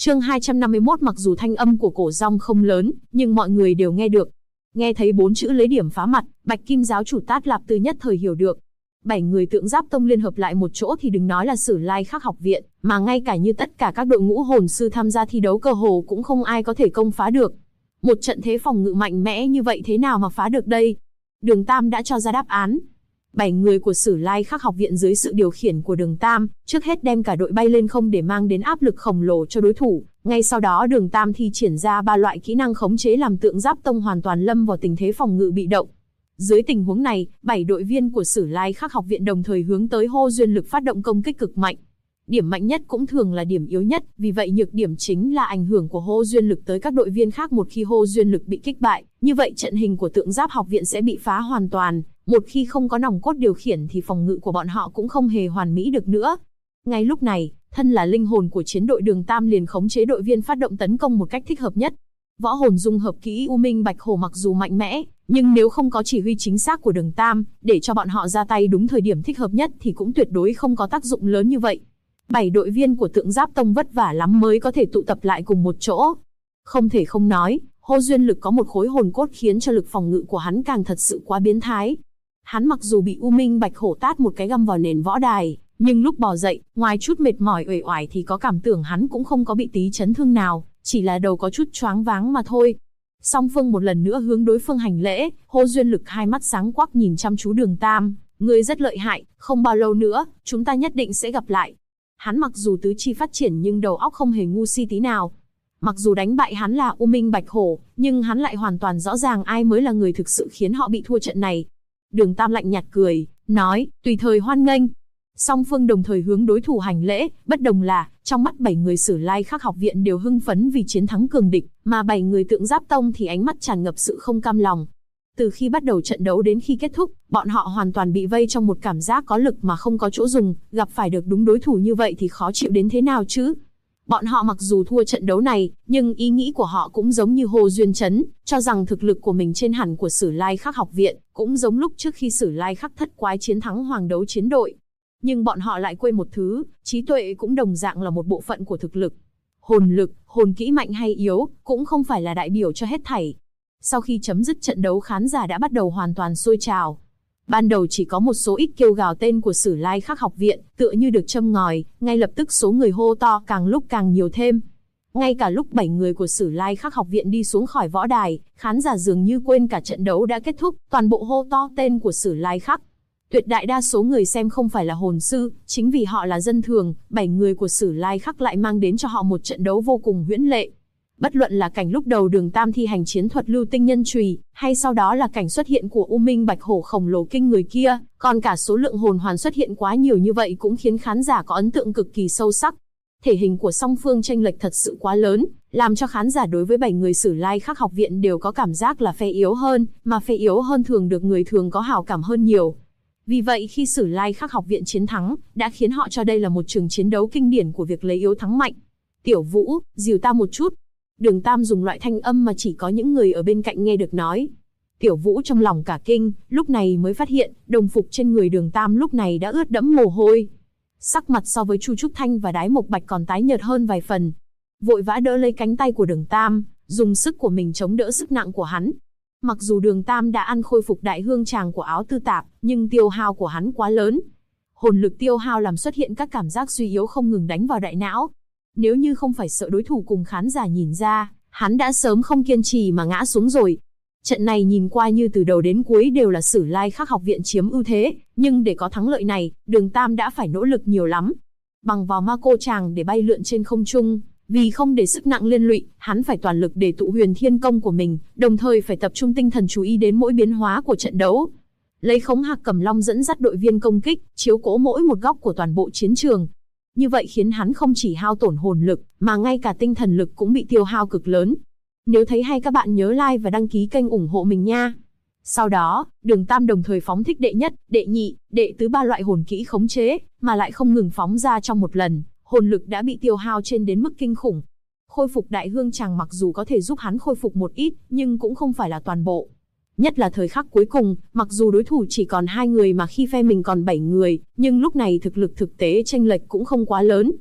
Chương 251. Mặc dù thanh âm của Cổ Dong không lớn, nhưng mọi người đều nghe được. Nghe thấy 4 chữ lấy điểm phá mặt, Bạch Kim giáo chủ Tát Lạp Tư nhất thời hiểu được. 7 người Tượng Giáp Tông liên hợp lại một chỗ thì đừng nói là Sử Lai Khắc học viện, mà ngay cả như tất cả các đội ngũ hồn sư tham gia thi đấu cơ hồ cũng không ai có thể công phá được. Một trận thế phòng ngự mạnh mẽ như vậy thế nào mà phá được đây? Đường Tam đã cho ra đáp án. 7 người của Sử Lai Khắc học viện dưới sự điều khiển của Đường Tam, trước hết đem cả đội bay lên không để mang đến áp lực khổng lồ cho đối thủ. Ngay sau đó Đường Tam thi triển ra 3 loại kỹ năng khống chế làm Tượng Giáp Tông hoàn toàn lâm vào tình thế phòng ngự bị động. Dưới tình huống này, 7 đội viên của Sử Lai Khắc học viện đồng thời hướng tới hô duyên lực phát động công kích cực mạnh. Điểm mạnh nhất cũng thường là điểm yếu nhất, vì vậy nhược điểm chính là ảnh hưởng của hô duyên lực tới các đội viên khác. Một khi hô duyên lực bị kích bại, như vậy trận hình của Tượng Giáp học viện sẽ bị phá hoàn toàn. Một khi không có nòng cốt điều khiển thì phòng ngự của bọn họ cũng không hề hoàn mỹ được nữa. Ngay lúc này, thân là linh hồn của chiến đội Đường Tam liền khống chế đội viên phát động tấn công một cách thích hợp nhất. Võ hồn dung hợp kỹ U Minh Bạch Hổ mặc dù mạnh mẽ, nhưng nếu không có chỉ huy chính xác của Đường Tam, để cho bọn họ ra tay đúng thời điểm thích hợp nhất thì cũng tuyệt đối không có tác dụng lớn như vậy. 7 đội viên của Tượng Giáp Tông vất vả lắm mới có thể tụ tập lại cùng một chỗ. Không thể không nói, hô duyên lực có một khối hồn cốt khiến cho lực phòng ngự của hắn càng thật sự quá biến thái. Hắn mặc dù bị U Minh Bạch Hổ tát một cái găm vào nền võ đài, nhưng lúc bò dậy, ngoài chút mệt mỏi uể oải thì có cảm tưởng hắn cũng không có bị tí chấn thương nào, chỉ là đầu có chút choáng váng mà thôi. Song phương một lần nữa hướng đối phương hành lễ, hô duyên lực hai mắt sáng quắc nhìn chăm chú Đường Tam, ngươi rất lợi hại, không bao lâu nữa, chúng ta nhất định sẽ gặp lại. Hắn mặc dù tứ chi phát triển nhưng đầu óc không hề ngu si tí nào. Mặc dù đánh bại hắn là U Minh Bạch Hổ, nhưng hắn lại hoàn toàn rõ ràng ai mới là người thực sự khiến họ bị thua trận này. Đường Tam lạnh nhạt cười, nói, tùy thời hoan nghênh. Song phương đồng thời hướng đối thủ hành lễ, bất đồng là, trong mắt 7 người Sử Lai Khắc học viện đều hưng phấn vì chiến thắng cường địch, mà 7 người Tượng Giáp Tông thì ánh mắt tràn ngập sự không cam lòng. Từ khi bắt đầu trận đấu đến khi kết thúc, bọn họ hoàn toàn bị vây trong một cảm giác có lực mà không có chỗ dùng, gặp phải được đúng đối thủ như vậy thì khó chịu đến thế nào chứ? Bọn họ mặc dù thua trận đấu này, nhưng ý nghĩ của họ cũng giống như Hồ Duyên Chấn, cho rằng thực lực của mình trên hẳn của Sử Lai Khắc học viện, cũng giống lúc trước khi Sử Lai Khắc thất quái chiến thắng Hoàng Đấu chiến đội. Nhưng bọn họ lại quên một thứ, trí tuệ cũng đồng dạng là một bộ phận của thực lực. Hồn lực, hồn kỹ mạnh hay yếu, cũng không phải là đại biểu cho hết thảy. Sau khi chấm dứt trận đấu, khán giả đã bắt đầu hoàn toàn sôi trào. Ban đầu chỉ có một số ít kêu gào tên của Sử Lai Khắc học viện, tựa như được châm ngòi, ngay lập tức số người hô to càng lúc càng nhiều thêm. Ngay cả lúc 7 người của Sử Lai Khắc học viện đi xuống khỏi võ đài, khán giả dường như quên cả trận đấu đã kết thúc, toàn bộ hô to tên của Sử Lai Khắc. Tuyệt đại đa số người xem không phải là hồn sư, chính vì họ là dân thường, 7 người của Sử Lai Khắc lại mang đến cho họ một trận đấu vô cùng huyễn lệ. Bất luận là cảnh lúc đầu Đường Tam thi hành chiến thuật lưu tinh nhân chùy, hay sau đó là cảnh xuất hiện của U Minh Bạch Hổ khổng lồ kinh người kia, còn cả số lượng hồn hoàn xuất hiện quá nhiều như vậy cũng khiến khán giả có ấn tượng cực kỳ sâu sắc. Thể hình của song phương chênh lệch thật sự quá lớn, làm cho khán giả đối với 7 người Sử Lai Khắc học viện đều có cảm giác là phe yếu hơn, mà phe yếu hơn thường được người thường có hảo cảm hơn nhiều. Vì vậy khi Sử Lai Khắc học viện chiến thắng, đã khiến họ cho đây là một trường chiến đấu kinh điển của việc lấy yếu thắng mạnh. Tiểu Vũ, dìu ta một chút. Đường Tam dùng loại thanh âm mà chỉ có những người ở bên cạnh nghe được nói. Tiểu Vũ trong lòng cả kinh, lúc này mới phát hiện, đồng phục trên người Đường Tam lúc này đã ướt đẫm mồ hôi. Sắc mặt so với Chu Trúc Thanh và Đái Mộc Bạch còn tái nhợt hơn vài phần. Vội vã đỡ lấy cánh tay của Đường Tam, dùng sức của mình chống đỡ sức nặng của hắn. Mặc dù Đường Tam đã ăn khôi phục đại hương tràng của áo tư tạp, nhưng tiêu hao của hắn quá lớn. Hồn lực tiêu hao làm xuất hiện các cảm giác suy yếu không ngừng đánh vào đại não. Nếu như không phải sợ đối thủ cùng khán giả nhìn ra, hắn đã sớm không kiên trì mà ngã xuống rồi. Trận này nhìn qua như từ đầu đến cuối đều là Sử Lai Khắc học viện chiếm ưu thế, nhưng để có thắng lợi này, Đường Tam đã phải nỗ lực nhiều lắm. Bằng vào ma cô tràng để bay lượn trên không trung, vì không để sức nặng liên lụy, hắn phải toàn lực để tụ huyền thiên công của mình, đồng thời phải tập trung tinh thần chú ý đến mỗi biến hóa của trận đấu. Lấy khống hạc cầm long dẫn dắt đội viên công kích, chiếu cố mỗi một góc của toàn bộ chiến trường. Như vậy khiến hắn không chỉ hao tổn hồn lực, mà ngay cả tinh thần lực cũng bị tiêu hao cực lớn. Nếu thấy hay các bạn nhớ like và đăng ký kênh ủng hộ mình nha. Sau đó, Đường Tam đồng thời phóng thích đệ nhất, đệ nhị, đệ tứ 3 loại hồn kỹ khống chế, mà lại không ngừng phóng ra trong một lần, hồn lực đã bị tiêu hao trên đến mức kinh khủng. Khôi phục đại hương tràng mặc dù có thể giúp hắn khôi phục một ít, nhưng cũng không phải là toàn bộ. Nhất là thời khắc cuối cùng, mặc dù đối thủ chỉ còn 2 người mà khi phe mình còn 7 người, nhưng lúc này thực lực thực tế chênh lệch cũng không quá lớn.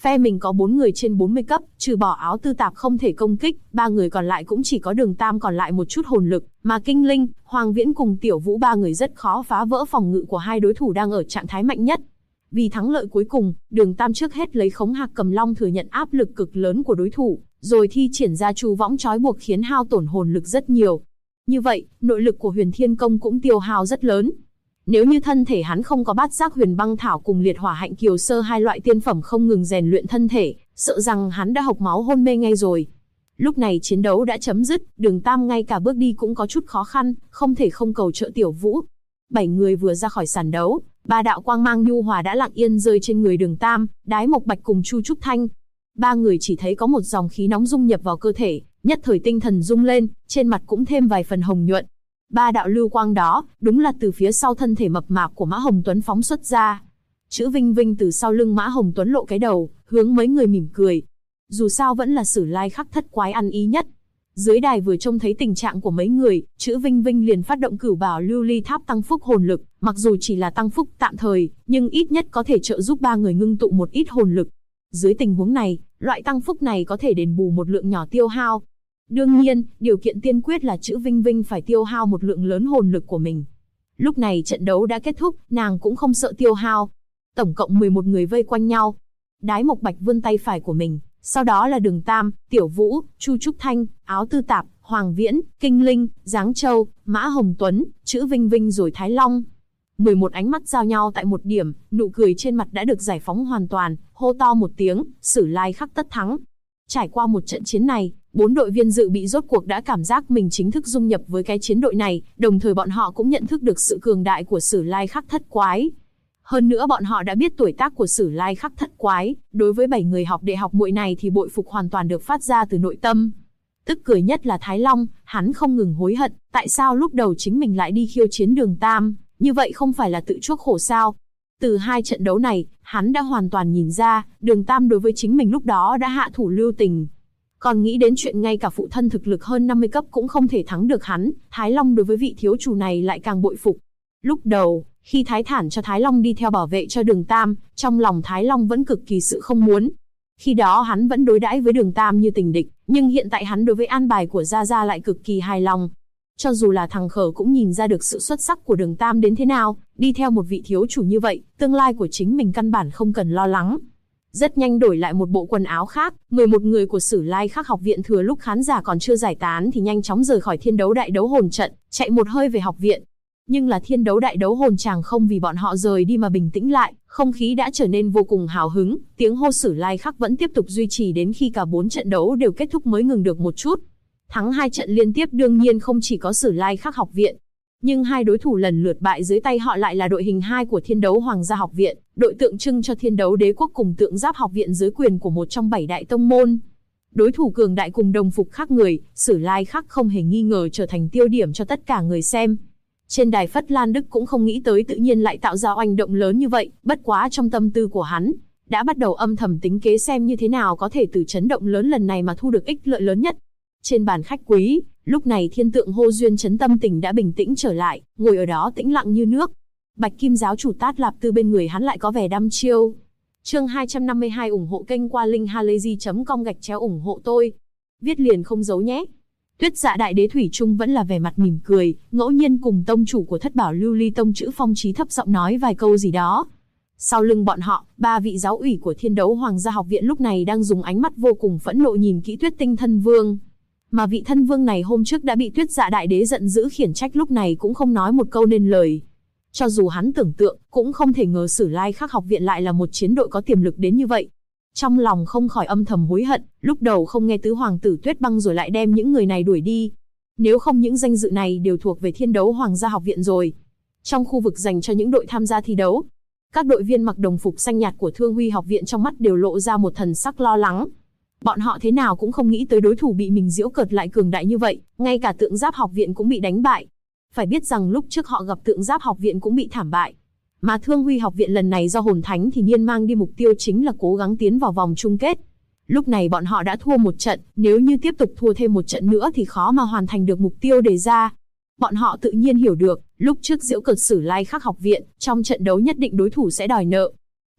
Phe mình có 4 người trên 40 cấp, trừ bỏ Áo Tư Tạp không thể công kích, 3 người còn lại cũng chỉ có Đường Tam còn lại một chút hồn lực, mà Kinh Linh, Hoàng Viễn cùng Tiểu Vũ 3 người rất khó phá vỡ phòng ngự của hai đối thủ đang ở trạng thái mạnh nhất. Vì thắng lợi cuối cùng, Đường Tam trước hết lấy Khống Hạc Cầm Long thừa nhận áp lực cực lớn của đối thủ, rồi thi triển ra chu võng trói buộc khiến hao tổn hồn lực rất nhiều. Như vậy, nội lực của Huyền Thiên Công cũng tiêu hao rất lớn. Nếu như thân thể hắn không có Bát Giác Huyền Băng Thảo cùng Liệt Hỏa Hạnh Kiều Sơ hai loại tiên phẩm không ngừng rèn luyện thân thể, sợ rằng hắn đã hộc máu hôn mê ngay rồi. Lúc này chiến đấu đã chấm dứt, Đường Tam ngay cả bước đi cũng có chút khó khăn, không thể không cầu trợ Tiểu Vũ. 7 người vừa ra khỏi sàn đấu, 3 đạo quang mang nhu hòa đã lặng yên rơi trên người Đường Tam, Đái Mộc Bạch cùng Chu Trúc Thanh. 3 người chỉ thấy có một dòng khí nóng dung nhập vào cơ thể, nhất thời tinh thần rung lên, trên mặt cũng thêm vài phần hồng nhuận. 3 đạo lưu quang đó, đúng là từ phía sau thân thể mập mạp của Mã Hồng Tuấn phóng xuất ra. Chữ Vinh Vinh từ sau lưng Mã Hồng Tuấn lộ cái đầu, hướng mấy người mỉm cười. Dù sao vẫn là Sử Lai Khắc Thất Quái ăn ý nhất. Dưới đài vừa trông thấy tình trạng của mấy người, chữ Vinh Vinh liền phát động Cửu Bảo Lưu Ly Tháp tăng phúc hồn lực, mặc dù chỉ là tăng phúc tạm thời, nhưng ít nhất có thể trợ giúp 3 người ngưng tụ một ít hồn lực. Dưới tình huống này, loại tăng phúc này có thể đền bù một lượng nhỏ tiêu hao. Đương nhiên, điều kiện tiên quyết là chữ Vinh Vinh phải tiêu hao một lượng lớn hồn lực của mình. Lúc này trận đấu đã kết thúc, nàng cũng không sợ tiêu hao. Tổng cộng 11 người vây quanh nhau. Đái Mộc Bạch vươn tay phải của mình, sau đó là Đường Tam, Tiểu Vũ, Chu Trúc Thanh, Áo Tư Tạp, Hoàng Viễn, Kinh Linh, Giáng Châu, Mã Hồng Tuấn, chữ Vinh Vinh rồi Thái Long. 11 ánh mắt giao nhau tại một điểm, nụ cười trên mặt đã được giải phóng hoàn toàn, hô to một tiếng, Sử Lai Khắc tất thắng. Trải qua một trận chiến này, 4 đội viên dự bị rốt cuộc đã cảm giác mình chính thức dung nhập với cái chiến đội này, đồng thời bọn họ cũng nhận thức được sự cường đại của Sử Lai Khắc Thất Quái. Hơn nữa bọn họ đã biết tuổi tác của Sử Lai Khắc Thất Quái, đối với 7 người học đệ học muội này thì bội phục hoàn toàn được phát ra từ nội tâm. Tức cười nhất là Thái Long, hắn không ngừng hối hận, tại sao lúc đầu chính mình lại đi khiêu chiến Đường Tam, như vậy không phải là tự chuốc khổ sao? Từ 2 trận đấu này, hắn đã hoàn toàn nhìn ra, Đường Tam đối với chính mình lúc đó đã hạ thủ lưu tình. Còn nghĩ đến chuyện ngay cả phụ thân thực lực hơn 50 cấp cũng không thể thắng được hắn, Thái Long đối với vị thiếu chủ này lại càng bội phục. Lúc đầu, khi Thái Thản cho Thái Long đi theo bảo vệ cho Đường Tam, trong lòng Thái Long vẫn cực kỳ sự không muốn. Khi đó hắn vẫn đối đãi với Đường Tam như tình địch, nhưng hiện tại hắn đối với an bài của Gia Gia lại cực kỳ hài lòng. Cho dù là thằng Khở cũng nhìn ra được sự xuất sắc của Đường Tam đến thế nào, đi theo một vị thiếu chủ như vậy, tương lai của chính mình căn bản không cần lo lắng. Rất nhanh đổi lại một bộ quần áo khác, 11 người của Sử Lai Khắc học viện thừa lúc khán giả còn chưa giải tán thì nhanh chóng rời khỏi Thiên Đấu Đại Đấu Hồn trận, chạy một hơi về học viện. Nhưng là Thiên Đấu Đại Đấu Hồn chàng không vì bọn họ rời đi mà bình tĩnh lại, không khí đã trở nên vô cùng hào hứng, tiếng hô Sử Lai Khắc vẫn tiếp tục duy trì đến khi cả 4 trận đấu đều kết thúc mới ngừng được một chút. Thắng 2 trận liên tiếp đương nhiên không chỉ có Sử Lai Khắc học viện, nhưng hai đối thủ lần lượt bại dưới tay họ lại là đội hình 2 của Thiên Đấu Hoàng gia học viện, đội tượng trưng cho Thiên Đấu Đế quốc cùng Tượng Giáp học viện dưới quyền của một trong 7 đại tông môn. Đối thủ cường đại cùng đồng phục khác người, Sử Lai Khắc không hề nghi ngờ trở thành tiêu điểm cho tất cả người xem. Trên đài Phất Lan Đức cũng không nghĩ tới tự nhiên lại tạo ra oanh động lớn như vậy, bất quá trong tâm tư của hắn, đã bắt đầu âm thầm tính kế xem như thế nào có thể từ chấn động lớn lần này mà thu được ích lợi lớn nhất. Trên bàn khách quý, lúc này Thiên Tượng Hô Duyên Chấn tâm tình đã bình tĩnh trở lại, ngồi ở đó tĩnh lặng như nước. Bạch Kim giáo chủ Tát Lạp Tư bên người hắn lại có vẻ đăm chiêu. Chương 252 ủng hộ kênh qua linkhalazy.com ủng hộ tôi. Viết liền không giấu nhé. Tuyết Dạ Đại Đế thủy chung vẫn là vẻ mặt mỉm cười, ngẫu nhiên cùng tông chủ của Thất Bảo Lưu Ly Tông Chữ Phong Chí thấp giọng nói vài câu gì đó. Sau lưng bọn họ, 3 vị giáo ủy của Thiên Đấu Hoàng gia học viện lúc này đang dùng ánh mắt vô cùng phẫn nộ nhìn kỹ Tuyết Tinh Thân Vương. Mà vị thân vương này hôm trước đã bị Tuyết Dạ Đại Đế giận dữ khiển trách, lúc này cũng không nói một câu nên lời. Cho dù hắn tưởng tượng, cũng không thể ngờ Sử Lai Khắc học viện lại là một chiến đội có tiềm lực đến như vậy. Trong lòng không khỏi âm thầm hối hận, lúc đầu không nghe tứ hoàng tử Tuyết Băng rồi lại đem những người này đuổi đi. Nếu không những danh dự này đều thuộc về Thiên Đấu Hoàng gia học viện rồi. Trong khu vực dành cho những đội tham gia thi đấu, các đội viên mặc đồng phục xanh nhạt của Thương Huy học viện trong mắt đều lộ ra một thần sắc lo lắng. Bọn họ thế nào cũng không nghĩ tới đối thủ bị mình giễu cợt lại cường đại như vậy, ngay cả Tượng Giáp học viện cũng bị đánh bại. Phải biết rằng lúc trước họ gặp Tượng Giáp học viện cũng bị thảm bại. Mà Thương Huy học viện lần này do Hồn Thánh thì niên mang đi mục tiêu chính là cố gắng tiến vào vòng chung kết. Lúc này bọn họ đã thua một trận, nếu như tiếp tục thua thêm một trận nữa thì khó mà hoàn thành được mục tiêu đề ra. Bọn họ tự nhiên hiểu được, lúc trước giễu cợt Sử Lai Khắc học viện, trong trận đấu nhất định đối thủ sẽ đòi nợ.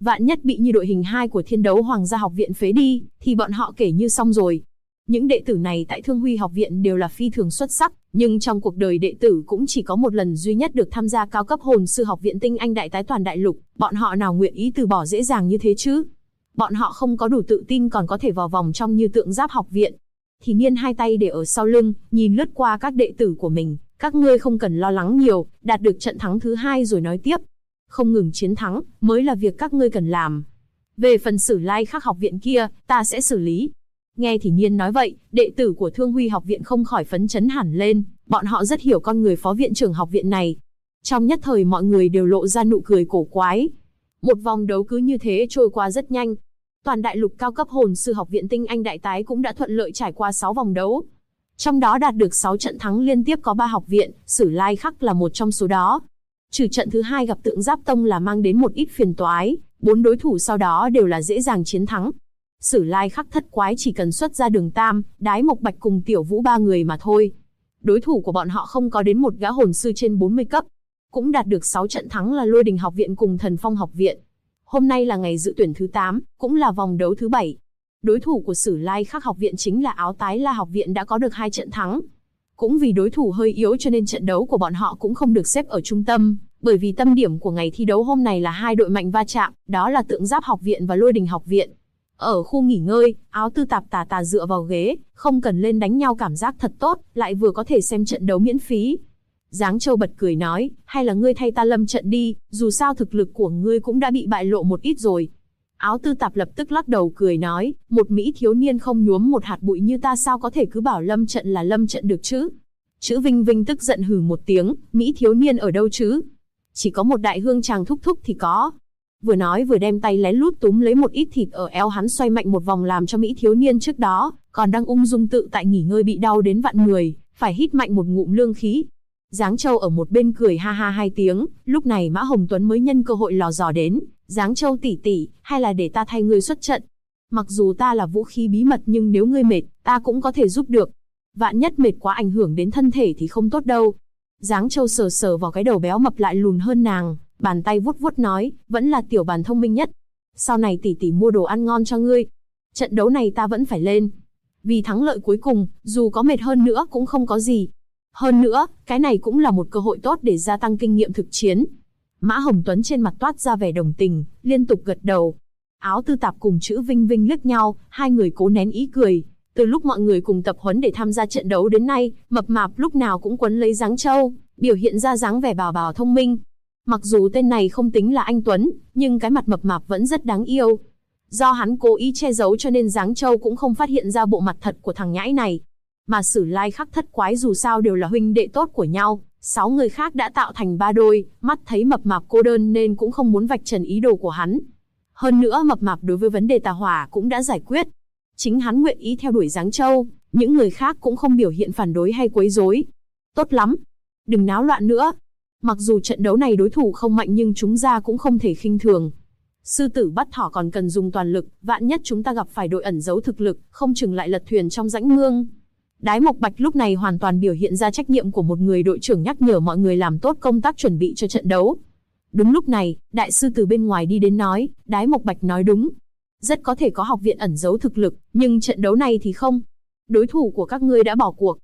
Vạn nhất bị như đội hình 2 của Thiên Đấu Hoàng gia học viện phế đi, thì bọn họ kể như xong rồi. Những đệ tử này tại Thương Huy học viện đều là phi thường xuất sắc, nhưng trong cuộc đời đệ tử cũng chỉ có một lần duy nhất được tham gia cao cấp hồn sư học viện tinh anh đại tái toàn đại lục, bọn họ nào nguyện ý từ bỏ dễ dàng như thế chứ? Bọn họ không có đủ tự tin còn có thể vào vòng trong như Tượng Giáp học viện. Thì Niên hai tay để ở sau lưng, nhìn lướt qua các đệ tử của mình, các ngươi không cần lo lắng nhiều, đạt được trận thắng thứ 2 rồi nói tiếp. Không ngừng chiến thắng, mới là việc các ngươi cần làm. Về phần Sử Lai Khắc học viện kia, ta sẽ xử lý. Nghe Thì Niên nói vậy, đệ tử của Thương Huy học viện không khỏi phấn chấn hẳn lên, bọn họ rất hiểu con người phó viện trưởng học viện này. Trong nhất thời mọi người đều lộ ra nụ cười cổ quái. Một vòng đấu cứ như thế trôi qua rất nhanh. Toàn đại lục cao cấp hồn sư học viện tinh anh đại tái cũng đã thuận lợi trải qua 6 vòng đấu. Trong đó đạt được 6 trận thắng liên tiếp có 3 học viện, Sử Lai Khắc là một trong số đó. Trừ trận thứ 2 gặp Tượng Giáp Tông là mang đến một ít phiền toái, 4 đối thủ sau đó đều là dễ dàng chiến thắng. Sử Lai Khắc thất quái chỉ cần xuất ra Đường Tam, Đái Mộc Bạch cùng Tiểu Vũ 3 người mà thôi. Đối thủ của bọn họ không có đến một gã hồn sư trên 40 cấp. Cũng đạt được 6 trận thắng là Lôi Đình học viện cùng Thần Phong học viện. Hôm nay là ngày dự tuyển thứ 8, cũng là vòng đấu thứ 7. Đối thủ của Sử Lai Khắc học viện chính là Áo Tái La học viện đã có được 2 trận thắng. Cũng vì đối thủ hơi yếu cho nên trận đấu của bọn họ cũng không được xếp ở trung tâm, bởi vì tâm điểm của ngày thi đấu hôm nay là 2 đội mạnh va chạm, đó là Tượng Giáp học viện và Lôi Đình học viện. Ở khu nghỉ ngơi, Áo Tư Tạp tà tà dựa vào ghế, không cần lên đánh nhau cảm giác thật tốt, lại vừa có thể xem trận đấu miễn phí. Giáng Châu bật cười nói, hay là ngươi thay ta lâm trận đi, dù sao thực lực của ngươi cũng đã bị bại lộ một ít rồi. Áo Tư Tạp lập tức lắc đầu cười nói, một Mỹ thiếu niên không nhuốm một hạt bụi như ta sao có thể cứ bảo lâm trận là lâm trận được chứ? Chữ Vinh Vinh tức giận hừ một tiếng, Mỹ thiếu niên ở đâu chứ? Chỉ có một đại hương chàng thúc thúc thì có. Vừa nói vừa đem tay lén lút túm lấy một ít thịt ở eo hắn xoay mạnh một vòng làm cho Mỹ thiếu niên trước đó, còn đang ung dung tự tại nghỉ ngơi bị đau đến vạn người, phải hít mạnh một ngụm lương khí. Giáng Châu ở một bên cười ha ha 2 tiếng, lúc này Mã Hồng Tuấn mới nhân cơ hội lò dò đến, Giáng Châu tỷ tỷ, hay là để ta thay ngươi xuất trận. Mặc dù ta là vũ khí bí mật nhưng nếu ngươi mệt, ta cũng có thể giúp được. Vạn nhất mệt quá ảnh hưởng đến thân thể thì không tốt đâu. Giáng Châu sờ sờ vào cái đầu béo mập lại lùn hơn nàng, bàn tay vuốt vuốt nói, vẫn là tiểu bàn thông minh nhất. Sau này tỷ tỷ mua đồ ăn ngon cho ngươi. Trận đấu này ta vẫn phải lên. Vì thắng lợi cuối cùng, dù có mệt hơn nữa cũng không có gì. Hơn nữa, cái này cũng là một cơ hội tốt để gia tăng kinh nghiệm thực chiến. Mã Hồng Tuấn trên mặt toát ra vẻ đồng tình, liên tục gật đầu. Áo Tư Tạp cùng Chữ Vinh Vinh liếc nhau, hai người cố nén ý cười. Từ lúc mọi người cùng tập huấn để tham gia trận đấu đến nay, mập mạp lúc nào cũng quấn lấy Giáng Châu, biểu hiện ra dáng vẻ bảo bảo thông minh. Mặc dù tên này không tính là anh Tuấn, nhưng cái mặt mập mạp vẫn rất đáng yêu. Do hắn cố ý che giấu cho nên Giáng Châu cũng không phát hiện ra bộ mặt thật của thằng nhãi này. Mà Sử Lai Khắc thất quái dù sao đều là huynh đệ tốt của nhau, 6 người khác đã tạo thành 3 đôi, mắt thấy mập mạp cô đơn nên cũng không muốn vạch trần ý đồ của hắn. Hơn nữa mập mạp đối với vấn đề tà hỏa cũng đã giải quyết. Chính hắn nguyện ý theo đuổi Giáng Châu, những người khác cũng không biểu hiện phản đối hay quấy rối. Tốt lắm, đừng náo loạn nữa. Mặc dù trận đấu này đối thủ không mạnh nhưng chúng ta cũng không thể khinh thường. Sư tử bắt thỏ còn cần dùng toàn lực, vạn nhất chúng ta gặp phải đội ẩn giấu thực lực, không chừng lại lật thuyền trong rãnh mương. Đái Mộc Bạch lúc này hoàn toàn biểu hiện ra trách nhiệm của một người đội trưởng nhắc nhở mọi người làm tốt công tác chuẩn bị cho trận đấu. Đúng lúc này, đại sư từ bên ngoài đi đến nói, Đái Mộc Bạch nói đúng. Rất có thể có học viện ẩn giấu thực lực, nhưng trận đấu này thì không. Đối thủ của các ngươi đã bỏ cuộc.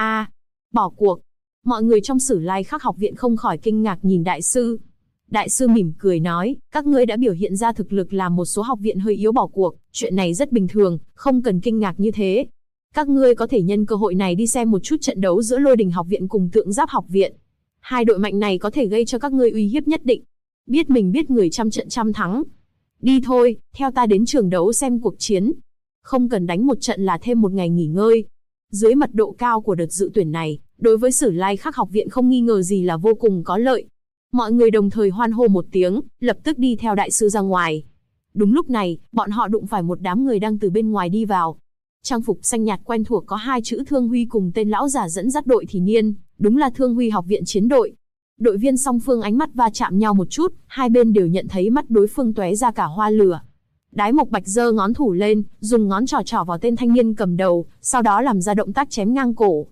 Bỏ cuộc. Mọi người trong Sử Lai Khắc học viện không khỏi kinh ngạc nhìn đại sư. Đại sư mỉm cười nói, các ngươi đã biểu hiện ra thực lực làm một số học viện hơi yếu bỏ cuộc, chuyện này rất bình thường, không cần kinh ngạc như thế. Các ngươi có thể nhân cơ hội này đi xem một chút trận đấu giữa Lôi Đình học viện cùng Tượng Giáp học viện. Hai đội mạnh này có thể gây cho các ngươi uy hiếp nhất định. Biết mình biết người trăm trận trăm thắng. Đi thôi, theo ta đến trường đấu xem cuộc chiến. Không cần đánh một trận là thêm một ngày nghỉ ngơi. Dưới mật độ cao của đợt dự tuyển này, đối với Sử Lai Khắc học viện không nghi ngờ gì là vô cùng có lợi. Mọi người đồng thời hoan hô một tiếng, lập tức đi theo đại sư ra ngoài. Đúng lúc này, bọn họ đụng phải một đám người đang từ bên ngoài đi vào. Trang phục xanh nhạt quen thuộc có 2 chữ Thương Huy cùng tên lão giả dẫn dắt đội Thì Niên, đúng là Thương Huy học viện chiến đội. Đội viên song phương ánh mắt va chạm nhau một chút, hai bên đều nhận thấy mắt đối phương tóe ra cả hoa lửa. Đái Mộc Bạch giơ ngón thủ lên, dùng ngón trỏ trỏ vào tên thanh niên cầm đầu, sau đó làm ra động tác chém ngang cổ.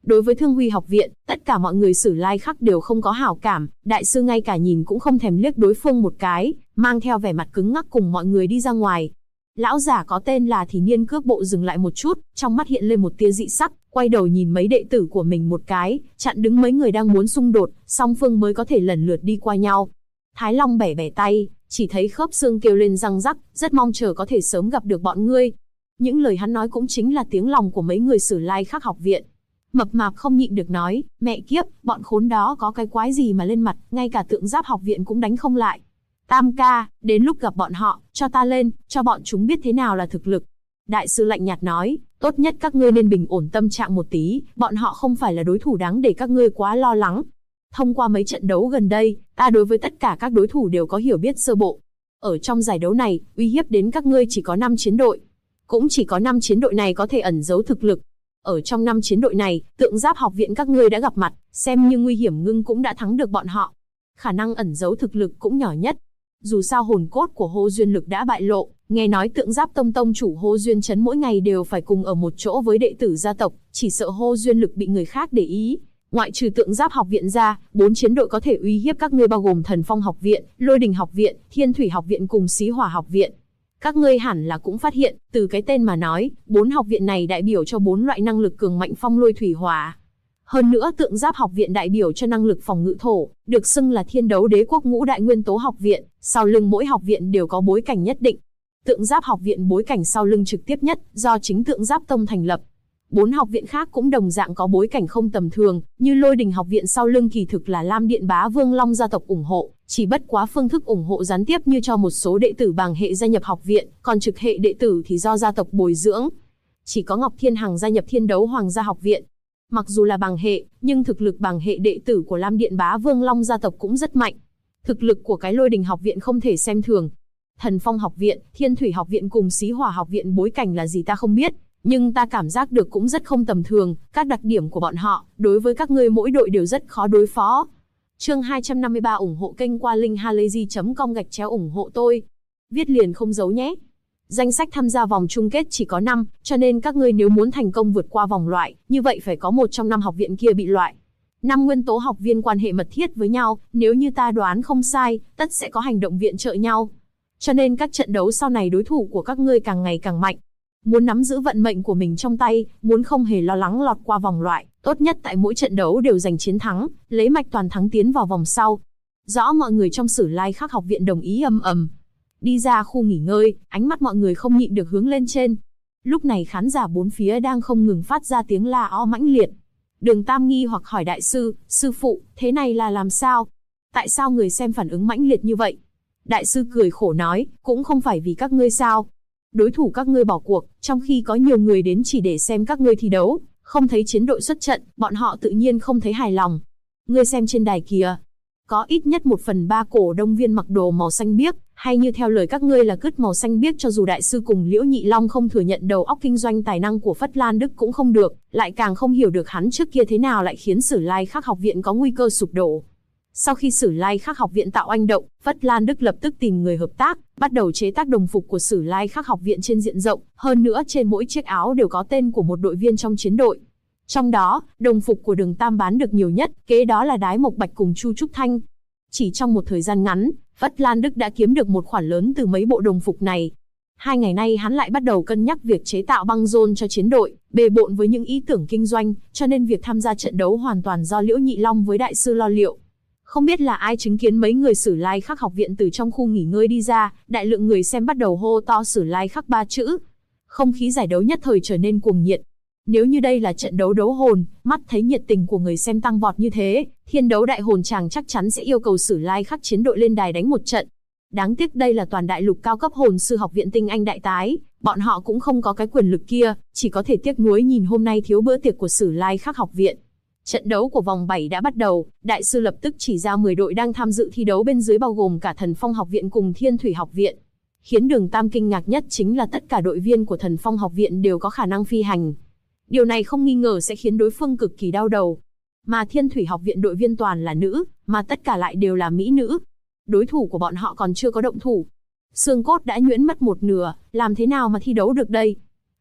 Đối với Thương Huy học viện, tất cả mọi người Sử Lai Khắc đều không có hảo cảm, đại sư ngay cả nhìn cũng không thèm liếc đối phương một cái, mang theo vẻ mặt cứng ngắc cùng mọi người đi ra ngoài. Lão giả có tên là Thì Niên cước bộ dừng lại một chút, trong mắt hiện lên một tia dị sắc, quay đầu nhìn mấy đệ tử của mình một cái, chặn đứng mấy người đang muốn xung đột, song phương mới có thể lần lượt đi qua nhau. Thái Long bẻ bẻ tay, chỉ thấy khớp xương kêu lên răng rắc, rất mong chờ có thể sớm gặp được bọn ngươi. Những lời hắn nói cũng chính là tiếng lòng của mấy người Sử Lai Khắc học viện. Mập mạp không nhịn được nói, mẹ kiếp, bọn khốn đó có cái quái gì mà lên mặt, ngay cả Tượng Giáp học viện cũng đánh không lại. Tam ca, đến lúc gặp bọn họ, cho ta lên, cho bọn chúng biết thế nào là thực lực. Đại sư lạnh nhạt nói, tốt nhất các ngươi nên bình ổn tâm trạng một tí, bọn họ không phải là đối thủ đáng để các ngươi quá lo lắng. Thông qua mấy trận đấu gần đây, ta đối với tất cả các đối thủ đều có hiểu biết sơ bộ. Ở trong giải đấu này, uy hiếp đến các ngươi chỉ có 5 chiến đội. Cũng chỉ có 5 chiến đội này có thể ẩn giấu thực lực. Ở trong 5 chiến đội này, Tượng Giáp học viện các ngươi đã gặp mặt, xem như nguy hiểm ngưng cũng đã thắng được bọn họ. Khả năng ẩn giấu thực lực cũng nhỏ nhất. Dù sao hồn cốt của Hô Duyên Lực đã bại lộ, nghe nói Tượng Giáp tông tông chủ Hô Duyên Trấn mỗi ngày đều phải cùng ở một chỗ với đệ tử gia tộc, chỉ sợ Hô Duyên Lực bị người khác để ý. Ngoại trừ Tượng Giáp học viện ra, 4 chiến đội có thể uy hiếp các ngươi bao gồm Thần Phong học viện, Lôi Đình học viện, Thiên Thủy học viện cùng Xí Hỏa học viện. Các ngươi hẳn là cũng phát hiện, từ cái tên mà nói, 4 học viện này đại biểu cho 4 loại năng lực cường mạnh phong lôi thủy hỏa. Hơn nữa Tượng Giáp học viện đại biểu cho năng lực phòng ngự thổ, được xưng là Thiên Đấu Đế quốc ngũ đại nguyên tố học viện, sau lưng mỗi học viện đều có bối cảnh nhất định. Tượng Giáp học viện bối cảnh sau lưng trực tiếp nhất, do chính Tượng Giáp tông thành lập. 4 học viện khác cũng đồng dạng có bối cảnh không tầm thường, như Lôi Đình học viện sau lưng kỳ thực là Lam Điện Bá Vương Long gia tộc ủng hộ, chỉ bất quá phương thức ủng hộ gián tiếp như cho một số đệ tử bàng hệ gia nhập học viện, còn trực hệ đệ tử thì do gia tộc bồi dưỡng. Chỉ có Ngọc Thiên Hằng gia nhập Thiên Đấu Hoàng gia học viện. Mặc dù là bàng hệ, nhưng thực lực bàng hệ đệ tử của Lam Điện Bá Vương Long gia tộc cũng rất mạnh. Thực lực của cái Lôi Đình học viện không thể xem thường. Thần Phong học viện, Thiên Thủy học viện cùng Xí Hỏa học viện bối cảnh là gì ta không biết, nhưng ta cảm giác được cũng rất không tầm thường, các đặc điểm của bọn họ, đối với các ngươi mỗi đội đều rất khó đối phó. Chương 253 ủng hộ kênh qua linkhalazy.com ủng hộ tôi. Viết liền không giấu nhé. Danh sách tham gia vòng chung kết chỉ có 5, cho nên các ngươi nếu muốn thành công vượt qua vòng loại, như vậy phải có một trong 5 học viện kia bị loại. 5 nguyên tố học viên quan hệ mật thiết với nhau, nếu như ta đoán không sai, tất sẽ có hành động viện trợ nhau. Cho nên các trận đấu sau này đối thủ của các ngươi càng ngày càng mạnh. Muốn nắm giữ vận mệnh của mình trong tay, muốn không hề lo lắng lọt qua vòng loại, tốt nhất tại mỗi trận đấu đều giành chiến thắng, lấy mạch toàn thắng tiến vào vòng sau. Rõ mọi người trong Sử Lai Khắc học viện đồng ý ầm ầm. Đi ra khu nghỉ ngơi, ánh mắt mọi người không nhịn được hướng lên trên. Lúc này khán giả bốn phía đang không ngừng phát ra tiếng la ó mãnh liệt. Đường Tam nghi hoặc hỏi đại sư, sư phụ, thế này là làm sao? Tại sao người xem phản ứng mãnh liệt như vậy? Đại sư cười khổ nói, cũng không phải vì các ngươi sao. Đối thủ các ngươi bỏ cuộc, trong khi có nhiều người đến chỉ để xem các ngươi thi đấu, không thấy chiến đội xuất trận, bọn họ tự nhiên không thấy hài lòng. Ngươi xem trên đài kìa, có ít nhất 1/3 cổ đông viên mặc đồ màu xanh biếc, hay như theo lời các ngươi là cứt màu xanh biếc, cho dù đại sư cùng Liễu Nhị Long không thừa nhận đầu óc kinh doanh tài năng của Phất Lan Đức cũng không được, lại càng không hiểu được hắn trước kia thế nào lại khiến Sử Lai Khắc học viện có nguy cơ sụp đổ. Sau khi Sử Lai Khắc học viện tạo oanh động, Phất Lan Đức lập tức tìm người hợp tác, bắt đầu chế tác đồng phục của Sử Lai Khắc học viện trên diện rộng, hơn nữa trên mỗi chiếc áo đều có tên của một đội viên trong chiến đội. Trong đó, đồng phục của Đường Tam bán được nhiều nhất, kế đó là Đái Mộc Bạch cùng Chu Trúc Thanh. Chỉ trong một thời gian ngắn, Phất Lan Đức đã kiếm được một khoản lớn từ mấy bộ đồng phục này. 2 ngày nay hắn lại bắt đầu cân nhắc việc chế tạo băng rôn cho chiến đội, bề bộn với những ý tưởng kinh doanh, cho nên việc tham gia trận đấu hoàn toàn do Liễu Nhị Long với đại sư lo liệu. Không biết là ai chứng kiến mấy người Sử Lai Khắc học viện từ trong khu nghỉ ngơi đi ra, đại lượng người xem bắt đầu hô to Sử Lai Khắc 3 chữ. Không khí giải đấu nhất thời trở nên cuồng nhiệt. Nếu như đây là trận đấu đấu hồn, mắt thấy nhiệt tình của người xem tăng vọt như thế, Thiên Đấu Đại Hồn Tràng chắc chắn sẽ yêu cầu Sử Lai Khắc chiến đội lên đài đánh một trận. Đáng tiếc đây là toàn đại lục cao cấp hồn sư học viện tinh anh đại tái, bọn họ cũng không có cái quyền lực kia, chỉ có thể tiếc nuối nhìn hôm nay thiếu bữa tiệc của Sử Lai Khắc học viện. Trận đấu của vòng 7 đã bắt đầu, đại sư lập tức chỉ ra 10 đội đang tham dự thi đấu bên dưới bao gồm cả Thần Phong học viện cùng Thiên Thủy học viện. Khiến Đường Tam kinh ngạc nhất chính là tất cả đội viên của Thần Phong học viện đều có khả năng phi hành. Điều này không nghi ngờ sẽ khiến đối phương cực kỳ đau đầu. Mà Thiên Thủy học viện đội viên toàn là nữ, mà tất cả lại đều là mỹ nữ. Đối thủ của bọn họ còn chưa có động thủ. Xương cốt đã nhuyễn mất một nửa, làm thế nào mà thi đấu được đây?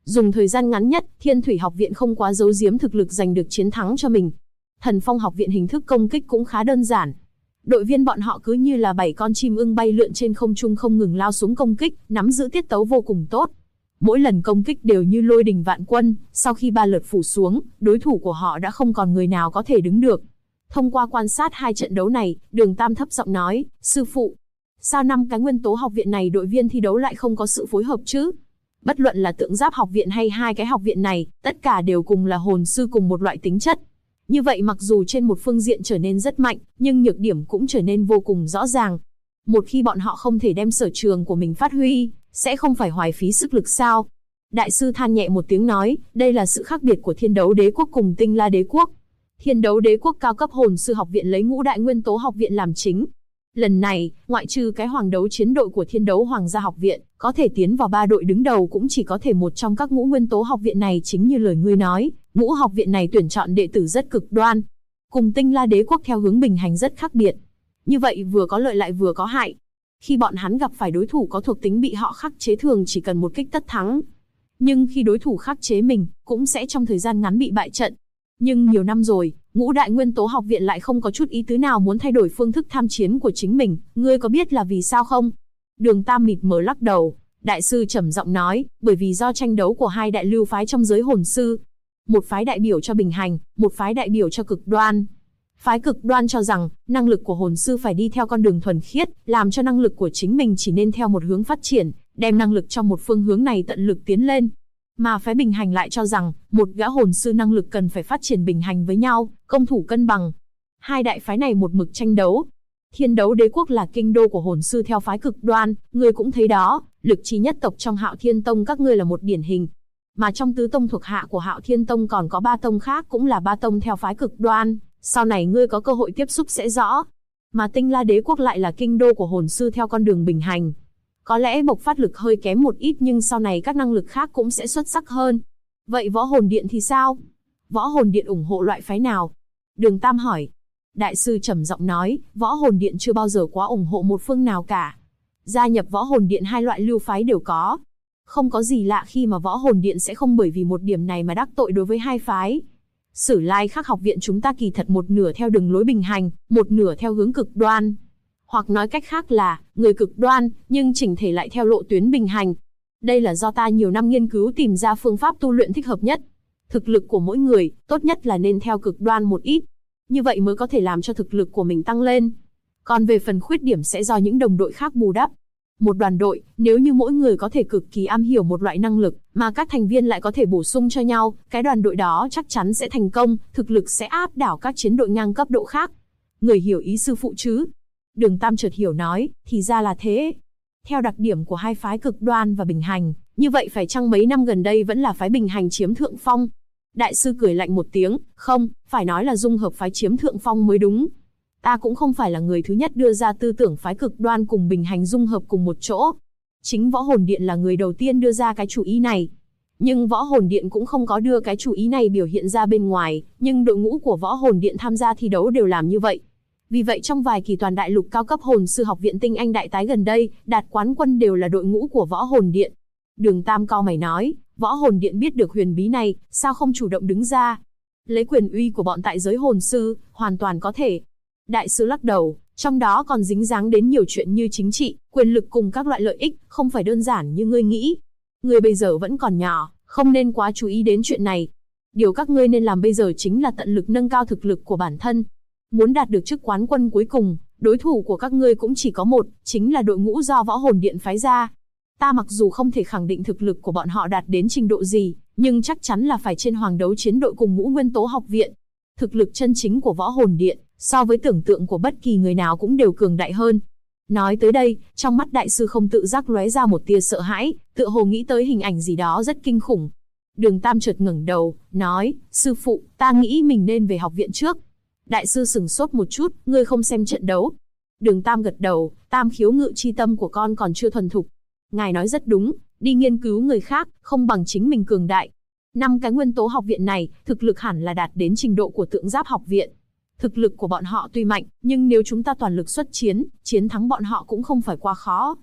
Dùng thời gian ngắn nhất, Thiên Thủy học viện không quá giấu giếm thực lực giành được chiến thắng cho mình. Thần Phong học viện hình thức công kích cũng khá đơn giản. Đội viên bọn họ cứ như là 7 con chim ưng bay lượn trên không trung không ngừng lao xuống công kích, nắm giữ tiết tấu vô cùng tốt. Mỗi lần công kích đều như lôi đình vạn quân, sau khi 3 lượt phủ xuống, đối thủ của họ đã không còn người nào có thể đứng được. Thông qua quan sát 2 trận đấu này, Đường Tam thấp giọng nói, sư phụ, sao 5 cái nguyên tố học viện này đội viên thi đấu lại không có sự phối hợp chứ? Bất luận là Tượng Giáp học viện hay 2 cái học viện này, tất cả đều cùng là hồn sư cùng một loại tính chất. Như vậy mặc dù trên một phương diện trở nên rất mạnh, nhưng nhược điểm cũng trở nên vô cùng rõ ràng. Một khi bọn họ không thể đem sở trường của mình phát huy, sẽ không phải hoài phí sức lực sao? Đại sư than nhẹ một tiếng nói, đây là sự khác biệt của Thiên Đấu Đế quốc cùng Tinh La Đế quốc. Thiên Đấu Đế quốc cao cấp hồn sư học viện lấy ngũ đại nguyên tố học viện làm chính. Lần này, ngoại trừ cái hoàng đấu chiến đội của Thiên Đấu Hoàng gia học viện, có thể tiến vào 3 đội đứng đầu cũng chỉ có thể một trong các ngũ nguyên tố học viện này. Chính như lời ngươi nói, ngũ học viện này tuyển chọn đệ tử rất cực đoan. Cùng Tinh La Đế quốc theo hướng bình hành rất khác biệt. Như vậy vừa có lợi lại vừa có hại. Khi bọn hắn gặp phải đối thủ có thuộc tính bị họ khắc chế thường chỉ cần một kích tất thắng. Nhưng khi đối thủ khắc chế mình, cũng sẽ trong thời gian ngắn bị bại trận. Nhưng nhiều năm rồi, ngũ đại nguyên tố học viện lại không có chút ý tứ nào muốn thay đổi phương thức tham chiến của chính mình, ngươi có biết là vì sao không? Đường Tam mịt mờ lắc đầu, đại sư trầm giọng nói, bởi vì do tranh đấu của 2 đại lưu phái trong giới hồn sư. Một phái đại biểu cho bình hành, một phái đại biểu cho cực đoan. Phái cực đoan cho rằng, năng lực của hồn sư phải đi theo con đường thuần khiết, làm cho năng lực của chính mình chỉ nên theo một hướng phát triển, đem năng lực trong một phương hướng này tận lực tiến lên. Mà phái bình hành lại cho rằng, một gã hồn sư năng lực cần phải phát triển bình hành với nhau, công thủ cân bằng. 2 đại phái này một mực tranh đấu. Thiên Đấu Đế quốc là kinh đô của hồn sư theo phái cực đoan, ngươi cũng thấy đó, lực trí nhất tộc trong Hạo Thiên Tông các ngươi là một điển hình. Mà trong tứ tông thuộc hạ của Hạo Thiên Tông còn có 3 tông khác cũng là 3 tông theo phái cực đoan, sau này ngươi có cơ hội tiếp xúc sẽ rõ. Mà Tinh La Đế quốc lại là kinh đô của hồn sư theo con đường bình hành. Có lẽ bộc phát lực hơi kém một ít nhưng sau này các năng lực khác cũng sẽ xuất sắc hơn. Vậy Võ Hồn Điện thì sao? Võ Hồn Điện ủng hộ loại phái nào? Đường Tam hỏi. Đại sư trầm giọng nói, Võ Hồn Điện chưa bao giờ quá ủng hộ một phương nào cả. Gia nhập Võ Hồn Điện 2 loại lưu phái đều có. Không có gì lạ khi mà Võ Hồn Điện sẽ không bởi vì một điểm này mà đắc tội đối với 2 phái. Sử Lai Khắc học viện chúng ta kỳ thật một nửa theo đường lối bình hành, một nửa theo hướng cực đoan. Hoặc nói cách khác là, người cực đoan, nhưng chỉnh thể lại theo lộ tuyến bình hành. Đây là do ta nhiều năm nghiên cứu tìm ra phương pháp tu luyện thích hợp nhất. Thực lực của mỗi người, tốt nhất là nên theo cực đoan một ít. Như vậy mới có thể làm cho thực lực của mình tăng lên. Còn về phần khuyết điểm sẽ do những đồng đội khác bù đắp. Một đoàn đội, nếu như mỗi người có thể cực kỳ am hiểu một loại năng lực, mà các thành viên lại có thể bổ sung cho nhau, cái đoàn đội đó chắc chắn sẽ thành công, thực lực sẽ áp đảo các chiến đội ngang cấp độ khác. Người hiểu ý sư phụ chứ? Đường Tam chợt hiểu nói, thì ra là thế. Theo đặc điểm của 2 phái cực đoan và bình hành, như vậy phải chăng mấy năm gần đây vẫn là phái bình hành chiếm thượng phong? Đại sư cười lạnh một tiếng, không, phải nói là dung hợp phái chiếm thượng phong mới đúng. Ta cũng không phải là người thứ nhất đưa ra tư tưởng phái cực đoan cùng bình hành dung hợp cùng một chỗ. Chính Võ Hồn Điện là người đầu tiên đưa ra cái chủ ý này. Nhưng Võ Hồn Điện cũng không có đưa cái chủ ý này biểu hiện ra bên ngoài, nhưng đội ngũ của Võ Hồn Điện tham gia thi đấu đều làm như vậy. Vì vậy trong vài kỳ toàn đại lục cao cấp hồn sư học viện tinh anh đại tái gần đây, đạt quán quân đều là đội ngũ của Võ Hồn Điện. Đường Tam cau mày nói, Võ Hồn Điện biết được huyền bí này, sao không chủ động đứng ra? Lấy quyền uy của bọn tại giới hồn sư, hoàn toàn có thể. Đại sư lắc đầu, trong đó còn dính dáng đến nhiều chuyện như chính trị, quyền lực cùng các loại lợi ích, không phải đơn giản như ngươi nghĩ. Ngươi bây giờ vẫn còn nhỏ, không nên quá chú ý đến chuyện này. Điều các ngươi nên làm bây giờ chính là tận lực nâng cao thực lực của bản thân. Muốn đạt được chức quán quân cuối cùng, đối thủ của các ngươi cũng chỉ có một, chính là đội ngũ do Võ Hồn Điện phái ra. Ta mặc dù không thể khẳng định thực lực của bọn họ đạt đến trình độ gì, nhưng chắc chắn là phải trên hoàng đấu chiến đội cùng ngũ nguyên tố học viện. Thực lực chân chính của Võ Hồn Điện, so với tưởng tượng của bất kỳ người nào cũng đều cường đại hơn. Nói tới đây, trong mắt đại sư không tự giác lóe ra một tia sợ hãi, tựa hồ nghĩ tới hình ảnh gì đó rất kinh khủng. Đường Tam chợt ngẩng đầu, nói, sư phụ, ta nghĩ mình nên về học viện trước. Đại sư sửng sốt một chút, ngươi không xem trận đấu. Đường Tam gật đầu, tam khiếu ngự chi tâm của con còn chưa thuần thục. Ngài nói rất đúng, đi nghiên cứu người khác, không bằng chính mình cường đại. 5 cái nguyên tố học viện này, thực lực hẳn là đạt đến trình độ của Tượng Giáp học viện. Thực lực của bọn họ tuy mạnh, nhưng nếu chúng ta toàn lực xuất chiến, chiến thắng bọn họ cũng không phải quá khó.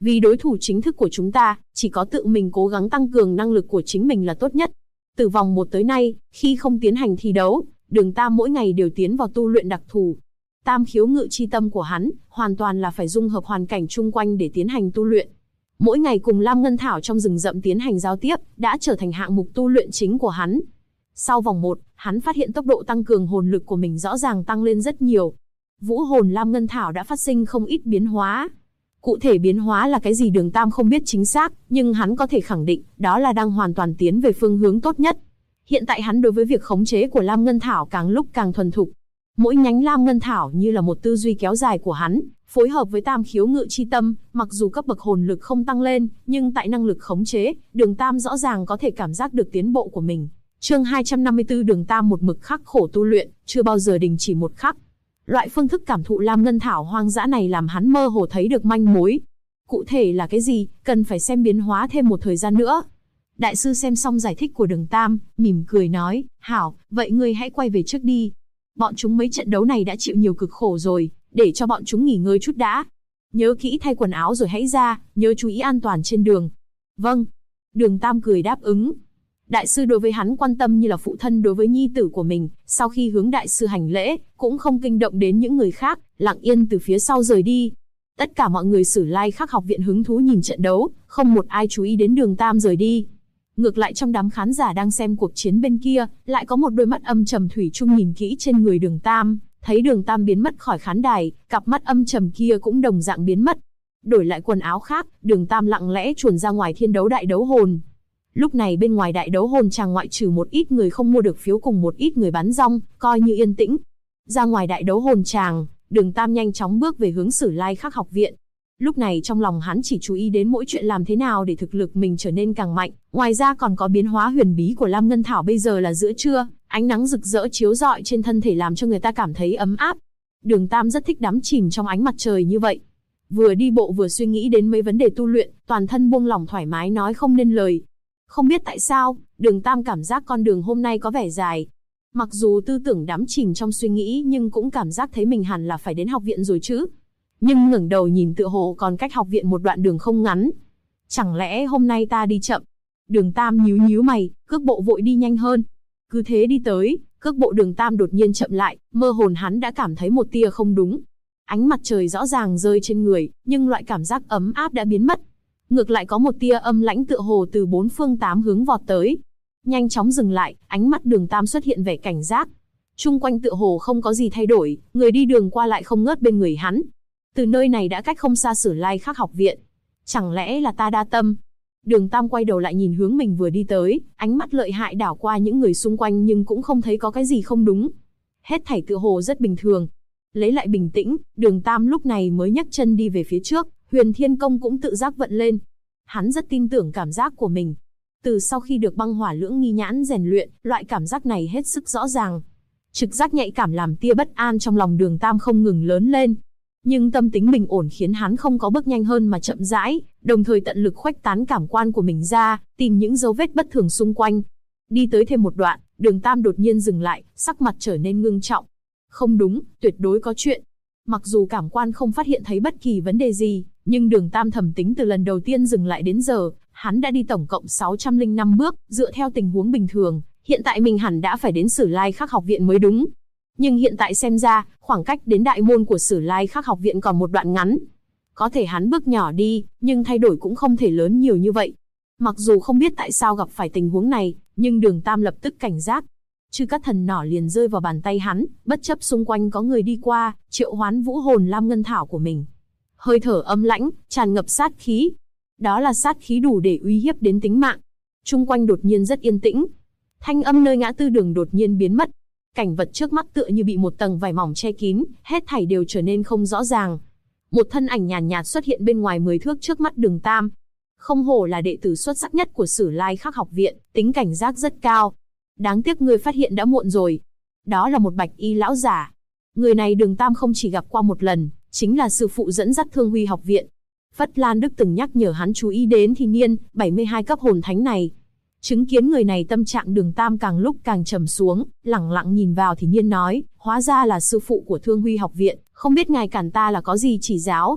Vì đối thủ chính thức của chúng ta, chỉ có tự mình cố gắng tăng cường năng lực của chính mình là tốt nhất. Từ vòng 1 tới nay, khi không tiến hành thi đấu, Đường Tam mỗi ngày đều tiến vào tu luyện đặc thù. Tam khiếu ngự chi tâm của hắn, hoàn toàn là phải dung hợp hoàn cảnh chung quanh để tiến hành tu luyện. Mỗi ngày cùng Lam Ngân Thảo trong rừng rậm tiến hành giao tiếp, đã trở thành hạng mục tu luyện chính của hắn. Sau vòng 1, hắn phát hiện tốc độ tăng cường hồn lực của mình rõ ràng tăng lên rất nhiều. Vũ hồn Lam Ngân Thảo đã phát sinh không ít biến hóa. Cụ thể biến hóa là cái gì Đường Tam không biết chính xác, nhưng hắn có thể khẳng định, đó là đang hoàn toàn tiến về phương hướng tốt nhất. Hiện tại hắn đối với việc khống chế của Lam Ngân Thảo càng lúc càng thuần thục. Mỗi nhánh Lam Ngân Thảo như là một tư duy kéo dài của hắn, phối hợp với tam khiếu ngự chi tâm, mặc dù cấp bậc hồn lực không tăng lên, nhưng tại năng lực khống chế, Đường Tam rõ ràng có thể cảm giác được tiến bộ của mình. Chương 254 Đường Tam một mực khắc khổ tu luyện, chưa bao giờ đình chỉ một khắc. Loại phương thức cảm thụ Lam Ngân Thảo hoang dã này làm hắn mơ hồ thấy được manh mối. Cụ thể là cái gì, cần phải xem biến hóa thêm một thời gian nữa. Đại sư xem xong giải thích của Đường Tam, mỉm cười nói, hảo, vậy ngươi hãy quay về trước đi. Bọn chúng mấy trận đấu này đã chịu nhiều cực khổ rồi, để cho bọn chúng nghỉ ngơi chút đã. Nhớ kỹ thay quần áo rồi hãy ra, nhớ chú ý an toàn trên đường. Vâng. Đường Tam cười đáp ứng. Đại sư đối với hắn quan tâm như là phụ thân đối với nhi tử của mình, sau khi hướng đại sư hành lễ, cũng không kinh động đến những người khác, lặng yên từ phía sau rời đi. Tất cả mọi người Sử Lai Khắc học viện hứng thú nhìn trận đấu, không một ai chú ý đến Đường Tam rời đi. Ngược lại trong đám khán giả đang xem cuộc chiến bên kia, lại có một đôi mắt âm trầm thủy chung nhìn kỹ trên người Đường Tam, thấy Đường Tam biến mất khỏi khán đài, cặp mắt âm trầm kia cũng đồng dạng biến mất. Đổi lại quần áo khác, Đường Tam lặng lẽ chuồn ra ngoài thiên đấu đại đấu hồn. Lúc này bên ngoài đại đấu hồn chàng ngoại trừ một ít người không mua được phiếu cùng một ít người bán rong, coi như yên tĩnh. Ra ngoài đại đấu hồn chàng, Đường Tam nhanh chóng bước về hướng Sử Lai Khắc học viện. Lúc này trong lòng hắn chỉ chú ý đến mỗi chuyện làm thế nào để thực lực mình trở nên càng mạnh, ngoài ra còn có biến hóa huyền bí của Lam Ngân Thảo. Bây giờ là giữa trưa, ánh nắng rực rỡ chiếu rọi trên thân thể làm cho người ta cảm thấy ấm áp. Đường Tam rất thích đắm chìm trong ánh mặt trời như vậy. Vừa đi bộ vừa suy nghĩ đến mấy vấn đề tu luyện, toàn thân buông lỏng thoải mái nói không nên lời. Không biết tại sao, Đường Tam cảm giác con đường hôm nay có vẻ dài. Mặc dù tư tưởng đắm chìm trong suy nghĩ nhưng cũng cảm giác thấy mình hẳn là phải đến học viện rồi chứ. Nhưng ngẩng đầu nhìn tựa hồ còn cách học viện một đoạn đường không ngắn. Chẳng lẽ hôm nay ta đi chậm? Đường Tam nhíu nhíu mày, cước bộ vội đi nhanh hơn. Cứ thế đi tới, cước bộ Đường Tam đột nhiên chậm lại, mơ hồn hắn đã cảm thấy một tia không đúng. Ánh mặt trời rõ ràng rơi trên người, nhưng loại cảm giác ấm áp đã biến mất. Ngược lại có một tia âm lãnh tựa hồ từ bốn phương tám hướng vọt tới. Nhanh chóng dừng lại, ánh mắt Đường Tam xuất hiện vẻ cảnh giác. Chung quanh tựa hồ không có gì thay đổi, người đi đường qua lại không ngớt bên người hắn. Từ nơi này đã cách không xa Sử Lai Khắc học viện. Chẳng lẽ là ta đa tâm? Đường Tam quay đầu lại nhìn hướng mình vừa đi tới, ánh mắt lợi hại đảo qua những người xung quanh nhưng cũng không thấy có cái gì không đúng. Hết thảy tựa hồ rất bình thường. Lấy lại bình tĩnh, Đường Tam lúc này mới nhấc chân đi về phía trước, Huyền Thiên Công cũng tự giác vận lên. Hắn rất tin tưởng cảm giác của mình. Từ sau khi được băng hỏa lưỡng nghi nhãn rèn luyện, loại cảm giác này hết sức rõ ràng. Trực giác nhạy cảm làm tia bất an trong lòng Đường Tam không ngừng lớn lên. Nhưng tâm tính bình ổn khiến hắn không có bước nhanh hơn mà chậm rãi, đồng thời tận lực khuếch tán cảm quan của mình ra, tìm những dấu vết bất thường xung quanh. Đi tới thêm một đoạn, Đường Tam đột nhiên dừng lại, sắc mặt trở nên ngưng trọng. Không đúng, tuyệt đối có chuyện. Mặc dù cảm quan không phát hiện thấy bất kỳ vấn đề gì, nhưng Đường Tam thẩm tính từ lần đầu tiên dừng lại đến giờ, hắn đã đi tổng cộng 605 bước, dựa theo tình huống bình thường, hiện tại mình hẳn đã phải đến Sử Lai Khắc học viện mới đúng. Nhưng hiện tại xem ra, khoảng cách đến đại môn của Sử Lai Khắc học viện còn một đoạn ngắn. Có thể hắn bước nhỏ đi, nhưng thay đổi cũng không thể lớn nhiều như vậy. Mặc dù không biết tại sao gặp phải tình huống này, nhưng Đường Tam lập tức cảnh giác. Chư Cát Thần nỏ liền rơi vào bàn tay hắn, bất chấp xung quanh có người đi qua, triệu hoán vũ hồn Lam Ngân Thảo của mình. Hơi thở âm lãnh, tràn ngập sát khí. Đó là sát khí đủ để uy hiếp đến tính mạng. Chung quanh đột nhiên rất yên tĩnh. Thanh âm nơi ngã tư đường đột nhiên biến mất. Cảnh vật trước mắt tựa như bị một tầng vải mỏng che kín, hết thảy đều trở nên không rõ ràng. Một thân ảnh nhàn nhạt xuất hiện bên ngoài 10 thước trước mắt Đường Tam. Không hổ là đệ tử xuất sắc nhất của Sử Lai Khắc học viện, tính cảnh giác rất cao. Đáng tiếc người phát hiện đã muộn rồi. Đó là một bạch y lão giả. Người này Đường Tam không chỉ gặp qua một lần, chính là sư phụ dẫn dắt Thương Huy học viện. Phất Lan Đức từng nhắc nhở hắn chú ý đến thì niên 72 cấp hồn thánh này. Chứng kiến người này tâm trạng Đường Tam càng lúc càng trầm xuống, lẳng lặng nhìn vào thì nhiên nói, hóa ra là sư phụ của Thương Huy học viện, không biết ngài cản ta là có gì chỉ giáo.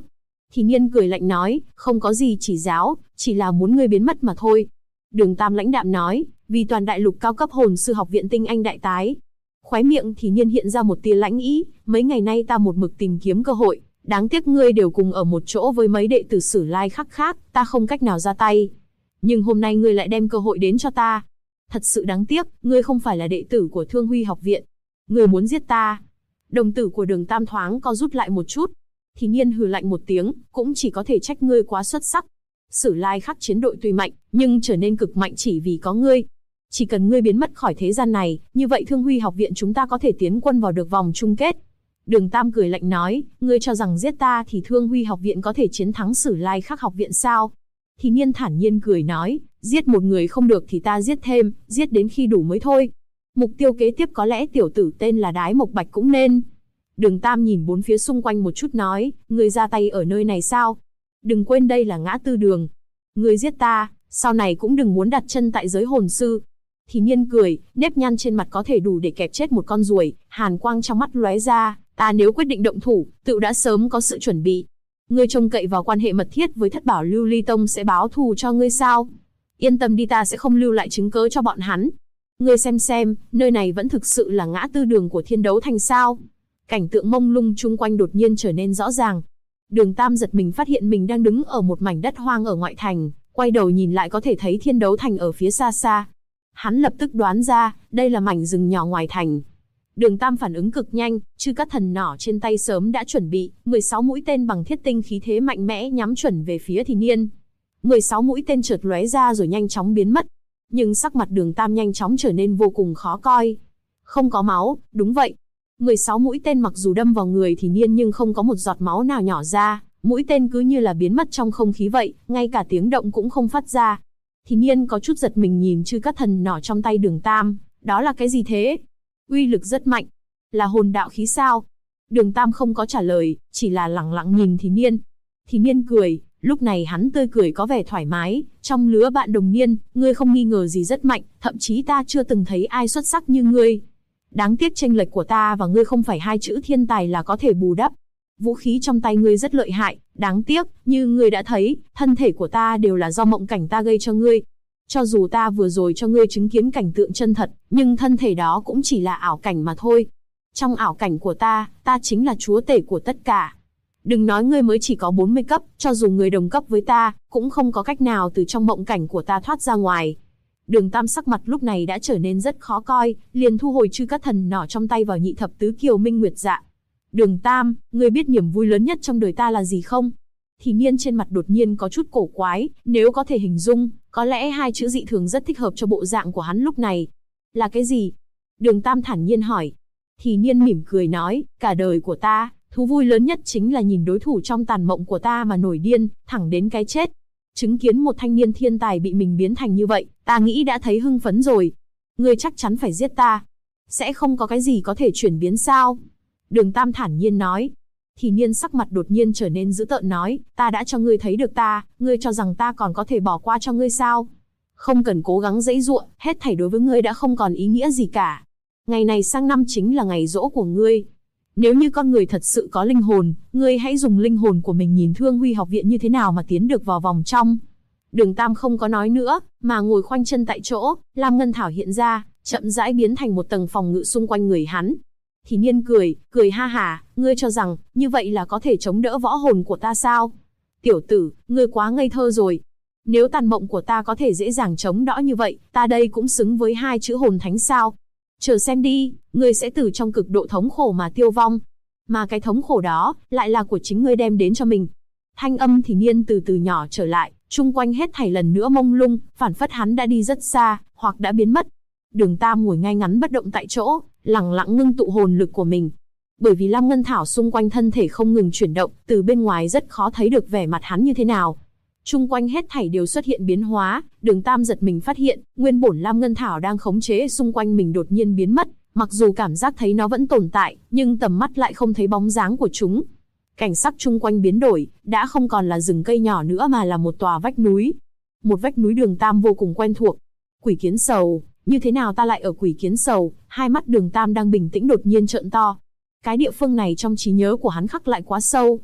Thì Niên cười lạnh nói, không có gì chỉ giáo, chỉ là muốn ngươi biến mất mà thôi. Đường Tam lãnh đạm nói, vì toàn đại lục cao cấp hồn sư học viện tinh anh đại tái. Khóe miệng Thì Niên hiện ra một tia lãnh ý, mấy ngày nay ta một mực tìm kiếm cơ hội, đáng tiếc ngươi đều cùng ở một chỗ với mấy đệ tử Sử Lai Khắc khác, ta không cách nào ra tay. Nhưng hôm nay ngươi lại đem cơ hội đến cho ta. Thật sự đáng tiếc, ngươi không phải là đệ tử của Thương Huy học viện. Ngươi muốn giết ta. Đồng tử của Đường Tam thoáng co rút lại một chút. Thì Niên hừ lạnh một tiếng, cũng chỉ có thể trách ngươi quá xuất sắc. Sử Lai Khắc chiến đội tuy mạnh, nhưng trở nên cực mạnh chỉ vì có ngươi. Chỉ cần ngươi biến mất khỏi thế gian này, như vậy Thương Huy học viện chúng ta có thể tiến quân vào được vòng chung kết. Đường Tam cười lạnh nói, ngươi cho rằng giết ta thì Thương Huy học viện có thể chiến thắng Sử Lai Khắc học viện sao? Thì Niên thản nhiên cười nói, giết một người không được thì ta giết thêm, giết đến khi đủ mới thôi. Mục tiêu kế tiếp có lẽ tiểu tử tên là Đái Mộc Bạch cũng nên. Đường Tam nhìn bốn phía xung quanh một chút nói, ngươi ra tay ở nơi này sao? Đừng quên đây là ngã tư đường. Ngươi giết ta, sau này cũng đừng muốn đặt chân tại giới hồn sư. Thì Niên cười, nếp nhăn trên mặt có thể đủ để kẹp chết một con ruồi, hàn quang trong mắt lóe ra, ta nếu quyết định động thủ, tự đã sớm có sự chuẩn bị. Ngươi trông cậy vào quan hệ mật thiết với Thất Bảo Lưu Ly Tông sẽ báo thù cho ngươi sao? Yên tâm đi, ta sẽ không lưu lại chứng cớ cho bọn hắn. Ngươi xem, nơi này vẫn thực sự là ngã tư đường của Thiên Đấu Thành sao? Cảnh tượng mông lung chung quanh đột nhiên trở nên rõ ràng. Đường Tam giật mình phát hiện mình đang đứng ở một mảnh đất hoang ở ngoại thành, quay đầu nhìn lại có thể thấy Thiên Đấu Thành ở phía xa xa. Hắn lập tức đoán ra, đây là mảnh rừng nhỏ ngoài thành. Đường Tam phản ứng cực nhanh, chư cát thần nỏ trên tay sớm đã chuẩn bị, 16 mũi tên bằng thiết tinh khí thế mạnh mẽ nhắm chuẩn về phía Thì Niên. 16 mũi tên chợt lóe ra rồi nhanh chóng biến mất. Nhưng sắc mặt Đường Tam nhanh chóng trở nên vô cùng khó coi. Không có máu, đúng vậy. 16 mũi tên mặc dù đâm vào người Thì Niên nhưng không có một giọt máu nào nhỏ ra, mũi tên cứ như là biến mất trong không khí vậy, ngay cả tiếng động cũng không phát ra. Thì Niên có chút giật mình nhìn chư cát thần nỏ trong tay Đường Tam, đó là cái gì thế? Uy lực rất mạnh, là hồn đạo khí sao? Đường Tam không có trả lời, chỉ là lẳng lặng nhìn Thì Niên. Thì Niên cười, lúc này hắn tươi cười có vẻ thoải mái, trong lứa bạn đồng niên, ngươi không nghi ngờ gì rất mạnh, thậm chí ta chưa từng thấy ai xuất sắc như ngươi. Đáng tiếc chênh lệch của ta và ngươi không phải hai chữ thiên tài là có thể bù đắp. Vũ khí trong tay ngươi rất lợi hại, đáng tiếc, như ngươi đã thấy, thân thể của ta đều là do mộng cảnh ta gây cho ngươi. Cho dù ta vừa rồi cho ngươi chứng kiến cảnh tượng chân thật, nhưng thân thể đó cũng chỉ là ảo cảnh mà thôi. Trong ảo cảnh của ta chính là chúa tể của tất cả. Đừng nói ngươi mới chỉ có 40 cấp, cho dù người đồng cấp với ta, cũng không có cách nào từ trong mộng cảnh của ta thoát ra ngoài. Đường Tam sắc mặt lúc này đã trở nên rất khó coi, liền thu hồi chư cát thần nỏ trong tay vào nhị thập tứ kiều minh nguyệt dạ. Đường Tam, ngươi biết niềm vui lớn nhất trong đời ta là gì không? Thì Niên trên mặt đột nhiên có chút cổ quái, nếu có thể hình dung, có lẽ hai chữ dị thường rất thích hợp cho bộ dạng của hắn lúc này. Là cái gì? Đường Tam thản nhiên hỏi. Thì Niên mỉm cười nói, cả đời của ta, thú vui lớn nhất chính là nhìn đối thủ trong tàn mộng của ta mà nổi điên, thẳng đến cái chết. Chứng kiến một thanh niên thiên tài bị mình biến thành như vậy, ta nghĩ đã thấy hưng phấn rồi. Ngươi chắc chắn phải giết ta. Sẽ không có cái gì có thể chuyển biến sao? Đường Tam thản nhiên nói. Thì Niên sắc mặt đột nhiên trở nên dữ tợn nói, ta đã cho ngươi thấy được ta, ngươi cho rằng ta còn có thể bỏ qua cho ngươi sao? Không cần cố gắng giãy giụa, hết thảy đối với ngươi đã không còn ý nghĩa gì cả. Ngày này sang năm chính là ngày giỗ của ngươi. Nếu như con người thật sự có linh hồn, ngươi hãy dùng linh hồn của mình nhìn Thương Huy học viện như thế nào mà tiến được vào vòng trong. Đường Tam không có nói nữa, mà ngồi khoanh chân tại chỗ, Lam Ngân Thảo hiện ra, chậm rãi biến thành một tầng phòng ngự xung quanh người hắn. Thì Niên cười ha hả, ngươi cho rằng, như vậy là có thể chống đỡ võ hồn của ta sao? Tiểu tử, ngươi quá ngây thơ rồi. Nếu tàn mộng của ta có thể dễ dàng chống đỡ như vậy, ta đây cũng xứng với hai chữ hồn thánh sao? Chờ xem đi, ngươi sẽ từ trong cực độ thống khổ mà tiêu vong. Mà cái thống khổ đó, lại là của chính ngươi đem đến cho mình. Thanh âm Thì Niên từ từ nhỏ trở lại, chung quanh hết thảy lần nữa mông lung, phản phất hắn đã đi rất xa, hoặc đã biến mất. Đường Tam ngồi ngay ngắn bất động tại chỗ, lặng lặng ngưng tụ hồn lực của mình. Bởi vì Lam Ngân Thảo xung quanh thân thể không ngừng chuyển động, từ bên ngoài rất khó thấy được vẻ mặt hắn như thế nào. Chung quanh hết thảy đều xuất hiện biến hóa, Đường Tam giật mình phát hiện, nguyên bổn Lam Ngân Thảo đang khống chế xung quanh mình đột nhiên biến mất, mặc dù cảm giác thấy nó vẫn tồn tại, nhưng tầm mắt lại không thấy bóng dáng của chúng. Cảnh sắc chung quanh biến đổi, đã không còn là rừng cây nhỏ nữa mà là một tòa vách núi. Một vách núi Đường Tam vô cùng quen thuộc. Quỷ Kiến Sầu, như thế nào ta lại ở Quỷ Kiến Sầu? Hai mắt Đường Tam đang bình tĩnh đột nhiên trợn to. Cái địa phương này trong trí nhớ của hắn khắc lại quá sâu.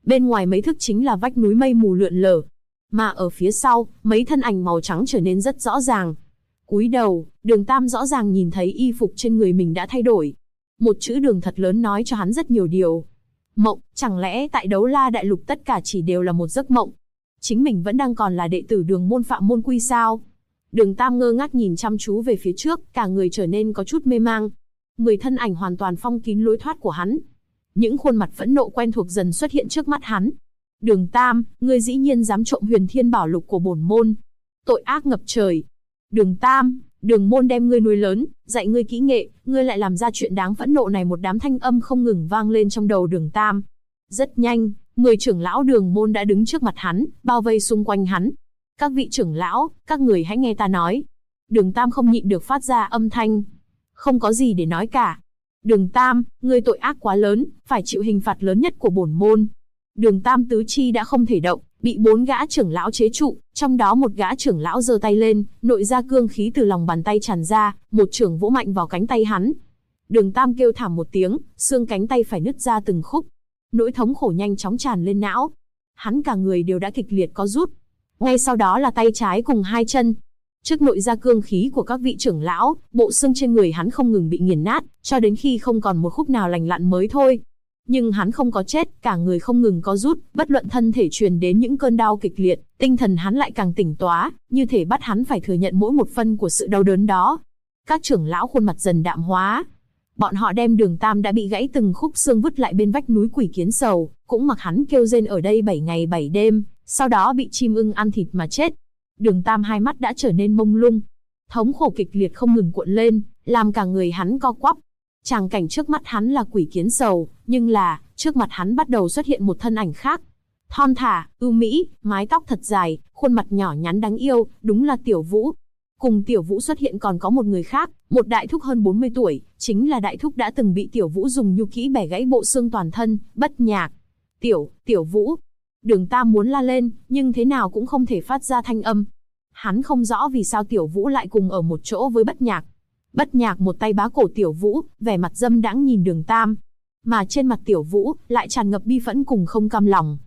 Bên ngoài mấy thước chính là vách núi mây mù lượn lờ. Mà ở phía sau, mấy thân ảnh màu trắng trở nên rất rõ ràng. Cúi đầu, Đường Tam rõ ràng nhìn thấy y phục trên người mình đã thay đổi. Một chữ Đường thật lớn nói cho hắn rất nhiều điều. Mộng, chẳng lẽ tại Đấu La Đại Lục tất cả chỉ đều là một giấc mộng? Chính mình vẫn đang còn là đệ tử Đường môn Phạm môn quy sao? Đường Tam ngơ ngác nhìn chăm chú về phía trước, cả người trở nên có chút mê mang. 10 thân ảnh hoàn toàn phong kín lối thoát của hắn. Những khuôn mặt phẫn nộ quen thuộc dần xuất hiện trước mắt hắn. Đường Tam, ngươi dĩ nhiên dám trộm Huyền Thiên Bảo Lục của bổn môn. Tội ác ngập trời. Đường Tam, Đường môn đem ngươi nuôi lớn, dạy ngươi kỹ nghệ, ngươi lại làm ra chuyện đáng phẫn nộ này. Một đám thanh âm không ngừng vang lên trong đầu Đường Tam. Rất nhanh, 10 trưởng lão Đường môn đã đứng trước mặt hắn, bao vây xung quanh hắn. Các vị trưởng lão, các người hãy nghe ta nói. Đường Tam không nhịn được phát ra âm thanh. Không có gì để nói cả. Đường Tam, ngươi tội ác quá lớn, phải chịu hình phạt lớn nhất của bổn môn. Đường Tam tứ chi đã không thể động, bị 4 gã trưởng lão chế trụ, trong đó một gã trưởng lão giơ tay lên, nội ra cương khí từ lòng bàn tay tràn ra, một chưởng vỗ mạnh vào cánh tay hắn. Đường Tam kêu thảm một tiếng, xương cánh tay phải nứt ra từng khúc. Nỗi thống khổ nhanh chóng tràn lên não. Hắn cả người đều đã kịch liệt co rút. Ngay sau đó là tay trái cùng 2 chân. Trước nội ra cương khí của các vị trưởng lão, bộ xương trên người hắn không ngừng bị nghiền nát, cho đến khi không còn một khúc nào lành lặn mới thôi. Nhưng hắn không có chết, cả người không ngừng co rút, bất luận thân thể truyền đến những cơn đau kịch liệt, tinh thần hắn lại càng tỉnh táo, như thể bắt hắn phải thừa nhận mỗi một phân của sự đau đớn đó. Các trưởng lão khuôn mặt dần đạm hóa. Bọn họ đem Đường Tam đã bị gãy từng khúc xương vứt lại bên vách núi Quỷ Kiến Sầu, cũng mặc hắn kêu rên ở đây 7 ngày 7 đêm, sau đó bị chim ưng ăn thịt mà chết. Đường Tam hai mắt đã trở nên mông lung. Thống khổ kịch liệt không ngừng cuộn lên, làm cả người hắn co quắp. Tràng cảnh trước mắt hắn là Quỷ Kiến Sầu, nhưng là, trước mặt hắn bắt đầu xuất hiện một thân ảnh khác. Thon thả, ưu mỹ, mái tóc thật dài, khuôn mặt nhỏ nhắn đáng yêu, đúng là Tiểu Vũ. Cùng Tiểu Vũ xuất hiện còn có một người khác, một đại thúc hơn 40 tuổi, chính là đại thúc đã từng bị Tiểu Vũ dùng nhu kỹ bẻ gãy bộ xương toàn thân, Bất Nhạc. Tiểu Vũ. Đường Tam muốn la lên, nhưng thế nào cũng không thể phát ra thanh âm. Hắn không rõ vì sao Tiểu Vũ lại cùng ở một chỗ với Bất Nhạc. Bất Nhạc một tay bá cổ Tiểu Vũ, vẻ mặt dâm đãng nhìn Đường Tam. Mà trên mặt Tiểu Vũ, lại tràn ngập bi phẫn cùng không cam lòng.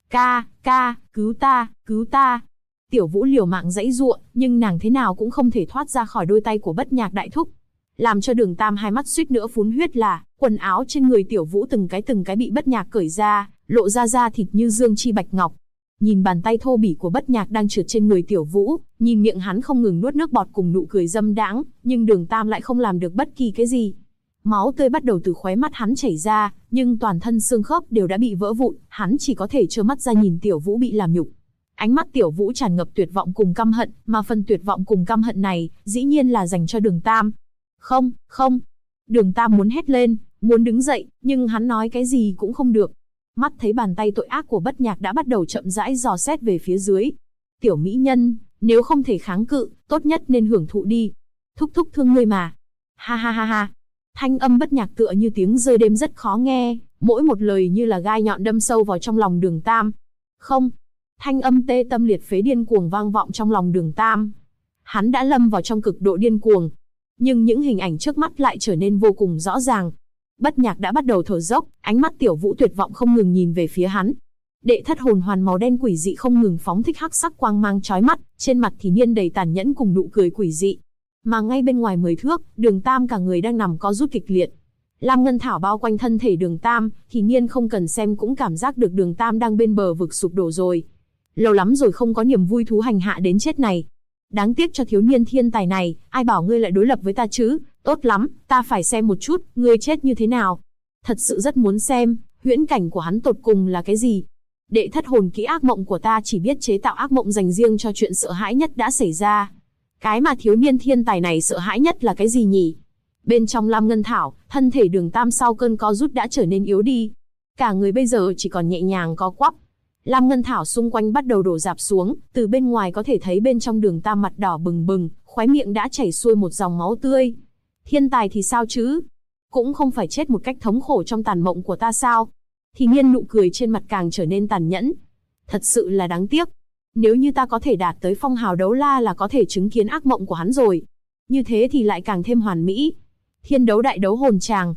Ca, cứu ta. Tiểu Vũ liều mạng giãy giụa, nhưng nàng thế nào cũng không thể thoát ra khỏi đôi tay của Bất Nhạc đại thúc. Làm cho Đường Tam hai mắt suýt nữa phun huyết là, quần áo trên người Tiểu Vũ từng cái bị Bất Nhạc cởi ra, lộ ra da thịt như dương chi bạch ngọc. Nhìn bàn tay thô bỉ của Bất Nhạc đang trượt trên người Tiểu Vũ, nhìn miệng hắn không ngừng nuốt nước bọt cùng nụ cười dâm đãng, nhưng Đường Tam lại không làm được bất kỳ cái gì. Máu tươi bắt đầu từ khóe mắt hắn chảy ra, nhưng toàn thân xương khớp đều đã bị vỡ vụn, hắn chỉ có thể trơ mắt ra nhìn Tiểu Vũ bị làm nhục. Ánh mắt Tiểu Vũ tràn ngập tuyệt vọng cùng căm hận, mà phần tuyệt vọng cùng căm hận này, dĩ nhiên là dành cho Đường Tam. Không. Đường Tam muốn hét lên, muốn đứng dậy, nhưng hắn nói cái gì cũng không được. Mắt thấy bàn tay tội ác của Bất Nhạc đã bắt đầu chậm rãi dò xét về phía dưới. Tiểu mỹ nhân, nếu không thể kháng cự, tốt nhất nên hưởng thụ đi. Thúc thương ngươi mà. Ha. Thanh âm Bất Nhạc tựa như tiếng rơi đêm rất khó nghe, mỗi một lời như là gai nhọn đâm sâu vào trong lòng Đường Tam. Không. Thanh âm tê tâm liệt phế điên cuồng vang vọng trong lòng Đường Tam. Hắn đã lâm vào trong cực độ điên cuồng. Nhưng những hình ảnh trước mắt lại trở nên vô cùng rõ ràng. Bất Nhạc đã bắt đầu thở dốc, ánh mắt Tiểu Vũ tuyệt vọng không ngừng nhìn về phía hắn. Đệ thất hồn hoàn màu đen quỷ dị không ngừng phóng thích hắc sắc quang mang chói mắt, trên mặt thì niên đầy tàn nhẫn cùng nụ cười quỷ dị. Mà ngay bên ngoài 10 thước, Đường Tam cả người đang nằm co rút kịch liệt. Lam ngân thảo bao quanh thân thể Đường Tam, thì niên không cần xem cũng cảm giác được Đường Tam đang bên bờ vực sụp đổ rồi. Lâu lắm rồi không có niềm vui thú hành hạ đến chết này. Đáng tiếc cho thiếu niên thiên tài này, ai bảo ngươi lại đối lập với ta chứ? Tốt lắm, ta phải xem một chút, ngươi chết như thế nào. Thật sự rất muốn xem, huyễn cảnh của hắn tột cùng là cái gì. Đệ thất hồn kỹ ác mộng của ta chỉ biết chế tạo ác mộng dành riêng cho chuyện sợ hãi nhất đã xảy ra. Cái mà thiếu niên thiên tài này sợ hãi nhất là cái gì nhỉ? Bên trong Lam Ngân Thảo, thân thể Đường Tam sau cơn co rút đã trở nên yếu đi. Cả người bây giờ chỉ còn nhẹ nhàng co quắp. Lam Ngân Thảo xung quanh bắt đầu đổ rạp xuống, từ bên ngoài có thể thấy bên trong Đường Tam mặt đỏ bừng bừng, khóe miệng đã chảy xuôi một dòng máu tươi. Thiên tài thì sao chứ? Cũng không phải chết một cách thống khổ trong tàn mộng của ta sao? Thì niên nụ cười trên mặt càng trở nên tàn nhẫn. Thật sự là đáng tiếc. Nếu như ta có thể đạt tới phong hào đấu la là có thể chứng kiến ác mộng của hắn rồi. Như thế thì lại càng thêm hoàn mỹ. Thiên đấu đại đấu hồn tràng.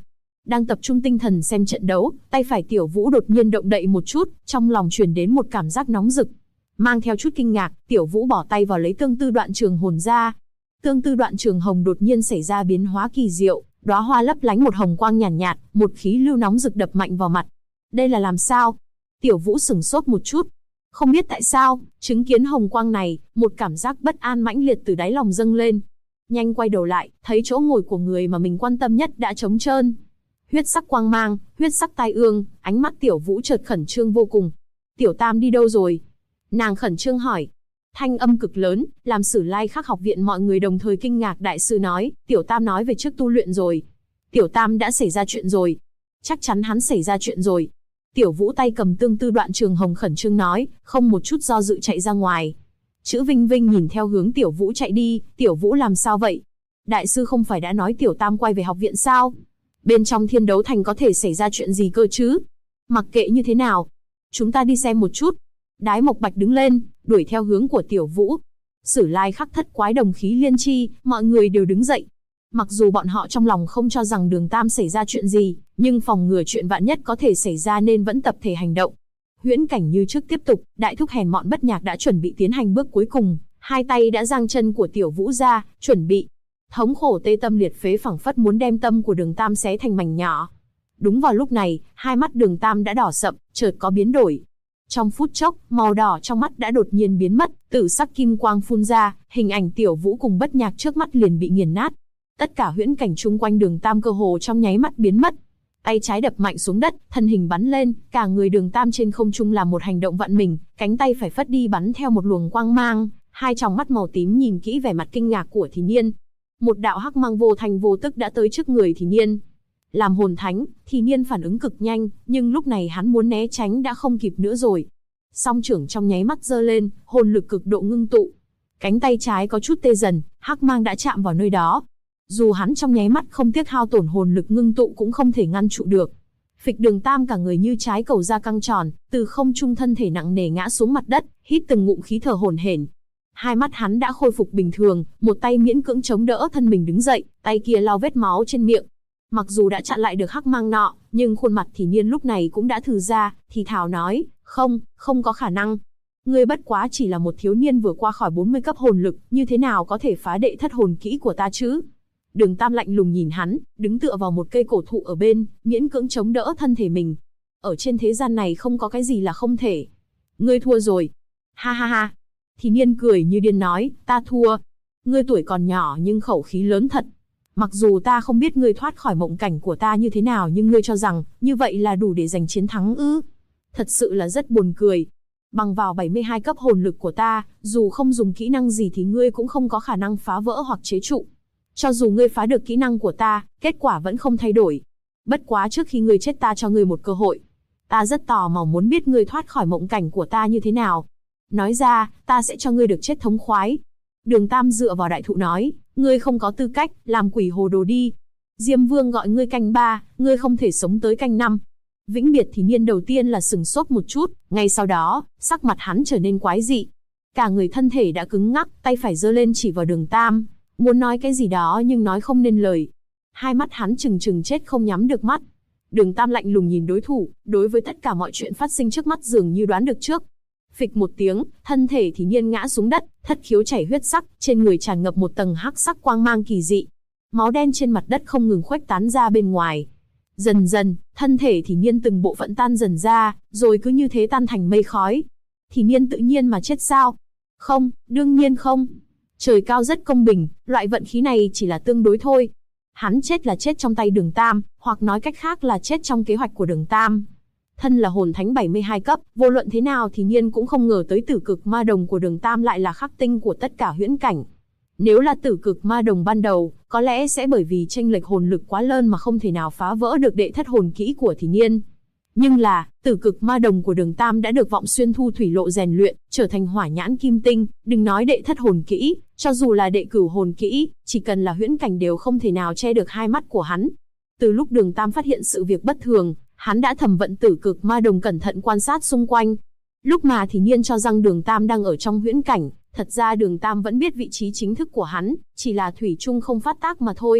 Đang tập trung tinh thần xem trận đấu, tay phải Tiểu Vũ đột nhiên động đậy một chút, trong lòng truyền đến một cảm giác nóng rực. Mang theo chút kinh ngạc, Tiểu Vũ bỏ tay vào lấy tương tư đoạn trường hồn ra. Tương tư đoạn trường hồng đột nhiên xảy ra biến hóa kỳ diệu, đóa hoa lấp lánh một hồng quang nhàn nhạt, một khí lưu nóng rực đập mạnh vào mặt. Đây là làm sao? Tiểu Vũ sửng sốt một chút. Không biết tại sao, chứng kiến hồng quang này, một cảm giác bất an mãnh liệt từ đáy lòng dâng lên. Nhanh quay đầu lại, thấy chỗ ngồi của người mà mình quan tâm nhất đã trống trơn. Huyết sắc quang mang, huyết sắc tai ương, ánh mắt Tiểu Vũ chợt khẩn trương vô cùng. Tiểu Tam đi đâu rồi? Nàng khẩn trương hỏi. Thanh âm cực lớn, làm Sử Lai Khắc học viện mọi người đồng thời kinh ngạc. Đại sư nói, Tiểu Tam nói về trước tu luyện rồi. Tiểu Tam đã xảy ra chuyện rồi. Chắc chắn hắn xảy ra chuyện rồi. Tiểu Vũ tay cầm tương tư đoạn trường hồng khẩn trương nói, không một chút do dự chạy ra ngoài. Chữ Vinh Vinh nhìn theo hướng Tiểu Vũ chạy đi. Tiểu Vũ làm sao vậy? Đại sư không phải đã nói Tiểu Tam quay về học viện sao? Bên trong Thiên Đấu Thành có thể xảy ra chuyện gì cơ chứ? Mặc kệ như thế nào, chúng ta đi xem một chút. Đái Mộc Bạch đứng lên, đuổi theo hướng của Tiểu Vũ. Sử Lai Khắc thất quái đồng khí liên chi, mọi người đều đứng dậy. Mặc dù bọn họ trong lòng không cho rằng Đường Tam xảy ra chuyện gì, nhưng phòng ngừa chuyện vạn nhất có thể xảy ra nên vẫn tập thể hành động. Huyễn cảnh như trước tiếp tục, đại thúc hèn mọn Bất Nhạc đã chuẩn bị tiến hành bước cuối cùng, hai tay đã giang chân của Tiểu Vũ ra, chuẩn bị. Thống khổ tê tâm liệt phế phảng phất muốn đem tâm của Đường Tam xé thành mảnh nhỏ. Đúng vào lúc này, hai mắt Đường Tam đã đỏ sậm, chợt có biến đổi. Trong phút chốc, màu đỏ trong mắt đã đột nhiên biến mất, tử sắc kim quang phun ra, hình ảnh Tiểu Vũ cùng Bất Nhạc trước mắt liền bị nghiền nát. Tất cả huyễn cảnh chung quanh Đường Tam cơ hồ trong nháy mắt biến mất. Tay trái đập mạnh xuống đất, thân hình bắn lên, cả người Đường Tam trên không trung làm một hành động vặn mình, cánh tay phải phất đi bắn theo một luồng quang mang, hai tròng mắt màu tím nhìn kỹ vẻ mặt kinh ngạc của Thì Niên. Một đạo hắc mang vô thành vô tức đã tới trước người Thì Niên. Làm hồn thánh, Thì Niên phản ứng cực nhanh, nhưng lúc này hắn muốn né tránh đã không kịp nữa rồi. Song trưởng trong nháy mắt giơ lên, hồn lực cực độ ngưng tụ. Cánh tay trái có chút tê dần, hắc mang đã chạm vào nơi đó. Dù hắn trong nháy mắt không tiếc hao tổn hồn lực ngưng tụ cũng không thể ngăn trụ được. Phịch Đường Tam cả người như trái cầu da căng tròn, từ không trung thân thể nặng nề ngã xuống mặt đất, hít từng ngụm khí thở hổn hển. Hai mắt hắn đã khôi phục bình thường, một tay miễn cưỡng chống đỡ thân mình đứng dậy, tay kia lau vết máu trên miệng. Mặc dù đã chặn lại được hắc mang nọ, nhưng khuôn mặt Thì Niên lúc này cũng đã thử ra, thì thào nói, không có khả năng. Ngươi bất quá chỉ là một thiếu niên vừa qua khỏi 40 cấp hồn lực, như thế nào có thể phá đệ thất hồn kỹ của ta chứ? Đường Tam lạnh lùng nhìn hắn, đứng tựa vào một cây cổ thụ ở bên, miễn cưỡng chống đỡ thân thể mình. Ở trên thế gian này không có cái gì là không thể. Ngươi thua rồi. Ha ha ha. Thì Niên cười như điên nói, ta thua. Ngươi tuổi còn nhỏ nhưng khẩu khí lớn thật. Mặc dù ta không biết ngươi thoát khỏi mộng cảnh của ta như thế nào, nhưng ngươi cho rằng, như vậy là đủ để giành chiến thắng ư? Thật sự là rất buồn cười. Bằng vào 72 cấp hồn lực của ta, dù không dùng kỹ năng gì thì ngươi cũng không có khả năng phá vỡ hoặc chế trụ. Cho dù ngươi phá được kỹ năng của ta, kết quả vẫn không thay đổi. Bất quá trước khi ngươi chết ta cho ngươi một cơ hội. Ta rất tò mò muốn biết ngươi thoát khỏi mộng cảnh của ta như thế nào. Nói ra, ta sẽ cho ngươi được chết thống khoái. Đường Tam dựa vào đại thụ nói, ngươi không có tư cách, làm quỷ hồ đồ đi. Diêm Vương gọi ngươi canh 3, ngươi không thể sống tới canh 5. Vĩnh biệt Thì Niên đầu tiên là sừng sốt một chút, ngay sau đó, sắc mặt hắn trở nên quái dị. Cả người thân thể đã cứng ngắc, tay phải giơ lên chỉ vào Đường Tam, muốn nói cái gì đó nhưng nói không nên lời. Hai mắt hắn trừng trừng chết không nhắm được mắt. Đường Tam lạnh lùng nhìn đối thủ, đối với tất cả mọi chuyện phát sinh trước mắt dường như đoán được trước. Phịch một tiếng, thân thể Thì Niên ngã xuống đất, thất khiếu chảy huyết sắc, trên người tràn ngập một tầng hắc sắc quang mang kỳ dị. Máu đen trên mặt đất không ngừng khuếch tán ra bên ngoài. Dần dần, thân thể Thì Niên từng bộ phận tan dần ra, rồi cứ như thế tan thành mây khói. Thì Niên tự nhiên mà chết sao? Không, đương nhiên không. Trời cao rất công bình, loại vận khí này chỉ là tương đối thôi. Hắn chết là chết trong tay Đường Tam, hoặc nói cách khác là chết trong kế hoạch của Đường Tam. Thân là hồn thánh 72 cấp, vô luận thế nào Thì Niên cũng không ngờ tới tử cực ma đồng của Đường Tam lại là khắc tinh của tất cả huyễn cảnh. Nếu là tử cực ma đồng ban đầu, có lẽ sẽ bởi vì chênh lệch hồn lực quá lớn mà không thể nào phá vỡ được đệ thất hồn kỹ của Thì Niên. Nhưng là, tử cực ma đồng của Đường Tam đã được Vọng Xuyên Thu Thủy Lộ rèn luyện, trở thành hỏa nhãn kim tinh, đừng nói đệ thất hồn kỹ, cho dù là đệ cửu hồn kỹ, chỉ cần là huyễn cảnh đều không thể nào che được hai mắt của hắn. Từ lúc Đường Tam phát hiện sự việc bất thường, hắn đã thẩm vận tử cực ma đồng cẩn thận quan sát xung quanh. Lúc mà Thì Niên cho rằng Đường Tam đang ở trong huyễn cảnh, thật ra Đường Tam vẫn biết vị trí chính thức của hắn, chỉ là thủy chung không phát tác mà thôi.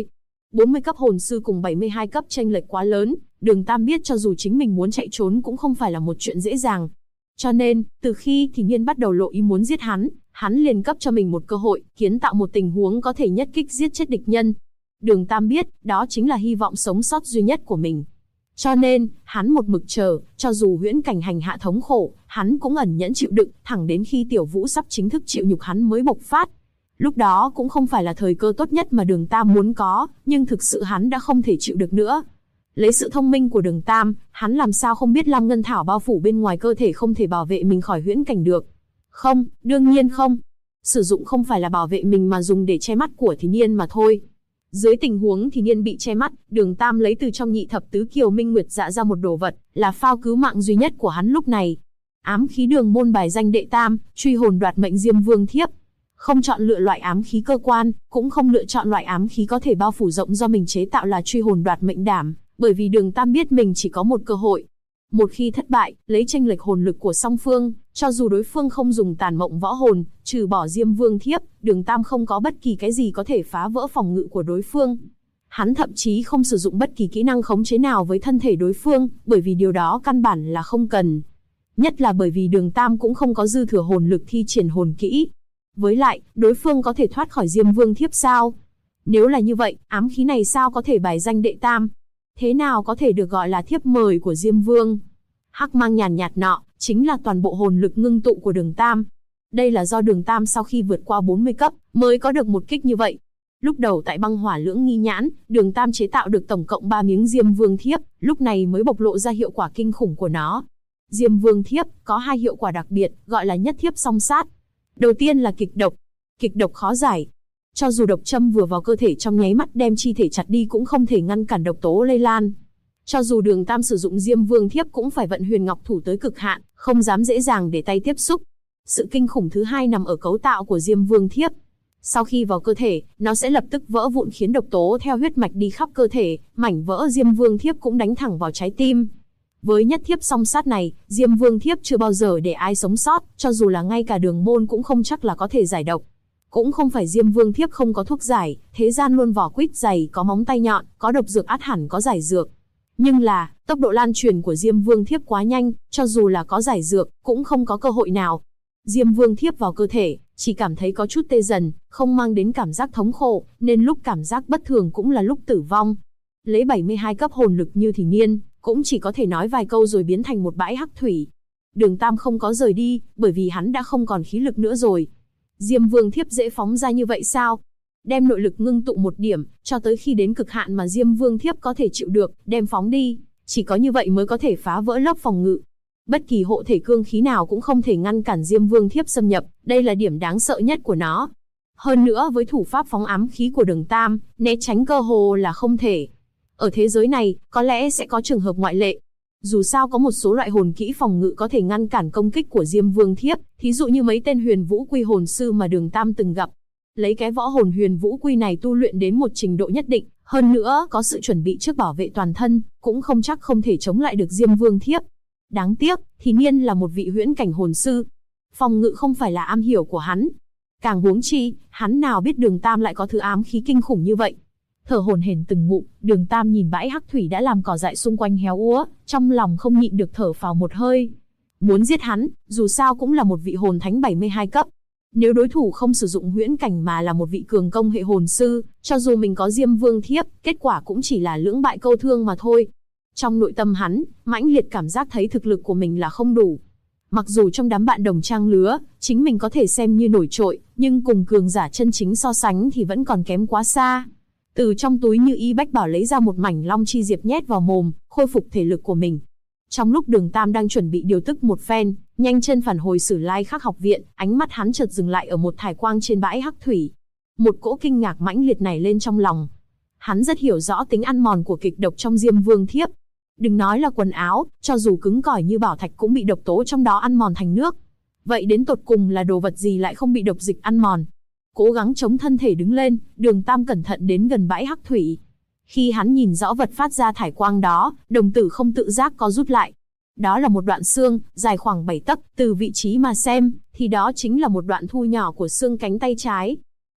40 cấp hồn sư cùng 72 cấp chênh lệch quá lớn, Đường Tam biết cho dù chính mình muốn chạy trốn cũng không phải là một chuyện dễ dàng. Cho nên, từ khi Thì Niên bắt đầu lộ ý muốn giết hắn liền cấp cho mình một cơ hội, kiến tạo một tình huống có thể nhất kích giết chết địch nhân. Đường Tam biết, đó chính là hy vọng sống sót duy nhất của mình. Cho nên, hắn một mực chờ, cho dù huyễn cảnh hành hạ thống khổ, hắn cũng ẩn nhẫn chịu đựng, thẳng đến khi Tiểu Vũ sắp chính thức chịu nhục hắn mới bộc phát. Lúc đó cũng không phải là thời cơ tốt nhất mà Đường Tam muốn có, nhưng thực sự hắn đã không thể chịu được nữa. Lấy sự thông minh của Đường Tam, hắn làm sao không biết Lam Ngân Thảo bao phủ bên ngoài cơ thể không thể bảo vệ mình khỏi huyễn cảnh được. Không, đương nhiên không. Sử dụng không phải là bảo vệ mình mà dùng để che mắt của Thì Niên mà thôi. Dưới tình huống Thì Niên bị che mắt, Đường Tam lấy từ trong nhị thập tứ kiều minh nguyệt dạ ra một đồ vật, là phao cứu mạng duy nhất của hắn lúc này. Ám khí đường môn bài danh đệ tam, truy hồn đoạt mệnh Diêm Vương thiếp. Không chọn lựa loại ám khí cơ quan, cũng không lựa chọn loại ám khí có thể bao phủ rộng do mình chế tạo là truy hồn đoạt mệnh đảm, bởi vì Đường Tam biết mình chỉ có một cơ hội. Một khi thất bại, lấy chênh lệch hồn lực của song phương, cho dù đối phương không dùng tàn mộng võ hồn, trừ bỏ Diêm Vương thiếp, Đường Tam không có bất kỳ cái gì có thể phá vỡ phòng ngự của đối phương. Hắn thậm chí không sử dụng bất kỳ kỹ năng khống chế nào với thân thể đối phương, bởi vì điều đó căn bản là không cần. Nhất là bởi vì Đường Tam cũng không có dư thừa hồn lực thi triển hồn kỹ. Với lại, đối phương có thể thoát khỏi Diêm Vương thiếp sao? Nếu là như vậy, ám khí này sao có thể bài danh đệ tam? Thế nào có thể được gọi là thiếp mời của Diêm Vương? Hắc mang nhàn nhạt nọ, chính là toàn bộ hồn lực ngưng tụ của Đường Tam. Đây là do Đường Tam sau khi vượt qua 40 cấp, mới có được một kích như vậy. Lúc đầu tại băng hỏa lưỡng nghi nhãn, Đường Tam chế tạo được tổng cộng 3 miếng Diêm Vương thiếp, lúc này mới bộc lộ ra hiệu quả kinh khủng của nó. Diêm Vương thiếp có 2 hiệu quả đặc biệt, gọi là nhất thiếp song sát. Đầu tiên là kịch độc. Kịch độc khó giải. Cho dù độc châm vừa vào cơ thể trong nháy mắt đem chi thể chặt đi cũng không thể ngăn cản độc tố lây lan. Cho dù Đường Tam sử dụng Diêm Vương thiếp cũng phải vận huyền ngọc thủ tới cực hạn, không dám dễ dàng để tay tiếp xúc. Sự kinh khủng thứ hai nằm ở cấu tạo của Diêm Vương thiếp. Sau khi vào cơ thể, nó sẽ lập tức vỡ vụn khiến độc tố theo huyết mạch đi khắp cơ thể, mảnh vỡ Diêm Vương thiếp cũng đánh thẳng vào trái tim. Với nhất thiếp song sát này, Diêm Vương thiếp chưa bao giờ để ai sống sót, cho dù là ngay cả Đường môn cũng không chắc là có thể giải độc. Cũng không phải Diêm Vương thiếp không có thuốc giải, thế gian luôn vỏ quýt dày có móng tay nhọn, có độc dược ắt hẳn có giải dược. Nhưng là, tốc độ lan truyền của Diêm Vương thiếp quá nhanh, cho dù là có giải dược, cũng không có cơ hội nào. Diêm Vương thiếp vào cơ thể, chỉ cảm thấy có chút tê dần, không mang đến cảm giác thống khổ, nên lúc cảm giác bất thường cũng là lúc tử vong. Lấy 72 cấp hồn lực như Thì Niên, cũng chỉ có thể nói vài câu rồi biến thành một bãi hắc thủy. Đường Tam không có rời đi, bởi vì hắn đã không còn khí lực nữa rồi. Diêm Vương thiếp dễ phóng ra như vậy sao? Đem nội lực ngưng tụ một điểm, cho tới khi đến cực hạn mà Diêm Vương thiếp có thể chịu được, đem phóng đi. Chỉ có như vậy mới có thể phá vỡ lớp phòng ngự. Bất kỳ hộ thể cương khí nào cũng không thể ngăn cản Diêm Vương thiếp xâm nhập, đây là điểm đáng sợ nhất của nó. Hơn nữa với thủ pháp phóng ám khí của Đường Tam, né tránh cơ hồ là không thể. Ở thế giới này, có lẽ sẽ có trường hợp ngoại lệ. Dù sao có một số loại hồn kỹ phòng ngự có thể ngăn cản công kích của Diêm Vương thiếp, thí dụ như mấy tên huyền vũ quy hồn sư mà Đường Tam từng gặp. Lấy cái võ hồn huyền vũ quy này tu luyện đến một trình độ nhất định, hơn nữa có sự chuẩn bị trước bảo vệ toàn thân, cũng không chắc không thể chống lại được Diêm Vương thiếp. Đáng tiếc, Thì Niên là một vị huyễn cảnh hồn sư. Phòng ngự không phải là am hiểu của hắn. Càng huống chi, hắn nào biết Đường Tam lại có thứ ám khí kinh khủng như vậy. Thở hổn hển từng ngụm, Đường Tam nhìn bãi hắc thủy đã làm cỏ dại xung quanh héo úa, trong lòng không nhịn được thở phào một hơi. Muốn giết hắn, dù sao cũng là một vị hồn thánh 72 cấp. Nếu đối thủ không sử dụng huyễn cảnh mà là một vị cường công hệ hồn sư, cho dù mình có Diêm Vương thiếp, kết quả cũng chỉ là lưỡng bại câu thương mà thôi. Trong nội tâm hắn, mãnh liệt cảm giác thấy thực lực của mình là không đủ. Mặc dù trong đám bạn đồng trang lứa, chính mình có thể xem như nổi trội, nhưng cùng cường giả chân chính so sánh thì vẫn còn kém quá xa. Từ trong túi Như Y Bách Bảo lấy ra một mảnh long chi diệp nhét vào mồm, khôi phục thể lực của mình. Trong lúc Đường Tam đang chuẩn bị điều tức một phen, nhanh chân phản hồi Sử Lai Khắc học viện, ánh mắt hắn chợt dừng lại ở một thải quang trên bãi hắc thủy. Một cỗ kinh ngạc mãnh liệt nảy lên trong lòng. Hắn rất hiểu rõ tính ăn mòn của kịch độc trong Diêm Vương thiếp. Đừng nói là quần áo, cho dù cứng cỏi như bảo thạch cũng bị độc tố trong đó ăn mòn thành nước. Vậy đến tột cùng là đồ vật gì lại không bị độc dịch ăn mòn? Cố gắng chống thân thể đứng lên, Đường Tam cẩn thận đến gần bãi hắc thủy. Khi hắn nhìn rõ vật phát ra thải quang đó, đồng tử không tự giác co rút lại. Đó là một đoạn xương, dài khoảng 7 tấc, từ vị trí mà xem, thì đó chính là một đoạn thu nhỏ của xương cánh tay trái.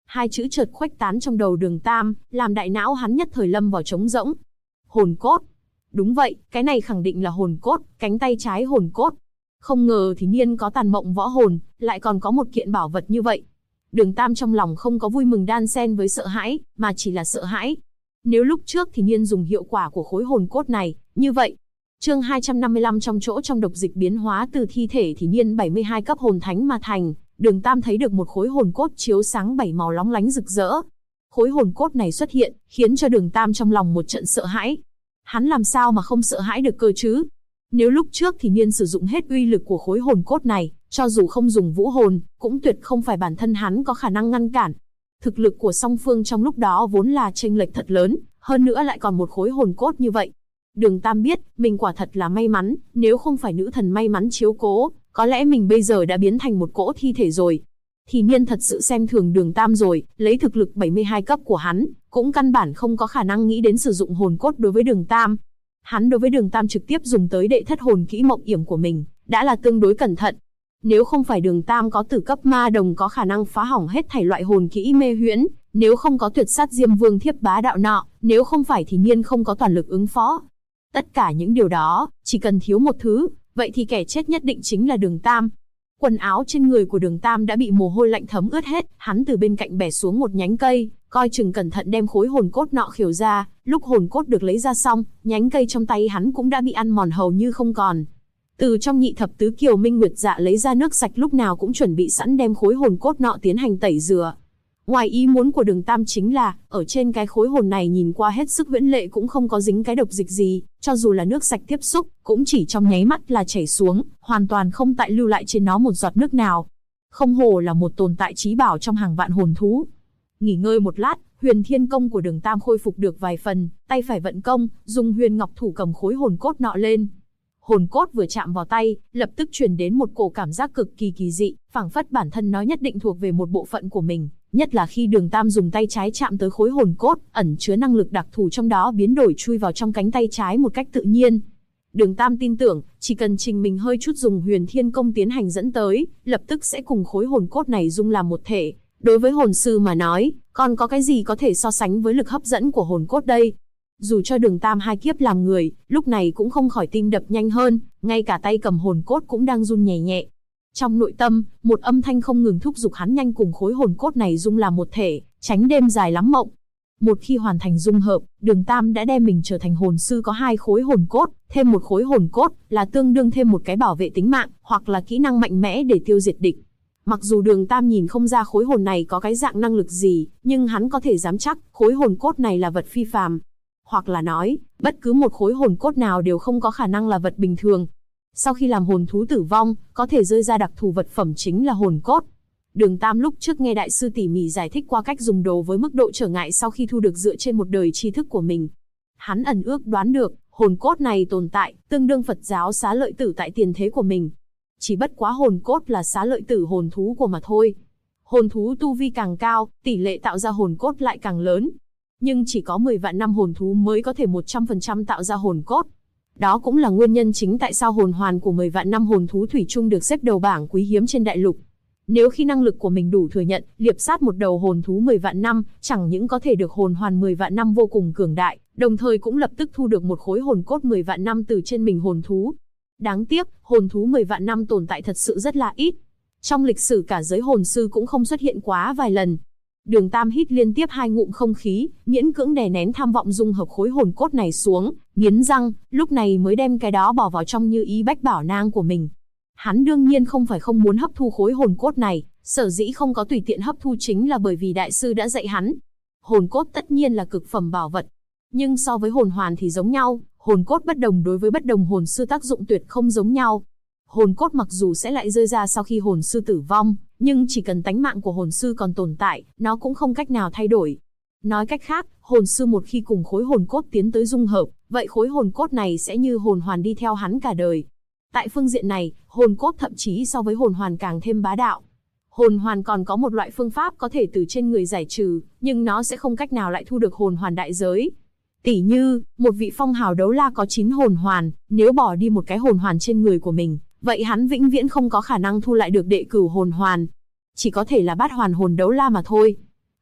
Hai chữ chợt khuếch tán trong đầu Đường Tam, làm đại não hắn nhất thời lâm vào trống rỗng. Hồn cốt. Đúng vậy, cái này khẳng định là hồn cốt, cánh tay trái hồn cốt. Không ngờ thì niên có tàn mộng võ hồn, lại còn có một kiện bảo vật như vậy. Đường Tam trong lòng không có vui mừng đan xen với sợ hãi, mà chỉ là sợ hãi. Nếu lúc trước thì niên dùng hiệu quả của khối hồn cốt này, như vậy. Chương 255 trong chỗ trong độc dịch biến hóa từ thi thể thì niên 72 cấp hồn thánh mà thành, Đường Tam thấy được một khối hồn cốt chiếu sáng 7 màu lóng lánh rực rỡ. Khối hồn cốt này xuất hiện, khiến cho Đường Tam trong lòng một trận sợ hãi. Hắn làm sao mà không sợ hãi được cơ chứ? Nếu lúc trước thì niên sử dụng hết uy lực của khối hồn cốt này, cho dù không dùng vũ hồn, cũng tuyệt không phải bản thân hắn có khả năng ngăn cản. Thực lực của song phương trong lúc đó vốn là chênh lệch thật lớn, hơn nữa lại còn một khối hồn cốt như vậy. Đường Tam biết, mình quả thật là may mắn, nếu không phải nữ thần may mắn chiếu cố, có lẽ mình bây giờ đã biến thành một cỗ thi thể rồi. Thì niên thật sự xem thường Đường Tam rồi, lấy thực lực 72 cấp của hắn, cũng căn bản không có khả năng nghĩ đến sử dụng hồn cốt đối với Đường Tam. Hắn đối với Đường Tam trực tiếp dùng tới đệ thất hồn kỹ mộng yểm của mình, đã là tương đối cẩn thận. Nếu không phải Đường Tam có tử cấp ma đồng có khả năng phá hỏng hết thảy loại hồn kỹ mê huyễn, nếu không có tuyệt sát Diêm Vương thiếp bá đạo nọ, nếu không phải thì niên không có toàn lực ứng phó. Tất cả những điều đó, chỉ cần thiếu một thứ, vậy thì kẻ chết nhất định chính là Đường Tam. Quần áo trên người của Đường Tam đã bị mồ hôi lạnh thấm ướt hết, hắn từ bên cạnh bẻ xuống một nhánh cây, coi chừng cẩn thận đem khối hồn cốt nọ khều ra, lúc hồn cốt được lấy ra xong, nhánh cây trong tay hắn cũng đã bị ăn mòn hầu như không còn. Từ trong nhị thập tứ kiều minh nguyệt dạ lấy ra nước sạch lúc nào cũng chuẩn bị sẵn đem khối hồn cốt nọ tiến hành tẩy rửa. Ngoài ý muốn của Đường Tam chính là, ở trên cái khối hồn này nhìn qua hết sức huyễn lệ cũng không có dính cái độc dịch gì, cho dù là nước sạch tiếp xúc, cũng chỉ trong nháy mắt là chảy xuống, hoàn toàn không tại lưu lại trên nó một giọt nước nào. Không hổ là một tồn tại chí bảo trong hàng vạn hồn thú. Nghỉ ngơi một lát, Huyền Thiên Công của Đường Tam khôi phục được vài phần, tay phải vận công, dùng huyền ngọc thủ cầm khối hồn cốt nọ lên. Hồn cốt vừa chạm vào tay, lập tức truyền đến một cổ cảm giác cực kỳ kỳ dị, phảng phất bản thân nó nhất định thuộc về một bộ phận của mình. Nhất là khi Đường Tam dùng tay trái chạm tới khối hồn cốt, ẩn chứa năng lực đặc thù trong đó biến đổi chui vào trong cánh tay trái một cách tự nhiên. Đường Tam tin tưởng, chỉ cần trình mình hơi chút dùng Huyền Thiên Công tiến hành dẫn tới, lập tức sẽ cùng khối hồn cốt này dung làm một thể. Đối với hồn sư mà nói, còn có cái gì có thể so sánh với lực hấp dẫn của hồn cốt đây? Dù cho Đường Tam hai kiếp làm người, lúc này cũng không khỏi tim đập nhanh hơn, ngay cả tay cầm hồn cốt cũng đang run nhẹ nhẹ. Trong nội tâm, một âm thanh không ngừng thúc giục hắn nhanh cùng khối hồn cốt này dung làm một thể, tránh đêm dài lắm mộng. Một khi hoàn thành dung hợp, Đường Tam đã đem mình trở thành hồn sư có 2 khối hồn cốt, thêm một khối hồn cốt là tương đương thêm một cái bảo vệ tính mạng, hoặc là kỹ năng mạnh mẽ để tiêu diệt địch. Mặc dù Đường Tam nhìn không ra khối hồn này có cái dạng năng lực gì, nhưng hắn có thể dám chắc khối hồn cốt này là vật phi phàm. Hoặc là nói, bất cứ một khối hồn cốt nào đều không có khả năng là vật bình thường. Sau khi làm hồn thú tử vong, có thể rơi ra đặc thù vật phẩm chính là hồn cốt. Đường Tam lúc trước nghe đại sư tỉ mỉ giải thích qua cách dùng đồ với mức độ trở ngại sau khi thu được dựa trên một đời tri thức của mình. Hắn ẩn ước đoán được, hồn cốt này tồn tại, tương đương Phật giáo xá lợi tử tại tiền thế của mình. Chỉ bất quá hồn cốt là xá lợi tử hồn thú của mà thôi. Hồn thú tu vi càng cao, tỷ lệ tạo ra hồn cốt lại càng lớn. Nhưng chỉ có 10 vạn năm hồn thú mới có thể 100% tạo ra hồn cốt. Đó cũng là nguyên nhân chính tại sao hồn hoàn của 10 vạn năm hồn thú thủy chung được xếp đầu bảng quý hiếm trên đại lục. Nếu khi năng lực của mình đủ thừa nhận, liệp sát một đầu hồn thú 10 vạn năm, chẳng những có thể được hồn hoàn 10 vạn năm vô cùng cường đại, đồng thời cũng lập tức thu được một khối hồn cốt 10 vạn năm từ trên mình hồn thú. Đáng tiếc, hồn thú 10 vạn năm tồn tại thật sự rất là ít. Trong lịch sử cả giới hồn sư cũng không xuất hiện quá vài lần. Đường Tam hít liên tiếp 2 ngụm không khí, miễn cưỡng đè nén tham vọng dung hợp khối hồn cốt này xuống, nghiến răng, lúc này mới đem cái đó bỏ vào trong như ý bách bảo nang của mình. Hắn đương nhiên không phải không muốn hấp thu khối hồn cốt này, sở dĩ không có tùy tiện hấp thu chính là bởi vì đại sư đã dạy hắn. Hồn cốt tất nhiên là cực phẩm bảo vật, nhưng so với hồn hoàn thì giống nhau, hồn cốt bất đồng đối với bất đồng hồn sư tác dụng tuyệt không giống nhau. Hồn cốt mặc dù sẽ lại rơi ra sau khi hồn sư tử vong, nhưng chỉ cần tánh mạng của hồn sư còn tồn tại, nó cũng không cách nào thay đổi. Nói cách khác, hồn sư một khi cùng khối hồn cốt tiến tới dung hợp, vậy khối hồn cốt này sẽ như hồn hoàn đi theo hắn cả đời. Tại phương diện này, hồn cốt thậm chí so với hồn hoàn càng thêm bá đạo. Hồn hoàn còn có một loại phương pháp có thể từ trên người giải trừ, nhưng nó sẽ không cách nào lại thu được hồn hoàn đại giới. Tỉ như, một vị phong hào đấu la có 9 hồn hoàn, nếu bỏ đi một cái hồn hoàn trên người của mình, vậy hắn vĩnh viễn không có khả năng thu lại được đệ cửu hồn hoàn. Chỉ có thể là bát hoàn hồn đấu la mà thôi.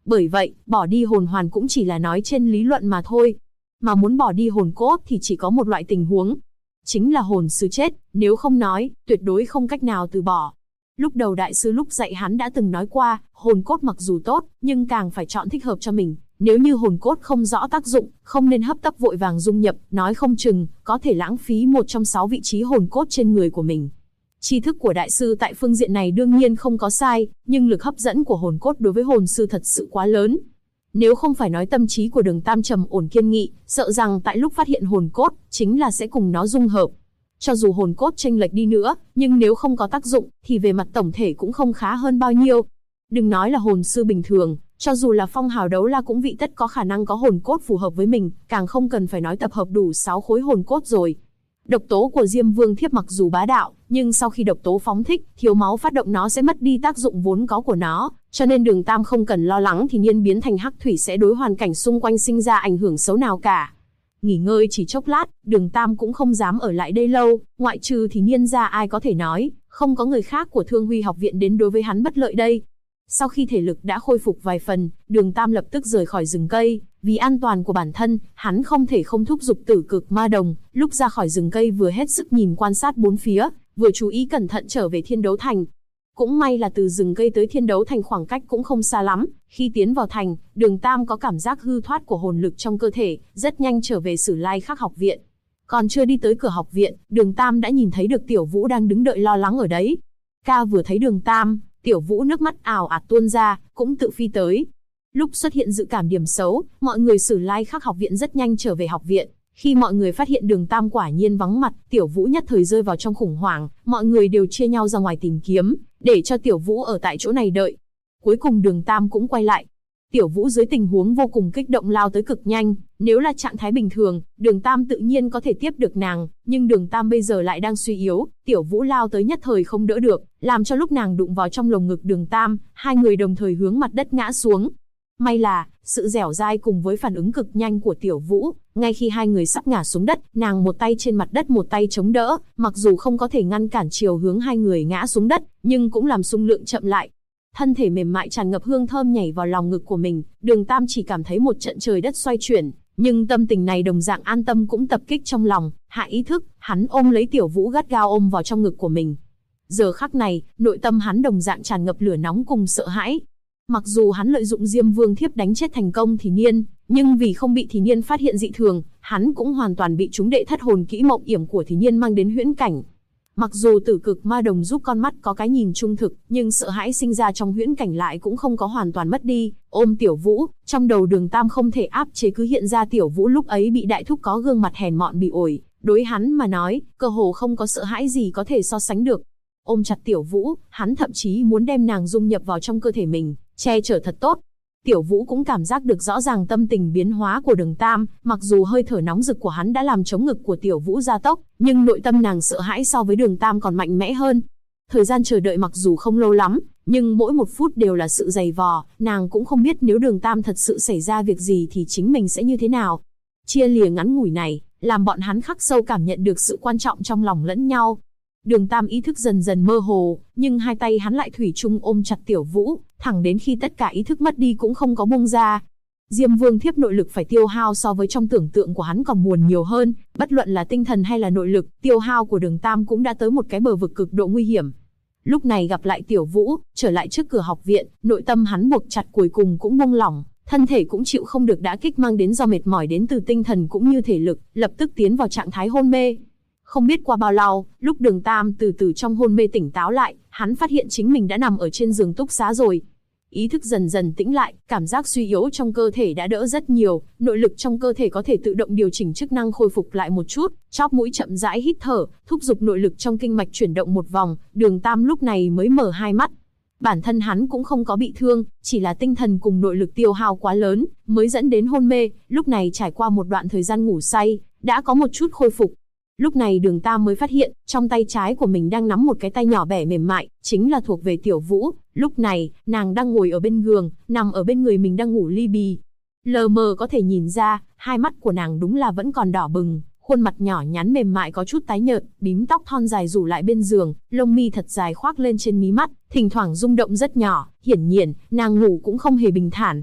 Bởi vậy, bỏ đi hồn hoàn cũng chỉ là nói trên lý luận mà thôi. Mà muốn bỏ đi hồn cốt thì chỉ có một loại tình huống. Chính là hồn sư chết, nếu không nói, tuyệt đối không cách nào từ bỏ. Lúc đầu đại sư lúc dạy hắn đã từng nói qua, hồn cốt mặc dù tốt, nhưng càng phải chọn thích hợp cho mình. Nếu như hồn cốt không rõ tác dụng, không nên hấp tấp vội vàng dung nhập, nói không chừng, có thể lãng phí một trong 6 vị trí hồn cốt trên người của mình. Tri thức của đại sư tại phương diện này đương nhiên không có sai, nhưng lực hấp dẫn của hồn cốt đối với hồn sư thật sự quá lớn. Nếu không phải nói tâm trí của Đường Tam trầm ổn kiên nghị, sợ rằng tại lúc phát hiện hồn cốt, chính là sẽ cùng nó dung hợp. Cho dù hồn cốt chênh lệch đi nữa, nhưng nếu không có tác dụng, thì về mặt tổng thể cũng không khá hơn bao nhiêu. Đừng nói là hồn sư bình thường, cho dù là phong hào đấu la cũng vị tất có khả năng có hồn cốt phù hợp với mình, càng không cần phải nói tập hợp đủ 6 khối hồn cốt rồi. Độc tố của Diêm Vương Thiếp mặc dù bá đạo, nhưng sau khi độc tố phóng thích, thiếu máu phát động nó sẽ mất đi tác dụng vốn có của nó, cho nên Đường Tam không cần lo lắng thì niên biến thành hắc thủy sẽ đối hoàn cảnh xung quanh sinh ra ảnh hưởng xấu nào cả. Nghỉ ngơi chỉ chốc lát, Đường Tam cũng không dám ở lại đây lâu, ngoại trừ thì niên ra ai có thể nói, không có người khác của Thương Huy học viện đến đối với hắn bất lợi đây. Sau khi thể lực đã khôi phục vài phần, Đường Tam lập tức rời khỏi rừng cây, vì an toàn của bản thân, hắn không thể không thúc giục Tử Cực Ma Đồng, lúc ra khỏi rừng cây vừa hết sức nhìn quan sát bốn phía, vừa chú ý cẩn thận trở về Thiên Đấu Thành. Cũng may là từ rừng cây tới Thiên Đấu Thành khoảng cách cũng không xa lắm, khi tiến vào thành, Đường Tam có cảm giác hư thoát của hồn lực trong cơ thể, rất nhanh trở về Sử Lai Khắc học viện. Còn chưa đi tới cửa học viện, Đường Tam đã nhìn thấy được Tiểu Vũ đang đứng đợi lo lắng ở đấy. Ca vừa thấy Đường Tam, Tiểu Vũ nước mắt ào ạt tuôn ra, cũng tự phi tới. Lúc xuất hiện dự cảm điểm xấu, mọi người Sử Lai Khắc học viện rất nhanh trở về học viện. Khi mọi người phát hiện Đường Tam quả nhiên vắng mặt, Tiểu Vũ nhất thời rơi vào trong khủng hoảng, mọi người đều chia nhau ra ngoài tìm kiếm, để cho Tiểu Vũ ở tại chỗ này đợi. Cuối cùng Đường Tam cũng quay lại. Tiểu Vũ dưới tình huống vô cùng kích động lao tới cực nhanh, nếu là trạng thái bình thường, Đường Tam tự nhiên có thể tiếp được nàng, nhưng Đường Tam bây giờ lại đang suy yếu, Tiểu Vũ lao tới nhất thời không đỡ được, làm cho lúc nàng đụng vào trong lồng ngực Đường Tam, hai người đồng thời hướng mặt đất ngã xuống. May là, sự dẻo dai cùng với phản ứng cực nhanh của Tiểu Vũ, ngay khi hai người sắp ngã xuống đất, nàng một tay trên mặt đất một tay chống đỡ, mặc dù không có thể ngăn cản chiều hướng hai người ngã xuống đất, nhưng cũng làm xung lượng chậm lại. Thân thể mềm mại tràn ngập hương thơm nhảy vào lòng ngực của mình, Đường Tam chỉ cảm thấy một trận trời đất xoay chuyển, nhưng tâm tình này đồng dạng an tâm cũng tập kích trong lòng, hạ ý thức, hắn ôm lấy Tiểu Vũ gắt gao ôm vào trong ngực của mình. Giờ khắc này, nội tâm hắn đồng dạng tràn ngập lửa nóng cùng sợ hãi. Mặc dù hắn lợi dụng Diêm Vương Thiếp đánh chết thành công Thì Niên, nhưng vì không bị Thì Niên phát hiện dị thường, hắn cũng hoàn toàn bị chúng đệ thất hồn kỹ mộng yểm của Thì Niên mang đến huyễn cảnh. Mặc dù Tử Cực Ma Đồng giúp con mắt có cái nhìn trung thực, nhưng sợ hãi sinh ra trong huyễn cảnh lại cũng không có hoàn toàn mất đi. Ôm Tiểu Vũ, trong đầu Đường Tam không thể áp chế cứ hiện ra Tiểu Vũ lúc ấy bị đại thúc có gương mặt hèn mọn bị ổi, đối hắn mà nói, cơ hồ không có sợ hãi gì có thể so sánh được. Ôm chặt Tiểu Vũ, hắn thậm chí muốn đem nàng dung nhập vào trong cơ thể mình, che chở thật tốt. Tiểu Vũ cũng cảm giác được rõ ràng tâm tình biến hóa của Đường Tam, mặc dù hơi thở nóng rực của hắn đã làm chống ngực của Tiểu Vũ gia tốc, nhưng nội tâm nàng sợ hãi so với Đường Tam còn mạnh mẽ hơn. Thời gian chờ đợi mặc dù không lâu lắm, nhưng mỗi một phút đều là sự dày vò, nàng cũng không biết nếu Đường Tam thật sự xảy ra việc gì thì chính mình sẽ như thế nào. Chia lìa ngắn ngủi này, làm bọn hắn khắc sâu cảm nhận được sự quan trọng trong lòng lẫn nhau. Đường Tam ý thức dần dần mơ hồ, nhưng hai tay hắn lại thủy chung ôm chặt Tiểu Vũ, thẳng đến khi tất cả ý thức mất đi cũng không có buông ra. Diêm Vương Thiếp nội lực phải tiêu hao so với trong tưởng tượng của hắn còn buồn nhiều hơn, bất luận là tinh thần hay là nội lực, tiêu hao của Đường Tam cũng đã tới một cái bờ vực cực độ nguy hiểm. Lúc này gặp lại Tiểu Vũ, trở lại trước cửa học viện, nội tâm hắn buộc chặt cuối cùng cũng buông lỏng, thân thể cũng chịu không được đả kích mang đến do mệt mỏi đến từ tinh thần cũng như thể lực, lập tức tiến vào trạng thái hôn mê. Không biết qua bao lâu, lúc Đường Tam từ từ trong hôn mê tỉnh táo lại, hắn phát hiện chính mình đã nằm ở trên giường túc xá rồi. Ý thức dần dần tĩnh lại, cảm giác suy yếu trong cơ thể đã đỡ rất nhiều, nội lực trong cơ thể có thể tự động điều chỉnh chức năng khôi phục lại một chút, chóp mũi chậm rãi hít thở, thúc giục nội lực trong kinh mạch chuyển động một vòng, Đường Tam lúc này mới mở hai mắt. Bản thân hắn cũng không có bị thương, chỉ là tinh thần cùng nội lực tiêu hao quá lớn, mới dẫn đến hôn mê, lúc này trải qua một đoạn thời gian ngủ say, đã có một chút khôi phục. Lúc này Đường Tam mới phát hiện, trong tay trái của mình đang nắm một cái tay nhỏ bé mềm mại, chính là thuộc về Tiểu Vũ. Lúc này, nàng đang ngồi ở bên giường, nằm ở bên người mình đang ngủ li bì. Lờ mờ có thể nhìn ra, hai mắt của nàng đúng là vẫn còn đỏ bừng, khuôn mặt nhỏ nhắn mềm mại có chút tái nhợt, bím tóc thon dài rủ lại bên giường, lông mi thật dài khoác lên trên mí mắt, thỉnh thoảng rung động rất nhỏ, hiển nhiên, nàng ngủ cũng không hề bình thản.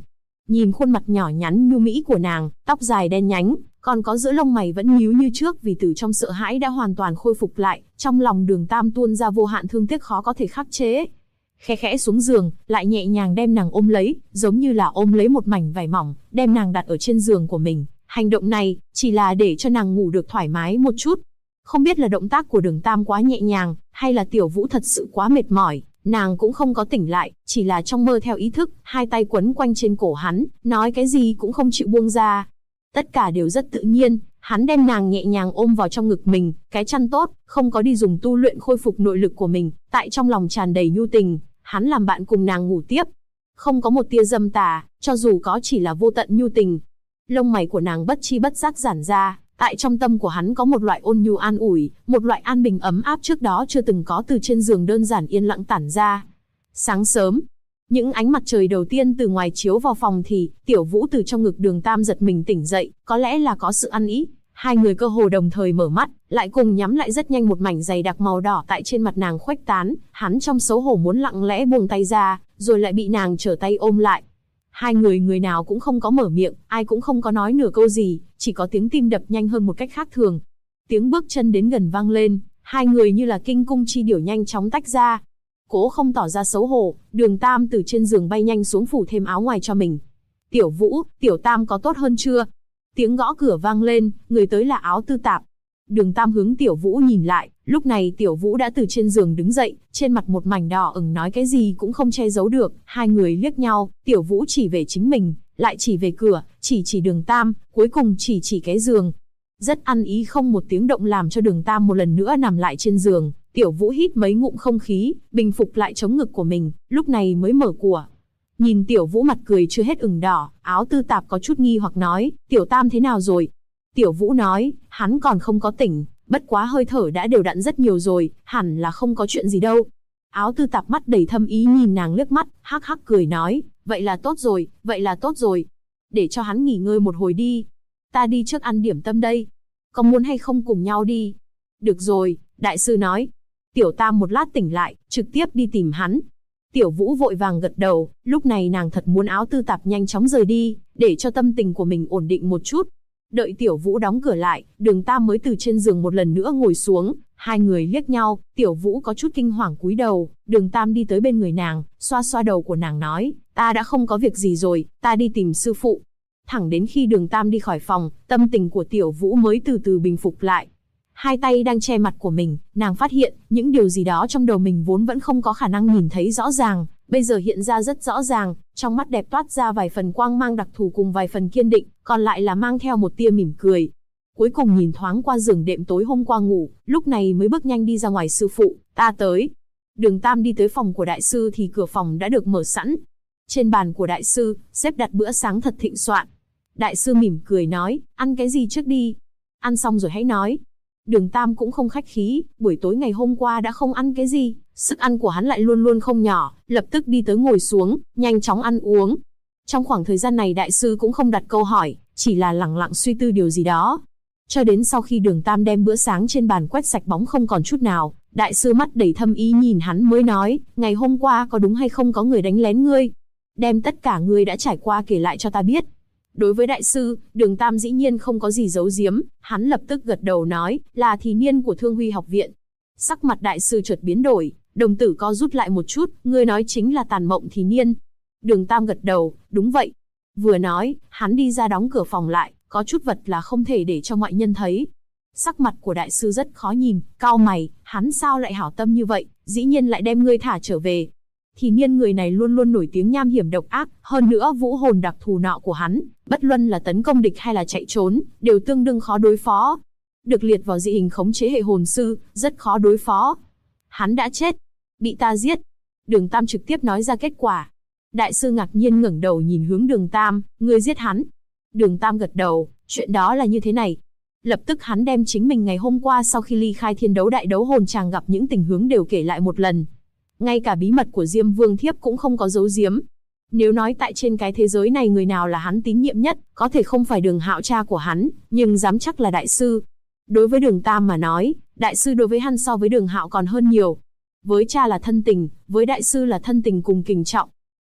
Nhìn khuôn mặt nhỏ nhắn nhu mỹ của nàng, tóc dài đen nhánh, còn có giữa lông mày vẫn nhíu như trước vì từ trong sợ hãi đã hoàn toàn khôi phục lại, trong lòng Đường Tam tuôn ra vô hạn thương tiếc khó có thể khắc chế. Khẽ khẽ xuống giường, lại nhẹ nhàng đem nàng ôm lấy, giống như là ôm lấy một mảnh vải mỏng, đem nàng đặt ở trên giường của mình. Hành động này, chỉ là để cho nàng ngủ được thoải mái một chút. Không biết là động tác của Đường Tam quá nhẹ nhàng, hay là Tiểu Vũ thật sự quá mệt mỏi, nàng cũng không có tỉnh lại, chỉ là trong mơ theo ý thức, hai tay quấn quanh trên cổ hắn, nói cái gì cũng không chịu buông ra. Tất cả đều rất tự nhiên, hắn đem nàng nhẹ nhàng ôm vào trong ngực mình, cái chăn tốt, không có đi dùng tu luyện khôi phục nội lực của mình, tại trong lòng tràn đầy nhu tình, hắn làm bạn cùng nàng ngủ tiếp. Không có một tia dâm tà, cho dù có chỉ là vô tận nhu tình. Lông mày của nàng bất chi bất giác giãn ra, tại trong tâm của hắn có một loại ôn nhu an ủi, một loại an bình ấm áp trước đó chưa từng có từ trên giường đơn giản yên lặng tản ra. Sáng sớm, những ánh mặt trời đầu tiên từ ngoài chiếu vào phòng thì, Tiểu Vũ từ trong ngực Đường Tam giật mình tỉnh dậy, có lẽ là có sự ăn ý. Hai người cơ hồ đồng thời mở mắt, lại cùng nhắm lại rất nhanh một mảnh dày đặc màu đỏ tại trên mặt nàng khuếch tán, hắn trong xấu hổ muốn lặng lẽ buông tay ra, rồi lại bị nàng trở tay ôm lại. Hai người người nào cũng không có mở miệng, ai cũng không có nói nửa câu gì, chỉ có tiếng tim đập nhanh hơn một cách khác thường. Tiếng bước chân đến gần vang lên, hai người như là kinh cung chi điểu nhanh chóng tách ra. Cố không tỏ ra xấu hổ, Đường Tam từ trên giường bay nhanh xuống phủ thêm áo ngoài cho mình. Tiểu Vũ, Tiểu Tam có tốt hơn chưa? Tiếng gõ cửa vang lên, người tới là Áo Tư Tạp. Đường Tam hướng Tiểu Vũ nhìn lại, lúc này Tiểu Vũ đã từ trên giường đứng dậy, trên mặt một mảnh đỏ ửng nói cái gì cũng không che giấu được. Hai người liếc nhau, Tiểu Vũ chỉ về chính mình, lại chỉ về cửa, chỉ Đường Tam, cuối cùng chỉ cái giường. Rất ăn ý không một tiếng động làm cho Đường Tam một lần nữa nằm lại trên giường. Tiểu Vũ hít mấy ngụm không khí, bình phục lại chống ngực của mình, lúc này mới mở của. Nhìn Tiểu Vũ mặt cười chưa hết ửng đỏ, Áo Tư Tạp có chút nghi hoặc nói, Tiểu Tam thế nào rồi? Tiểu Vũ nói, hắn còn không có tỉnh, bất quá hơi thở đã đều đặn rất nhiều rồi, hẳn là không có chuyện gì đâu. Áo Tư Tạp mắt đầy thâm ý nhìn nàng liếc mắt, hắc hắc cười nói, vậy là tốt rồi, vậy là tốt rồi. Để cho hắn nghỉ ngơi một hồi đi. Ta đi trước ăn điểm tâm đây. Có muốn hay không cùng nhau đi? Được rồi, đại sư nói. Tiểu Tam một lát tỉnh lại, trực tiếp đi tìm hắn. Tiểu Vũ vội vàng gật đầu, lúc này nàng thật muốn Áo Tư Tạp nhanh chóng rời đi, để cho tâm tình của mình ổn định một chút. Đợi Tiểu Vũ đóng cửa lại, Đường Tam mới từ trên giường một lần nữa ngồi xuống, hai người liếc nhau, Tiểu Vũ có chút kinh hoàng cúi đầu, Đường Tam đi tới bên người nàng, xoa xoa đầu của nàng nói, ta đã không có việc gì rồi, ta đi tìm sư phụ. Thẳng đến khi Đường Tam đi khỏi phòng, tâm tình của Tiểu Vũ mới từ từ bình phục lại. Hai tay đang che mặt của mình, nàng phát hiện, những điều gì đó trong đầu mình vốn vẫn không có khả năng nhìn thấy rõ ràng, bây giờ hiện ra rất rõ ràng, trong mắt đẹp toát ra vài phần quang mang đặc thù cùng vài phần kiên định, còn lại là mang theo một tia mỉm cười. Cuối cùng nhìn thoáng qua giường đệm tối hôm qua ngủ, lúc này mới bước nhanh đi ra ngoài, sư phụ, ta tới. Đường Tam đi tới phòng của đại sư thì cửa phòng đã được mở sẵn. Trên bàn của đại sư, xếp đặt bữa sáng thật thịnh soạn. Đại sư mỉm cười nói, ăn cái gì trước đi? Ăn xong rồi hãy nói. Đường Tam cũng không khách khí, buổi tối ngày hôm qua đã không ăn cái gì, sức ăn của hắn lại luôn luôn không nhỏ, lập tức đi tới ngồi xuống, nhanh chóng ăn uống. Trong khoảng thời gian này đại sư cũng không đặt câu hỏi, chỉ là lẳng lặng suy tư điều gì đó. Cho đến sau khi Đường Tam đem bữa sáng trên bàn quét sạch bóng không còn chút nào, đại sư mắt đầy thâm ý nhìn hắn mới nói, ngày hôm qua có đúng hay không có người đánh lén ngươi? Đem tất cả ngươi đã trải qua kể lại cho ta biết. Đối với đại sư, Đường Tam dĩ nhiên không có gì giấu giếm, hắn lập tức gật đầu nói, là thì niên của Thương Huy học viện. Sắc mặt đại sư chợt biến đổi, đồng tử co rút lại một chút, ngươi nói chính là Tàn Mộng thì niên. Đường Tam gật đầu, đúng vậy. Vừa nói, hắn đi ra đóng cửa phòng lại, có chút vật là không thể để cho ngoại nhân thấy. Sắc mặt của đại sư rất khó nhìn, cau mày, hắn sao lại hảo tâm như vậy, dĩ nhiên lại đem ngươi thả trở về. Thì niên người này luôn luôn nổi tiếng nham hiểm độc ác, hơn nữa vũ hồn đặc thù nọ của hắn, bất luận là tấn công địch hay là chạy trốn, đều tương đương khó đối phó. Được liệt vào dị hình khống chế hệ hồn sư, rất khó đối phó. Hắn đã chết, bị ta giết. Đường Tam trực tiếp nói ra kết quả. Đại sư ngạc nhiên ngẩng đầu nhìn hướng Đường Tam, ngươi giết hắn. Đường Tam gật đầu, chuyện đó là như thế này. Lập tức hắn đem chính mình ngày hôm qua sau khi ly khai thiên đấu đại đấu hồn tràng gặp những tình huống đều kể lại một lần. Ngay cả bí mật của Diêm Vương Thiếp cũng không có giấu giếm. Nếu nói tại trên cái thế giới này người nào là hắn tín nhiệm nhất, có thể không phải Đường Hạo cha của hắn, nhưng dám chắc là đại sư. Đối với Đường Tam mà nói, đại sư đối với hắn so với Đường Hạo còn hơn nhiều. Với cha là thân tình, với đại sư là thân tình cùng kính trọng.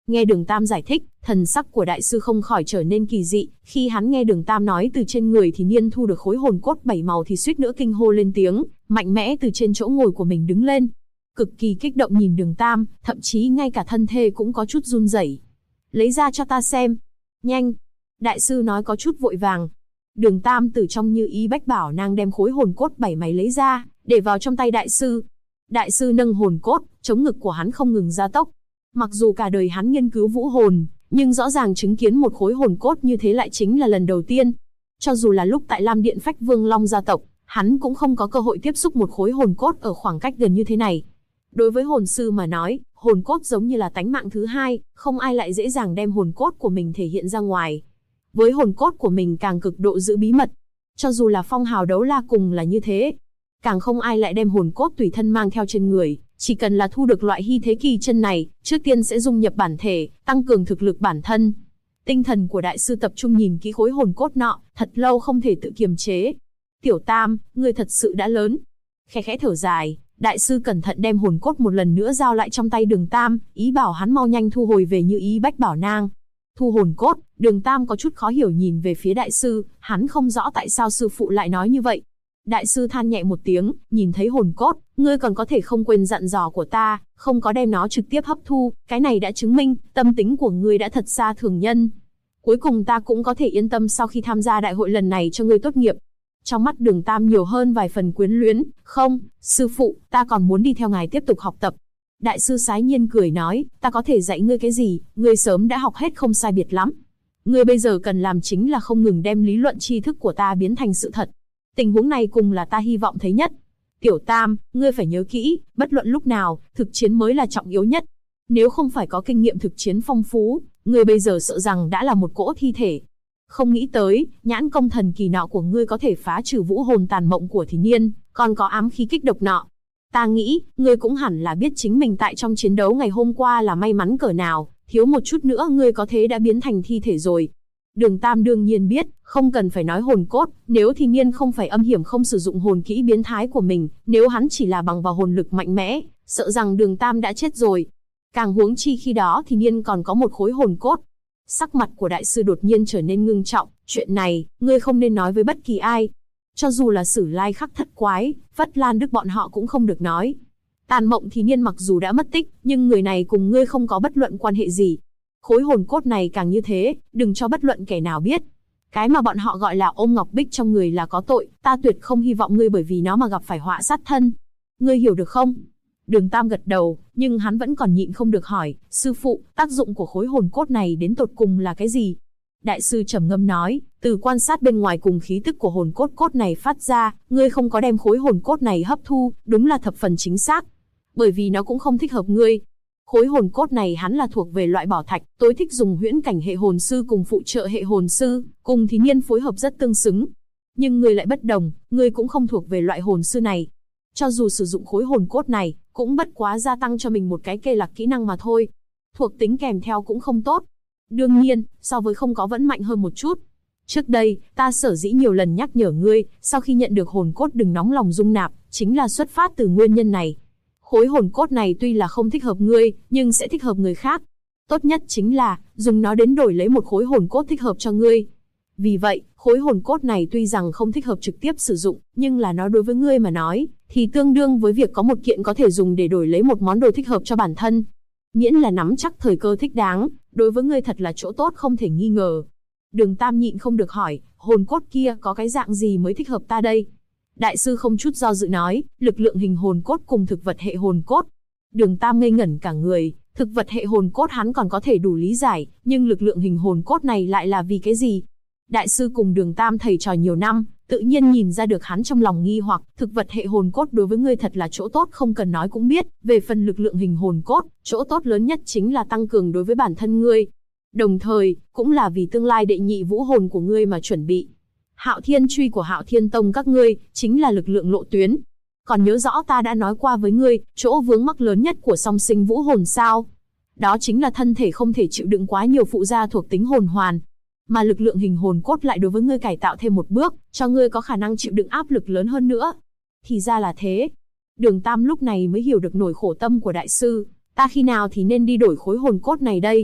Nghe Đường Tam giải thích, thần sắc của đại sư không khỏi trở nên kỳ dị, khi hắn nghe Đường Tam nói từ trên người thì niên thu được khối hồn cốt 7 màu thì suýt nữa kinh hô lên tiếng, mạnh mẽ từ trên chỗ ngồi của mình đứng lên. Cực kỳ kích động nhìn Đường Tam, thậm chí ngay cả thân thể cũng có chút run rẩy. Lấy ra cho ta xem. Nhanh. Đại sư nói có chút vội vàng. Đường Tam từ trong Như Ý Bách Bảo Nang đem khối hồn cốt 7 mày lấy ra, để vào trong tay đại sư. Đại sư nâng hồn cốt, chống ngực của hắn không ngừng gia tốc. Mặc dù cả đời hắn nghiên cứu vũ hồn, nhưng rõ ràng chứng kiến một khối hồn cốt như thế lại chính là lần đầu tiên. Cho dù là lúc tại Lam Điện Phách Vương Long gia tộc, hắn cũng không có cơ hội tiếp xúc một khối hồn cốt ở khoảng cách gần như thế này. Đối với hồn sư mà nói, hồn cốt giống như là tánh mạng thứ hai, không ai lại dễ dàng đem hồn cốt của mình thể hiện ra ngoài. Với hồn cốt của mình càng cực độ giữ bí mật. Cho dù là phong hào đấu la cùng là như thế. Càng không ai lại đem hồn cốt tùy thân mang theo trên người, chỉ cần là thu được loại hy thế kỳ chân này, trước tiên sẽ dung nhập bản thể, tăng cường thực lực bản thân. Tinh thần của đại sư tập trung nhìn kỹ khối hồn cốt nọ, thật lâu không thể tự kiềm chế. Tiểu Tam, ngươi thật sự đã lớn. Khẽ khẽ thở dài, đại sư cẩn thận đem hồn cốt một lần nữa giao lại trong tay Đường Tam, ý bảo hắn mau nhanh thu hồi về Như Ý Bách Bảo Nang. Thu hồn cốt, Đường Tam có chút khó hiểu nhìn về phía đại sư, hắn không rõ tại sao sư phụ lại nói như vậy. Đại sư than nhẹ một tiếng, nhìn thấy hồn cốt, ngươi còn có thể không quên dặn dò của ta, không có đem nó trực tiếp hấp thu, cái này đã chứng minh, tâm tính của ngươi đã thật xa thường nhân. Cuối cùng ta cũng có thể yên tâm sau khi tham gia đại hội lần này cho ngươi tốt nghiệp. Trong mắt Đường Tam nhiều hơn vài phần quyến luyến, không, sư phụ, ta còn muốn đi theo ngài tiếp tục học tập. Đại sư sái nhiên cười nói, ta có thể dạy ngươi cái gì, ngươi sớm đã học hết không sai biệt lắm. Ngươi bây giờ cần làm chính là không ngừng đem lý luận tri thức của ta biến thành sự thật. Tình huống này cùng là ta hy vọng thấy nhất. Tiểu Tam, ngươi phải nhớ kỹ, bất luận lúc nào, thực chiến mới là trọng yếu nhất. Nếu không phải có kinh nghiệm thực chiến phong phú, ngươi bây giờ sợ rằng đã là một cỗ thi thể. Không nghĩ tới, nhãn công thần kỳ nọ của ngươi có thể phá trừ vũ hồn tàn mộng của thì niên, còn có ám khí kích độc nọ. Ta nghĩ, ngươi cũng hẳn là biết chính mình tại trong chiến đấu ngày hôm qua là may mắn cỡ nào, thiếu một chút nữa ngươi có thế đã biến thành thi thể rồi. Đường Tam đương nhiên biết, không cần phải nói hồn cốt, nếu thì niên không phải âm hiểm không sử dụng hồn kỹ biến thái của mình, nếu hắn chỉ là bằng vào hồn lực mạnh mẽ, sợ rằng Đường Tam đã chết rồi. Càng huống chi khi đó thì niên còn có một khối hồn cốt. Sắc mặt của đại sư đột nhiên trở nên ngưng trọng, chuyện này, ngươi không nên nói với bất kỳ ai. Cho dù là Sử Lai Khắc Thất Quái, Phất Lan Đức bọn họ cũng không được nói. Tàn mộng thì niên mặc dù đã mất tích, nhưng người này cùng ngươi không có bất luận quan hệ gì. Khối hồn cốt này càng như thế, đừng cho bất luận kẻ nào biết. Cái mà bọn họ gọi là ôm ngọc bích trong người là có tội, ta tuyệt không hy vọng ngươi bởi vì nó mà gặp phải họa sát thân. Ngươi hiểu được không? Đường Tam gật đầu, nhưng hắn vẫn còn nhịn không được hỏi, sư phụ, tác dụng của khối hồn cốt này đến tột cùng là cái gì? Đại sư trầm ngâm nói, từ quan sát bên ngoài cùng khí tức của hồn cốt này phát ra, ngươi không có đem khối hồn cốt này hấp thu, đúng là thập phần chính xác. Bởi vì nó cũng không thích hợp ngươi. Khối hồn cốt này hắn là thuộc về loại bảo thạch, tối thích dùng huyễn cảnh hệ hồn sư cùng phụ trợ hệ hồn sư, cùng thì niên phối hợp rất tương xứng. Nhưng ngươi lại bất đồng, ngươi cũng không thuộc về loại hồn sư này. Cho dù sử dụng khối hồn cốt này, cũng bất quá gia tăng cho mình một cái cây lạc kỹ năng mà thôi. Thuộc tính kèm theo cũng không tốt. Đương nhiên, so với không có vẫn mạnh hơn một chút. Trước đây, ta sở dĩ nhiều lần nhắc nhở ngươi, sau khi nhận được hồn cốt đừng nóng lòng dung nạp, chính là xuất phát từ nguyên nhân này. Khối hồn cốt này tuy là không thích hợp ngươi, nhưng sẽ thích hợp người khác. Tốt nhất chính là, dùng nó đến đổi lấy một khối hồn cốt thích hợp cho ngươi. Vì vậy, khối hồn cốt này tuy rằng không thích hợp trực tiếp sử dụng, nhưng là nó đối với ngươi mà nói, thì tương đương với việc có một kiện có thể dùng để đổi lấy một món đồ thích hợp cho bản thân. Miễn là nắm chắc thời cơ thích đáng, đối với ngươi thật là chỗ tốt không thể nghi ngờ. Đường Tam nhịn không được hỏi, hồn cốt kia có cái dạng gì mới thích hợp ta đây? Đại sư không chút do dự nói, lực lượng hình hồn cốt cùng thực vật hệ hồn cốt. Đường Tam ngây ngẩn cả người, thực vật hệ hồn cốt hắn còn có thể đủ lý giải, nhưng lực lượng hình hồn cốt này lại là vì cái gì? Đại sư cùng Đường Tam thầy trò nhiều năm, tự nhiên nhìn ra được hắn trong lòng nghi hoặc, thực vật hệ hồn cốt đối với ngươi thật là chỗ tốt không cần nói cũng biết, về phần lực lượng hình hồn cốt, chỗ tốt lớn nhất chính là tăng cường đối với bản thân ngươi. Đồng thời, cũng là vì tương lai đệ nhị vũ hồn của ngươi mà chuẩn bị. Hạo Thiên Truy của Hạo Thiên Tông các ngươi, chính là lực lượng lộ tuyến. Còn nhớ rõ ta đã nói qua với ngươi, chỗ vướng mắc lớn nhất của song sinh vũ hồn sao? Đó chính là thân thể không thể chịu đựng quá nhiều phụ gia thuộc tính hồn hoàn. Mà lực lượng hình hồn cốt lại đối với ngươi cải tạo thêm một bước, cho ngươi có khả năng chịu đựng áp lực lớn hơn nữa. Thì ra là thế. Đường Tam lúc này mới hiểu được nỗi khổ tâm của đại sư. Ta khi nào thì nên đi đổi khối hồn cốt này đây?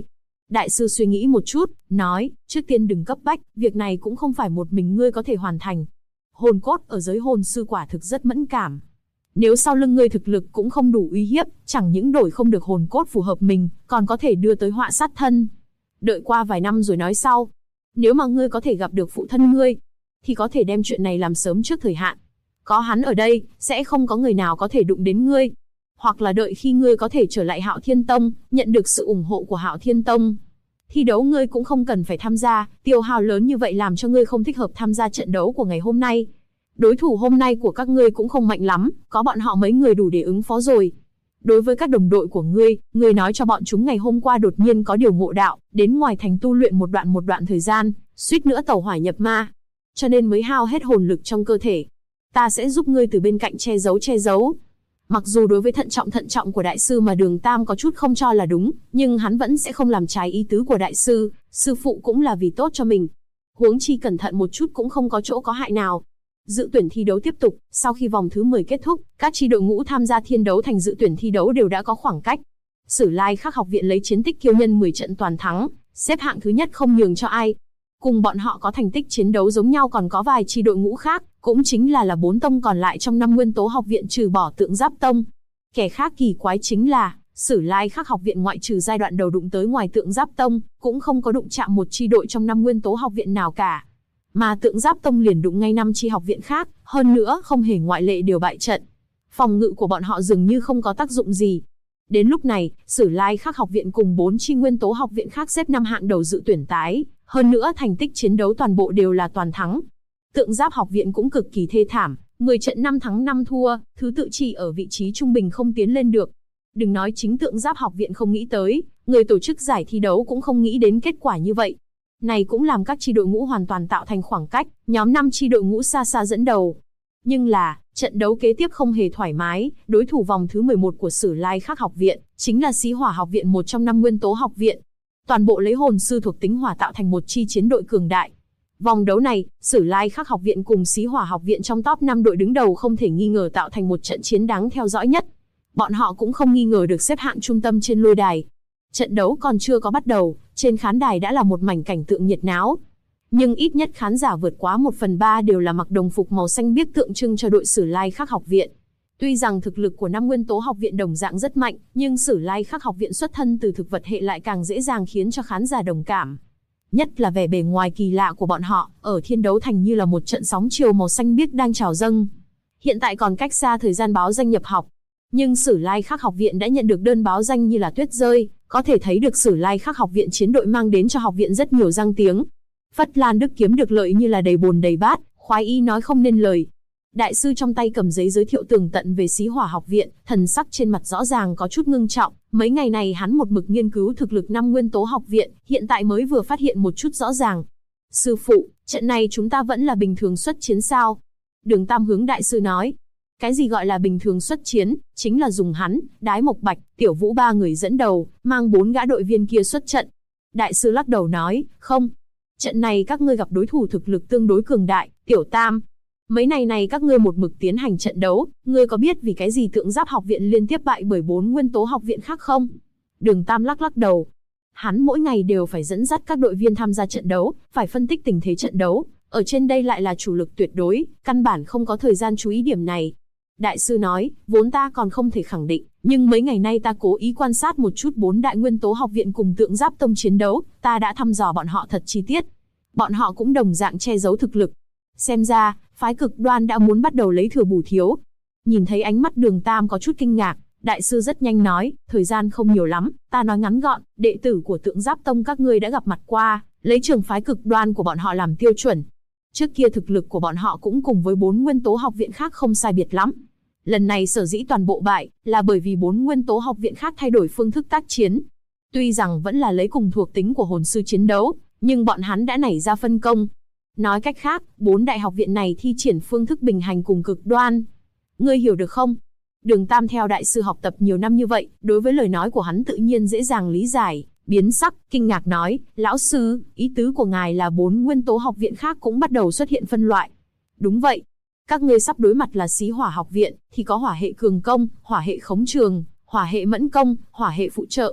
Đại sư suy nghĩ một chút, nói, trước tiên đừng cấp bách, việc này cũng không phải một mình ngươi có thể hoàn thành. Hồn cốt ở giới hồn sư quả thực rất mẫn cảm. Nếu sau lưng ngươi thực lực cũng không đủ uy hiếp, chẳng những đổi không được hồn cốt phù hợp mình, còn có thể đưa tới họa sát thân. Đợi qua vài năm rồi nói sau. Nếu mà ngươi có thể gặp được phụ thân ngươi, thì có thể đem chuyện này làm sớm trước thời hạn. Có hắn ở đây, sẽ không có người nào có thể đụng đến ngươi. Hoặc là đợi khi ngươi có thể trở lại Hạo Thiên Tông, nhận được sự ủng hộ của Hạo Thiên Tông. Thi đấu ngươi cũng không cần phải tham gia, tiêu hao lớn như vậy làm cho ngươi không thích hợp tham gia trận đấu của ngày hôm nay. Đối thủ hôm nay của các ngươi cũng không mạnh lắm, có bọn họ mấy người đủ để ứng phó rồi. Đối với các đồng đội của ngươi nói cho bọn chúng ngày hôm qua đột nhiên có điều ngộ đạo, đến ngoài thành tu luyện một đoạn thời gian, suýt nữa tẩu hỏa nhập ma. Cho nên mới hao hết hồn lực trong cơ thể. Ta sẽ giúp ngươi từ bên cạnh che giấu. Mặc dù đối với thận trọng của đại sư mà Đường Tam có chút không cho là đúng, nhưng hắn vẫn sẽ không làm trái ý tứ của đại sư, sư phụ cũng là vì tốt cho mình. Huống chi cẩn thận một chút cũng không có chỗ có hại nào. Dự tuyển thi đấu tiếp tục, sau khi vòng thứ 10 kết thúc, các chi đội ngũ tham gia thiên đấu thành dự tuyển thi đấu đều đã có khoảng cách. Sử Lai Khắc học viện lấy chiến tích kiêu nhân 10 trận toàn thắng, xếp hạng thứ nhất không nhường cho ai. Cùng bọn họ có thành tích chiến đấu giống nhau còn có vài chi đội ngũ khác, cũng chính là 4 tông còn lại trong 5 nguyên tố học viện trừ bỏ Tượng Giáp Tông. Kẻ khác kỳ quái chính là, Sử Lai Khắc học viện ngoại trừ giai đoạn đầu đụng tới ngoài Tượng Giáp Tông, cũng không có đụng chạm một chi đội trong 5 nguyên tố học viện nào cả. Mà Tượng Giáp Tông liền đụng ngay 5 chi học viện khác, hơn nữa không hề ngoại lệ đều bại trận. Phòng ngự của bọn họ dường như không có tác dụng gì. Đến lúc này, Sử Lai Khắc học viện cùng 4 chi nguyên tố học viện khác xếp 5 hạng đầu dự tuyển tái, hơn nữa thành tích chiến đấu toàn bộ đều là toàn thắng. Tượng Giáp học viện cũng cực kỳ thê thảm, 10 trận 5 thắng 5 thua, thứ tự chỉ ở vị trí trung bình không tiến lên được. Đừng nói chính Tượng Giáp học viện không nghĩ tới, người tổ chức giải thi đấu cũng không nghĩ đến kết quả như vậy. Này cũng làm các chi đội ngũ hoàn toàn tạo thành khoảng cách, nhóm 5 chi đội ngũ xa xa dẫn đầu. Nhưng là, trận đấu kế tiếp không hề thoải mái, đối thủ vòng thứ 11 của Sử Lai Khắc học viện, chính là Xí Hỏa học viện, một trong 5 nguyên tố học viện. Toàn bộ lấy hồn sư thuộc tính hỏa tạo thành một chi chiến đội cường đại. Vòng đấu này, Sử Lai Khắc học viện cùng Xí Hỏa học viện trong top 5 đội đứng đầu không thể nghi ngờ tạo thành một trận chiến đáng theo dõi nhất. Bọn họ cũng không nghi ngờ được xếp hạng trung tâm trên lôi đài. Trận đấu còn chưa có bắt đầu, trên khán đài đã là một mảnh cảnh tượng nhiệt náo. Nhưng ít nhất khán giả vượt quá 1/3 đều là mặc đồng phục màu xanh biếc tượng trưng cho đội Sử Lai Khắc học viện. Tuy rằng thực lực của 5 nguyên tố học viện đồng dạng rất mạnh, nhưng Sử Lai Khắc học viện xuất thân từ thực vật hệ lại càng dễ dàng khiến cho khán giả đồng cảm. Nhất là vẻ bề ngoài kỳ lạ của bọn họ, ở thiên đấu thành như là một trận sóng chiều màu xanh biếc đang trào dâng. Hiện tại còn cách xa thời gian báo danh nhập học, nhưng Sử Lai Khắc học viện đã nhận được đơn báo danh như là tuyết rơi, có thể thấy được Sử Lai Khắc học viện chiến đội mang đến cho học viện rất nhiều danh tiếng. Phất Lan Đức kiếm được lợi như là đầy bồn đầy bát, khoái ý nói không nên lời. Đại sư trong tay cầm giấy giới thiệu tường tận về Xí Hỏa học viện, thần sắc trên mặt rõ ràng có chút ngưng trọng. Mấy ngày này hắn một mực nghiên cứu thực lực 5 nguyên tố học viện, hiện tại mới vừa phát hiện một chút rõ ràng. Sư phụ, trận này chúng ta vẫn là bình thường xuất chiến sao? Đường Tam hướng đại sư nói. Cái gì gọi là bình thường xuất chiến, chính là dùng hắn, Đái Mộc Bạch, Tiểu Vũ 3 người dẫn đầu, mang 4 gã đội viên kia xuất trận. Đại sư lắc đầu nói, không. Trận này các ngươi gặp đối thủ thực lực tương đối cường đại, Tiểu Tam. Mấy ngày này các ngươi một mực tiến hành trận đấu, ngươi có biết vì cái gì Tượng Giáp học viện liên tiếp bại bởi 4 nguyên tố học viện khác không? Đường Tam lắc đầu. Hắn mỗi ngày đều phải dẫn dắt các đội viên tham gia trận đấu, phải phân tích tình thế trận đấu, ở trên đây lại là chủ lực tuyệt đối, căn bản không có thời gian chú ý điểm này. Đại sư nói, vốn ta còn không thể khẳng định, nhưng mấy ngày nay ta cố ý quan sát một chút 4 đại nguyên tố học viện cùng Tượng Giáp tông chiến đấu, ta đã thăm dò bọn họ thật chi tiết. Bọn họ cũng đồng dạng che giấu thực lực. Xem ra, phái Cực Đoan đã muốn bắt đầu lấy thừa bù thiếu. Nhìn thấy ánh mắt Đường Tam có chút kinh ngạc, đại sư rất nhanh nói, thời gian không nhiều lắm, ta nói ngắn gọn, đệ tử của Tượng Giáp tông các ngươi đã gặp mặt qua, lấy trường phái Cực Đoan của bọn họ làm tiêu chuẩn. Trước kia thực lực của bọn họ cũng cùng với 4 nguyên tố học viện khác không sai biệt lắm. Lần này sở dĩ toàn bộ bại, là bởi vì 4 nguyên tố học viện khác thay đổi phương thức tác chiến. Tuy rằng vẫn là lấy cùng thuộc tính của hồn sư chiến đấu, nhưng bọn hắn đã nảy ra phân công. Nói cách khác, 4 đại học viện này thi triển phương thức bình hành cùng Cực Đoan. Ngươi hiểu được không? Đường Tam theo đại sư học tập nhiều năm như vậy, đối với lời nói của hắn tự nhiên dễ dàng lý giải, biến sắc, kinh ngạc nói, lão sư, ý tứ của ngài là 4 nguyên tố học viện khác cũng bắt đầu xuất hiện phân loại. Đúng vậy. Các ngươi sắp đối mặt là Xí Hỏa học viện, thì có hỏa hệ cường công, hỏa hệ khống trường, hỏa hệ mẫn công, hỏa hệ phụ trợ.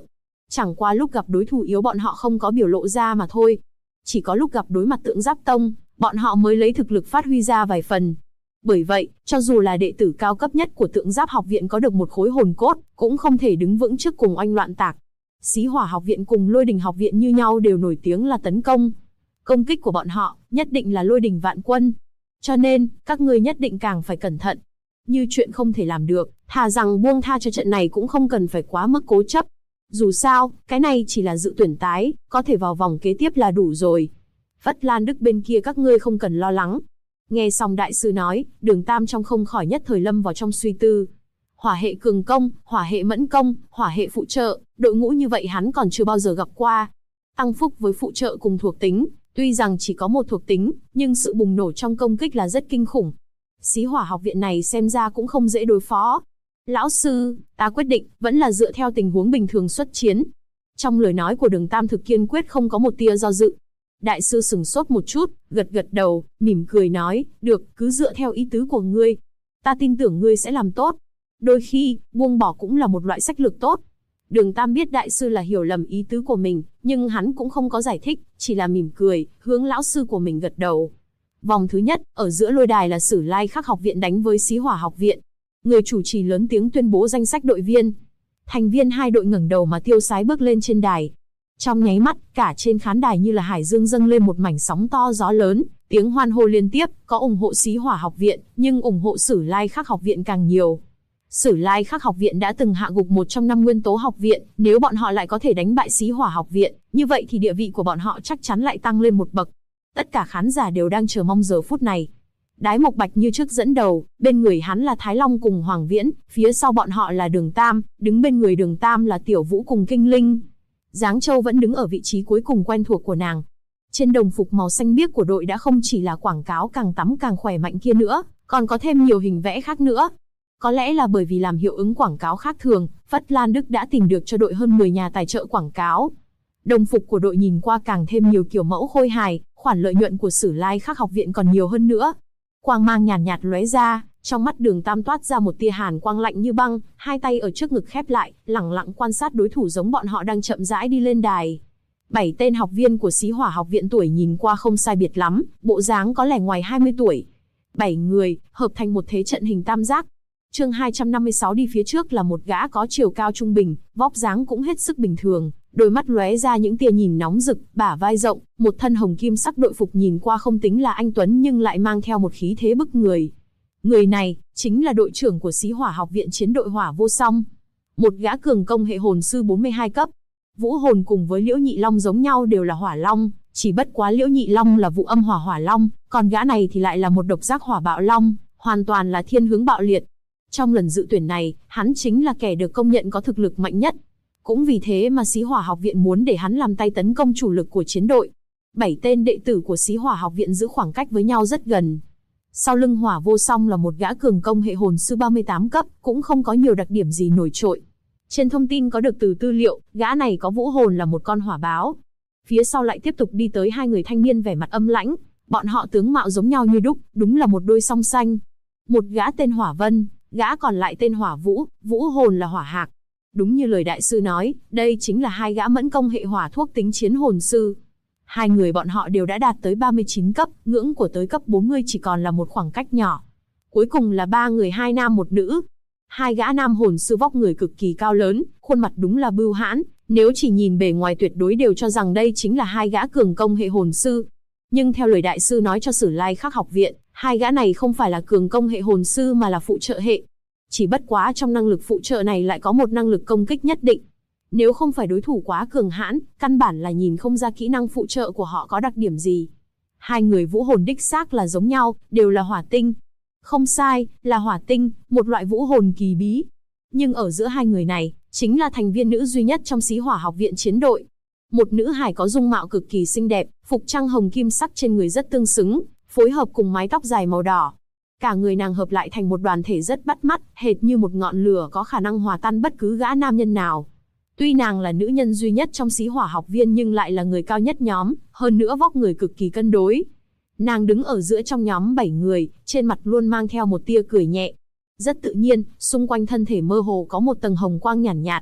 Chẳng qua lúc gặp đối thủ yếu bọn họ không có biểu lộ ra mà thôi. Chỉ có lúc gặp đối mặt Tượng Giáp Tông, bọn họ mới lấy thực lực phát huy ra vài phần. Bởi vậy, cho dù là đệ tử cao cấp nhất của Tượng Giáp học viện có được một khối hồn cốt, cũng không thể đứng vững trước cùng oanh loạn tạc. Xí Hỏa học viện cùng Lôi Đình học viện như nhau đều nổi tiếng là tấn công. Công kích của bọn họ, nhất định là lôi đình vạn quân. Cho nên, các ngươi nhất định càng phải cẩn thận. Như chuyện không thể làm được, thà rằng buông tha cho trận này cũng không cần phải quá mức cố chấp. Dù sao, cái này chỉ là dự tuyển tái, có thể vào vòng kế tiếp là đủ rồi. Vất Lan Đức bên kia các ngươi không cần lo lắng. Nghe xong đại sư nói, Đường Tam trong không khỏi nhất thời lâm vào trong suy tư. Hỏa hệ cường công, hỏa hệ mẫn công, hỏa hệ phụ trợ, đội ngũ như vậy hắn còn chưa bao giờ gặp qua. Tăng phúc với phụ trợ cùng thuộc tính, tuy rằng chỉ có một thuộc tính, nhưng sự bùng nổ trong công kích là rất kinh khủng. Xí Hỏa học viện này xem ra cũng không dễ đối phó. Lão sư, ta quyết định, vẫn là dựa theo tình huống bình thường xuất chiến. Trong lời nói của Đường Tam thực kiên quyết không có một tia do dự. Đại sư sửng sốt một chút, gật gật đầu, mỉm cười nói, được, cứ dựa theo ý tứ của ngươi. Ta tin tưởng ngươi sẽ làm tốt. Đôi khi, buông bỏ cũng là một loại sách lược tốt. Đường Tam biết đại sư là hiểu lầm ý tứ của mình, nhưng hắn cũng không có giải thích, chỉ là mỉm cười, hướng lão sư của mình gật đầu. Vòng thứ nhất, ở giữa lôi đài là Sử Lai Khắc học viện đánh với Xí Hỏa học viện. Người chủ trì lớn tiếng tuyên bố danh sách đội viên. Thành viên hai đội ngẩng đầu mà tiêu sái bước lên trên đài. Trong nháy mắt, cả trên khán đài như là hải dương dâng lên một mảnh sóng to gió lớn, tiếng hoan hô liên tiếp, có ủng hộ Xí Hỏa học viện, nhưng ủng hộ Sử Lai Khắc học viện càng nhiều. Sử Lai Khắc học viện đã từng hạ gục một trong 5 nguyên tố học viện, nếu bọn họ lại có thể đánh bại Xí Hỏa học viện, như vậy thì địa vị của bọn họ chắc chắn lại tăng lên một bậc. Tất cả khán giả đều đang chờ mong giờ phút này. Đái Mộc Bạch như trước dẫn đầu, bên người hắn là Thái Long cùng Hoàng Viễn, phía sau bọn họ là Đường Tam, đứng bên người Đường Tam là Tiểu Vũ cùng Kinh Linh. Giáng Châu vẫn đứng ở vị trí cuối cùng quen thuộc của nàng. Trên đồng phục màu xanh biếc của đội đã không chỉ là quảng cáo càng tắm càng khỏe mạnh kia nữa, còn có thêm nhiều hình vẽ khác nữa. Có lẽ là bởi vì làm hiệu ứng quảng cáo khác thường, Vất Lan Đức đã tìm được cho đội hơn 10 nhà tài trợ quảng cáo. Đồng phục của đội nhìn qua càng thêm nhiều kiểu mẫu khôi hài, khoản lợi nhuận của Sử Lai Khắc học viện còn nhiều hơn nữa. Quang mang nhàn nhạt lóe ra, trong mắt Đường Tam toát ra một tia hàn quang lạnh như băng, hai tay ở trước ngực khép lại, lẳng lặng quan sát đối thủ giống bọn họ đang chậm rãi đi lên đài. 7 tên học viên của Xí Hỏa học viện tuổi nhìn qua không sai biệt lắm, bộ dáng có lẽ ngoài 20 tuổi. 7 người, hợp thành một thế trận hình tam giác. Chương 256 đi phía trước là một gã có chiều cao trung bình, vóc dáng cũng hết sức bình thường, đôi mắt lóe ra những tia nhìn nóng rực, bả vai rộng, một thân hồng kim sắc đội phục nhìn qua không tính là anh tuấn nhưng lại mang theo một khí thế bức người. Người này chính là đội trưởng của Xí Hỏa học viện chiến đội Hỏa Vô Song, một gã cường công hệ hồn sư 42 cấp. Vũ hồn cùng với Liễu Nhị Long giống nhau đều là hỏa long, chỉ bất quá Liễu Nhị Long là vụ âm hỏa hỏa long, còn gã này thì lại là một độc giác hỏa bạo long, hoàn toàn là thiên hướng bạo liệt. Trong lần dự tuyển này, hắn chính là kẻ được công nhận có thực lực mạnh nhất. Cũng vì thế mà Xí Hỏa học viện muốn để hắn làm tay tấn công chủ lực của chiến đội. 7 tên đệ tử của Xí Hỏa học viện giữ khoảng cách với nhau rất gần. Sau lưng Hỏa Vô Song là một gã cường công hệ hồn sư 38 cấp, cũng không có nhiều đặc điểm gì nổi trội. Trên thông tin có được từ tư liệu, gã này có vũ hồn là một con hỏa báo. Phía sau lại tiếp tục đi tới hai người thanh niên vẻ mặt âm lãnh, bọn họ tướng mạo giống nhau như đúc, đúng là một đôi song xanh. Một gã tên Hỏa Vân, gã còn lại tên Hỏa Vũ, vũ hồn là hỏa hạc. Đúng như lời đại sư nói, đây chính là hai gã mẫn công hệ hỏa thuốc tính chiến hồn sư. Hai người bọn họ đều đã đạt tới 39 cấp, ngưỡng của tới cấp 40 chỉ còn là một khoảng cách nhỏ. Cuối cùng là 3 người, 2 nam 1 nữ. Hai gã nam hồn sư vóc người cực kỳ cao lớn, khuôn mặt đúng là bưu hãn, nếu chỉ nhìn bề ngoài tuyệt đối đều cho rằng đây chính là hai gã cường công hệ hồn sư. Nhưng theo lời đại sư nói cho Sử Lai Khắc học viện, hai gã này không phải là cường công hệ hồn sư mà là phụ trợ hệ. Chỉ bất quá trong năng lực phụ trợ này lại có một năng lực công kích nhất định. Nếu không phải đối thủ quá cường hãn, căn bản là nhìn không ra kỹ năng phụ trợ của họ có đặc điểm gì. Hai người vũ hồn đích xác là giống nhau, đều là hỏa tinh. Không sai, là hỏa tinh, một loại vũ hồn kỳ bí. Nhưng ở giữa hai người này, chính là thành viên nữ duy nhất trong Xí Hỏa học viện chiến đội. Một nữ hài có dung mạo cực kỳ xinh đẹp, phục trang hồng kim sắc trên người rất tương xứng, phối hợp cùng mái tóc dài màu đỏ. Cả người nàng hợp lại thành một đoàn thể rất bắt mắt, hệt như một ngọn lửa có khả năng hòa tan bất cứ gã nam nhân nào. Tuy nàng là nữ nhân duy nhất trong Xí Hỏa học viên nhưng lại là người cao nhất nhóm, hơn nữa vóc người cực kỳ cân đối. Nàng đứng ở giữa trong nhóm 7 người, trên mặt luôn mang theo một tia cười nhẹ. Rất tự nhiên, xung quanh thân thể mơ hồ có một tầng hồng quang nhàn nhạt.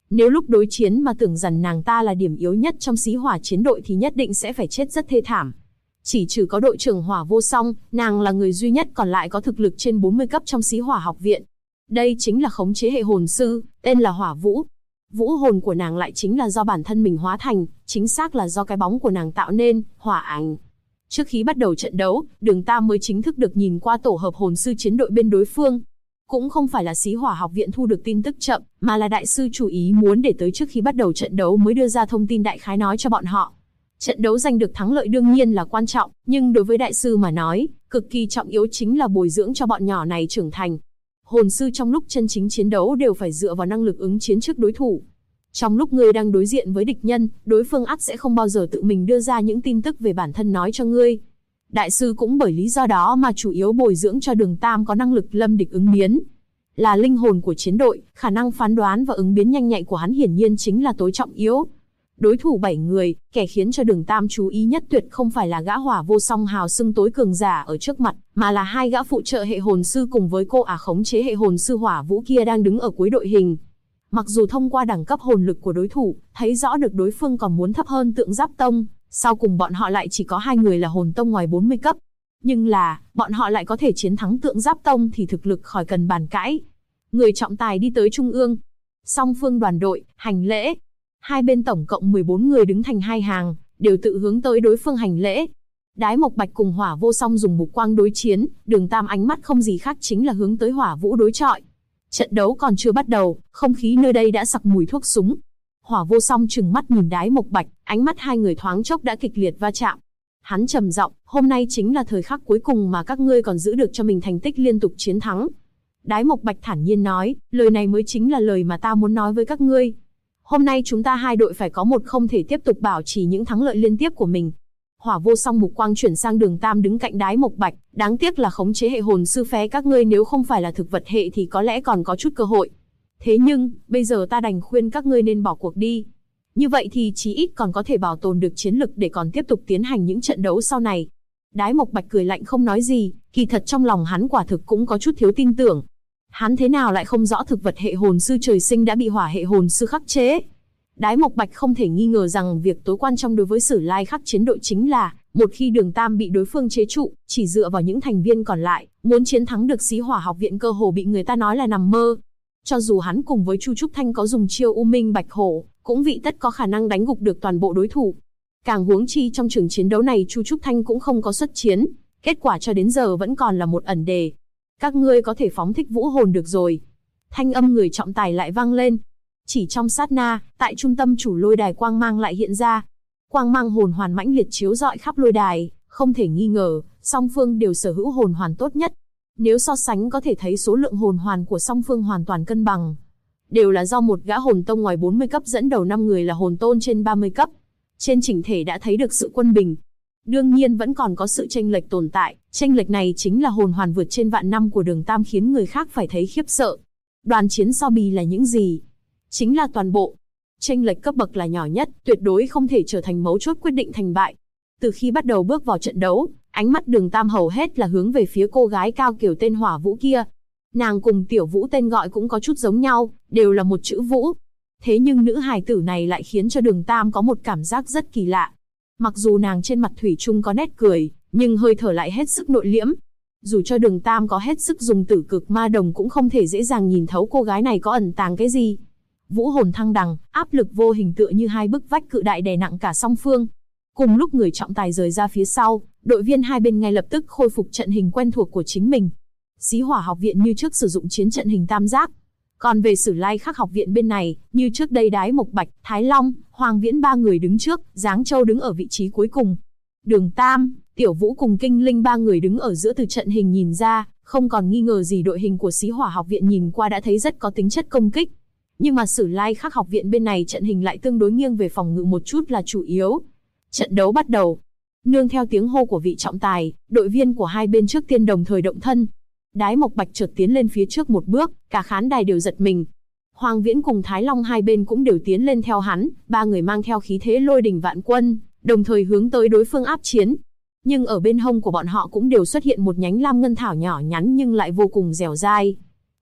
Nếu lúc đối chiến mà tưởng rằng nàng ta là điểm yếu nhất trong xí hỏa chiến đội thì nhất định sẽ phải chết rất thê thảm. Chỉ trừ có đội trưởng Hỏa Vô Song, nàng là người duy nhất còn lại có thực lực trên 40 cấp trong xí hỏa học viện. Đây chính là khống chế hệ hồn sư, tên là Hỏa Vũ. Vũ hồn của nàng lại chính là do bản thân mình hóa thành, chính xác là do cái bóng của nàng tạo nên, hỏa ảnh. Trước khi bắt đầu trận đấu, Đường Tam mới chính thức được nhìn qua tổ hợp hồn sư chiến đội bên đối phương. Cũng không phải là xí hỏa học viện thu được tin tức chậm, mà là đại sư chủ ý muốn để tới trước khi bắt đầu trận đấu mới đưa ra thông tin đại khái nói cho bọn họ. Trận đấu giành được thắng lợi đương nhiên là quan trọng, nhưng đối với đại sư mà nói, cực kỳ trọng yếu chính là bồi dưỡng cho bọn nhỏ này trưởng thành. Hồn sư trong lúc chân chính chiến đấu đều phải dựa vào năng lực ứng chiến trước đối thủ. Trong lúc ngươi đang đối diện với địch nhân, đối phương ắt sẽ không bao giờ tự mình đưa ra những tin tức về bản thân nói cho ngươi. Đại sư cũng bởi lý do đó mà chủ yếu bồi dưỡng cho Đường Tam có năng lực lâm địch ứng biến. Là linh hồn của chiến đội, khả năng phán đoán và ứng biến nhanh nhạy của hắn hiển nhiên chính là tối trọng yếu. Đối thủ 7 người, kẻ khiến cho Đường Tam chú ý nhất tuyệt không phải là gã Hỏa Vô Song hào xưng tối cường giả ở trước mặt, mà là hai gã phụ trợ hệ hồn sư cùng với cô khống chế hệ hồn sư Hỏa Vũ kia đang đứng ở cuối đội hình. Mặc dù thông qua đẳng cấp hồn lực của đối thủ, thấy rõ được đối phương còn muốn thấp hơn Tượng Giáp Tông, sau cùng bọn họ lại chỉ có 2 người là hồn tông ngoài 40 cấp. Nhưng là, bọn họ lại có thể chiến thắng Tượng Giáp Tông thì thực lực khỏi cần bàn cãi. Người trọng tài đi tới trung ương. Song phương đoàn đội, hành lễ. Hai bên tổng cộng 14 người đứng thành hai hàng, đều tự hướng tới đối phương hành lễ. Đái Mộc Bạch cùng Hỏa Vô Song dùng mục quang đối chiến, Đường Tam ánh mắt không gì khác chính là hướng tới Hỏa Vũ đối chọi. Trận đấu còn chưa bắt đầu, không khí nơi đây đã sặc mùi thuốc súng. Hỏa Vô Song trừng mắt nhìn Đái Mộc Bạch, ánh mắt hai người thoáng chốc đã kịch liệt va chạm. Hắn trầm giọng, hôm nay chính là thời khắc cuối cùng mà các ngươi còn giữ được cho mình thành tích liên tục chiến thắng. Đái Mộc Bạch thản nhiên nói, lời này mới chính là lời mà ta muốn nói với các ngươi. Hôm nay chúng ta hai đội phải có một không thể tiếp tục bảo trì những thắng lợi liên tiếp của mình. Hỏa Vô Song mục quang chuyển sang Đường Tam đứng cạnh Đái Mộc Bạch, đáng tiếc là khống chế hệ hồn sư phé các ngươi nếu không phải là thực vật hệ thì có lẽ còn có chút cơ hội. Thế nhưng, bây giờ ta đành khuyên các ngươi nên bỏ cuộc đi. Như vậy thì chí ít còn có thể bảo tồn được chiến lực để còn tiếp tục tiến hành những trận đấu sau này. Đái Mộc Bạch cười lạnh không nói gì, kỳ thật trong lòng hắn quả thực cũng có chút thiếu tin tưởng. Hắn thế nào lại không rõ thực vật hệ hồn sư trời sinh đã bị hỏa hệ hồn sư khắc chế. Đái Mộc Bạch không thể nghi ngờ rằng việc tối quan trọng đối với Sử Lai Khắc chiến đội chính là, một khi Đường Tam bị đối phương chế trụ, chỉ dựa vào những thành viên còn lại, muốn chiến thắng được xí hỏa học viện cơ hồ bị người ta nói là nằm mơ. Cho dù hắn cùng với Chu Trúc Thanh có dùng chiêu U Minh Bạch Hổ, cũng vị tất có khả năng đánh gục được toàn bộ đối thủ. Càng huống chi trong trường chiến đấu này Chu Trúc Thanh cũng không có xuất chiến, kết quả cho đến giờ vẫn còn là một ẩn đề. Các ngươi có thể phóng thích vũ hồn được rồi. Thanh âm người trọng tài lại vang lên. Chỉ trong sát na, tại trung tâm chủ lôi đài quang mang lại hiện ra. Quang mang hồn hoàn mãnh liệt chiếu rọi khắp lôi đài, không thể nghi ngờ, song phương đều sở hữu hồn hoàn tốt nhất. Nếu so sánh có thể thấy số lượng hồn hoàn của song phương hoàn toàn cân bằng. Đều là do một gã hồn tông ngoài 40 cấp dẫn đầu 5 người là hồn tôn trên 30 cấp. Trên chỉnh thể đã thấy được sự quân bình. Đương nhiên vẫn còn có sự chênh lệch tồn tại, chênh lệch này chính là hồn hoàn vượt trên vạn năm của Đường Tam khiến người khác phải thấy khiếp sợ. Đoàn chiến so bì là những gì? Chính là toàn bộ. Chênh lệch cấp bậc là nhỏ nhất, tuyệt đối không thể trở thành mấu chốt quyết định thành bại. Từ khi bắt đầu bước vào trận đấu, ánh mắt Đường Tam hầu hết là hướng về phía cô gái cao kiểu tên Hỏa Vũ kia. Nàng cùng Tiểu Vũ tên gọi cũng có chút giống nhau, đều là một chữ Vũ. Thế nhưng nữ hài tử này lại khiến cho Đường Tam có một cảm giác rất kỳ lạ. Mặc dù nàng trên mặt thủy chung có nét cười, nhưng hơi thở lại hết sức nội liễm. Dù cho Đường Tam có hết sức dùng tử cực ma đồng cũng không thể dễ dàng nhìn thấu cô gái này có ẩn tàng cái gì. Vũ hồn thăng đằng, áp lực vô hình tựa như hai bức vách cự đại đè nặng cả song phương. Cùng lúc người trọng tài rời ra phía sau, đội viên hai bên ngay lập tức khôi phục trận hình quen thuộc của chính mình. Xí hỏa học viện như trước sử dụng chiến trận hình tam giác. Còn về Sử Lai Khắc học viện bên này, như trước đây Đái Mộc Bạch, Thái Long, Hoàng Viễn ba người đứng trước, Giáng Châu đứng ở vị trí cuối cùng. Đường Tam, Tiểu Vũ cùng Kinh Linh ba người đứng ở giữa từ trận hình nhìn ra, không còn nghi ngờ gì đội hình của Xí hỏa học viện nhìn qua đã thấy rất có tính chất công kích. Nhưng mà Sử Lai Khắc học viện bên này trận hình lại tương đối nghiêng về phòng ngự một chút là chủ yếu. Trận đấu bắt đầu. Nương theo tiếng hô của vị trọng tài, đội viên của hai bên trước tiên đồng thời động thân. Đái Mộc Bạch chợt tiến lên phía trước một bước, cả khán đài đều giật mình. Hoàng Viễn cùng Thái Long hai bên cũng đều tiến lên theo hắn, ba người mang theo khí thế lôi đình vạn quân, đồng thời hướng tới đối phương áp chiến. Nhưng ở bên hông của bọn họ cũng đều xuất hiện một nhánh lam ngân thảo nhỏ nhắn nhưng lại vô cùng dẻo dai.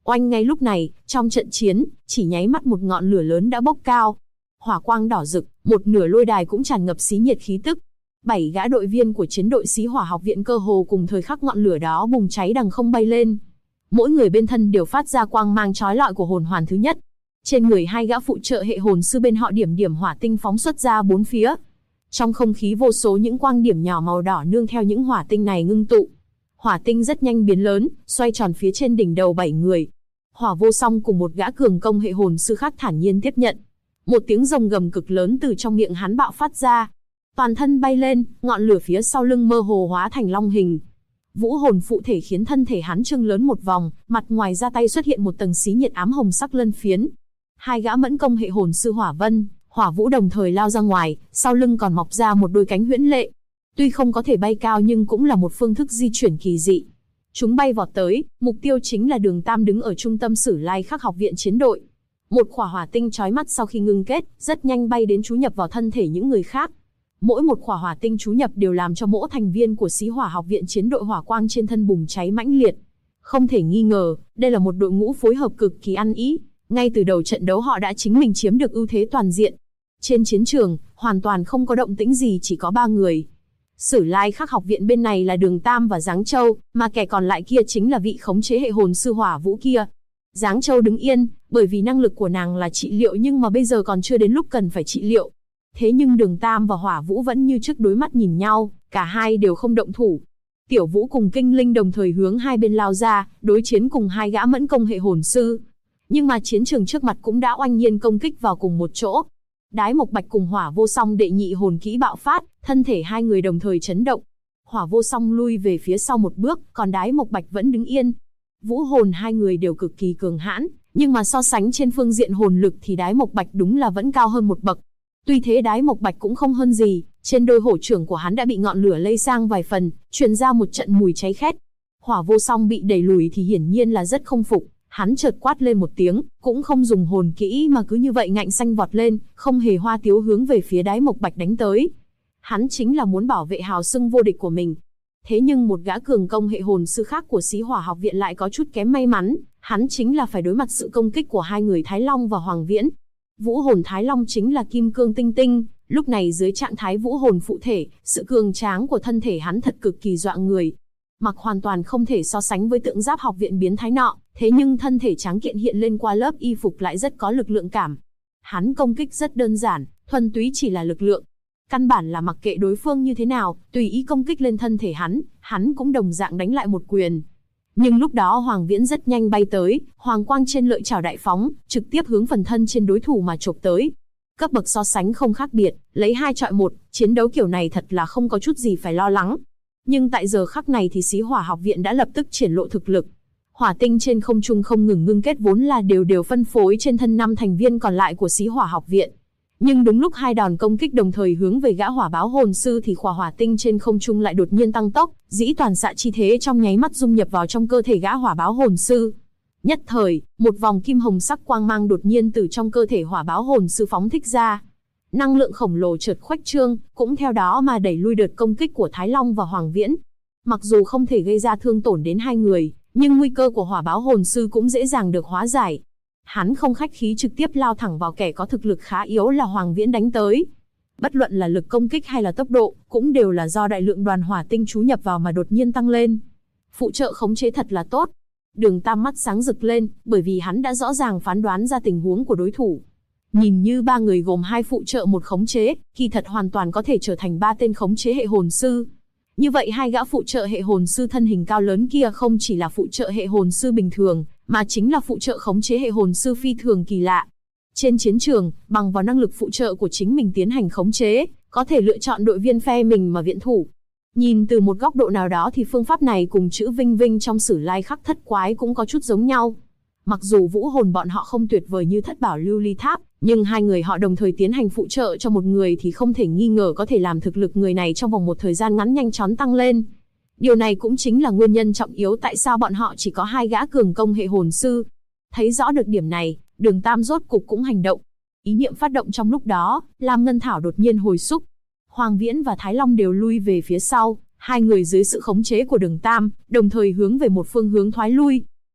Oanh, ngay lúc này, trong trận chiến, chỉ nháy mắt một ngọn lửa lớn đã bốc cao. Hỏa quang đỏ rực, một nửa lôi đài cũng tràn ngập xí nhiệt khí tức. 7 gã đội viên của chiến đội Xí Hỏa học viện cơ hồ cùng thời khắc ngọn lửa đó bùng cháy đằng không bay lên. Mỗi người bên thân đều phát ra quang mang chói lọi của hồn hoàn thứ nhất. Trên người hai gã phụ trợ hệ hồn sư bên họ điểm điểm hỏa tinh phóng xuất ra bốn phía. Trong không khí vô số những quang điểm nhỏ màu đỏ nương theo những hỏa tinh này ngưng tụ. Hỏa tinh rất nhanh biến lớn, xoay tròn phía trên đỉnh đầu 7 người. Hỏa Vô Song cùng một gã cường công hệ hồn sư khác thản nhiên tiếp nhận. Một tiếng rồng gầm cực lớn từ trong miệng hắn bạo phát ra. Toàn thân bay lên, ngọn lửa phía sau lưng mơ hồ hóa thành long hình. Vũ hồn phụ thể khiến thân thể hắn trưng lớn một vòng, mặt ngoài ra tay xuất hiện một tầng xí nhiệt ám hồng sắc lân phiến. Hai gã mẫn công hệ hồn sư Hỏa Vân, Hỏa Vũ đồng thời lao ra ngoài, sau lưng còn mọc ra một đôi cánh huyễn lệ. Tuy không có thể bay cao nhưng cũng là một phương thức di chuyển kỳ dị. Chúng bay vọt tới, mục tiêu chính là Đường Tam đứng ở trung tâm Sử Lai Khắc học viện chiến đội. Một quả hỏa tinh chói mắt sau khi ngưng kết, rất nhanh bay đến chú nhập vào thân thể những người khác. Mỗi một quả hỏa tinh chú nhập đều làm cho mỗi thành viên của Xí Hỏa học viện chiến đội hỏa quang trên thân bùng cháy mãnh liệt. Không thể nghi ngờ, đây là một đội ngũ phối hợp cực kỳ ăn ý. Ngay từ đầu trận đấu họ đã chính mình chiếm được ưu thế toàn diện. Trên chiến trường, hoàn toàn không có động tĩnh gì, chỉ có 3 người. Sử Lai Khắc học viện bên này là Đường Tam và Giáng Châu, mà kẻ còn lại kia chính là vị khống chế hệ hồn sư Hỏa Vũ kia. Giáng Châu đứng yên, bởi vì năng lực của nàng là trị liệu nhưng mà bây giờ còn chưa đến lúc cần phải trị liệu. Thế nhưng Đường Tam và Hỏa Vũ vẫn như trước đối mắt nhìn nhau, cả hai đều không động thủ. Tiểu Vũ cùng Kinh Linh đồng thời hướng hai bên lao ra, đối chiến cùng hai gã mẫn công hệ hồn sư. Nhưng mà chiến trường trước mặt cũng đã oanh nhiên công kích vào cùng một chỗ. Đái Mộc Bạch cùng Hỏa Vô Song đệ nhị hồn kỹ bạo phát, thân thể hai người đồng thời chấn động. Hỏa Vô Song lui về phía sau một bước, còn Đái Mộc Bạch vẫn đứng yên. Vũ hồn hai người đều cực kỳ cường hãn, nhưng mà so sánh trên phương diện hồn lực thì Đái Mộc Bạch đúng là vẫn cao hơn một bậc. Tuy thế Đái Mộc Bạch cũng không hơn gì, trên đôi hổ trưởng của hắn đã bị ngọn lửa lây sang vài phần, truyền ra một trận mùi cháy khét. Hỏa Vô Song bị đẩy lùi thì hiển nhiên là rất không phục, hắn chợt quát lên một tiếng, cũng không dùng hồn kỹ mà cứ như vậy ngạnh xanh vọt lên, không hề hoa tiếu hướng về phía Đái Mộc Bạch đánh tới. Hắn chính là muốn bảo vệ hào xưng vô địch của mình. Thế nhưng một gã cường công hệ hồn sư khác của Xí Hỏa học viện lại có chút kém may mắn, hắn chính là phải đối mặt sự công kích của hai người Thái Long và Hoàng Viễn. Vũ hồn Thái Long chính là kim cương tinh tinh, lúc này dưới trạng thái vũ hồn phụ thể, sự cường tráng của thân thể hắn thật cực kỳ dọa người. Mặc hoàn toàn không thể so sánh với tượng giáp học viện biến thái nọ, thế nhưng thân thể tráng kiện hiện lên qua lớp y phục lại rất có lực lượng cảm. Hắn công kích rất đơn giản, thuần túy chỉ là lực lượng. Căn bản là mặc kệ đối phương như thế nào, tùy ý công kích lên thân thể hắn cũng đồng dạng đánh lại một quyền. Nhưng lúc đó Hoàng Viễn rất nhanh bay tới, hoàng quang trên lợi chảo đại phóng, trực tiếp hướng phần thân trên đối thủ mà chộp tới. Cấp bậc so sánh không khác biệt, lấy 2 chọi 1, chiến đấu kiểu này thật là không có chút gì phải lo lắng. Nhưng tại giờ khắc này thì Xí Hỏa học viện đã lập tức triển lộ thực lực. Hỏa tinh trên không trung không ngừng ngưng kết vốn là đều phân phối trên thân 5 thành viên còn lại của Xí Hỏa học viện. Nhưng đúng lúc hai đòn công kích đồng thời hướng về gã hỏa báo hồn sư thì khỏa hỏa tinh trên không trung lại đột nhiên tăng tốc, dĩ toàn xạ chi thế trong nháy mắt dung nhập vào trong cơ thể gã hỏa báo hồn sư. Nhất thời, một vòng kim hồng sắc quang mang đột nhiên từ trong cơ thể hỏa báo hồn sư phóng thích ra. Năng lượng khổng lồ chợt khuếch trương, cũng theo đó mà đẩy lui đợt công kích của Thái Long và Hoàng Viễn. Mặc dù không thể gây ra thương tổn đến hai người, nhưng nguy cơ của hỏa báo hồn sư cũng dễ dàng được hóa giải. Hắn không khách khí trực tiếp lao thẳng vào kẻ có thực lực khá yếu là Hoàng Viễn đánh tới. Bất luận là lực công kích hay là tốc độ, cũng đều là do đại lượng đoàn hỏa tinh chú nhập vào mà đột nhiên tăng lên. Phụ trợ khống chế thật là tốt. Đường Tam mắt sáng rực lên, bởi vì hắn đã rõ ràng phán đoán ra tình huống của đối thủ. Nhìn như 3 người gồm 2 phụ trợ 1 khống chế, kỳ thật hoàn toàn có thể trở thành 3 tên khống chế hệ hồn sư. Như vậy 2 gã phụ trợ hệ hồn sư thân hình cao lớn kia không chỉ là phụ trợ hệ hồn sư bình thường, mà chính là phụ trợ khống chế hệ hồn sư phi thường kỳ lạ. Trên chiến trường, bằng vào năng lực phụ trợ của chính mình tiến hành khống chế, có thể lựa chọn đội viên phe mình mà viện thủ. Nhìn từ một góc độ nào đó thì phương pháp này cùng chữ Vinh Vinh trong Sử Lai Khắc thất quái cũng có chút giống nhau. Mặc dù vũ hồn bọn họ không tuyệt vời như thất bảo lưu ly tháp, nhưng hai người họ đồng thời tiến hành phụ trợ cho một người thì không thể nghi ngờ có thể làm thực lực người này trong vòng một thời gian ngắn nhanh chóng tăng lên. Điều này cũng chính là nguyên nhân trọng yếu tại sao bọn họ chỉ có 2 gã cường công hệ hồn sư. Thấy rõ được điểm này, Đường Tam rốt cục cũng hành động. Ý niệm phát động trong lúc đó, Lam Ngân Thảo đột nhiên hồi xúc. Hoàng Viễn và Thái Long đều lui về phía sau, hai người dưới sự khống chế của Đường Tam, đồng thời hướng về một phương hướng thoái lui.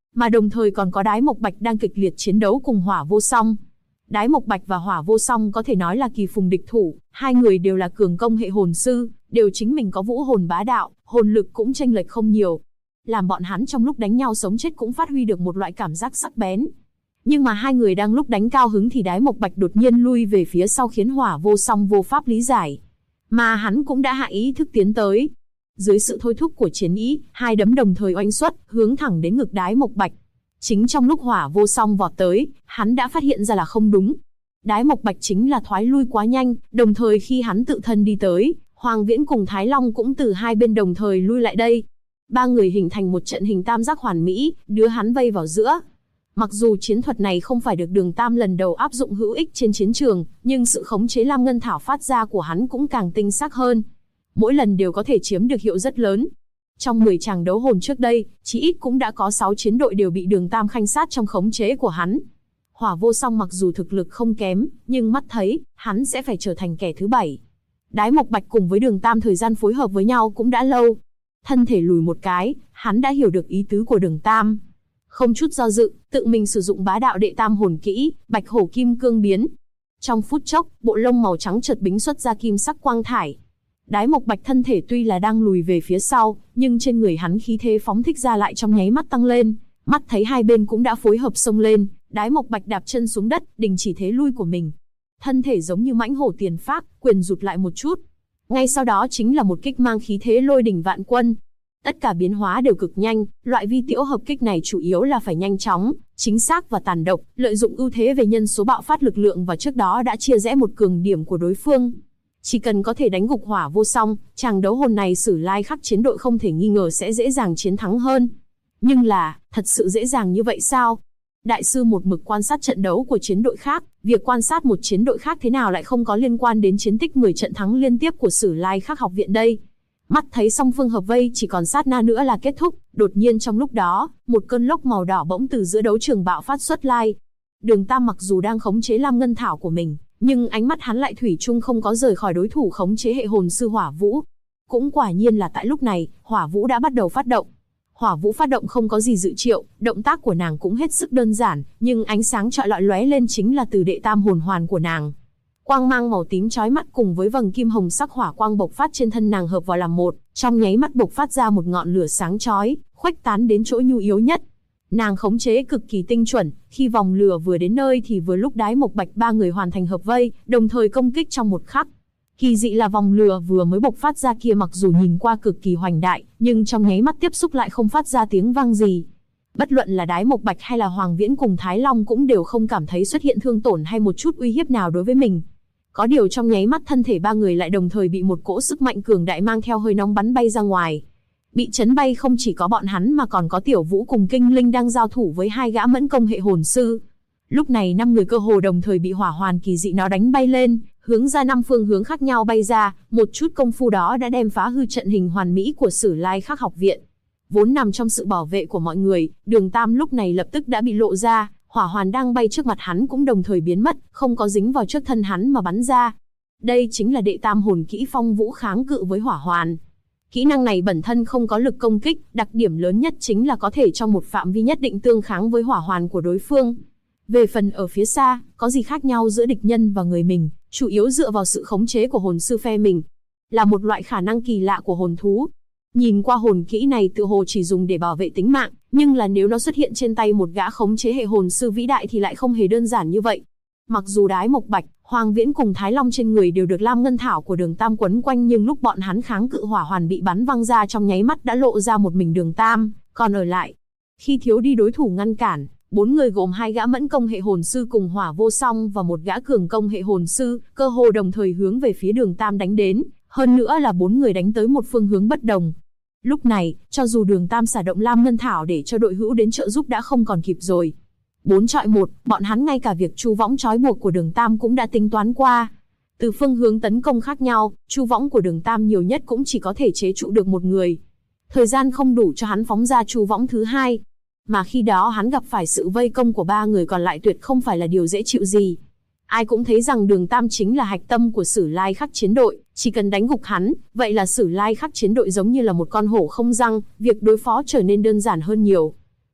Mà đồng thời còn có Đái Mộc Bạch đang kịch liệt chiến đấu cùng Hỏa Vô Song. Đái Mộc Bạch và Hỏa Vô Song có thể nói là kỳ phùng địch thủ, hai người đều là cường công hệ hồn sư, đều chính mình có vũ hồn bá đạo, hồn lực cũng chênh lệch không nhiều. Làm bọn hắn trong lúc đánh nhau sống chết cũng phát huy được một loại cảm giác sắc bén. Nhưng mà hai người đang lúc đánh cao hứng thì Đái Mộc Bạch đột nhiên lui về phía sau khiến Hỏa Vô Song vô pháp lý giải. Mà hắn cũng đã hạ ý thức tiến tới. Dưới sự thôi thúc của chiến ý, hai đấm đồng thời oanh xuất, hướng thẳng đến ngực Đái Mộc Bạch. Chính trong lúc Hỏa Vô Song vọt tới, hắn đã phát hiện ra là không đúng. Đái Mộc Bạch chính là thoái lui quá nhanh, đồng thời khi hắn tự thân đi tới, Hoàng Viễn cùng Thái Long cũng từ hai bên đồng thời lui lại đây. Ba người hình thành một trận hình tam giác hoàn mỹ, đưa hắn vây vào giữa. Mặc dù chiến thuật này không phải được Đường Tam lần đầu áp dụng hữu ích trên chiến trường, nhưng sự khống chế Lam Ngân Thảo phát ra của hắn cũng càng tinh xác hơn. Mỗi lần đều có thể chiếm được hiệu rất lớn. Trong 10 tràng đấu hồn trước đây, chí ít cũng đã có 6 chiến đội đều bị Đường Tam khanh sát trong khống chế của hắn. Hỏa Vô Song mặc dù thực lực không kém, nhưng mắt thấy, hắn sẽ phải trở thành kẻ thứ 7. Đái Mộc Bạch cùng với Đường Tam thời gian phối hợp với nhau cũng đã lâu. Thân thể lùi một cái, hắn đã hiểu được ý tứ của Đường Tam. Không chút do dự, tự mình sử dụng bá đạo đệ tam hồn kỹ, Bạch Hổ Kim Cương biến. Trong phút chốc, bộ lông màu trắng chợt bính xuất ra kim sắc quang thải. Đái Mộc Bạch thân thể tuy là đang lùi về phía sau, nhưng trên người hắn khí thế phóng thích ra lại trong nháy mắt tăng lên. Mắt thấy hai bên cũng đã phối hợp xông lên, Đái Mộc Bạch đạp chân xuống đất, đình chỉ thế lui của mình. Thân thể giống như mãnh hổ tiền phác, quyền rụt lại một chút. Ngay sau đó chính là một kích mang khí thế lôi đỉnh vạn quân. Tất cả biến hóa đều cực nhanh, loại vi tiễu hợp kích này chủ yếu là phải nhanh chóng, chính xác và tàn độc, lợi dụng ưu thế về nhân số bạo phát lực lượng và trước đó đã chia rẽ một cường điểm của đối phương. Chỉ cần có thể đánh gục Hỏa Vô Song, chàng đấu hồn này Sử Lai Khắc chiến đội không thể nghi ngờ sẽ dễ dàng chiến thắng hơn. Nhưng là, thật sự dễ dàng như vậy sao? Đại sư một mực quan sát trận đấu của chiến đội khác, việc quan sát một chiến đội khác thế nào lại không có liên quan đến chiến tích 10 trận thắng liên tiếp của Sử Lai Khắc học viện đây? Mắt thấy song phương hợp vây chỉ còn sát na nữa là kết thúc, đột nhiên trong lúc đó, một cơn lốc màu đỏ bỗng từ giữa đấu trường bạo phát xuất lai. Đường Tam mặc dù đang khống chế Lam Ngân Thảo của mình, nhưng ánh mắt hắn lại thủy chung không có rời khỏi đối thủ khống chế hệ hồn sư Hỏa Vũ. Cũng quả nhiên là tại lúc này, Hỏa Vũ đã bắt đầu phát động. Hỏa Vũ phát động không có gì dự triệu, động tác của nàng cũng hết sức đơn giản, nhưng ánh sáng chọi lọi lóe lên chính là từ đệ tam hồn hoàn của nàng. Quang mang màu tím chói mắt cùng với vầng kim hồng sắc hỏa quang bộc phát trên thân nàng hợp vào làm một, trong nháy mắt bộc phát ra một ngọn lửa sáng chói, khuếch tán đến chỗ nhu yếu nhất. Nàng khống chế cực kỳ tinh chuẩn, khi vòng lửa vừa đến nơi thì vừa lúc Đái Mộc Bạch ba người hoàn thành hợp vây, đồng thời công kích trong một khắc. Kỳ dị là vòng lửa vừa mới bộc phát ra kia mặc dù nhìn qua cực kỳ hoành đại, nhưng trong nháy mắt tiếp xúc lại không phát ra tiếng vang gì. Bất luận là Đái Mộc Bạch hay là Hoàng Viễn cùng Thái Long cũng đều không cảm thấy xuất hiện thương tổn hay một chút uy hiếp nào đối với mình. Có điều trong nháy mắt thân thể ba người lại đồng thời bị một cỗ sức mạnh cường đại mang theo hơi nóng bắn bay ra ngoài. Bị chấn bay không chỉ có bọn hắn mà còn có Tiểu Vũ cùng Kinh Linh đang giao thủ với hai gã mẫn công hệ hồn sư. Lúc này 5 người cơ hồ đồng thời bị hỏa hoàn kỳ dị nó đánh bay lên, hướng ra 5 phương hướng khác nhau bay ra, một chút công phu đó đã đem phá hư trận hình hoàn mỹ của Sử Lai Khắc học viện. Vốn nằm trong sự bảo vệ của mọi người, Đường Tam lúc này lập tức đã bị lộ ra, hỏa hoàn đang bay trước mặt hắn cũng đồng thời biến mất, không có dính vào trước thân hắn mà bắn ra. Đây chính là đệ tam hồn kỹ Phong Vũ kháng cự với hỏa hoàn. Kỹ năng này bản thân không có lực công kích, đặc điểm lớn nhất chính là có thể trong một phạm vi nhất định tương kháng với hỏa hoàn của đối phương. Về phần ở phía xa, có gì khác nhau giữa địch nhân và người mình, chủ yếu dựa vào sự khống chế của hồn sư phe mình. Là một loại khả năng kỳ lạ của hồn thú. Nhìn qua hồn kỹ này tựa hồ chỉ dùng để bảo vệ tính mạng, nhưng là nếu nó xuất hiện trên tay một gã khống chế hệ hồn sư vĩ đại thì lại không hề đơn giản như vậy. Mặc dù Đái Mộc Bạch, Hoàng Viễn cùng Thái Long trên người đều được Lam Ngân Thảo của Đường Tam quấn quanh, nhưng lúc bọn hắn kháng cự hỏa hoàn bị bắn văng ra trong nháy mắt đã lộ ra một mình Đường Tam, còn ở lại. Khi thiếu đi đối thủ ngăn cản, 4 người gồm 2 gã mẫn công hệ hồn sư cùng Hỏa Vô Song và một gã cường công hệ hồn sư, cơ hồ đồng thời hướng về phía Đường Tam đánh đến, hơn nữa là 4 người đánh tới một phương hướng bất đồng. Lúc này, cho dù Đường Tam xả động Lam Ngân Thảo để cho đội hữu đến trợ giúp đã không còn kịp rồi. 4 chọi 1, bọn hắn ngay cả việc chu võng trói buộc của Đường Tam cũng đã tính toán qua. Từ phương hướng tấn công khác nhau, chu võng của Đường Tam nhiều nhất cũng chỉ có thể chế trụ được một người. Thời gian không đủ cho hắn phóng ra chu võng thứ hai. Mà khi đó hắn gặp phải sự vây công của 3 người còn lại tuyệt không phải là điều dễ chịu gì. Ai cũng thấy rằng Đường Tam chính là hạch tâm của Sử Lai Khắc chiến đội, chỉ cần đánh gục hắn, vậy là Sử Lai Khắc chiến đội giống như là một con hổ không răng, việc đối phó trở nên đơn giản hơn nhiều.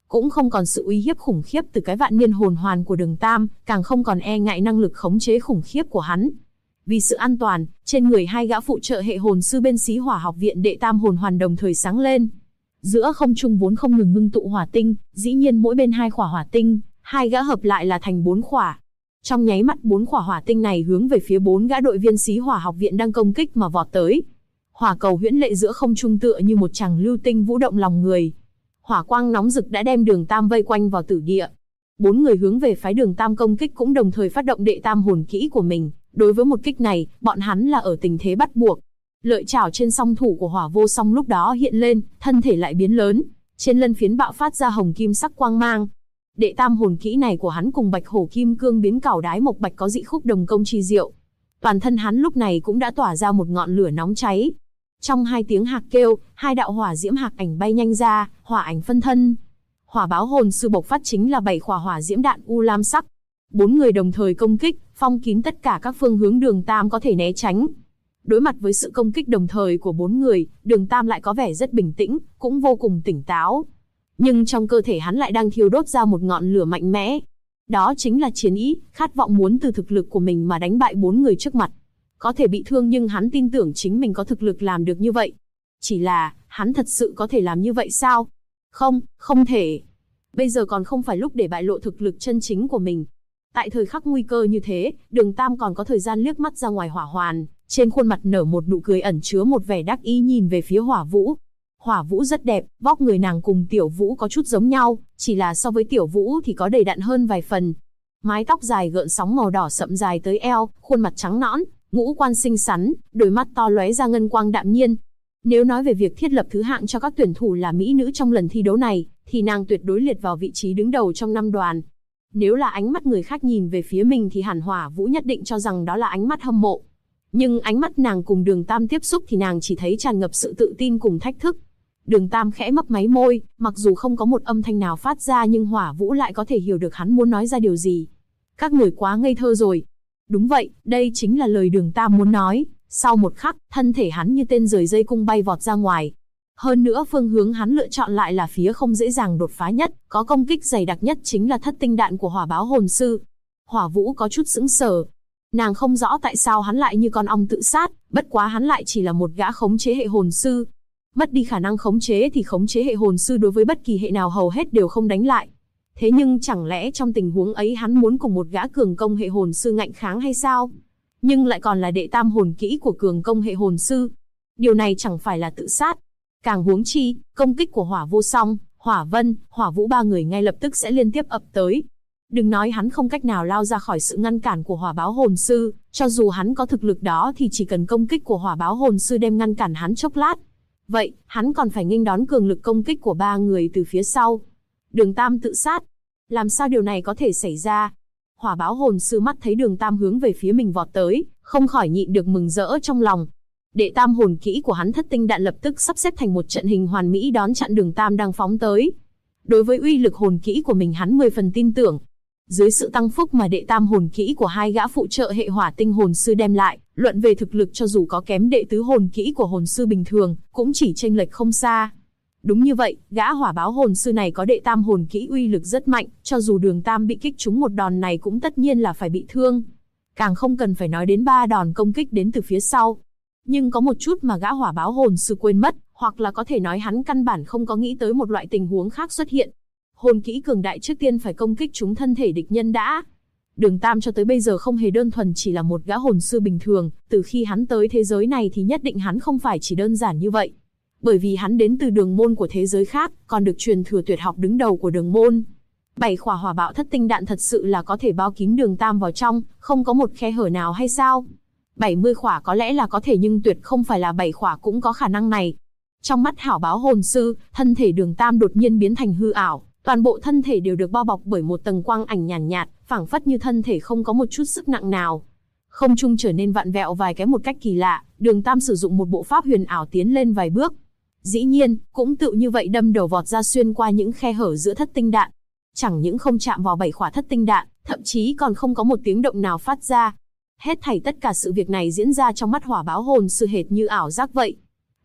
cũng không còn sự uy hiếp khủng khiếp từ cái vạn niên hồn hoàn của Đường Tam, càng không còn e ngại năng lực khống chế khủng khiếp của hắn. Vì sự an toàn, trên người hai gã phụ trợ hệ hồn sư bên Xí Hỏa học viện đệ tam hồn hoàn đồng thời sáng lên. Giữa không trung vốn không ngừng ngưng tụ hỏa tinh, dĩ nhiên mỗi bên 2 khỏa hỏa tinh, hai gã hợp lại là thành 4 khỏa. Trong nháy mắt 4 khỏa hỏa tinh này hướng về phía 4 gã đội viên Xí Hỏa học viện đang công kích mà vọt tới. Hỏa cầu huyễn lệ giữa không trung tựa như một chàng lưu tinh vũ động lòng người. Hỏa quang nóng rực đã đem Đường Tam vây quanh vào tử địa. 4 người hướng về phái Đường Tam công kích cũng đồng thời phát động đệ tam hồn kỹ của mình. Đối với một kích này, bọn hắn là ở tình thế bắt buộc. Lợi chảo trên song thủ của Hỏa Vô Song lúc đó hiện lên, thân thể lại biến lớn, trên lân phiến bạo phát ra hồng kim sắc quang mang. Đệ tam hồn kỹ này của hắn cùng Bạch Hổ Kim Cương biến cảo đái mộc bạch có dị khúc đồng công chi diệu. Toàn thân hắn lúc này cũng đã tỏa ra một ngọn lửa nóng cháy. Trong 2 tiếng hạc kêu, 2 đạo hỏa diễm hạc ảnh bay nhanh ra, hỏa ảnh phân thân. Hỏa báo hồn sư bộc phát chính là 7 khỏa hỏa diễm đạn u lam sắc. 4 người đồng thời công kích, phong kín tất cả các phương hướng Đường Tam có thể né tránh. Đối mặt với sự công kích đồng thời của 4 người, Đường Tam lại có vẻ rất bình tĩnh, cũng vô cùng tỉnh táo. Nhưng trong cơ thể hắn lại đang thiêu đốt ra một ngọn lửa mạnh mẽ. Đó chính là chiến ý, khát vọng muốn từ thực lực của mình mà đánh bại 4 người trước mặt. Có thể bị thương nhưng hắn tin tưởng chính mình có thực lực làm được như vậy. Chỉ là, hắn thật sự có thể làm như vậy sao? Không, không thể. Bây giờ còn không phải lúc để bại lộ thực lực chân chính của mình. Tại thời khắc nguy cơ như thế, Đường Tam còn có thời gian liếc mắt ra ngoài hỏa hoàn, trên khuôn mặt nở một nụ cười ẩn chứa một vẻ đắc ý nhìn về phía Hỏa Vũ. Hỏa Vũ rất đẹp, vóc người nàng cùng Tiểu Vũ có chút giống nhau, chỉ là so với Tiểu Vũ thì có đầy đặn hơn vài phần. Mái tóc dài gợn sóng màu đỏ sậm dài tới eo, khuôn mặt trắng nõn, ngũ quan xinh xắn, đôi mắt to lóe ra ngân quang đạm nhiên. Nếu nói về việc thiết lập thứ hạng cho các tuyển thủ là mỹ nữ trong lần thi đấu này, thì nàng tuyệt đối liệt vào vị trí đứng đầu trong 5 đoàn. Nếu là ánh mắt người khác nhìn về phía mình thì hẳn Hỏa Vũ nhất định cho rằng đó là ánh mắt hâm mộ. Nhưng ánh mắt nàng cùng Đường Tam tiếp xúc thì nàng chỉ thấy tràn ngập sự tự tin cùng thách thức. Đường Tam khẽ mấp máy môi, mặc dù không có một âm thanh nào phát ra nhưng Hỏa Vũ lại có thể hiểu được hắn muốn nói ra điều gì. Các người quá ngây thơ rồi. Đúng vậy, đây chính là lời Đường Tam muốn nói. Sau một khắc, thân thể hắn như tên rời dây cung bay vọt ra ngoài. Hơn nữa phương hướng hắn lựa chọn lại là phía không dễ dàng đột phá nhất, có công kích dày đặc nhất chính là thất tinh đạn của Hỏa Báo hồn sư. Hỏa Vũ có chút sững sờ. Nàng không rõ tại sao hắn lại như con ong tự sát, bất quá hắn lại chỉ là một gã khống chế hệ hồn sư. Mất đi khả năng khống chế thì khống chế hệ hồn sư đối với bất kỳ hệ nào hầu hết đều không đánh lại. Thế nhưng chẳng lẽ trong tình huống ấy hắn muốn cùng một gã cường công hệ hồn sư ngạnh kháng hay sao? Nhưng lại còn là đệ tam hồn kỹ của cường công hệ hồn sư. Điều này chẳng phải là tự sát. Càng huống chi, công kích của Hỏa Vô Song, Hỏa Vân, Hỏa Vũ ba người ngay lập tức sẽ liên tiếp ập tới. Đừng nói hắn không cách nào lao ra khỏi sự ngăn cản của Hỏa Báo hồn sư, cho dù hắn có thực lực đó thì chỉ cần công kích của Hỏa Báo hồn sư đem ngăn cản hắn chốc lát. Vậy, hắn còn phải nghênh đón cường lực công kích của 3 người từ phía sau. Đường Tam tự sát. Làm sao điều này có thể xảy ra? Hỏa Báo hồn sư mắt thấy Đường Tam hướng về phía mình vọt tới, không khỏi nhịn được mừng rỡ trong lòng. Đệ tam hồn kỹ của hắn thất tinh đạn lập tức sắp xếp thành một trận hình hoàn mỹ đón chặn Đường Tam đang phóng tới. Đối với uy lực hồn kỹ của mình hắn 10 phần tin tưởng. Dưới sự tăng phúc mà đệ tam hồn kỹ của hai gã phụ trợ hệ hỏa tinh hồn sư đem lại, luận về thực lực cho dù có kém đệ tứ hồn kỹ của hồn sư bình thường, cũng chỉ chênh lệch không xa. Đúng như vậy, gã Hỏa Báo hồn sư này có đệ tam hồn kỹ uy lực rất mạnh, cho dù Đường Tam bị kích trúng một đòn này cũng tất nhiên là phải bị thương. Càng không cần phải nói đến 3 đòn công kích đến từ phía sau. Nhưng có một chút mà gã Hỏa Báo hồn sư quên mất, hoặc là có thể nói hắn căn bản không có nghĩ tới một loại tình huống khác xuất hiện. Hồn kỹ cường đại trước tiên phải công kích trúng thân thể địch nhân đã. Đường Tam cho tới bây giờ không hề đơn thuần chỉ là một gã hồn sư bình thường, từ khi hắn tới thế giới này thì nhất định hắn không phải chỉ đơn giản như vậy. Bởi vì hắn đến từ đường môn của thế giới khác, còn được truyền thừa tuyệt học đứng đầu của đường môn. 7 khỏa hỏa bạo thất tinh đạn thật sự là có thể bao kín Đường Tam vào trong, không có một khe hở nào hay sao? 70 khỏa có lẽ là có thể nhưng tuyệt không phải là 7 khỏa cũng có khả năng này. Trong mắt Hảo Báo hồn sư, thân thể Đường Tam đột nhiên biến thành hư ảo. Toàn bộ thân thể đều được bao bọc bởi một tầng quang ảnh nhàn nhạt, phảng phất như thân thể không có một chút sức nặng nào. Không trung trở nên vặn vẹo vài cái một cách kỳ lạ, Đường Tam sử dụng một bộ pháp huyền ảo tiến lên vài bước. Dĩ nhiên, cũng tự như vậy đâm đầu vọt ra xuyên qua những khe hở giữa thất tinh đạn. Chẳng những không chạm vào 7 khỏa thất tinh đạn, thậm chí còn không có một tiếng động nào phát ra. Hết thảy tất cả sự việc này diễn ra trong mắt Hỏa Báo hồn sư hệt như ảo giác vậy.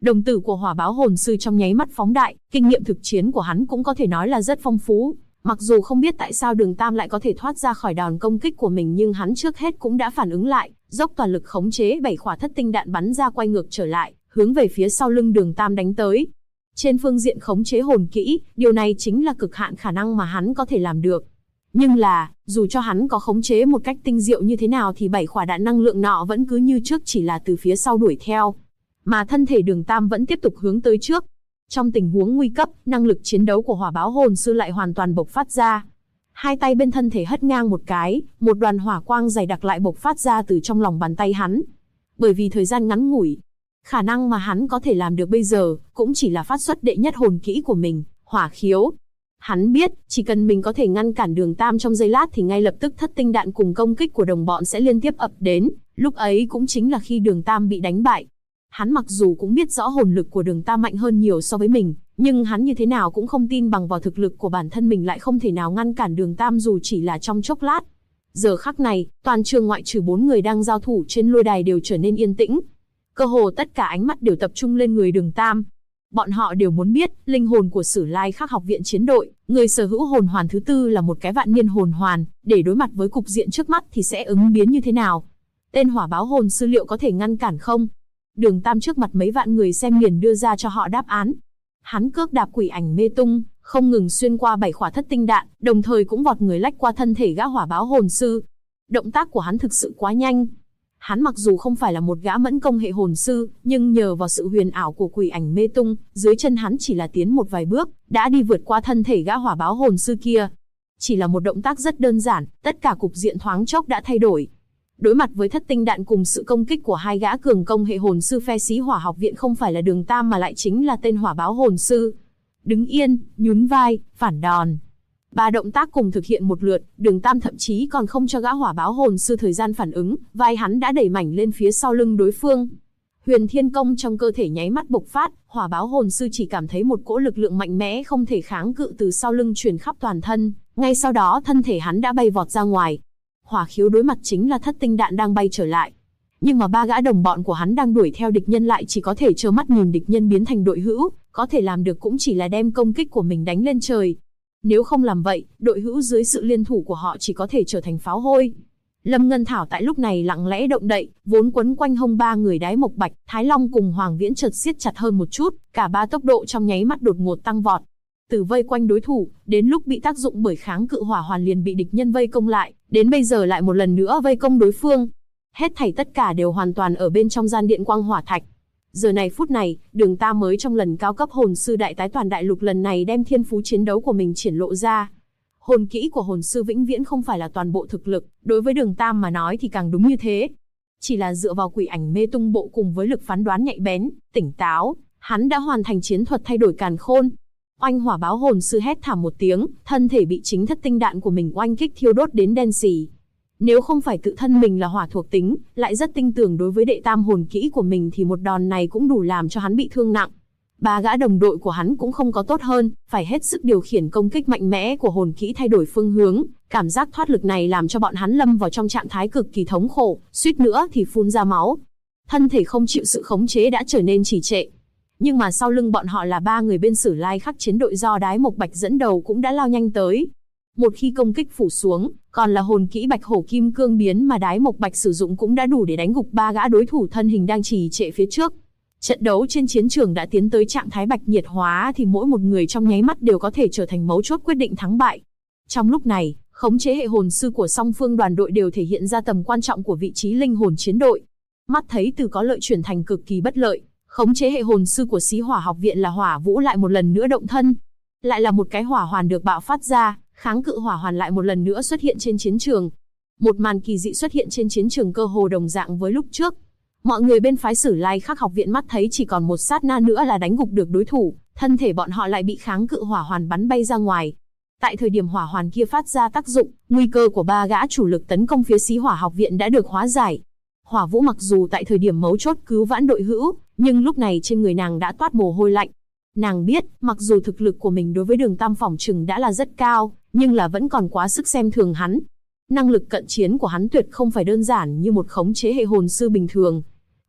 Đồng tử của hỏa báo hồn sư trong nháy mắt phóng đại, kinh nghiệm thực chiến của hắn cũng có thể nói là rất phong phú. Mặc dù không biết tại sao Đường Tam lại có thể thoát ra khỏi đòn công kích của mình, nhưng hắn trước hết cũng đã phản ứng lại, dốc toàn lực khống chế 7 quả thất tinh đạn bắn ra quay ngược trở lại, hướng về phía sau lưng Đường Tam đánh tới. Trên phương diện khống chế hồn kỹ, điều này chính là cực hạn khả năng mà hắn có thể làm được. Nhưng là, dù cho hắn có khống chế một cách tinh diệu như thế nào thì 7 quả đạn năng lượng nọ vẫn cứ như trước, chỉ là từ phía sau đuổi theo. Mà thân thể Đường Tam vẫn tiếp tục hướng tới trước. Trong tình huống nguy cấp, năng lực chiến đấu của hỏa báo hồn sư lại hoàn toàn bộc phát ra. Hai tay bên thân thể hất ngang một cái, một đoàn hỏa quang dày đặc lại bộc phát ra từ trong lòng bàn tay hắn. Bởi vì thời gian ngắn ngủi, khả năng mà hắn có thể làm được bây giờ, cũng chỉ là phát xuất đệ nhất hồn kỹ của mình, hỏa khiếu. Hắn biết, chỉ cần mình có thể ngăn cản Đường Tam trong giây lát thì ngay lập tức thất tinh đạn cùng công kích của đồng bọn sẽ liên tiếp ập đến, lúc ấy cũng chính là khi Đường Tam bị đánh bại. Hắn mặc dù cũng biết rõ hồn lực của Đường Tam mạnh hơn nhiều so với mình, nhưng hắn như thế nào cũng không tin bằng vào thực lực của bản thân mình lại không thể nào ngăn cản Đường Tam dù chỉ là trong chốc lát. Giờ khắc này, toàn trường ngoại trừ 4 người đang giao thủ trên lôi đài đều trở nên yên tĩnh. Cơ hồ tất cả ánh mắt đều tập trung lên người Đường Tam. Bọn họ đều muốn biết, linh hồn của Sử Lai Khắc học viện chiến đội, người sở hữu hồn hoàn thứ tư là một cái vạn niên hồn hoàn, để đối mặt với cục diện trước mắt thì sẽ ứng biến như thế nào? Tên hỏa báo hồn sư liệu có thể ngăn cản không? Đường Tam trước mặt mấy vạn người xem liền đưa ra cho họ đáp án. Hắn cước đạp quỷ ảnh mê tung, không ngừng xuyên qua 7 quả thất tinh đạn, đồng thời cũng vọt người lách qua thân thể gã hỏa báo hồn sư. Động tác của hắn thực sự quá nhanh. Hắn mặc dù không phải là một gã mẫn công hệ hồn sư, nhưng nhờ vào sự huyền ảo của quỷ ảnh mê tung, dưới chân hắn chỉ là tiến một vài bước, đã đi vượt qua thân thể gã hỏa báo hồn sư kia. Chỉ là một động tác rất đơn giản, tất cả cục diện thoáng chốc đã thay đổi. Đối mặt với thất tinh đạn cùng sự công kích của hai gã cường công hệ hồn sư phe Xí Hỏa học viện, không phải là Đường Tam mà lại chính là tên hỏa báo hồn sư. Đứng yên, nhún vai, phản đòn. 3 động tác cùng thực hiện một lượt, Đường Tam thậm chí còn không cho gã hỏa báo hồn sư thời gian phản ứng, vai hắn đã đẩy mảnh lên phía sau lưng đối phương. Huyền Thiên Công trong cơ thể nháy mắt bộc phát, hỏa báo hồn sư chỉ cảm thấy một cỗ lực lượng mạnh mẽ không thể kháng cự từ sau lưng truyền khắp toàn thân, ngay sau đó thân thể hắn đã bay vọt ra ngoài. Hỏa khiếu đối mặt chính là thất tinh đạn đang bay trở lại. Nhưng mà 3 gã đồng bọn của hắn đang đuổi theo địch nhân lại chỉ có thể trơ mắt nhìn địch nhân biến thành đội hữu, có thể làm được cũng chỉ là đem công kích của mình đánh lên trời. Nếu không làm vậy, đội hữu dưới sự liên thủ của họ chỉ có thể trở thành pháo hôi. Lâm Ngân Thảo tại lúc này lặng lẽ động đậy, vốn quấn quanh hông 3 người Đái Mộc Bạch, Thái Long cùng Hoàng Viễn chợt siết chặt hơn một chút, cả 3 tốc độ trong nháy mắt đột ngột tăng vọt. Từ vây quanh đối thủ, đến lúc bị tác dụng bởi kháng cự hỏa hoàn liền bị địch nhân vây công lại, đến bây giờ lại một lần nữa vây công đối phương. Hết thảy tất cả đều hoàn toàn ở bên trong gian điện quang hỏa thạch. Giờ này phút này, Đường Tam mới trong lần cao cấp hồn sư đại tái toàn đại lục lần này đem thiên phú chiến đấu của mình triển lộ ra. Hồn kỹ của hồn sư vĩnh viễn không phải là toàn bộ thực lực, đối với Đường Tam mà nói thì càng đúng như thế. Chỉ là dựa vào quỷ ảnh mê tung bộ cùng với lực phán đoán nhạy bén, tỉnh táo, hắn đã hoàn thành chiến thuật thay đổi càn khôn. Oanh, hỏa báo hồn sư hét thảm một tiếng, thân thể bị chính thất tinh đạn của mình oanh kích thiêu đốt đến đen xì. Nếu không phải tự thân mình là hỏa thuộc tính, lại rất tin tưởng đối với đệ tam hồn kỹ của mình thì một đòn này cũng đủ làm cho hắn bị thương nặng. 3 gã đồng đội của hắn cũng không có tốt hơn, phải hết sức điều khiển công kích mạnh mẽ của hồn kỹ thay đổi phương hướng, cảm giác thoát lực này làm cho bọn hắn lâm vào trong trạng thái cực kỳ thống khổ, suýt nữa thì phun ra máu. Thân thể không chịu sự khống chế đã trở nên trì trệ. Nhưng mà sau lưng bọn họ là 3 người bên Sử Lai Khắc chiến đội do Đái Mộc Bạch dẫn đầu cũng đã lao nhanh tới. Một khi công kích phủ xuống, còn là hồn kỹ Bạch Hổ Kim Cương biến mà Đái Mộc Bạch sử dụng cũng đã đủ để đánh gục 3 gã đối thủ thân hình đang trì trệ phía trước. Trận đấu trên chiến trường đã tiến tới trạng thái bạch nhiệt hóa thì mỗi một người trong nháy mắt đều có thể trở thành mấu chốt quyết định thắng bại. Trong lúc này, khống chế hệ hồn sư của song phương đoàn đội đều thể hiện ra tầm quan trọng của vị trí linh hồn chiến đội. Mắt thấy từ có lợi chuyển thành cực kỳ bất lợi, khống chế hệ hồn sư của Xí Hỏa học viện là Hỏa Vũ lại một lần nữa động thân. Lại là một cái hỏa hoàn được bạo phát ra, kháng cự hỏa hoàn lại một lần nữa xuất hiện trên chiến trường. Một màn kỳ dị xuất hiện trên chiến trường cơ hồ đồng dạng với lúc trước. Mọi người bên phái Sử Lai Khắc học viện mắt thấy chỉ còn một sát na nữa là đánh gục được đối thủ, thân thể bọn họ lại bị kháng cự hỏa hoàn bắn bay ra ngoài. Tại thời điểm hỏa hoàn kia phát ra tác dụng, nguy cơ của 3 gã chủ lực tấn công phía Xí Hỏa học viện đã được hóa giải. Hỏa Vũ mặc dù tại thời điểm mấu chốt cứu vãn đội hữu, nhưng lúc này trên người nàng đã toát mồ hôi lạnh. Nàng biết, mặc dù thực lực của mình đối với Đường Tam phỏng chừng đã là rất cao, nhưng là vẫn còn quá sức xem thường hắn. Năng lực cận chiến của hắn tuyệt không phải đơn giản như một khống chế hệ hồn sư bình thường.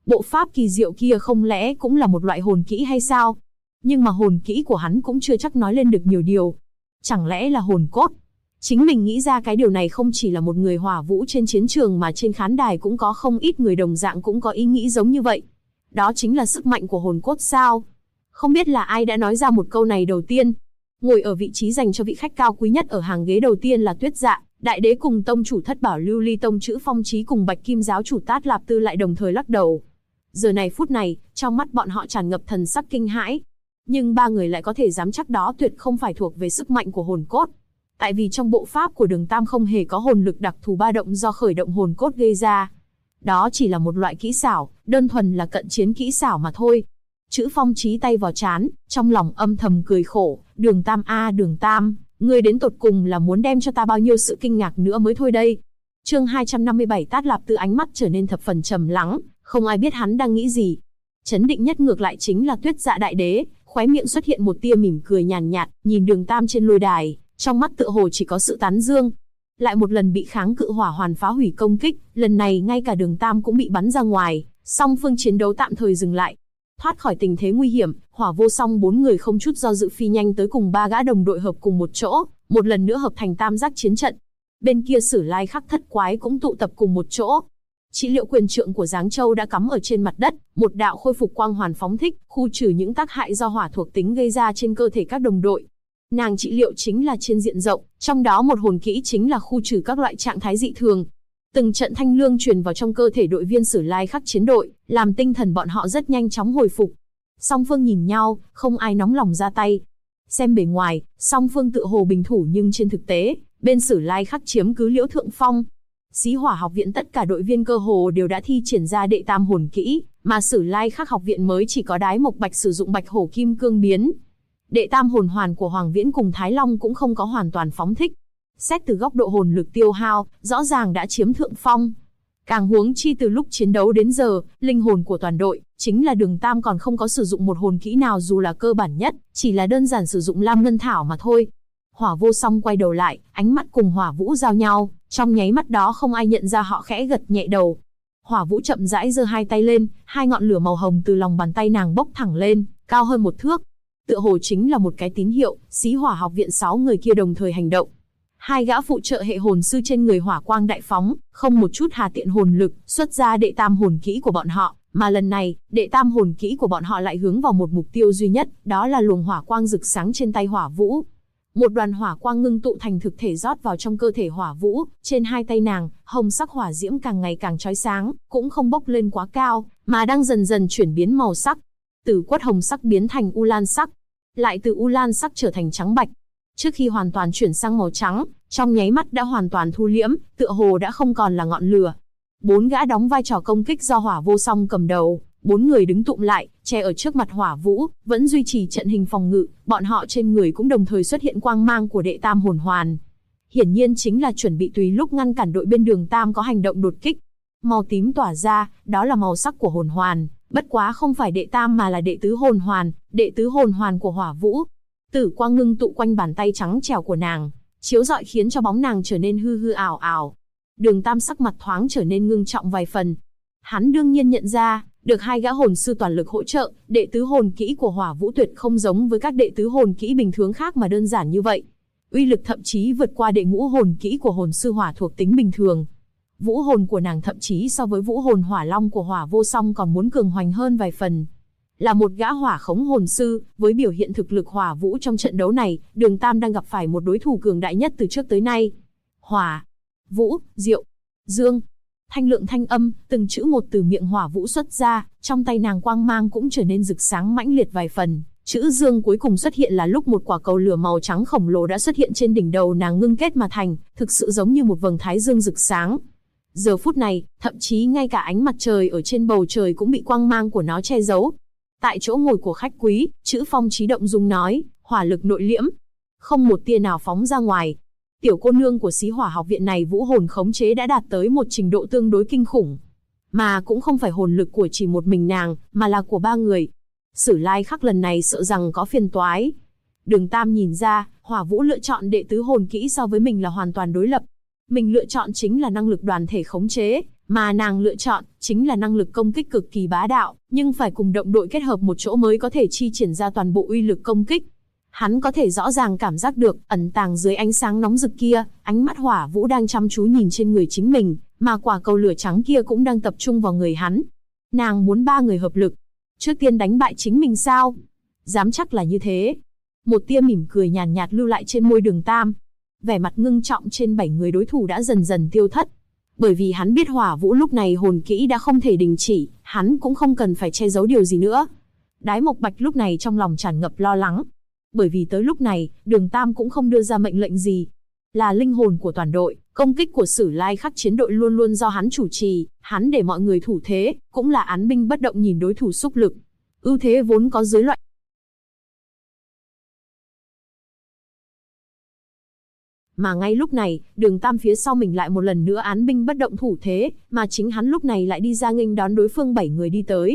Bộ pháp kỳ diệu kia không lẽ cũng là một loại hồn kỹ hay sao? Nhưng mà hồn kỹ của hắn cũng chưa chắc nói lên được nhiều điều. Chẳng lẽ là hồn cốt? Chính mình nghĩ ra cái điều này không chỉ là một người hỏa vũ trên chiến trường mà trên khán đài cũng có không ít người đồng dạng cũng có ý nghĩ giống như vậy. Đó chính là sức mạnh của hồn cốt sao? Không biết là ai đã nói ra một câu này đầu tiên. Ngồi ở vị trí dành cho vị khách cao quý nhất ở hàng ghế đầu tiên là Tuyết Dạ, đại đế cùng tông chủ Thất Bảo Lưu Ly tông Chữ Phong Chí cùng Bạch Kim giáo chủ Tát Lạp Tư lại đồng thời lắc đầu. Giờ này phút này, trong mắt bọn họ tràn ngập thần sắc kinh hãi. Nhưng ba người lại có thể dám chắc đó tuyệt không phải thuộc về sức mạnh của hồn cốt. Tại vì trong bộ pháp của Đường Tam không hề có hồn lực đặc thù ba động do khởi động hồn cốt gây ra. Đó chỉ là một loại kỹ xảo, đơn thuần là cận chiến kỹ xảo mà thôi. Chữ Phong Chí tay vào trán, trong lòng âm thầm cười khổ, Đường Tam a Đường Tam, ngươi đến tột cùng là muốn đem cho ta bao nhiêu sự kinh ngạc nữa mới thôi đây. Chương 257 Tát Lạp Tư ánh mắt trở nên thập phần trầm lắng, không ai biết hắn đang nghĩ gì. Chấn định nhất ngược lại chính là Tuyết Dạ đại đế, khóe miệng xuất hiện một tia mỉm cười nhàn nhạt, nhìn Đường Tam trên lôi đài, trong mắt tựa hồ chỉ có sự tán dương. Lại một lần bị kháng cự hỏa hoàn phá hủy công kích, lần này ngay cả Đường Tam cũng bị bắn ra ngoài, song phương chiến đấu tạm thời dừng lại. Thoát khỏi tình thế nguy hiểm, Hỏa Vô Song bốn người không chút do dự phi nhanh tới cùng ba gã đồng đội hợp cùng một chỗ, một lần nữa hợp thành tam giác chiến trận. Bên kia Sử Lai Khắc Thất Quái cũng tụ tập cùng một chỗ. Trị liệu quyền trượng của Giáng Châu đã cắm ở trên mặt đất, một đạo khôi phục quang hoàn phóng thích, khu trừ những tác hại do hỏa thuộc tính gây ra trên cơ thể các đồng đội. Nàng trị liệu chính là trên diện rộng, trong đó một hồn kỹ chính là khu trừ các loại trạng thái dị thường. Từng trận thanh lương truyền vào trong cơ thể đội viên Sử Lai Khắc chiến đội, làm tinh thần bọn họ rất nhanh chóng hồi phục. Song phương nhìn nhau, không ai nóng lòng ra tay. Xem bề ngoài, song phương tự hồ bình thủ nhưng trên thực tế, bên Sử Lai Khắc chiếm cứ liễu thượng phong. Xí Hỏa học viện tất cả đội viên cơ hồ đều đã thi triển ra đệ tam hồn kỹ, mà Sử Lai Khắc học viện mới chỉ có Đái Mộc Bạch sử dụng Bạch Hổ Kim Cương biến. Đệ tam hồn hoàn của Hoàng Viễn cùng Thái Long cũng không có hoàn toàn phóng thích. Xét từ góc độ hồn lực tiêu hao, rõ ràng đã chiếm thượng phong. Càng huống chi từ lúc chiến đấu đến giờ, linh hồn của toàn đội, chính là Đường Tam còn không có sử dụng một hồn kỹ nào dù là cơ bản nhất, chỉ là đơn giản sử dụng Lam Ngân Thảo mà thôi. Hỏa Vô Song quay đầu lại, ánh mắt cùng Hỏa Vũ giao nhau, trong nháy mắt đó không ai nhận ra họ khẽ gật nhẹ đầu. Hỏa Vũ chậm rãi giơ hai tay lên, hai ngọn lửa màu hồng từ lòng bàn tay nàng bốc thẳng lên, cao hơn một thước. Tựa hồ chính là một cái tín hiệu, Xí Hỏa học viện 6 người kia đồng thời hành động. Hai gã phụ trợ hệ hồn sư trên người hỏa quang đại phóng, không một chút hà tiện hồn lực, xuất ra đệ tam hồn kỹ của bọn họ, mà lần này, đệ tam hồn kỹ của bọn họ lại hướng vào một mục tiêu duy nhất, đó là luồng hỏa quang rực sáng trên tay Hỏa Vũ. Một đoàn hỏa quang ngưng tụ thành thực thể rót vào trong cơ thể Hỏa Vũ, trên hai tay nàng, hồng sắc hỏa diễm càng ngày càng chói sáng, cũng không bốc lên quá cao, mà đang dần dần chuyển biến màu sắc. Từ quất hồng sắc biến thành u lan sắc, lại từ u lan sắc trở thành trắng bạch. Trước khi hoàn toàn chuyển sang màu trắng, trong nháy mắt đã hoàn toàn thu liễm, tựa hồ đã không còn là ngọn lửa. Bốn gã đóng vai trò công kích do Hỏa Vô Song cầm đầu, bốn người đứng tụm lại, che ở trước mặt Hỏa Vũ, vẫn duy trì trận hình phòng ngự, bọn họ trên người cũng đồng thời xuất hiện quang mang của đệ tam hồn hoàn. Hiển nhiên chính là chuẩn bị tùy lúc ngăn cản đội bên Đường Tam có hành động đột kích. Màu tím tỏa ra, đó là màu sắc của hồn hoàn, bất quá không phải đệ tam mà là đệ tứ hồn hoàn của Hỏa Vũ. Tử quang ngưng tụ quanh bàn tay trắng trẻo của nàng, chiếu rọi khiến cho bóng nàng trở nên hư hư ảo ảo. Đường Tam sắc mặt thoáng trở nên ngưng trọng vài phần. Hắn đương nhiên nhận ra, được hai gã hồn sư toàn lực hỗ trợ, đệ tứ hồn kỹ của Hỏa Vũ tuyệt không giống với các đệ tứ hồn kỹ bình thường khác mà đơn giản như vậy. Uy lực thậm chí vượt qua đệ ngũ hồn kỹ của hồn sư hỏa thuộc tính bình thường. Vũ hồn của nàng thậm chí so với vũ hồn hỏa long của Hỏa Vô Song còn muốn cường hoành hơn vài phần. Là một gã hỏa khống hồn sư, với biểu hiện thực lực Hỏa Vũ trong trận đấu này, Đường Tam đang gặp phải một đối thủ cường đại nhất từ trước tới nay. Hỏa, Vũ, Diệu, Dương. Thanh lượng thanh âm, từng chữ một từ miệng Hỏa Vũ xuất ra, trong tay nàng quang mang cũng trở nên rực sáng mãnh liệt vài phần. Chữ Dương cuối cùng xuất hiện là lúc một quả cầu lửa màu trắng khổng lồ đã xuất hiện trên đỉnh đầu nàng ngưng kết mà thành, thực sự giống như một vầng thái dương rực sáng. Giờ phút này, thậm chí ngay cả ánh mặt trời ở trên bầu trời cũng bị quang mang của nó che giấu. Tại chỗ ngồi của khách quý, Chữ Phong Chí động dung nói, hỏa lực nội liễm, không một tia nào phóng ra ngoài. Tiểu cô nương của Xí Hỏa học viện này vũ hồn khống chế đã đạt tới một trình độ tương đối kinh khủng. Mà cũng không phải hồn lực của chỉ một mình nàng, mà là của ba người. Sử Lai Khắc lần này sợ rằng có phiền toái. Đường Tam nhìn ra, Hỏa Vũ lựa chọn đệ tứ hồn kỹ so với mình là hoàn toàn đối lập. Mình lựa chọn chính là năng lực đoàn thể khống chế, Mà nàng lựa chọn, chính là năng lực công kích cực kỳ bá đạo, nhưng phải cùng động đội kết hợp một chỗ mới có thể chi triển ra toàn bộ uy lực công kích. Hắn có thể rõ ràng cảm giác được, ẩn tàng dưới ánh sáng nóng rực kia, ánh mắt Hỏa Vũ đang chăm chú nhìn trên người chính mình, mà quả cầu lửa trắng kia cũng đang tập trung vào người hắn. Nàng muốn ba người hợp lực. Trước tiên đánh bại chính mình sao? Dám chắc là như thế. Một tia mỉm cười nhàn nhạt lưu lại trên môi Đường Tam. Vẻ mặt ngưng trọng trên 7 người đối thủ đã dần dần tiêu thất. Bởi vì hắn biết Hỏa Vũ lúc này hồn kỹ đã không thể đình chỉ, hắn cũng không cần phải che giấu điều gì nữa. Đái Mộc Bạch lúc này trong lòng tràn ngập lo lắng. Bởi vì tới lúc này, Đường Tam cũng không đưa ra mệnh lệnh gì. Là linh hồn của toàn đội, công kích của Sử Lai Khắc chiến đội luôn luôn do hắn chủ trì, hắn để mọi người thủ thế, cũng là án binh bất động nhìn đối thủ xúc lực. Ưu thế vốn có dưới loại. Mà ngay lúc này, Đường Tam phía sau mình lại một lần nữa án binh bất động thủ thế, mà chính hắn lúc này lại đi ra nghênh đón đối phương 7 người đi tới.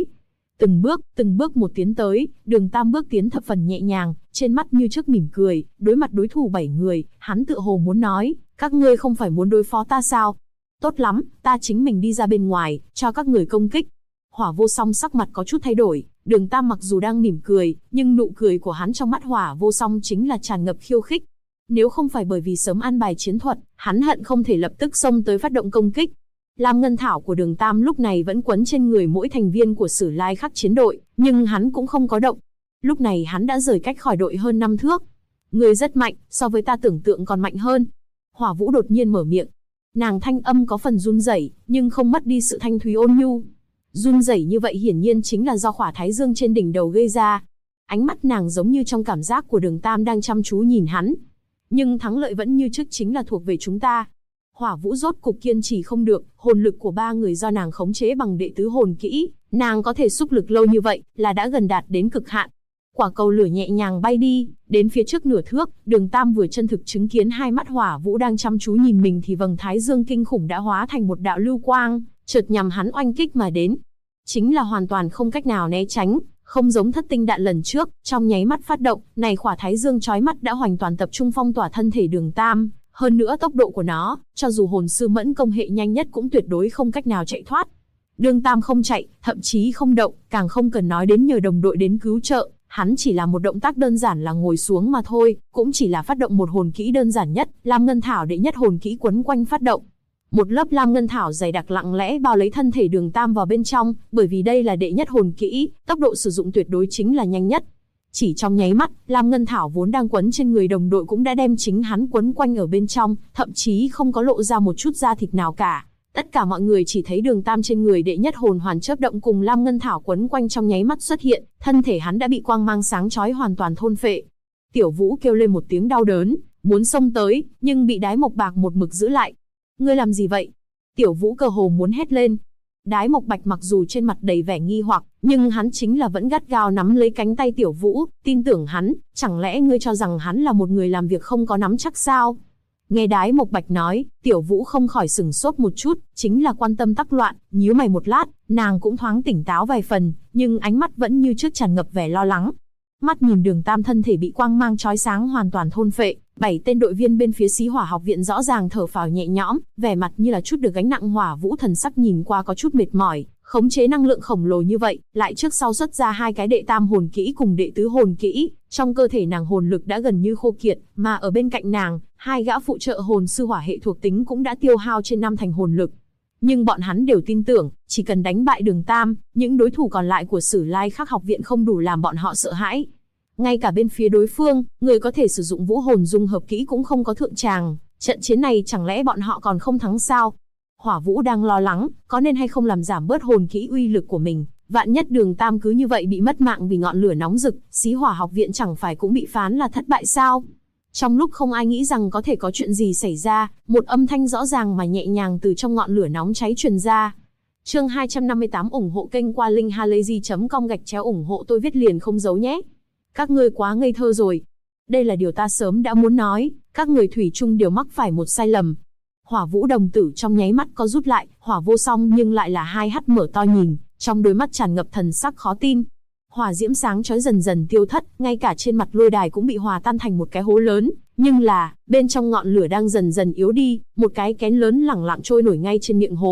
Từng bước một tiến tới, Đường Tam bước tiến thập phần nhẹ nhàng, trên mắt như trước mỉm cười, đối mặt đối thủ 7 người, hắn tựa hồ muốn nói, các ngươi không phải muốn đối phó ta sao? Tốt lắm, ta chính mình đi ra bên ngoài, cho các người công kích. Hỏa Vô Song sắc mặt có chút thay đổi, Đường Tam mặc dù đang mỉm cười, nhưng nụ cười của hắn trong mắt Hỏa Vô Song chính là tràn ngập khiêu khích. Nếu không phải bởi vì sớm an bài chiến thuật, hắn hận không thể lập tức xông tới phát động công kích. Lam Ngân Thảo của Đường Tam lúc này vẫn quấn trên người mỗi thành viên của Sử Lai Khắc chiến đội, nhưng hắn cũng không có động. Lúc này hắn đã rời cách khỏi đội hơn 5 thước. Người rất mạnh, so với ta tưởng tượng còn mạnh hơn. Hỏa Vũ đột nhiên mở miệng. Nàng thanh âm có phần run rẩy, nhưng không mất đi sự thanh thúy ôn nhu. Run rẩy như vậy hiển nhiên chính là do khỏa thái dương trên đỉnh đầu gây ra. Ánh mắt nàng giống như trong cảm giác của Đường Tam đang chăm chú nhìn hắn. Nhưng thắng lợi vẫn như trước chính là thuộc về chúng ta. Hỏa Vũ rốt cục kiên trì không được, hồn lực của ba người do nàng khống chế bằng đệ tứ hồn kỹ, nàng có thể xúc lực lâu như vậy, là đã gần đạt đến cực hạn. Quả cầu lửa nhẹ nhàng bay đi, đến phía trước nửa thước, Đường Tam vừa chân thực chứng kiến hai mắt Hỏa Vũ đang chăm chú nhìn mình thì vầng thái dương kinh khủng đã hóa thành một đạo lưu quang, chợt nhằm hắn oanh kích mà đến. Chính là hoàn toàn không cách nào né tránh, không giống Thất Tinh Đạn lần trước, trong nháy mắt phát động, này khỏa thái dương chói mắt đã hoàn toàn tập trung phong tỏa thân thể Đường Tam. Hơn nữa tốc độ của nó, cho dù hồn sư mẫn công hệ nhanh nhất cũng tuyệt đối không cách nào chạy thoát. Đường Tam không chạy, thậm chí không động, càng không cần nói đến nhờ đồng đội đến cứu trợ, hắn chỉ là một động tác đơn giản là ngồi xuống mà thôi, cũng chỉ là phát động một hồn kỹ đơn giản nhất, Lam Ngân Thảo đệ nhất hồn kỹ quấn quanh phát động. Một lớp Lam Ngân Thảo dày đặc lặng lẽ bao lấy thân thể Đường Tam vào bên trong, bởi vì đây là đệ nhất hồn kỹ, tốc độ sử dụng tuyệt đối chính là nhanh nhất. Chỉ trong nháy mắt, Lam Ngân Thảo vốn đang quấn trên người đồng đội cũng đã đem chính hắn quấn quanh ở bên trong, thậm chí không có lộ ra một chút da thịt nào cả. Tất cả mọi người chỉ thấy Đường Tam trên người đệ nhất hồn hoàn chớp động cùng Lam Ngân Thảo quấn quanh trong nháy mắt xuất hiện, thân thể hắn đã bị quang mang sáng chói hoàn toàn thôn phệ. Tiểu Vũ kêu lên một tiếng đau đớn, muốn xông tới, nhưng bị Đái Mộc Bạc một mực giữ lại. Ngươi làm gì vậy? Tiểu Vũ cơ hồ muốn hét lên. Đái Mộc Bạch mặc dù trên mặt đầy vẻ nghi hoặc, nhưng hắn chính là vẫn gắt gao nắm lấy cánh tay Tiểu Vũ, tin tưởng hắn, chẳng lẽ ngươi cho rằng hắn là một người làm việc không có nắm chắc sao? Nghe Đái Mộc Bạch nói, Tiểu Vũ không khỏi sửng sốt một chút, chính là quan tâm tắc loạn, nhíu mày một lát, nàng cũng thoáng tỉnh táo vài phần, nhưng ánh mắt vẫn như trước tràn ngập vẻ lo lắng. Mắt nhìn Đường Tam thân thể bị quang mang chói sáng hoàn toàn thôn phệ, 7 tên đội viên bên phía Xí Hỏa học viện rõ ràng thở phào nhẹ nhõm, vẻ mặt như là chút được gánh nặng. Hỏa Vũ thần sắc nhìn qua có chút mệt mỏi, khống chế năng lượng khổng lồ như vậy, lại trước sau xuất ra hai cái đệ tam hồn kỹ cùng đệ tứ hồn kỹ, trong cơ thể nàng hồn lực đã gần như khô kiệt, mà ở bên cạnh nàng, hai gã phụ trợ hồn sư hỏa hệ thuộc tính cũng đã tiêu hao trên 5 thành hồn lực. Nhưng bọn hắn đều tin tưởng, chỉ cần đánh bại Đường Tam, những đối thủ còn lại của Sử Lai Khắc học viện không đủ làm bọn họ sợ hãi. Ngay cả bên phía đối phương, người có thể sử dụng vũ hồn dung hợp kỹ cũng không có thượng tràng, trận chiến này chẳng lẽ bọn họ còn không thắng sao? Hỏa Vũ đang lo lắng, có nên hay không làm giảm bớt hồn kỹ uy lực của mình, vạn nhất Đường Tam cứ như vậy bị mất mạng vì ngọn lửa nóng rực, Xí Hỏa học viện chẳng phải cũng bị phán là thất bại sao? Trong lúc không ai nghĩ rằng có thể có chuyện gì xảy ra, một âm thanh rõ ràng mà nhẹ nhàng từ trong ngọn lửa nóng cháy truyền ra. Chương 258 ủng hộ kênh qua linkhalazy.com ủng hộ tôi viết liền không giấu nhé. Các ngươi quá ngây thơ rồi. Đây là điều ta sớm đã muốn nói, các người thủy chung đều mắc phải một sai lầm. Hỏa Vũ đồng tử trong nháy mắt có rút lại, Hỏa Vô Song nhưng lại là hai hắt mở to nhìn, trong đôi mắt tràn ngập thần sắc khó tin. Hỏa diễm sáng chói dần dần tiêu thất, ngay cả trên mặt lôi đài cũng bị hòa tan thành một cái hố lớn, nhưng là, bên trong ngọn lửa đang dần dần yếu đi, một cái kén lớn lẳng lặng trôi nổi ngay trên miệng hố,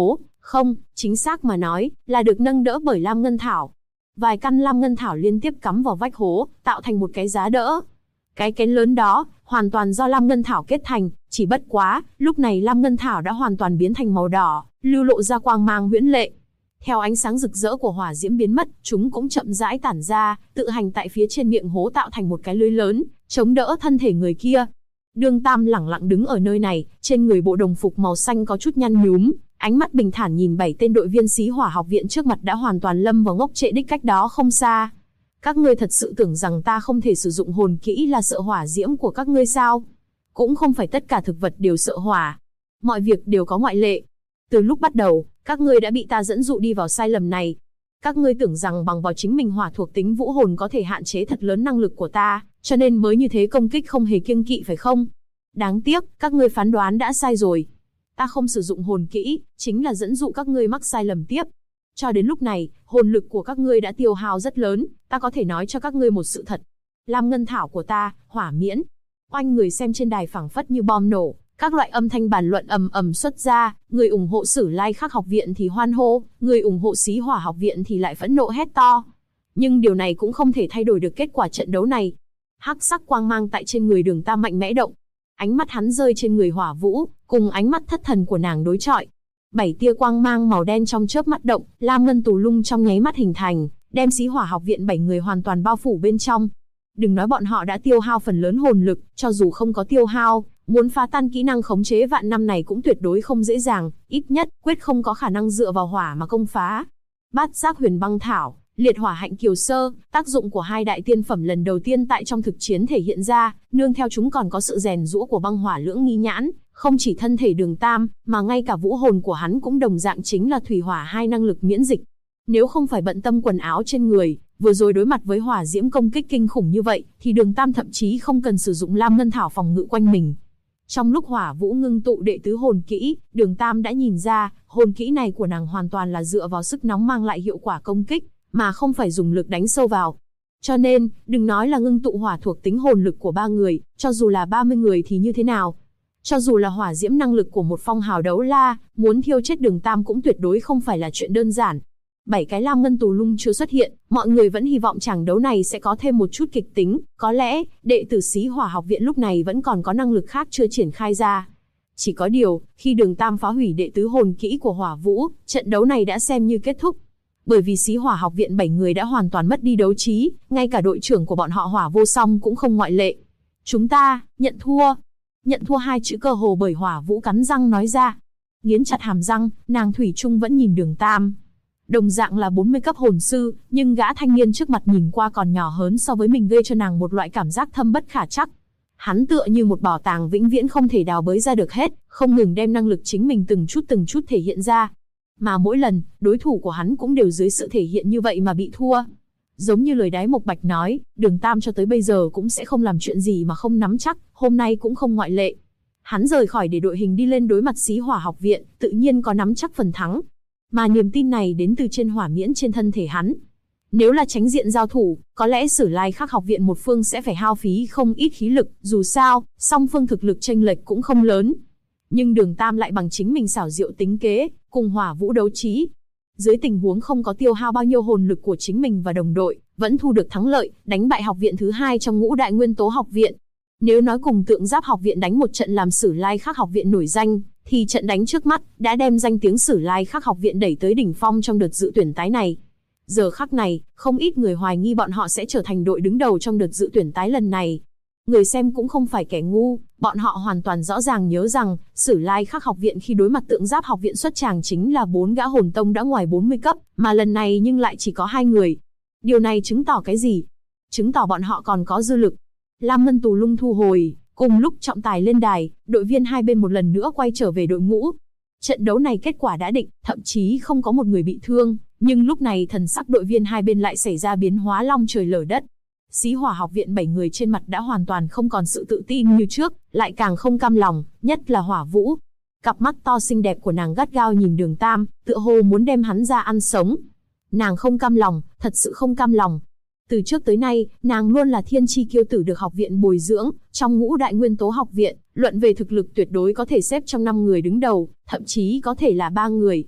Không, chính xác mà nói, là được nâng đỡ bởi lam ngân thảo. Vài căn lam ngân thảo liên tiếp cắm vào vách hố, tạo thành một cái giá đỡ. Cái kén lớn đó, hoàn toàn do lam ngân thảo kết thành, chỉ bất quá, lúc này lam ngân thảo đã hoàn toàn biến thành màu đỏ, lưu lộ ra quang mang huyễn lệ. Theo ánh sáng rực rỡ của hỏa diễm biến mất, chúng cũng chậm rãi tản ra, tự hành tại phía trên miệng hố tạo thành một cái lưới lớn, chống đỡ thân thể người kia. Đường Tam lẳng lặng đứng ở nơi này, trên người bộ đồng phục màu xanh có chút nhăn nhúm, ánh mắt bình thản nhìn 7 tên đội viên Xí Hỏa học viện trước mặt đã hoàn toàn lâm vào ngốc trệ đích cách đó không xa. Các ngươi thật sự tưởng rằng ta không thể sử dụng hồn kỹ là sợ hỏa diễm của các ngươi sao? Cũng không phải tất cả thực vật đều sợ hỏa. Mọi việc đều có ngoại lệ. Từ lúc bắt đầu, các ngươi đã bị ta dẫn dụ đi vào sai lầm này. Các ngươi tưởng rằng bằng vào chính mình hỏa thuộc tính vũ hồn có thể hạn chế thật lớn năng lực của ta, cho nên mới như thế công kích không hề kiêng kỵ phải không? Đáng tiếc, các ngươi phán đoán đã sai rồi. Ta không sử dụng hồn kỹ, chính là dẫn dụ các ngươi mắc sai lầm tiếp. Cho đến lúc này, hồn lực của các ngươi đã tiêu hao rất lớn, ta có thể nói cho các ngươi một sự thật. Lam ngân thảo của ta, hỏa miễn. Oanh, người xem trên đài phảng phất như bom nổ, các loại âm thanh bàn luận ầm ầm xuất ra, người ủng hộ Sử Lai Khắc học viện thì hoan hô, người ủng hộ Xí Hỏa học viện thì lại phẫn nộ hét to. Nhưng điều này cũng không thể thay đổi được kết quả trận đấu này. Hắc sắc quang mang tại trên người Đường Tam mạnh mẽ động. Ánh mắt hắn rơi trên người Hỏa Vũ, cùng ánh mắt thất thần của nàng đối chọi. 7 tia quang mang màu đen trong chớp mắt động, lam ngân tù lung trong nháy mắt hình thành, đem Xí Hỏa học viện 7 người hoàn toàn bao phủ bên trong. Đừng nói bọn họ đã tiêu hao phần lớn hồn lực, cho dù không có tiêu hao, muốn phá tan kỹ năng khống chế vạn năm này cũng tuyệt đối không dễ dàng, ít nhất quyết không có khả năng dựa vào hỏa mà công phá. Bát giác huyền băng thảo, liệt hỏa hạnh kiều sơ, tác dụng của hai đại tiên phẩm lần đầu tiên tại trong thực chiến thể hiện ra, nương theo chúng còn có sự rèn giũa của băng hỏa lưỡng nghi nhãn, không chỉ thân thể Đường Tam, mà ngay cả vũ hồn của hắn cũng đồng dạng chính là thủy hỏa hai năng lực miễn dịch. Nếu không phải bận tâm quần áo trên người, vừa rồi đối mặt với hỏa diễm công kích kinh khủng như vậy, thì Đường Tam thậm chí không cần sử dụng lam ngân thảo phòng ngự quanh mình. Trong lúc Hỏa Vũ ngưng tụ đệ tứ hồn kỹ, Đường Tam đã nhìn ra, hồn kỹ này của nàng hoàn toàn là dựa vào sức nóng mang lại hiệu quả công kích, mà không phải dùng lực đánh sâu vào. Cho nên, đừng nói là ngưng tụ hỏa thuộc tính hồn lực của 3 người, cho dù là 30 người thì như thế nào? Cho dù là hỏa diễm năng lực của một phong hào đấu la, muốn thiêu chết Đường Tam cũng tuyệt đối không phải là chuyện đơn giản. 7 cái lam ngân tù lung chưa xuất hiện, mọi người vẫn hy vọng chàng đấu này sẽ có thêm một chút kịch tính, có lẽ, đệ tử Xí Hỏa học viện lúc này vẫn còn có năng lực khác chưa triển khai ra. Chỉ có điều, khi Đường Tam phá hủy đệ tứ hồn kỹ của Hỏa Vũ, trận đấu này đã xem như kết thúc. Bởi vì Xí Hỏa học viện 7 người đã hoàn toàn mất đi đấu trí, ngay cả đội trưởng của bọn họ Hỏa Vô Song cũng không ngoại lệ. Chúng ta, nhận thua. Nhận thua hai chữ cơ hồ bởi Hỏa Vũ cắn răng nói ra. Nghiến chặt hàm răng, nàng thủy chung vẫn nhìn Đường Tam. Đồng dạng là 40 cấp hồn sư, nhưng gã thanh niên trước mặt nhìn qua còn nhỏ hơn so với mình, gây cho nàng một loại cảm giác thâm bất khả trắc. Hắn tựa như một bảo tàng vĩnh viễn không thể đào bới ra được hết, không ngừng đem năng lực chính mình từng chút thể hiện ra. Mà mỗi lần, đối thủ của hắn cũng đều dưới sự thể hiện như vậy mà bị thua. Giống như lời Đái Mộc Bạch nói, Đường Tam cho tới bây giờ cũng sẽ không làm chuyện gì mà không nắm chắc, hôm nay cũng không ngoại lệ. Hắn rời khỏi để đội hình đi lên đối mặt Xí Hỏa học viện, tự nhiên có nắm chắc phần thắng. Mà niềm tin này đến từ trên hỏa miễn trên thân thể hắn. Nếu là tránh diện giao thủ, có lẽ Sử Lai Khắc học viện một phương sẽ phải hao phí không ít khí lực, dù sao, song phương thực lực chênh lệch cũng không lớn. Nhưng Đường Tam lại bằng chính mình xảo diệu tính kế, cùng Hỏa Vũ đấu trí. Dưới tình huống không có tiêu hao bao nhiêu hồn lực của chính mình và đồng đội, vẫn thu được thắng lợi, đánh bại học viện thứ 2 trong ngũ đại nguyên tố học viện. Nếu nói cùng Tượng Giáp học viện đánh một trận làm Sử Lai Khắc học viện nổi danh, thì trận đánh trước mắt đã đem danh tiếng Sử Lai Khắc học viện đẩy tới đỉnh phong trong đợt dự tuyển tái này. Giờ khắc này, không ít người hoài nghi bọn họ sẽ trở thành đội đứng đầu trong đợt dự tuyển tái lần này. Người xem cũng không phải kẻ ngu, bọn họ hoàn toàn rõ ràng nhớ rằng, Sử Lai Khắc học viện khi đối mặt Tượng Giáp học viện xuất tràng chính là 4 gã hồn tông đã ngoài 40 cấp, mà lần này nhưng lại chỉ có 2 người. Điều này chứng tỏ cái gì? Chứng tỏ bọn họ còn có dư lực. Lam Ngân Tù Lung thu hồi, cùng lúc trọng tài lên đài, đội viên hai bên một lần nữa quay trở về đội ngũ. Trận đấu này kết quả đã định, thậm chí không có một người bị thương, nhưng lúc này thần sắc đội viên hai bên lại xảy ra biến hóa long trời lở đất. Xí Hỏa học viện 7 người trên mặt đã hoàn toàn không còn sự tự tin như trước, lại càng không cam lòng, nhất là Hỏa Vũ. Cặp mắt to xinh đẹp của nàng gắt gao nhìn Đường Tam, tựa hồ muốn đem hắn ra ăn sống. Nàng không cam lòng, thật sự không cam lòng. Từ trước tới nay, nàng luôn là thiên chi kiêu tử được học viện bồi dưỡng, trong ngũ đại nguyên tố học viện, luận về thực lực tuyệt đối có thể xếp trong 5 người đứng đầu, thậm chí có thể là 3 người.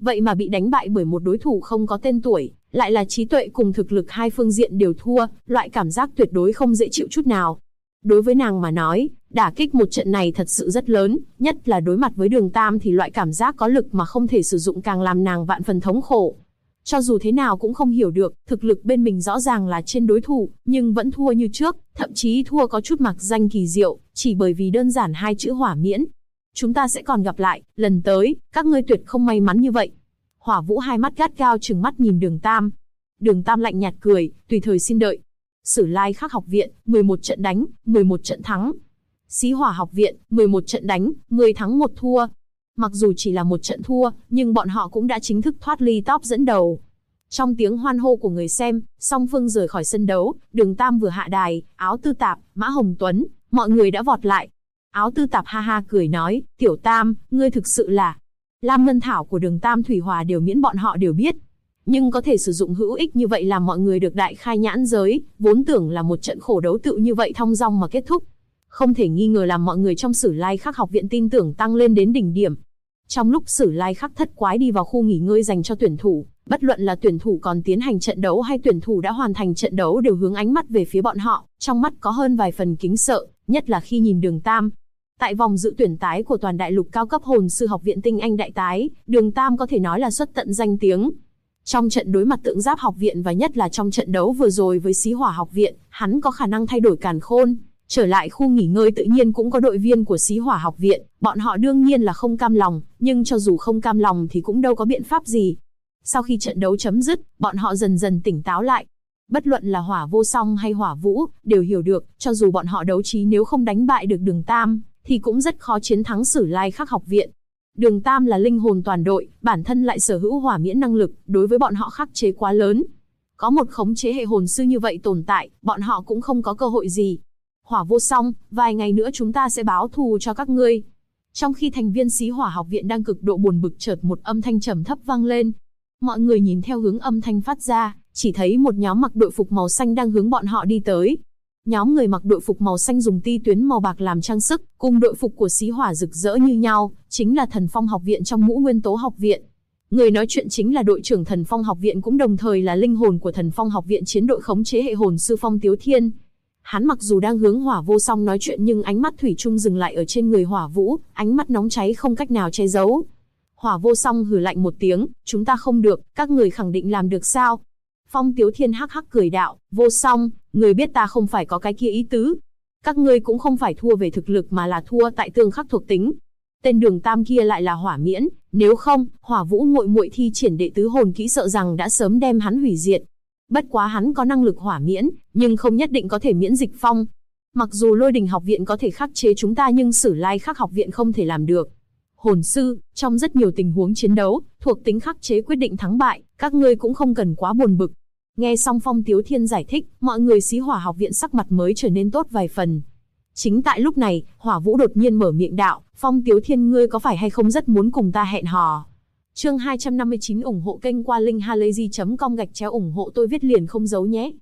vậy mà bị đánh bại bởi một đối thủ không có tên tuổi, lại là trí tuệ cùng thực lực hai phương diện đều thua, loại cảm giác tuyệt đối không dễ chịu chút nào. Đối với nàng mà nói, đả kích một trận này thật sự rất lớn, nhất là đối mặt với Đường Tam thì loại cảm giác có lực mà không thể sử dụng càng làm nàng vạn phần thống khổ. Cho dù thế nào cũng không hiểu được, thực lực bên mình rõ ràng là trên đối thủ, nhưng vẫn thua như trước, thậm chí thua có chút mặc danh kỳ diệu, chỉ bởi vì đơn giản hai chữ hỏa miễn. Chúng ta sẽ còn gặp lại, lần tới, các ngươi tuyệt không may mắn như vậy. Hỏa Vũ hai mắt gắt gao trừng mắt nhìn Đường Tam. Đường Tam lạnh nhạt cười, tùy thời xin đợi. Sử Lai Khắc học viện, 11 trận đánh, 11 trận thắng. Xí Hỏa học viện, 11 trận đánh, 10 thắng 1 thua. Mặc dù chỉ là một trận thua, nhưng bọn họ cũng đã chính thức thoát ly top dẫn đầu. Trong tiếng hoan hô của người xem, song phương rời khỏi sân đấu, Đường Tam vừa hạ đài, Áo Tư Tạp, Mã Hồng Tuấn, mọi người đã vọt lại. Áo Tư Tạp ha ha cười nói, Tiểu Tam, ngươi thực sự là... Lam Ngân Thảo của Đường Tam Thủy Hòa đều miễn bọn họ đều biết. Nhưng có thể sử dụng hữu ích như vậy làm mọi người được đại khai nhãn giới, vốn tưởng là một trận khổ đấu tựu như vậy thong dong mà kết thúc. Không thể nghi ngờ làm mọi người trong Sử Lai Khắc học viện tin tưởng tăng lên đến đỉnh điểm. Trong lúc Sử Lai Khắc thất quái đi vào khu nghỉ ngơi dành cho tuyển thủ, bất luận là tuyển thủ còn tiến hành trận đấu hay tuyển thủ đã hoàn thành trận đấu đều hướng ánh mắt về phía bọn họ, trong mắt có hơn vài phần kính sợ, nhất là khi nhìn Đường Tam. Tại vòng dự tuyển tái của toàn đại lục cao cấp hồn sư học viện tinh anh đại tái, Đường Tam có thể nói là xuất tận danh tiếng. Trong trận đối mặt Tượng Giáp học viện và nhất là trong trận đấu vừa rồi với Xí Hỏa học viện, hắn có khả năng thay đổi càn khôn. Trở lại khu nghỉ ngơi tự nhiên cũng có đội viên của Xí Hỏa học viện, bọn họ đương nhiên là không cam lòng, nhưng cho dù không cam lòng thì cũng đâu có biện pháp gì. Sau khi trận đấu chấm dứt, bọn họ dần dần tỉnh táo lại. Bất luận là Hỏa Vô Song hay Hỏa Vũ, đều hiểu được, cho dù bọn họ đấu trí nếu không đánh bại được Đường Tam, thì cũng rất khó chiến thắng Sử Lai Khắc học viện. Đường Tam là linh hồn toàn đội, bản thân lại sở hữu hỏa miễn năng lực, đối với bọn họ khắc chế quá lớn. Có một khống chế hệ hồn sư như vậy tồn tại, bọn họ cũng không có cơ hội gì. Hỏa Vô Song, vài ngày nữa chúng ta sẽ báo thù cho các ngươi. Trong khi thành viên Xí Hỏa học viện đang cực độ buồn bực, chợt một âm thanh trầm thấp vang lên. Mọi người nhìn theo hướng âm thanh phát ra, chỉ thấy một nhóm mặc đội phục màu xanh đang hướng bọn họ đi tới. Nhóm người mặc đội phục màu xanh dùng ti tuyến màu bạc làm trang sức, cùng đội phục của Xí Hỏa rực rỡ như nhau, chính là Thần Phong học viện trong Ngũ Nguyên Tố học viện. Người nói chuyện chính là đội trưởng Thần Phong học viện, cũng đồng thời là linh hồn của Thần Phong học viện chiến đội khống chế hệ hồn sư Phong Tiếu Thiên. Hắn mặc dù đang hướng Hỏa Vô Song nói chuyện nhưng ánh mắt thủy chung dừng lại ở trên người Hỏa Vũ, ánh mắt nóng cháy không cách nào che giấu. Hỏa Vô Song hừ lạnh một tiếng, chúng ta không được, các người khẳng định làm được sao? Phong Tiếu Thiên hắc hắc cười đạo, Vô Song, người biết ta không phải có cái kia ý tứ. Các ngươi cũng không phải thua về thực lực mà là thua tại tương khắc thuộc tính. Tên Đường Tam kia lại là hỏa miễn, nếu không, Hỏa Vũ muội muội thi triển đệ tứ hồn kỹ sợ rằng đã sớm đem hắn hủy diệt. Bất quá hắn có năng lực hỏa miễn, nhưng không nhất định có thể miễn dịch phong. Mặc dù Lôi Đình học viện có thể khắc chế chúng ta nhưng Sử Lai Khắc học viện không thể làm được. Hồn sư, trong rất nhiều tình huống chiến đấu, thuộc tính khắc chế quyết định thắng bại, các ngươi cũng không cần quá buồn bực. Nghe xong Phong Tiếu Thiên giải thích, mọi người Xí Hỏa học viện sắc mặt mới trở nên tốt vài phần. Chính tại lúc này, Hỏa Vũ đột nhiên mở miệng đạo, Phong Tiếu Thiên, ngươi có phải hay không rất muốn cùng ta hẹn hò? Chương 259 ủng hộ kênh qua linkhalazy.com ủng hộ tôi viết liền không giấu nhé.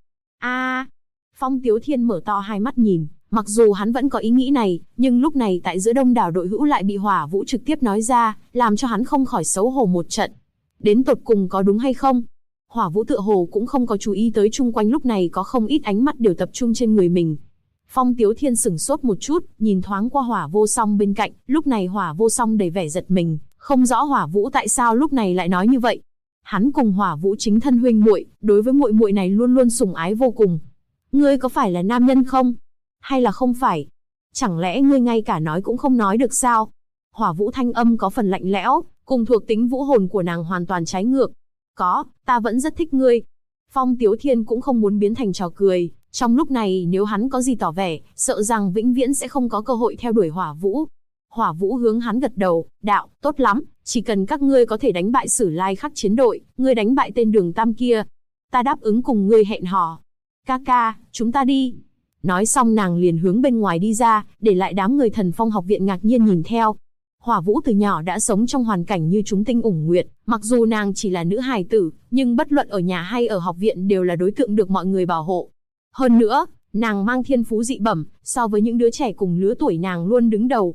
Phong Tiếu Thiên mở to hai mắt nhìn, mặc dù hắn vẫn có ý nghĩ này, nhưng lúc này tại giữa đông đảo đội hữu lại bị Hỏa Vũ trực tiếp nói ra, làm cho hắn không khỏi xấu hổ một trận. Đến tột cùng có đúng hay không? Hỏa Vũ tựa hồ cũng không có chú ý tới chung quanh lúc này có không ít ánh mắt đều tập trung trên người mình. Phong Tiếu Thiên sửng sốt một chút, nhìn thoáng qua Hỏa Vô Song bên cạnh, lúc này Hỏa Vô Song đầy vẻ giật mình, không rõ Hỏa Vũ tại sao lúc này lại nói như vậy. Hắn cùng Hỏa Vũ chính thân huynh muội, đối với muội muội này luôn luôn sủng ái vô cùng. Ngươi có phải là nam nhân không? Hay là không phải? Chẳng lẽ ngươi ngay cả nói cũng không nói được sao? Hỏa Vũ thanh âm có phần lạnh lẽo, cùng thuộc tính vũ hồn của nàng hoàn toàn trái ngược. Có, ta vẫn rất thích ngươi. Phong Tiếu Thiên cũng không muốn biến thành trò cười. Trong lúc này nếu hắn có gì tỏ vẻ, sợ rằng vĩnh viễn sẽ không có cơ hội theo đuổi Hỏa Vũ. Hỏa Vũ hướng hắn gật đầu, đạo, tốt lắm, chỉ cần các ngươi có thể đánh bại Sử Lai Khắc chiến đội, ngươi đánh bại tên Đường Tam kia, ta đáp ứng cùng ngươi hẹn hò. Ca ca, chúng ta đi. Nói xong nàng liền hướng bên ngoài đi ra, để lại đám người Thần Phong học viện ngạc nhiên nhìn theo. Hỏa Vũ từ nhỏ đã sống trong hoàn cảnh như chúng tinh ủng nguyệt, mặc dù nàng chỉ là nữ hài tử, nhưng bất luận ở nhà hay ở học viện đều là đối tượng được mọi người bảo hộ. Hơn nữa, nàng mang thiên phú dị bẩm, so với những đứa trẻ cùng lứa tuổi nàng luôn đứng đầu.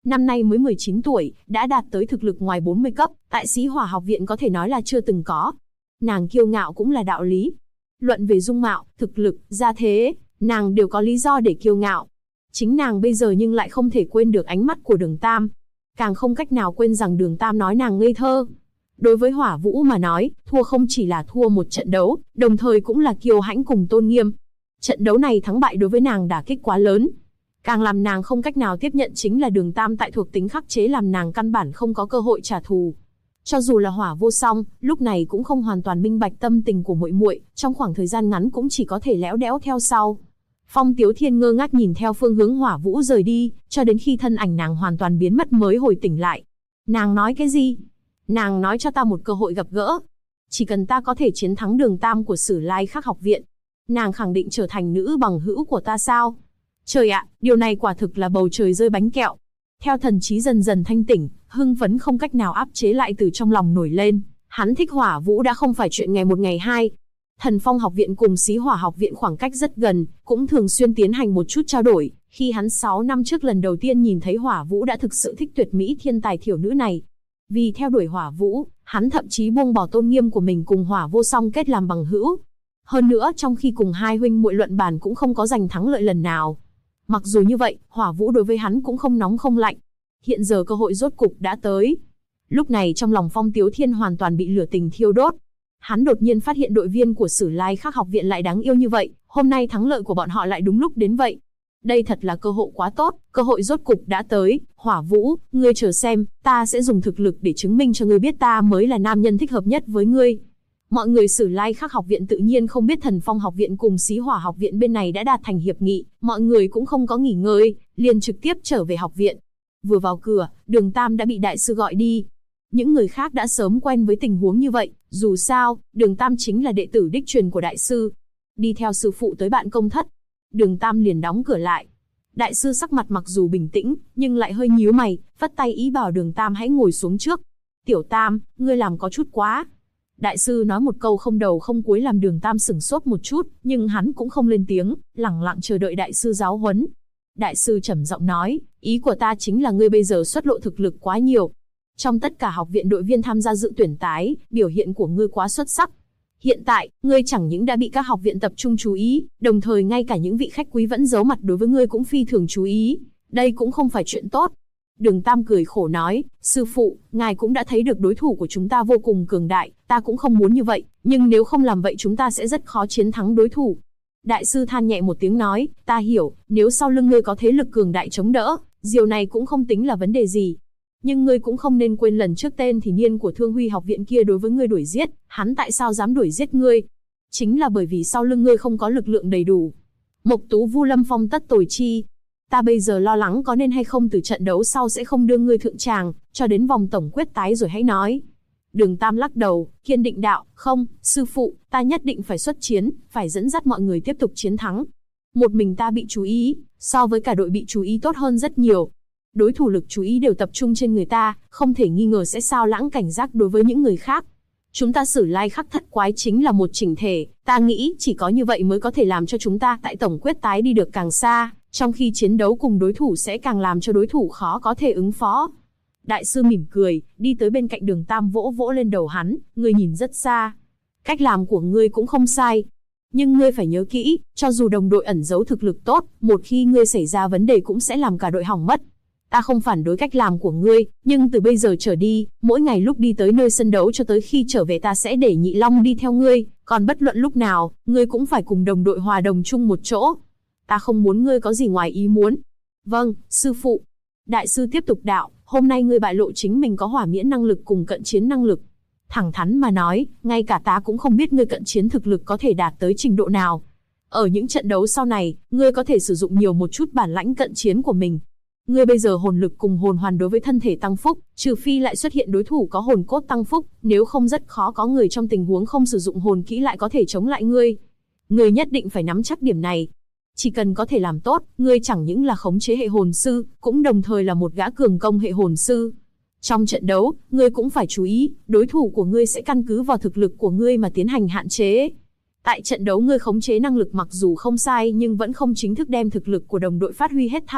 Năm nay mới 19 tuổi, đã đạt tới thực lực ngoài 40 cấp, tại Sĩ Hỏa học viện có thể nói là chưa từng có. Nàng kiêu ngạo cũng là đạo lý. Luận về dung mạo, thực lực, gia thế, nàng đều có lý do để kiêu ngạo. Chính nàng bây giờ nhưng lại không thể quên được ánh mắt của Đường Tam. Càng không cách nào quên rằng Đường Tam nói nàng ngây thơ. Đối với Hỏa Vũ mà nói, thua không chỉ là thua một trận đấu, đồng thời cũng là kiêu hãnh cùng tôn nghiêm. Trận đấu này thắng bại đối với nàng đả kích quá lớn. Càng làm nàng không cách nào tiếp nhận chính là Đường Tam tại thuộc tính khắc chế làm nàng căn bản không có cơ hội trả thù. Cho dù là Hỏa Vô Song, lúc này cũng không hoàn toàn minh bạch tâm tình của muội muội, trong khoảng thời gian ngắn cũng chỉ có thể léo đẽo theo sau. Phong Tiếu Thiên ngơ ngác nhìn theo phương hướng Hỏa Vũ rời đi, cho đến khi thân ảnh nàng hoàn toàn biến mất mới hồi tỉnh lại. Nàng nói cái gì? Nàng nói cho ta một cơ hội gặp gỡ. Chỉ cần ta có thể chiến thắng Đường Tam của Sử Lai Khắc học viện, nàng khẳng định trở thành nữ bằng hữu của ta sao? Trời ạ, điều này quả thực là bầu trời rơi bánh kẹo. Theo thần trí dần dần thanh tỉnh, hưng phấn không cách nào áp chế lại từ trong lòng nổi lên. Hắn thích Hỏa Vũ đã không phải chuyện ngày một ngày hai. Thần Phong học viện cùng Xí Hỏa học viện khoảng cách rất gần, cũng thường xuyên tiến hành một chút trao đổi. Khi hắn 6 năm trước lần đầu tiên nhìn thấy Hỏa Vũ đã thực sự thích tuyệt mỹ thiên tài thiểu nữ này. Vì theo đuổi Hỏa Vũ, hắn thậm chí buông bỏ tôn nghiêm của mình cùng Hỏa Vô Song kết làm bằng hữu. Hơn nữa trong khi cùng hai huynh muội luận bàn cũng không có giành thắng lợi lần nào. Mặc dù như vậy, Hỏa Vũ đối với hắn cũng không nóng không lạnh. Hiện giờ cơ hội rốt cục đã tới. Lúc này trong lòng Phong Tiếu Thiên hoàn toàn bị lửa tình thiêu đốt. Hắn đột nhiên phát hiện đội viên của Sử Lai Khắc học viện lại đáng yêu như vậy, hôm nay thắng lợi của bọn họ lại đúng lúc đến vậy. Đây thật là cơ hội quá tốt, cơ hội rốt cục đã tới. Hỏa Vũ, ngươi chờ xem, ta sẽ dùng thực lực để chứng minh cho ngươi biết ta mới là nam nhân thích hợp nhất với ngươi. Mọi người Sử Lai Khắc học viện tự nhiên không biết Thần Phong học viện cùng Xí Hỏa học viện bên này đã đạt thành hiệp nghị, mọi người cũng không có nghỉ ngơi, liền trực tiếp trở về học viện. Vừa vào cửa, Đường Tam đã bị đại sư gọi đi. Những người khác đã sớm quen với tình huống như vậy, dù sao, Đường Tam chính là đệ tử đích truyền của đại sư. Đi theo sư phụ tới bạn công thất, Đường Tam liền đóng cửa lại. Đại sư sắc mặt mặc dù bình tĩnh, nhưng lại hơi nhíu mày, phất tay ý bảo Đường Tam hãy ngồi xuống trước. Tiểu Tam, ngươi làm có chút quá. Đại sư nói một câu không đầu không cuối làm Đường Tam sửng sốt một chút, nhưng hắn cũng không lên tiếng, lẳng lặng chờ đợi đại sư giáo huấn. Đại sư trầm giọng nói, ý của ta chính là ngươi bây giờ xuất lộ thực lực quá nhiều. Trong tất cả học viện đội viên tham gia dự tuyển tái, biểu hiện của ngươi quá xuất sắc. Hiện tại, ngươi chẳng những đã bị các học viện tập trung chú ý, đồng thời ngay cả những vị khách quý vẫn giấu mặt đối với ngươi cũng phi thường chú ý. Đây cũng không phải chuyện tốt. Đường Tam cười khổ nói, sư phụ, ngài cũng đã thấy được đối thủ của chúng ta vô cùng cường đại, ta cũng không muốn như vậy, nhưng nếu không làm vậy chúng ta sẽ rất khó chiến thắng đối thủ. Đại sư than nhẹ một tiếng nói, ta hiểu, nếu sau lưng ngươi có thế lực cường đại chống đỡ, điều này cũng không tính là vấn đề gì. Nhưng ngươi cũng không nên quên lần trước tên thì niên của Thương Huy học viện kia đối với ngươi đuổi giết, hắn tại sao dám đuổi giết ngươi? Chính là bởi vì sau lưng ngươi không có lực lượng đầy đủ. Mộc Tú Vu Lâm Phong tất tồi chi. Ta bây giờ lo lắng có nên hay không từ trận đấu sau sẽ không đưa ngươi thượng tràng, cho đến vòng tổng quyết tái rồi hãy nói. Đường Tam lắc đầu, kiên định đạo, không, sư phụ, ta nhất định phải xuất chiến, phải dẫn dắt mọi người tiếp tục chiến thắng. Một mình ta bị chú ý, so với cả đội bị chú ý tốt hơn rất nhiều. Đối thủ lực chú ý đều tập trung trên người ta, không thể nghi ngờ sẽ sao lãng cảnh giác đối với những người khác. Chúng ta Sử Lai Khắc thất quái chính là một chỉnh thể, ta nghĩ chỉ có như vậy mới có thể làm cho chúng ta tại tổng quyết tái đi được càng xa, trong khi chiến đấu cùng đối thủ sẽ càng làm cho đối thủ khó có thể ứng phó. Đại sư mỉm cười, đi tới bên cạnh Đường Tam vỗ vỗ lên đầu hắn, ngươi nhìn rất xa. Cách làm của ngươi cũng không sai. Nhưng ngươi phải nhớ kỹ, cho dù đồng đội ẩn giấu thực lực tốt, một khi ngươi xảy ra vấn đề cũng sẽ làm cả đội hỏng mất. Ta không phản đối cách làm của ngươi, nhưng từ bây giờ trở đi, mỗi ngày lúc đi tới nơi sân đấu cho tới khi trở về ta sẽ để Nhị Long đi theo ngươi, còn bất luận lúc nào, ngươi cũng phải cùng đồng đội hòa đồng chung một chỗ. Ta không muốn ngươi có gì ngoài ý muốn. Vâng, sư phụ. Đại sư tiếp tục đạo, hôm nay ngươi bại lộ chính mình có hỏa miễn năng lực cùng cận chiến năng lực. Thẳng thắn mà nói, ngay cả ta cũng không biết ngươi cận chiến thực lực có thể đạt tới trình độ nào. Ở những trận đấu sau này, ngươi có thể sử dụng nhiều một chút bản lãnh cận chiến của mình. Ngươi bây giờ hồn lực cùng hồn hoàn đối với thân thể tăng phúc, trừ phi lại xuất hiện đối thủ có hồn cốt tăng phúc, nếu không rất khó có người trong tình huống không sử dụng hồn kỹ lại có thể chống lại ngươi. Ngươi nhất định phải nắm chắc điểm này. Chỉ cần có thể làm tốt, ngươi chẳng những là khống chế hệ hồn sư, cũng đồng thời là một gã cường công hệ hồn sư. Trong trận đấu, ngươi cũng phải chú ý, đối thủ của ngươi sẽ căn cứ vào thực lực của ngươi mà tiến hành hạn chế. Tại trận đấu ngươi khống chế năng lực mặc dù không sai nhưng vẫn không chính thức đem thực lực của đồng đội phát huy hết thảy,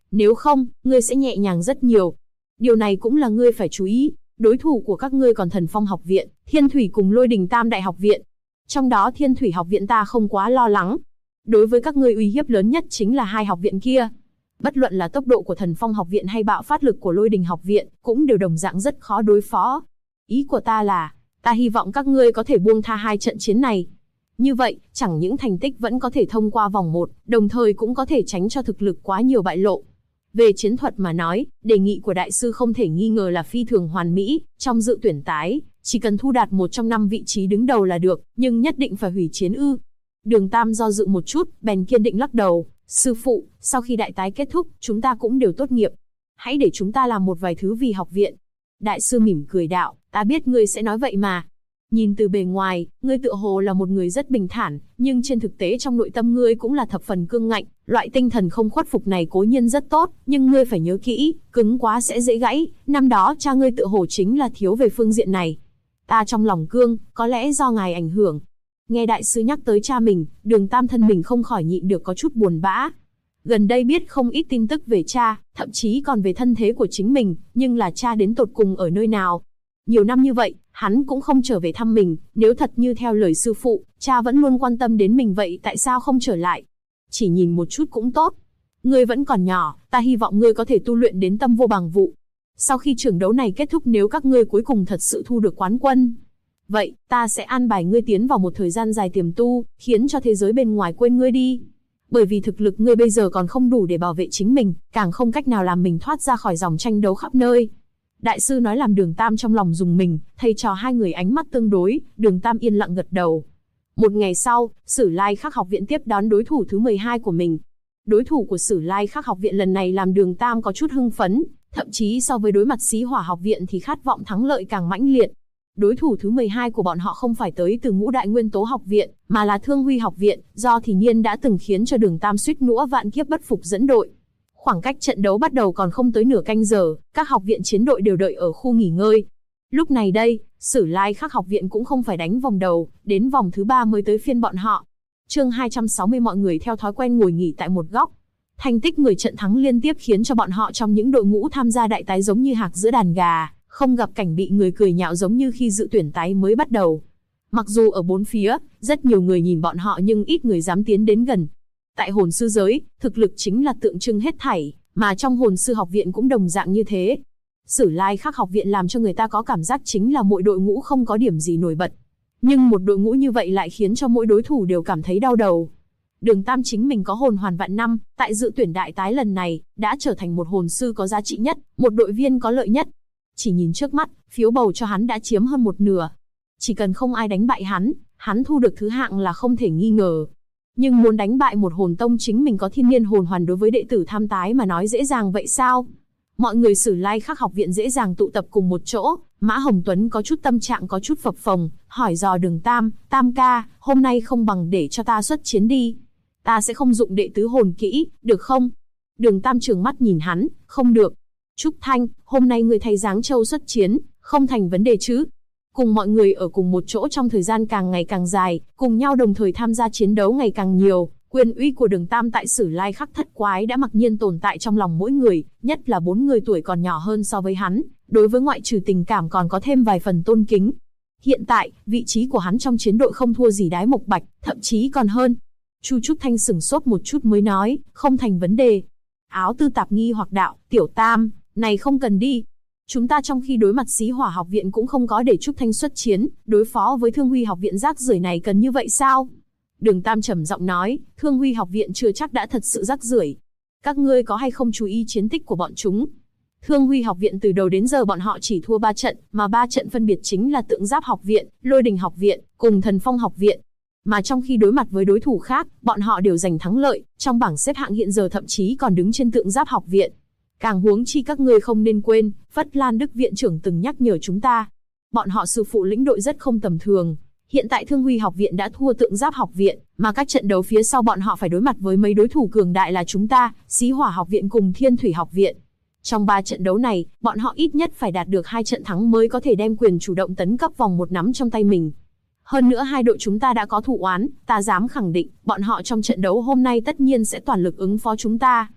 Nếu không, ngươi sẽ nhẹ nhàng rất nhiều. Điều này cũng là ngươi phải chú ý, đối thủ của các ngươi còn Thần Phong học viện, Thiên Thủy cùng Lôi Đình Tam đại học viện. Trong đó Thiên Thủy học viện ta không quá lo lắng. Đối với các ngươi uy hiếp lớn nhất chính là hai học viện kia. Bất luận là tốc độ của Thần Phong học viện hay bạo phát lực của Lôi Đình học viện, cũng đều đồng dạng rất khó đối phó. Ý của ta là, ta hy vọng các ngươi có thể buông tha hai trận chiến này. Như vậy, chẳng những thành tích vẫn có thể thông qua vòng 1, đồng thời cũng có thể tránh cho thực lực quá nhiều bại lộ. Về chiến thuật mà nói, đề nghị của đại sư không thể nghi ngờ là phi thường hoàn mỹ, trong dự tuyển tái, chỉ cần thu đạt một trong 5 vị trí đứng đầu là được, nhưng nhất định phải hủy chiến ư. Đường Tam do dự một chút, bèn kiên định lắc đầu, sư phụ, sau khi đại tái kết thúc, chúng ta cũng đều tốt nghiệp. Hãy để chúng ta làm một vài thứ vì học viện. Đại sư mỉm cười đạo, ta biết ngươi sẽ nói vậy mà. Nhìn từ bề ngoài, ngươi tựa hồ là một người rất bình thản, nhưng trên thực tế trong nội tâm ngươi cũng là thập phần cương ngạnh, loại tinh thần không khuất phục này cố nhiên rất tốt, nhưng ngươi phải nhớ kỹ, cứng quá sẽ dễ gãy, năm đó cha ngươi tựa hồ chính là thiếu về phương diện này. Ta trong lòng cương, có lẽ do ngài ảnh hưởng. Nghe đại sư nhắc tới cha mình, Đường Tam thân mình không khỏi nhịn được có chút buồn bã. Gần đây biết không ít tin tức về cha, thậm chí còn về thân thế của chính mình, nhưng là cha đến tột cùng ở nơi nào? Nhiều năm như vậy, hắn cũng không trở về thăm mình, nếu thật như theo lời sư phụ, cha vẫn luôn quan tâm đến mình vậy tại sao không trở lại? Chỉ nhìn một chút cũng tốt. Ngươi vẫn còn nhỏ, ta hy vọng ngươi có thể tu luyện đến tâm vô bằng vụ. Sau khi trường đấu này kết thúc nếu các ngươi cuối cùng thật sự thu được quán quân, vậy, ta sẽ an bài ngươi tiến vào một thời gian dài tiềm tu, khiến cho thế giới bên ngoài quên ngươi đi. Bởi vì thực lực ngươi bây giờ còn không đủ để bảo vệ chính mình, càng không cách nào làm mình thoát ra khỏi dòng tranh đấu khắp nơi. Đại sư nói làm Đường Tam trong lòng rùng mình, thầy trò hai người ánh mắt tương đối, Đường Tam yên lặng gật đầu. Một ngày sau, Sử Lai Khắc học viện tiếp đón đối thủ thứ 12 của mình. Đối thủ của Sử Lai Khắc học viện lần này làm Đường Tam có chút hưng phấn, thậm chí so với đối mặt Xí Hỏa học viện thì khát vọng thắng lợi càng mãnh liệt. Đối thủ thứ 12 của bọn họ không phải tới từ Ngũ Đại Nguyên Tố học viện, mà là Thương Huy học viện, do Thì Nhiên đã từng khiến cho Đường Tam suýt nữa vạn kiếp bất phục dẫn đội. Khoảng cách trận đấu bắt đầu còn không tới nửa canh giờ, các học viện chiến đội đều đợi ở khu nghỉ ngơi. Lúc này đây, Sử Lai Khắc học viện cũng không phải đánh vòng đầu, đến vòng thứ 3 mới tới phiên bọn họ. Chương 260 mọi người theo thói quen ngồi nghỉ tại một góc. Thành tích 10 trận thắng liên tiếp khiến cho bọn họ trong những đội ngũ tham gia đại tái giống như hạc giữa đàn gà, không gặp cảnh bị người cười nhạo giống như khi dự tuyển tái mới bắt đầu. Mặc dù ở bốn phía, rất nhiều người nhìn bọn họ nhưng ít người dám tiến đến gần. Tại hồn sư giới, thực lực chính là tượng trưng hết thảy, mà trong hồn sư học viện cũng đồng dạng như thế. Sử Lai Khắc học viện làm cho người ta có cảm giác chính là mỗi đội ngũ không có điểm gì nổi bật. Nhưng một đội ngũ như vậy lại khiến cho mỗi đối thủ đều cảm thấy đau đầu. Đường Tam chính mình có hồn hoàn vạn năm, tại dự tuyển đại tái lần này, đã trở thành một hồn sư có giá trị nhất, một đội viên có lợi nhất. Chỉ nhìn trước mắt, phiếu bầu cho hắn đã chiếm hơn một nửa. Chỉ cần không ai đánh bại hắn thu được thứ hạng là không thể nghi ngờ. Nhưng muốn đánh bại một hồn tông chính mình có thiên niên hồn hoàn đối với đệ tử tham tái mà nói dễ dàng vậy sao? Mọi người Sử Lai Khắc học viện dễ dàng tụ tập cùng một chỗ, Mã Hồng Tuấn có chút tâm trạng có chút phập phồng, hỏi dò Đường Tam, Tam ca, hôm nay không bằng để cho ta xuất chiến đi. Ta sẽ không dụng đệ tứ hồn kỹ, được không? Đường Tam trừng mắt nhìn hắn, không được. Trúc Thanh, hôm nay người thay Giáng Châu xuất chiến, không thành vấn đề chứ? Cùng mọi người ở cùng một chỗ trong thời gian càng ngày càng dài, cùng nhau đồng thời tham gia chiến đấu ngày càng nhiều, quyền uy của Đường Tam tại Sử Lai Khắc thất quái đã mặc nhiên tồn tại trong lòng mỗi người, nhất là 4 người tuổi còn nhỏ hơn so với hắn, đối với ngoại trừ tình cảm còn có thêm vài phần tôn kính. Hiện tại, vị trí của hắn trong chiến đội không thua gì Đái Mộc Bạch, thậm chí còn hơn. Chu Trúc Thanh sửng sốt một chút mới nói, không thành vấn đề. Áo Tư Tạp nghi hoặc đạo, Tiểu Tam, này không cần đi. Chúng ta trong khi đối mặt Xí Hỏa học viện cũng không có để Trúc Thanh xuất chiến, đối phó với Thương Huy học viện rác rưởi này cần như vậy sao? Đường Tam trầm giọng nói, Thương Huy học viện chưa chắc đã thật sự rác rưởi. Các ngươi có hay không chú ý chiến tích của bọn chúng? Thương Huy học viện từ đầu đến giờ bọn họ chỉ thua 3 trận, mà 3 trận phân biệt chính là Tượng Giáp học viện, Lôi Đình học viện, cùng Thần Phong học viện. Mà trong khi đối mặt với đối thủ khác, bọn họ đều giành thắng lợi, trong bảng xếp hạng hiện giờ thậm chí còn đứng trên Tượng Giáp học viện. Càng huống chi các ngươi không nên quên, Phất Lan Đức viện trưởng từng nhắc nhở chúng ta. Bọn họ sư phụ lĩnh đội rất không tầm thường. Hiện tại Thương Huy học viện đã thua Tượng Giáp học viện, mà các trận đấu phía sau bọn họ phải đối mặt với mấy đối thủ cường đại là chúng ta, Xí Hỏa học viện cùng Thiên Thủy học viện. Trong 3 trận đấu này, bọn họ ít nhất phải đạt được 2 trận thắng mới có thể đem quyền chủ động tấn cấp vòng 1 nắm trong tay mình. Hơn nữa hai đội chúng ta đã có thù oán, ta dám khẳng định, bọn họ trong trận đấu hôm nay tất nhiên sẽ toàn lực ứng phó chúng ta.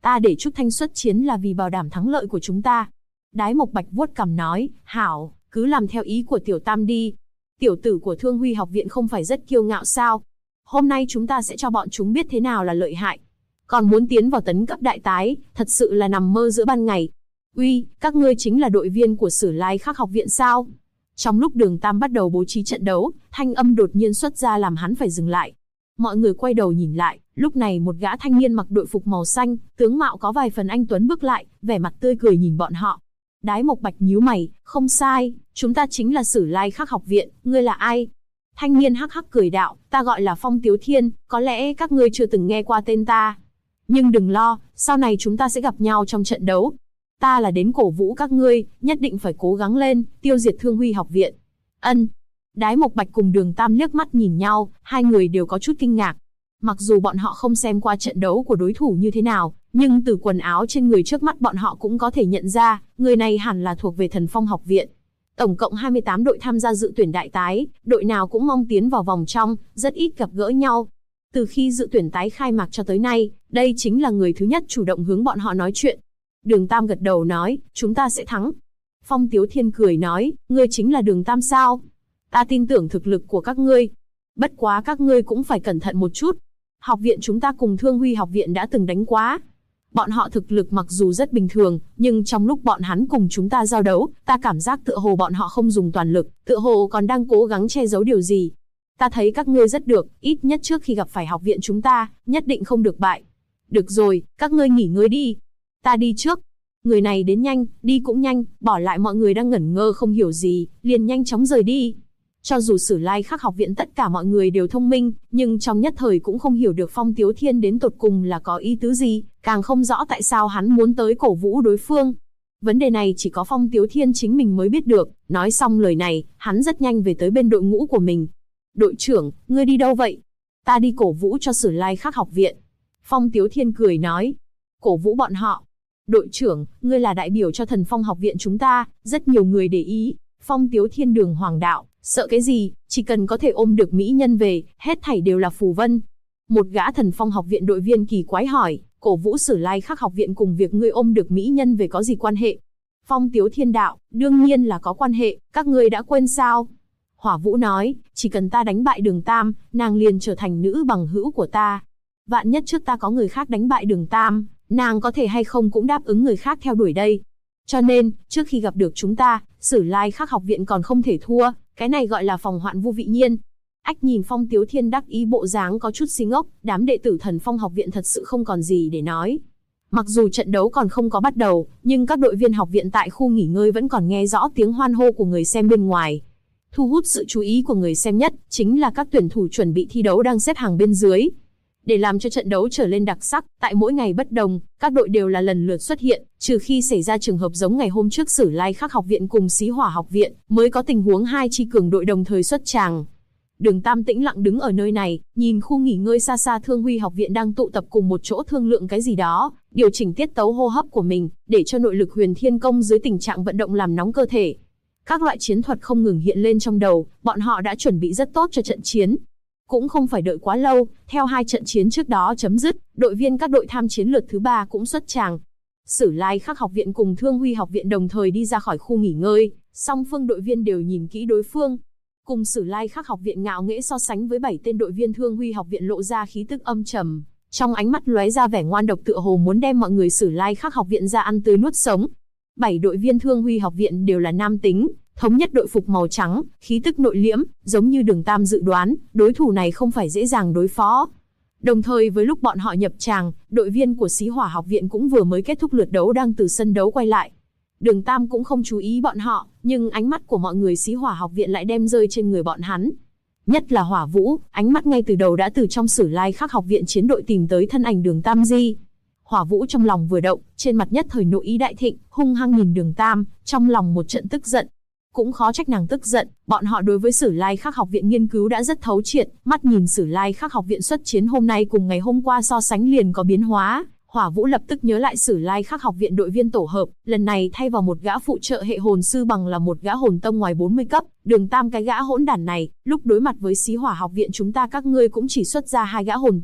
Ta để Trúc Thanh xuất chiến là vì bảo đảm thắng lợi của chúng ta. Đái Mộc Bạch vuốt cằm nói, hảo, cứ làm theo ý của tiểu tam đi. Tiểu tử của Thương Huy học viện không phải rất kiêu ngạo sao? Hôm nay chúng ta sẽ cho bọn chúng biết thế nào là lợi hại. Còn muốn tiến vào tấn cấp đại tái, thật sự là nằm mơ giữa ban ngày. Uy, các ngươi chính là đội viên của Sử Lai Khắc học viện sao? Trong lúc Đường Tam bắt đầu bố trí trận đấu, thanh âm đột nhiên xuất ra làm hắn phải dừng lại. Mọi người quay đầu nhìn lại, lúc này một gã thanh niên mặc đội phục màu xanh, tướng mạo có vài phần anh tuấn bước lại, vẻ mặt tươi cười nhìn bọn họ. Đái Mộc Bạch nhíu mày, không sai, chúng ta chính là Sử Lai Khắc học viện, ngươi là ai? Thanh niên hắc hắc cười đạo, ta gọi là Phong Tiếu Thiên, có lẽ các ngươi chưa từng nghe qua tên ta. Nhưng đừng lo, sau này chúng ta sẽ gặp nhau trong trận đấu. Ta là đến cổ vũ các ngươi, nhất định phải cố gắng lên, tiêu diệt Thương Huy học viện. Ân. Đái Mộc Bạch cùng Đường Tam liếc mắt nhìn nhau, hai người đều có chút kinh ngạc. Mặc dù bọn họ không xem qua trận đấu của đối thủ như thế nào, nhưng từ quần áo trên người trước mắt bọn họ cũng có thể nhận ra, người này hẳn là thuộc về Thần Phong học viện. Tổng cộng 28 đội tham gia dự tuyển đại tái, đội nào cũng mong tiến vào vòng trong, rất ít gặp gỡ nhau. Từ khi dự tuyển tái khai mạc cho tới nay, đây chính là người thứ nhất chủ động hướng bọn họ nói chuyện. Đường Tam gật đầu nói, chúng ta sẽ thắng. Phong Tiếu Thiên cười nói, ngươi chính là Đường Tam sao? Ta tin tưởng thực lực của các ngươi. Bất quá các ngươi cũng phải cẩn thận một chút. Học viện chúng ta cùng Thương Huy học viện đã từng đánh quá. Bọn họ thực lực mặc dù rất bình thường, nhưng trong lúc bọn hắn cùng chúng ta giao đấu, ta cảm giác tựa hồ bọn họ không dùng toàn lực, tựa hồ còn đang cố gắng che giấu điều gì. Ta thấy các ngươi rất được, ít nhất trước khi gặp phải học viện chúng ta, nhất định không được bại. Được rồi, các ngươi nghỉ ngơi đi. Ta đi trước. Người này đến nhanh, đi cũng nhanh, bỏ lại mọi người đang ngẩn ngơ không hiểu gì, liền nhanh chóng rời đi. Cho dù Sử Lai Khắc học viện tất cả mọi người đều thông minh, nhưng trong nhất thời cũng không hiểu được Phong Tiếu Thiên đến tột cùng là có ý tứ gì, càng không rõ tại sao hắn muốn tới cổ vũ đối phương. Vấn đề này chỉ có Phong Tiếu Thiên chính mình mới biết được, nói xong lời này, hắn rất nhanh về tới bên đội ngũ của mình. Đội trưởng, ngươi đi đâu vậy? Ta đi cổ vũ cho Sử Lai Khắc học viện. Phong Tiếu Thiên cười nói. Cổ vũ bọn họ. Đội trưởng, ngươi là đại biểu cho Thần Phong học viện chúng ta, rất nhiều người để ý. Phong Tiếu Thiên đường hoàng đạo, sợ cái gì, chỉ cần có thể ôm được mỹ nhân về, hết thảy đều là phù vân. Một gã Thần Phong học viện đội viên kỳ quái hỏi, cổ vũ Sử Lai Khắc học viện cùng việc ngươi ôm được mỹ nhân về có gì quan hệ? Phong Tiếu Thiên đạo, đương nhiên là có quan hệ, các ngươi đã quên sao? Hỏa Vũ nói, chỉ cần ta đánh bại Đường Tam, nàng liền trở thành nữ bằng hữu của ta. Vạn nhất trước ta có người khác đánh bại Đường Tam, nàng có thể hay không cũng đáp ứng người khác theo đuổi đây. Cho nên, trước khi gặp được chúng ta, Sử Lai Khắc học viện còn không thể thua, cái này gọi là phòng hoạn vô vị nhiên. Ách nhìn Phong Tiếu Thiên đắc ý bộ dáng có chút si ngốc, đám đệ tử Thần Phong học viện thật sự không còn gì để nói. Mặc dù trận đấu còn không có bắt đầu, nhưng các đội viên học viện tại khu nghỉ ngơi vẫn còn nghe rõ tiếng hoan hô của người xem bên ngoài. Thu hút sự chú ý của người xem nhất, chính là các tuyển thủ chuẩn bị thi đấu đang xếp hàng bên dưới. Để làm cho trận đấu trở lên đặc sắc, tại mỗi ngày bất đồng, các đội đều là lần lượt xuất hiện, trừ khi xảy ra trường hợp giống ngày hôm trước Sử Lai Khắc học viện cùng Xí Hỏa học viện, mới có tình huống hai chi cường đội đồng thời xuất tràng. Đường Tam tĩnh lặng đứng ở nơi này, nhìn khu nghỉ ngơi xa xa Thương Huy học viện đang tụ tập cùng một chỗ thương lượng cái gì đó, điều chỉnh tiết tấu hô hấp của mình, để cho nội lực Huyền Thiên Công dưới tình trạng vận động làm nóng cơ thể. Các loại chiến thuật không ngừng hiện lên trong đầu, bọn họ đã chuẩn bị rất tốt cho trận chiến. Cũng không phải đợi quá lâu, theo hai trận chiến trước đó chấm dứt, đội viên các đội tham chiến lượt thứ 3 cũng xuất tràng. Sử Lai Khắc học viện cùng Thương Huy học viện đồng thời đi ra khỏi khu nghỉ ngơi, song phương đội viên đều nhìn kỹ đối phương. Cùng Sử Lai Khắc học viện ngạo nghễ so sánh với 7 tên đội viên Thương Huy học viện lộ ra khí tức âm trầm, trong ánh mắt lóe ra vẻ ngoan độc tựa hồ muốn đem mọi người Sử Lai Khắc học viện ra ăn tươi nuốt sống. 7 đội viên Thương Huy học viện đều là nam tính, thống nhất đội phục màu trắng, khí tức nội liễm, giống như Đường Tam dự đoán, đối thủ này không phải dễ dàng đối phó. Đồng thời với lúc bọn họ nhập tràng, đội viên của Xí Hỏa học viện cũng vừa mới kết thúc lượt đấu đang từ sân đấu quay lại. Đường Tam cũng không chú ý bọn họ, nhưng ánh mắt của mọi người Xí Hỏa học viện lại đem rơi trên người bọn hắn. Nhất là Hỏa Vũ, ánh mắt ngay từ đầu đã từ trong Sử Lai Khắc học viện chiến đội tìm tới thân ảnh Đường Tam Di. Hỏa Vũ trong lòng vừa động, trên mặt nhất thời nội ý đại thịnh, hung hăng nhìn Đường Tam, trong lòng một trận tức giận. Cũng khó trách nàng tức giận, bọn họ đối với Sử Lai Khắc học viện nghiên cứu đã rất thấu triệt, mắt nhìn Sử Lai Khắc học viện xuất chiến hôm nay cùng ngày hôm qua so sánh liền có biến hóa. Hỏa Vũ lập tức nhớ lại Sử Lai Khắc học viện đội viên tổ hợp, lần này thay vào một gã phụ trợ hệ hồn sư bằng là một gã hồn tông ngoài 40 cấp, Đường Tam cái gã hỗn đản này, lúc đối mặt với Xí Hỏa học viện chúng ta các ngươi cũng chỉ xuất ra 2 gã hồn tông,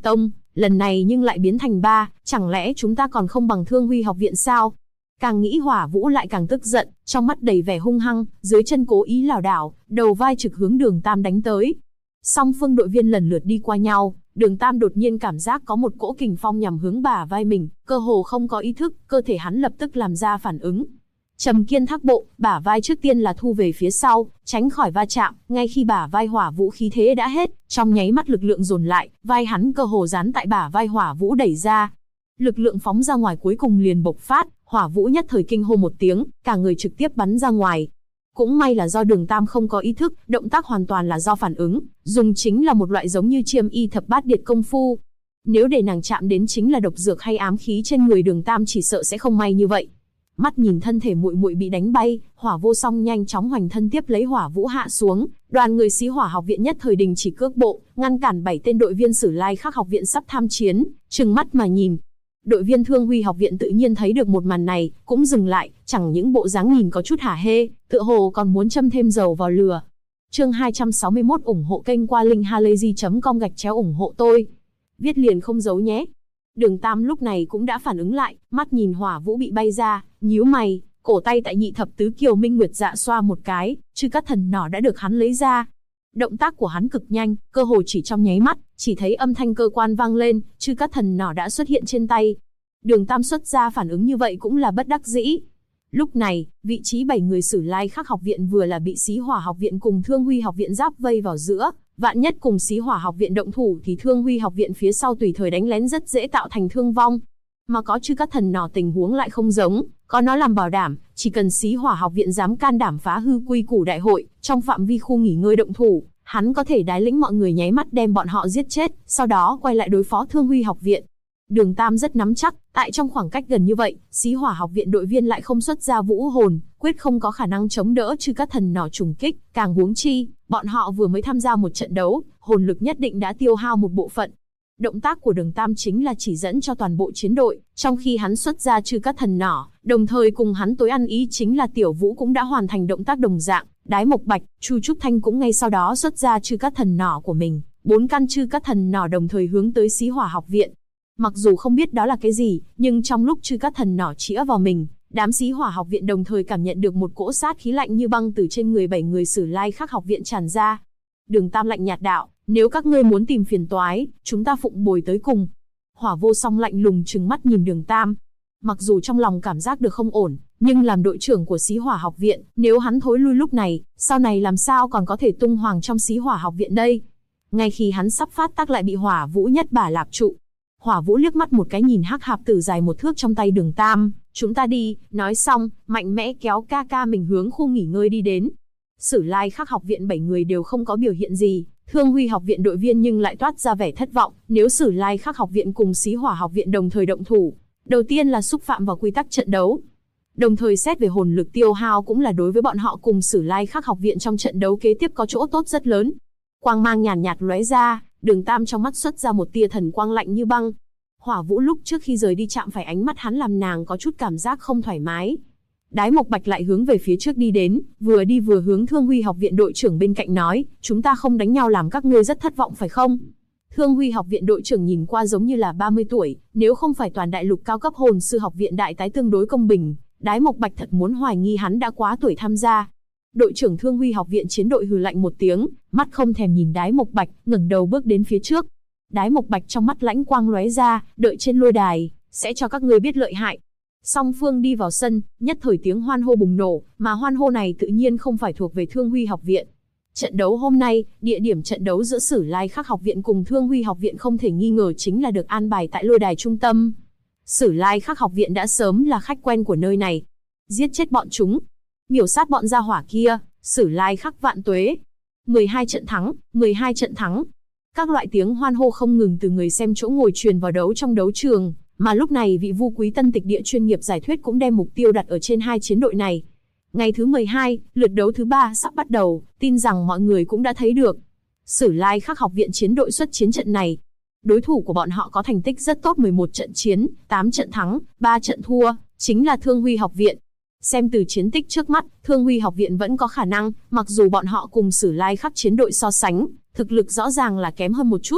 lần này nhưng lại biến thành 3, chẳng lẽ chúng ta còn không bằng Thương Huy học viện sao? Càng nghĩ Hỏa Vũ lại càng tức giận, trong mắt đầy vẻ hung hăng, dưới chân cố ý lảo đảo, đầu vai trực hướng Đường Tam đánh tới. Song phương đội viên lần lượt đi qua nhau, Đường Tam đột nhiên cảm giác có một cỗ kình phong nhằm hướng bả vai mình, cơ hồ không có ý thức, cơ thể hắn lập tức làm ra phản ứng. Trầm Kiên Thác Bộ, bả vai trước tiên là thu về phía sau, tránh khỏi va chạm, ngay khi bả vai Hỏa Vũ khí thế đã hết, trong nháy mắt lực lượng dồn lại, vai hắn cơ hồ dán tại bả vai Hỏa Vũ đẩy ra. Lực lượng phóng ra ngoài cuối cùng liền bộc phát, Hỏa Vũ nhất thời kinh hô một tiếng, cả người trực tiếp bắn ra ngoài. Cũng may là do Đường Tam không có ý thức, động tác hoàn toàn là do phản ứng, dùng chính là một loại giống như Chiêm Y Thập Bát Điệt công phu. Nếu để nàng chạm đến chính là độc dược hay ám khí trên người Đường Tam chỉ sợ sẽ không may như vậy. Mắt nhìn thân thể muội muội bị đánh bay, Hỏa Vô Song nhanh chóng hoành thân tiếp lấy Hỏa Vũ hạ xuống, đoàn người Xí Hỏa học viện nhất thời đình chỉ cước bộ, ngăn cản 7 tên đội viên Sử Lai Khắc học viện sắp tham chiến, trừng mắt mà nhìn. Đội viên Thương Huy học viện tự nhiên thấy được một màn này, cũng dừng lại, chẳng những bộ dáng nhìn có chút hả hê, tựa hồ còn muốn châm thêm dầu vào lửa. Chương 261 ủng hộ kênh qua linkhalazy.com/ủng hộ tôi. Viết liền không giấu nhé. Đường Tam lúc này cũng đã phản ứng lại, mắt nhìn Hỏa Vũ bị bay ra, nhíu mày, cổ tay tại nhị thập tứ kiều minh nguyệt dạ xoa một cái, chư cát thần nỏ đã được hắn lấy ra. Động tác của hắn cực nhanh, cơ hồ chỉ trong nháy mắt, chỉ thấy âm thanh cơ quan vang lên, chư cát thần nỏ đã xuất hiện trên tay. Đường Tam xuất ra phản ứng như vậy cũng là bất đắc dĩ. Lúc này, vị trí 7 người Sử Lai Khắc học viện vừa là bị Xí Hỏa học viện cùng Thương Huy học viện giáp vây vào giữa, vạn nhất cùng Xí Hỏa học viện động thủ thì Thương Huy học viện phía sau tùy thời đánh lén rất dễ tạo thành thương vong. Mà có chư cát thần nỏ tình huống lại không giống, có nó làm bảo đảm, chỉ cần Xí Hỏa học viện dám can đảm phá hư quy củ đại hội, trong phạm vi khu nghỉ ngơi động thủ, hắn có thể đái lĩnh mọi người nháy mắt đem bọn họ giết chết, sau đó quay lại đối phó Thương Huy học viện. Đường Tam rất nắm chắc, tại trong khoảng cách gần như vậy, Xí Hỏa học viện đội viên lại không xuất ra vũ hồn, quyết không có khả năng chống đỡ chư cát thần nỏ trùng kích, càng huống chi, bọn họ vừa mới tham gia một trận đấu, hồn lực nhất định đã tiêu hao một bộ phận. Động tác của Đường Tam chính là chỉ dẫn cho toàn bộ chiến đội, trong khi hắn xuất ra chư cát thần nỏ, đồng thời cùng hắn tối ăn ý chính là Tiểu Vũ cũng đã hoàn thành động tác đồng dạng, Đái Mộc Bạch, Chu Trúc Thanh cũng ngay sau đó xuất ra chư cát thần nỏ của mình, 4 căn chư cát thần nỏ đồng thời hướng tới Xí Hỏa học viện. Mặc dù không biết đó là cái gì, nhưng trong lúc chư cát thần nỏ chĩa vào mình, đám Xí Hỏa học viện đồng thời cảm nhận được một cỗ sát khí lạnh như băng từ trên người 7 người Sử Lai Khắc học viện tràn ra. Đường Tam lạnh nhạt đạo, nếu các ngươi muốn tìm phiền toái, chúng ta phụng bồi tới cùng. Hỏa Vô Song lạnh lùng trừng mắt nhìn Đường Tam. Mặc dù trong lòng cảm giác được không ổn, nhưng làm đội trưởng của Xí Hỏa học viện, nếu hắn thối lui lúc này, sau này làm sao còn có thể tung hoàng trong Xí Hỏa học viện đây? Ngay khi hắn sắp phát tác lại bị Hỏa Vũ nhất bả lạc trụ. Hỏa Vũ liếc mắt một cái nhìn hắc hạp tử dài 1 thước trong tay Đường Tam, chúng ta đi, nói xong, mạnh mẽ kéo ca ca mình hướng khu nghỉ ngơi đi đến. Sử Lai Khắc học viện 7 người đều không có biểu hiện gì, Thương Huy học viện đội viên nhưng lại toát ra vẻ thất vọng, nếu Sử Lai Khắc học viện cùng Xí Hỏa học viện đồng thời động thủ, đầu tiên là xúc phạm vào quy tắc trận đấu. Đồng thời xét về hồn lực tiêu hao cũng là đối với bọn họ cùng Sử Lai Khắc học viện trong trận đấu kế tiếp có chỗ tốt rất lớn. Quang mang nhàn nhạt lóe ra, Đường Tam trong mắt xuất ra một tia thần quang lạnh như băng. Hỏa Vũ lúc trước khi rời đi chạm phải ánh mắt hắn làm nàng có chút cảm giác không thoải mái. Đái Mộc Bạch lại hướng về phía trước đi đến, vừa đi vừa hướng Thương Huy học viện đội trưởng bên cạnh nói, chúng ta không đánh nhau làm các ngươi rất thất vọng phải không? Thương Huy học viện đội trưởng nhìn qua giống như là 30 tuổi, nếu không phải toàn đại lục cao cấp hồn sư học viện đại tái tương đối công bình, Đái Mộc Bạch thật muốn hoài nghi hắn đã quá tuổi tham gia. Đội trưởng Thương Huy học viện chiến đội hừ lạnh một tiếng, mắt không thèm nhìn Đái Mộc Bạch, ngẩng đầu bước đến phía trước. Đái Mộc Bạch trong mắt lãnh quang lóe ra, đợi trên lôi đài, sẽ cho các ngươi biết lợi hại. Song phương đi vào sân, nhất thời tiếng hoan hô bùng nổ, mà hoan hô này tự nhiên không phải thuộc về Thương Huy học viện. Trận đấu hôm nay, địa điểm trận đấu giữa Sử Lai Khắc học viện cùng Thương Huy học viện không thể nghi ngờ chính là được an bài tại lôi đài trung tâm. Sử Lai Khắc học viện đã sớm là khách quen của nơi này. Giết chết bọn chúng, miểu sát bọn gia hỏa kia, Sử Lai Khắc vạn tuế. 12 trận thắng, 12 trận thắng. Các loại tiếng hoan hô không ngừng từ người xem chỗ ngồi truyền vào đấu trong đấu trường, mà lúc này vị Vu Quý Tân tịch địa chuyên nghiệp giải thuyết cũng đem mục tiêu đặt ở trên hai chiến đội này. Ngày thứ 12, lượt đấu thứ 3 sắp bắt đầu, tin rằng mọi người cũng đã thấy được. Sử Lai Khắc học viện chiến đội xuất chiến trận này. Đối thủ của bọn họ có thành tích rất tốt 11 trận chiến, 8 trận thắng, 3 trận thua, chính là Thương Huy học viện. Xem từ chiến tích trước mắt, Thương Huy học viện vẫn có khả năng, mặc dù bọn họ cùng Sử Lai Khắc chiến đội so sánh, thực lực rõ ràng là kém hơn một chút.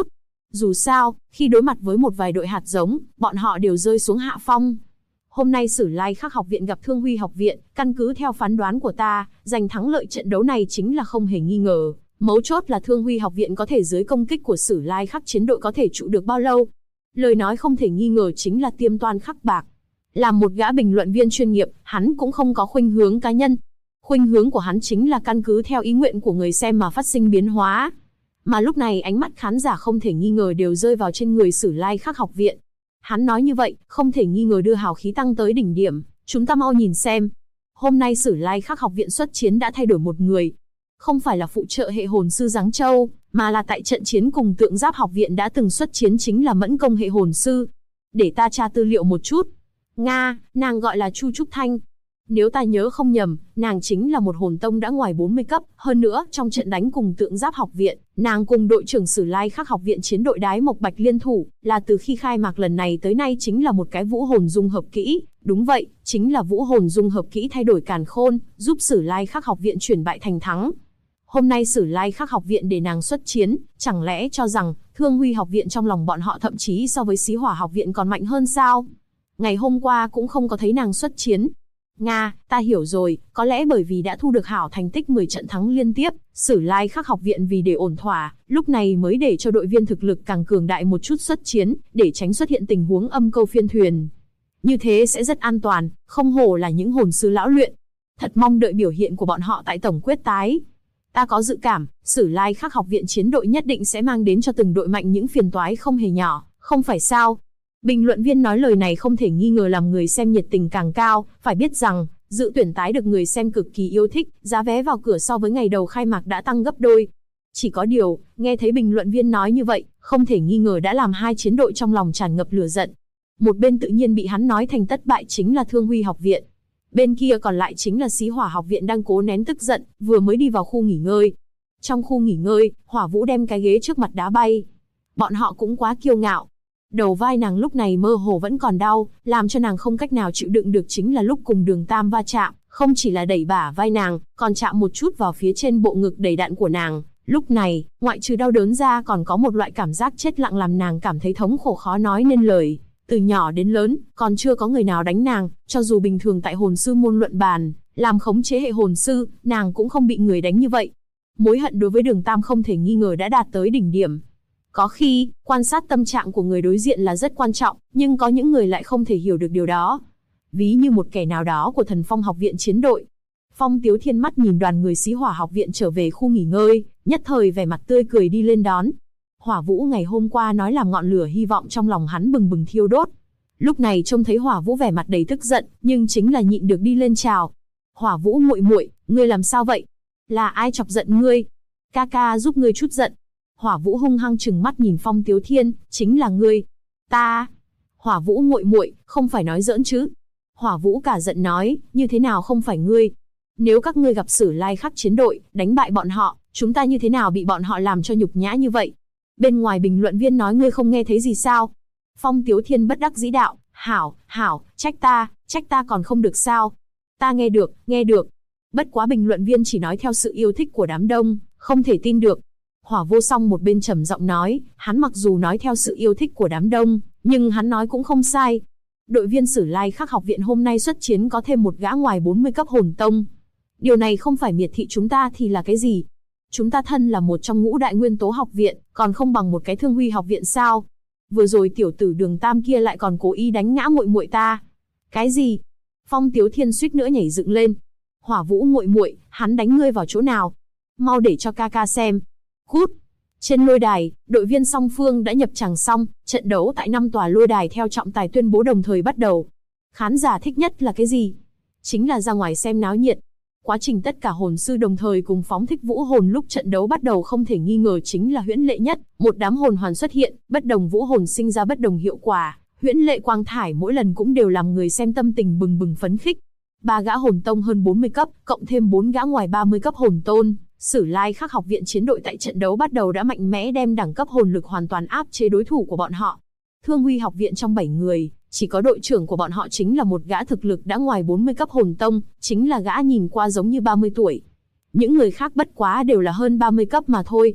Dù sao, khi đối mặt với một vài đội hạt giống, bọn họ đều rơi xuống hạ phong. Hôm nay Sử Lai Khắc học viện gặp Thương Huy học viện, căn cứ theo phán đoán của ta, giành thắng lợi trận đấu này chính là không hề nghi ngờ. Mấu chốt là Thương Huy học viện có thể dưới công kích của Sử Lai Khắc chiến đội có thể trụ được bao lâu. Lời nói không thể nghi ngờ chính là Tiêm Toan Khắc Bạc. Làm một gã bình luận viên chuyên nghiệp, hắn cũng không có khuynh hướng cá nhân. Khuynh hướng của hắn chính là căn cứ theo ý nguyện của người xem mà phát sinh biến hóa. Mà lúc này ánh mắt khán giả không thể nghi ngờ đều rơi vào trên người Sử Lai Khắc học viện. Hắn nói như vậy, không thể nghi ngờ đưa hào khí tăng tới đỉnh điểm. Chúng ta mau nhìn xem. Hôm nay Sử Lai Khắc học viện xuất chiến đã thay đổi một người. Không phải là phụ trợ hệ hồn sư Giáng Châu, mà là tại trận chiến cùng Tượng Giáp học viện đã từng xuất chiến chính là Mẫn Công hệ hồn sư. Để ta tra tư liệu một chút. Nga, nàng gọi là Chu Trúc Thanh. Nếu ta nhớ không nhầm, nàng chính là một hồn tông đã ngoài 40 cấp. Hơn nữa, trong trận đánh cùng Tượng Giáp học viện, nàng cùng đội trưởng Sử Lai Khắc học viện chiến đội Đái Mộc Bạch liên thủ, là từ khi khai mạc lần này tới nay chính là một cái vũ hồn dung hợp kỹ. Đúng vậy, chính là vũ hồn dung hợp kỹ thay đổi càn khôn, giúp Sử Lai Khắc học viện chuyển bại thành thắng. Hôm nay Sử Lai Khắc học viện để nàng xuất chiến, chẳng lẽ cho rằng Thương Huy học viện trong lòng bọn họ thậm chí so với Xí Hỏa học viện còn mạnh hơn sao? Ngày hôm qua cũng không có thấy nàng xuất chiến. Nga, ta hiểu rồi, có lẽ bởi vì đã thu được hảo thành tích 10 trận thắng liên tiếp, Sử Lai Khắc học viện vì để ổn thỏa, lúc này mới để cho đội viên thực lực càng cường đại một chút xuất chiến, để tránh xuất hiện tình huống âm câu phiên thuyền. Như thế sẽ rất an toàn, không hổ là những hồn sư lão luyện. Thật mong đợi biểu hiện của bọn họ tại tổng quyết tái. Ta có dự cảm, Sử Lai Khắc học viện chiến đội nhất định sẽ mang đến cho từng đội mạnh những phiền toái không hề nhỏ, không phải sao? Bình luận viên nói lời này không thể nghi ngờ làm người xem nhiệt tình càng cao, phải biết rằng, dự tuyển tái được người xem cực kỳ yêu thích, giá vé vào cửa so với ngày đầu khai mạc đã tăng gấp đôi. Chỉ có điều, nghe thấy bình luận viên nói như vậy, không thể nghi ngờ đã làm hai chiến đội trong lòng tràn ngập lửa giận. Một bên tự nhiên bị hắn nói thành tất bại chính là Thương Huy học viện. Bên kia còn lại chính là Xí Hỏa học viện đang cố nén tức giận, vừa mới đi vào khu nghỉ ngơi. Trong khu nghỉ ngơi, Hỏa Vũ đem cái ghế trước mặt đá bay. Bọn họ cũng quá kiêu ngạo. Đầu vai nàng lúc này mơ hồ vẫn còn đau, làm cho nàng không cách nào chịu đựng được chính là lúc cùng Đường Tam va chạm, không chỉ là đẩy bả vai nàng, còn chạm một chút vào phía trên bộ ngực đầy đặn của nàng. Lúc này, ngoại trừ đau đớn ra còn có một loại cảm giác chết lặng làm nàng cảm thấy thống khổ khó nói nên lời. Từ nhỏ đến lớn, còn chưa có người nào đánh nàng, cho dù bình thường tại hồn sư môn luận bàn, làm khống chế hệ hồn sư, nàng cũng không bị người đánh như vậy. Mối hận đối với Đường Tam không thể nghi ngờ đã đạt tới đỉnh điểm. Có khi, quan sát tâm trạng của người đối diện là rất quan trọng, nhưng có những người lại không thể hiểu được điều đó. Ví như một kẻ nào đó của Thần Phong học viện chiến đội. Phong Tiếu Thiên mắt nhìn đoàn người Xí Hỏa học viện trở về khu nghỉ ngơi, nhất thời vẻ mặt tươi cười đi lên đón. Hỏa Vũ ngày hôm qua nói làm ngọn lửa hy vọng trong lòng hắn bừng bừng thiêu đốt. Lúc này trông thấy Hỏa Vũ vẻ mặt đầy tức giận, nhưng chính là nhịn được đi lên chào. Hỏa Vũ muội muội, ngươi làm sao vậy? Là ai chọc giận ngươi? Ca ca giúp ngươi chút giận. Hỏa Vũ hung hăng trừng mắt nhìn Phong Tiếu Thiên, chính là ngươi. Ta. Hỏa Vũ muội muội, không phải nói giỡn chứ? Hỏa Vũ cả giận nói, như thế nào không phải ngươi? Nếu các ngươi gặp Sử Lai Khắc chiến đội, đánh bại bọn họ, chúng ta như thế nào bị bọn họ làm cho nhục nhã như vậy? Bên ngoài bình luận viên nói ngươi không nghe thấy gì sao? Phong Tiếu Thiên bất đắc dĩ đạo, hảo, trách ta còn không được sao? Ta nghe được. Bất quá bình luận viên chỉ nói theo sự yêu thích của đám đông, không thể tin được. Hỏa Vô Song một bên trầm giọng nói, hắn mặc dù nói theo sự yêu thích của đám đông, nhưng hắn nói cũng không sai. Đội viên Sử Lai Khắc học viện hôm nay xuất chiến có thêm một gã ngoài 40 cấp hồn tông. Điều này không phải miệt thị chúng ta thì là cái gì? Chúng ta thân là một trong ngũ đại nguyên tố học viện, còn không bằng một cái Thương Huy học viện sao? Vừa rồi tiểu tử Đường Tam kia lại còn cố ý đánh ngã muội muội ta. Cái gì? Phong Tiếu Thiên suýt nữa nhảy dựng lên. Hỏa Vũ muội muội, hắn đánh ngươi vào chỗ nào? Mau để cho ca ca xem. Cút. Trên lôi đài, đội viên song phương đã nhập tràng xong, trận đấu tại 5 tòa lôi đài theo trọng tài tuyên bố đồng thời bắt đầu. Khán giả thích nhất là cái gì? Chính là ra ngoài xem náo nhiệt. Quá trình tất cả hồn sư đồng thời cùng phóng thích vũ hồn lúc trận đấu bắt đầu không thể nghi ngờ chính là huyễn lệ nhất. Một đám hồn hoàn xuất hiện, bất đồng vũ hồn sinh ra bất đồng hiệu quả. Huyễn lệ quang thải mỗi lần cũng đều làm người xem tâm tình bừng bừng phấn khích. 3 gã hồn tông hơn 40 cấp, cộng thêm 4 gã ngoài 30 cấp hồn tôn. Sử Lai Khắc học viện chiến đội tại trận đấu bắt đầu đã mạnh mẽ đem đẳng cấp hồn lực hoàn toàn áp chế đối thủ của bọn họ. Thương Huy học viện trong 7 người, chỉ có đội trưởng của bọn họ chính là một gã thực lực đã ngoài 40 cấp hồn tông, chính là gã nhìn qua giống như 30 tuổi. Những người khác bất quá đều là hơn 30 cấp mà thôi.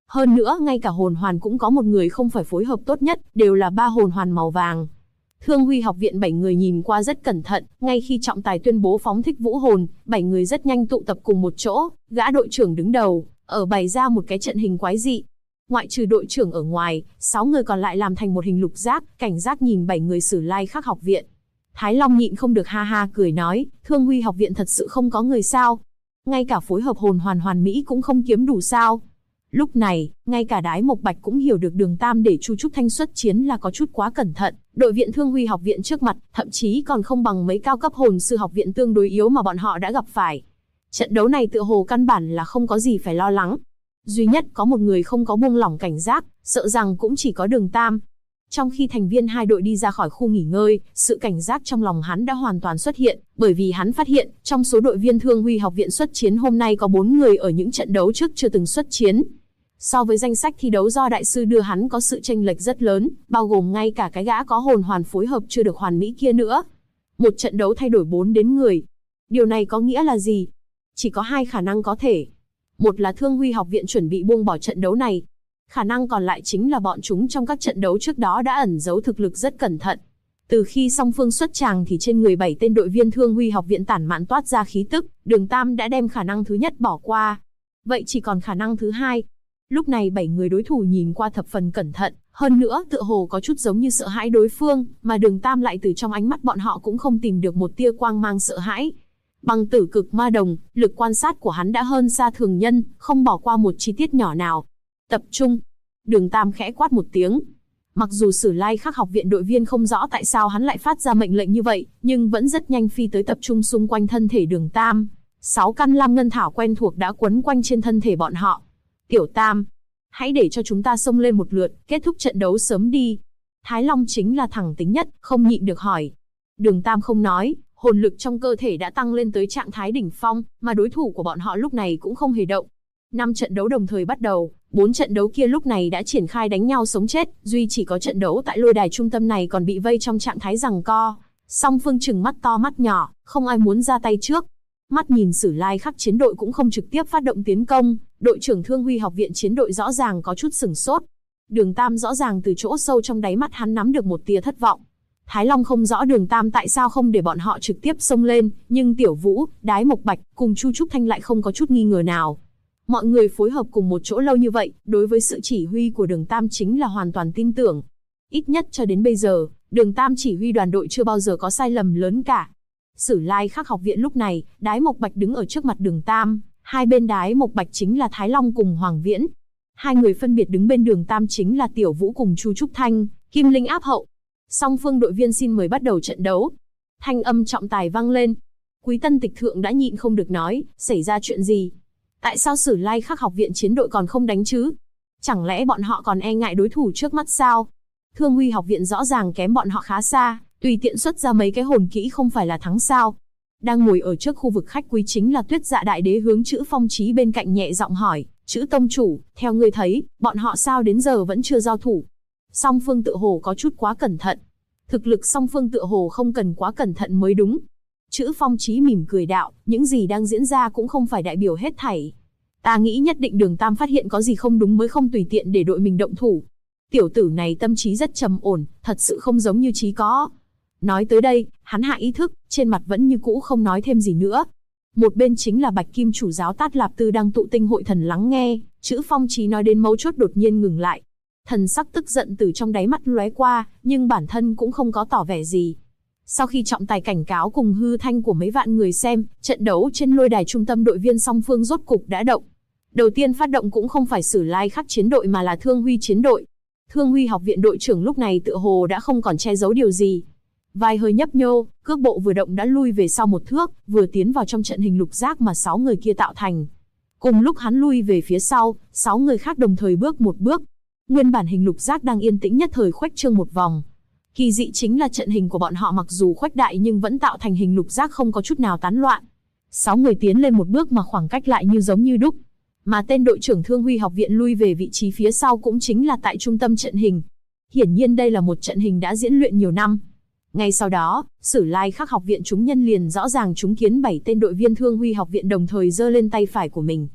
Hơn nữa ngay cả hồn hoàn cũng có một người không phải phối hợp tốt nhất, đều là 3 hồn hoàn màu vàng. Thương Huy học viện 7 người nhìn qua rất cẩn thận, ngay khi trọng tài tuyên bố phóng thích vũ hồn, 7 người rất nhanh tụ tập cùng một chỗ, gã đội trưởng đứng đầu, bày ra một cái trận hình quái dị. Ngoại trừ đội trưởng ở ngoài, 6 người còn lại làm thành một hình lục giác, cảnh giác nhìn 7 người Sử Lai Khắc học viện. Thái Long nhịn không được ha ha cười nói, Thương Huy học viện thật sự không có người sao? Ngay cả phối hợp hồn hoàn hoàn mỹ cũng không kiếm đủ sao? Lúc này, ngay cả Đái Mộc Bạch cũng hiểu được Đường Tam để Chu Trúc Thanh xuất chiến là có chút quá cẩn thận. Đội viện Thương Huy học viện trước mặt, thậm chí còn không bằng mấy cao cấp hồn sư học viện tương đối yếu mà bọn họ đã gặp phải. Trận đấu này tựa hồ căn bản là không có gì phải lo lắng. Duy nhất có một người không có buông lỏng cảnh giác, sợ rằng cũng chỉ có Đường Tam. Trong khi thành viên hai đội đi ra khỏi khu nghỉ ngơi, sự cảnh giác trong lòng hắn đã hoàn toàn xuất hiện, bởi vì hắn phát hiện, trong số đội viên Thương Huy học viện xuất chiến hôm nay có 4 người ở những trận đấu trước chưa từng xuất chiến. So với danh sách thi đấu do đại sư đưa hắn có sự chênh lệch rất lớn, bao gồm ngay cả cái gã có hồn hoàn phối hợp chưa được hoàn mỹ kia nữa. Một trận đấu thay đổi 4 đến người. Điều này có nghĩa là gì? Chỉ có 2 khả năng có thể. Một là Thương Huy học viện chuẩn bị buông bỏ trận đấu này. Khả năng còn lại chính là bọn chúng trong các trận đấu trước đó đã ẩn giấu thực lực rất cẩn thận. Từ khi song phương xuất tràng thì trên người 7 tên đội viên Thương Huy học viện tản mạn toát ra khí tức, Đường Tam đã đem khả năng thứ nhất bỏ qua. Vậy chỉ còn khả năng thứ hai. Lúc này 7 người đối thủ nhìn qua thập phần cẩn thận, hơn nữa tựa hồ có chút giống như sợ hãi đối phương, mà Đường Tam lại từ trong ánh mắt bọn họ cũng không tìm được một tia quang mang sợ hãi. Bằng tử cực ma đồng, lực quan sát của hắn đã hơn xa thường nhân, không bỏ qua một chi tiết nhỏ nào. Tập trung. Đường Tam khẽ quát một tiếng. Mặc dù Sử Lai Khắc học viện đội viên không rõ tại sao hắn lại phát ra mệnh lệnh như vậy, nhưng vẫn rất nhanh phi tới tập trung xung quanh thân thể Đường Tam. 6 căn lam ngân thảo quen thuộc đã quấn quanh trên thân thể bọn họ. Tiểu Tam, hãy để cho chúng ta xông lên một lượt, kết thúc trận đấu sớm đi. Thái Long chính là thẳng tính nhất, không nhịn được hỏi. Đường Tam không nói, hồn lực trong cơ thể đã tăng lên tới trạng thái đỉnh phong, mà đối thủ của bọn họ lúc này cũng không hề động. 5 trận đấu đồng thời bắt đầu, 4 trận đấu kia lúc này đã triển khai đánh nhau sống chết, duy chỉ có trận đấu tại lôi đài trung tâm này còn bị vây trong trạng thái giằng co. Song phương trừng mắt to mắt nhỏ, không ai muốn ra tay trước. Mắt nhìn Sử Lai Khắc chiến đội cũng không trực tiếp phát động tiến công, đội trưởng Thương Huy học viện chiến đội rõ ràng có chút sửng sốt. Đường Tam rõ ràng từ chỗ sâu trong đáy mắt hắn nắm được một tia thất vọng. Thái Long không rõ Đường Tam tại sao không để bọn họ trực tiếp xông lên, nhưng Tiểu Vũ, Đái Mộc Bạch cùng Chu Trúc Thanh lại không có chút nghi ngờ nào. Mọi người phối hợp cùng một chỗ lâu như vậy, đối với sự chỉ huy của Đường Tam chính là hoàn toàn tin tưởng. Ít nhất cho đến bây giờ, Đường Tam chỉ huy đoàn đội chưa bao giờ có sai lầm lớn cả. Sử Lai Khắc học viện lúc này, Đái Mộc Bạch đứng ở trước mặt Đường Tam, hai bên Đái Mộc Bạch chính là Thái Long cùng Hoàng Viễn. Hai người phân biệt đứng bên Đường Tam chính là Tiểu Vũ cùng Chu Trúc Thanh, Kim Linh áp hậu. Song phương đội viên xin mời bắt đầu trận đấu. Thanh âm trọng tài vang lên. Quý Tân Tịch Thượng đã nhịn không được nói, xảy ra chuyện gì? Tại sao Sử Lai Khắc học viện chiến đội còn không đánh chứ? Chẳng lẽ bọn họ còn e ngại đối thủ trước mắt sao? Thương Huy học viện rõ ràng kém bọn họ khá xa, tùy tiện xuất ra mấy cái hồn kỹ không phải là thắng sao? Đang ngồi ở trước khu vực khách quý chính là Tuyết Dạ Đại Đế hướng Chữ Phong Chí bên cạnh nhẹ giọng hỏi, Chữ tông chủ, theo ngươi thấy, bọn họ sao đến giờ vẫn chưa giao thủ? Song phương tựa hồ có chút quá cẩn thận. Thực lực song phương tựa hồ không cần quá cẩn thận mới đúng. Chữ Phong Chí mỉm cười đạo, những gì đang diễn ra cũng không phải đại biểu hết thảy. Ta nghĩ nhất định Đường Tam phát hiện có gì không đúng mới không tùy tiện để đội mình động thủ. Tiểu tử này tâm trí rất trầm ổn, thật sự không giống như trí có. Nói tới đây, hắn hạ ý thức, trên mặt vẫn như cũ không nói thêm gì nữa. Một bên chính là Bạch Kim chủ giáo Tát Lạp Tư đang tụ tinh hội thần lắng nghe, Chữ Phong Chí nói đến mấu chốt đột nhiên ngừng lại. Thần sắc tức giận từ trong đáy mắt lóe qua, nhưng bản thân cũng không có tỏ vẻ gì. Sau khi trọng tài cảnh cáo cùng hư thanh của mấy vạn người xem, trận đấu trên lôi đài trung tâm đội viên song phương rốt cục đã động. Đầu tiên phát động cũng không phải Sử Lai Khắc chiến đội mà là Thương Huy chiến đội. Thương Huy học viện đội trưởng lúc này tựa hồ đã không còn che giấu điều gì. Vai hơi nhấp nhô, cước bộ vừa động đã lui về sau một thước, vừa tiến vào trong trận hình lục giác mà 6 người kia tạo thành. Cùng lúc hắn lui về phía sau, 6 người khác đồng thời bước một bước. Nguyên bản hình lục giác đang yên tĩnh nhất thời khuếch trương một vòng. Kỳ dị chính là trận hình của bọn họ mặc dù khuếch đại nhưng vẫn tạo thành hình lục giác không có chút nào tán loạn. 6 người tiến lên một bước mà khoảng cách lại như giống như đúc. Mà tên đội trưởng Thương Huy học viện lui về vị trí phía sau cũng chính là tại trung tâm trận hình. Hiển nhiên đây là một trận hình đã diễn luyện nhiều năm. Ngay sau đó, Sử Lai Khắc học viện chúng nhân liền rõ ràng chứng kiến 7 tên đội viên Thương Huy học viện đồng thời giơ lên tay phải của mình.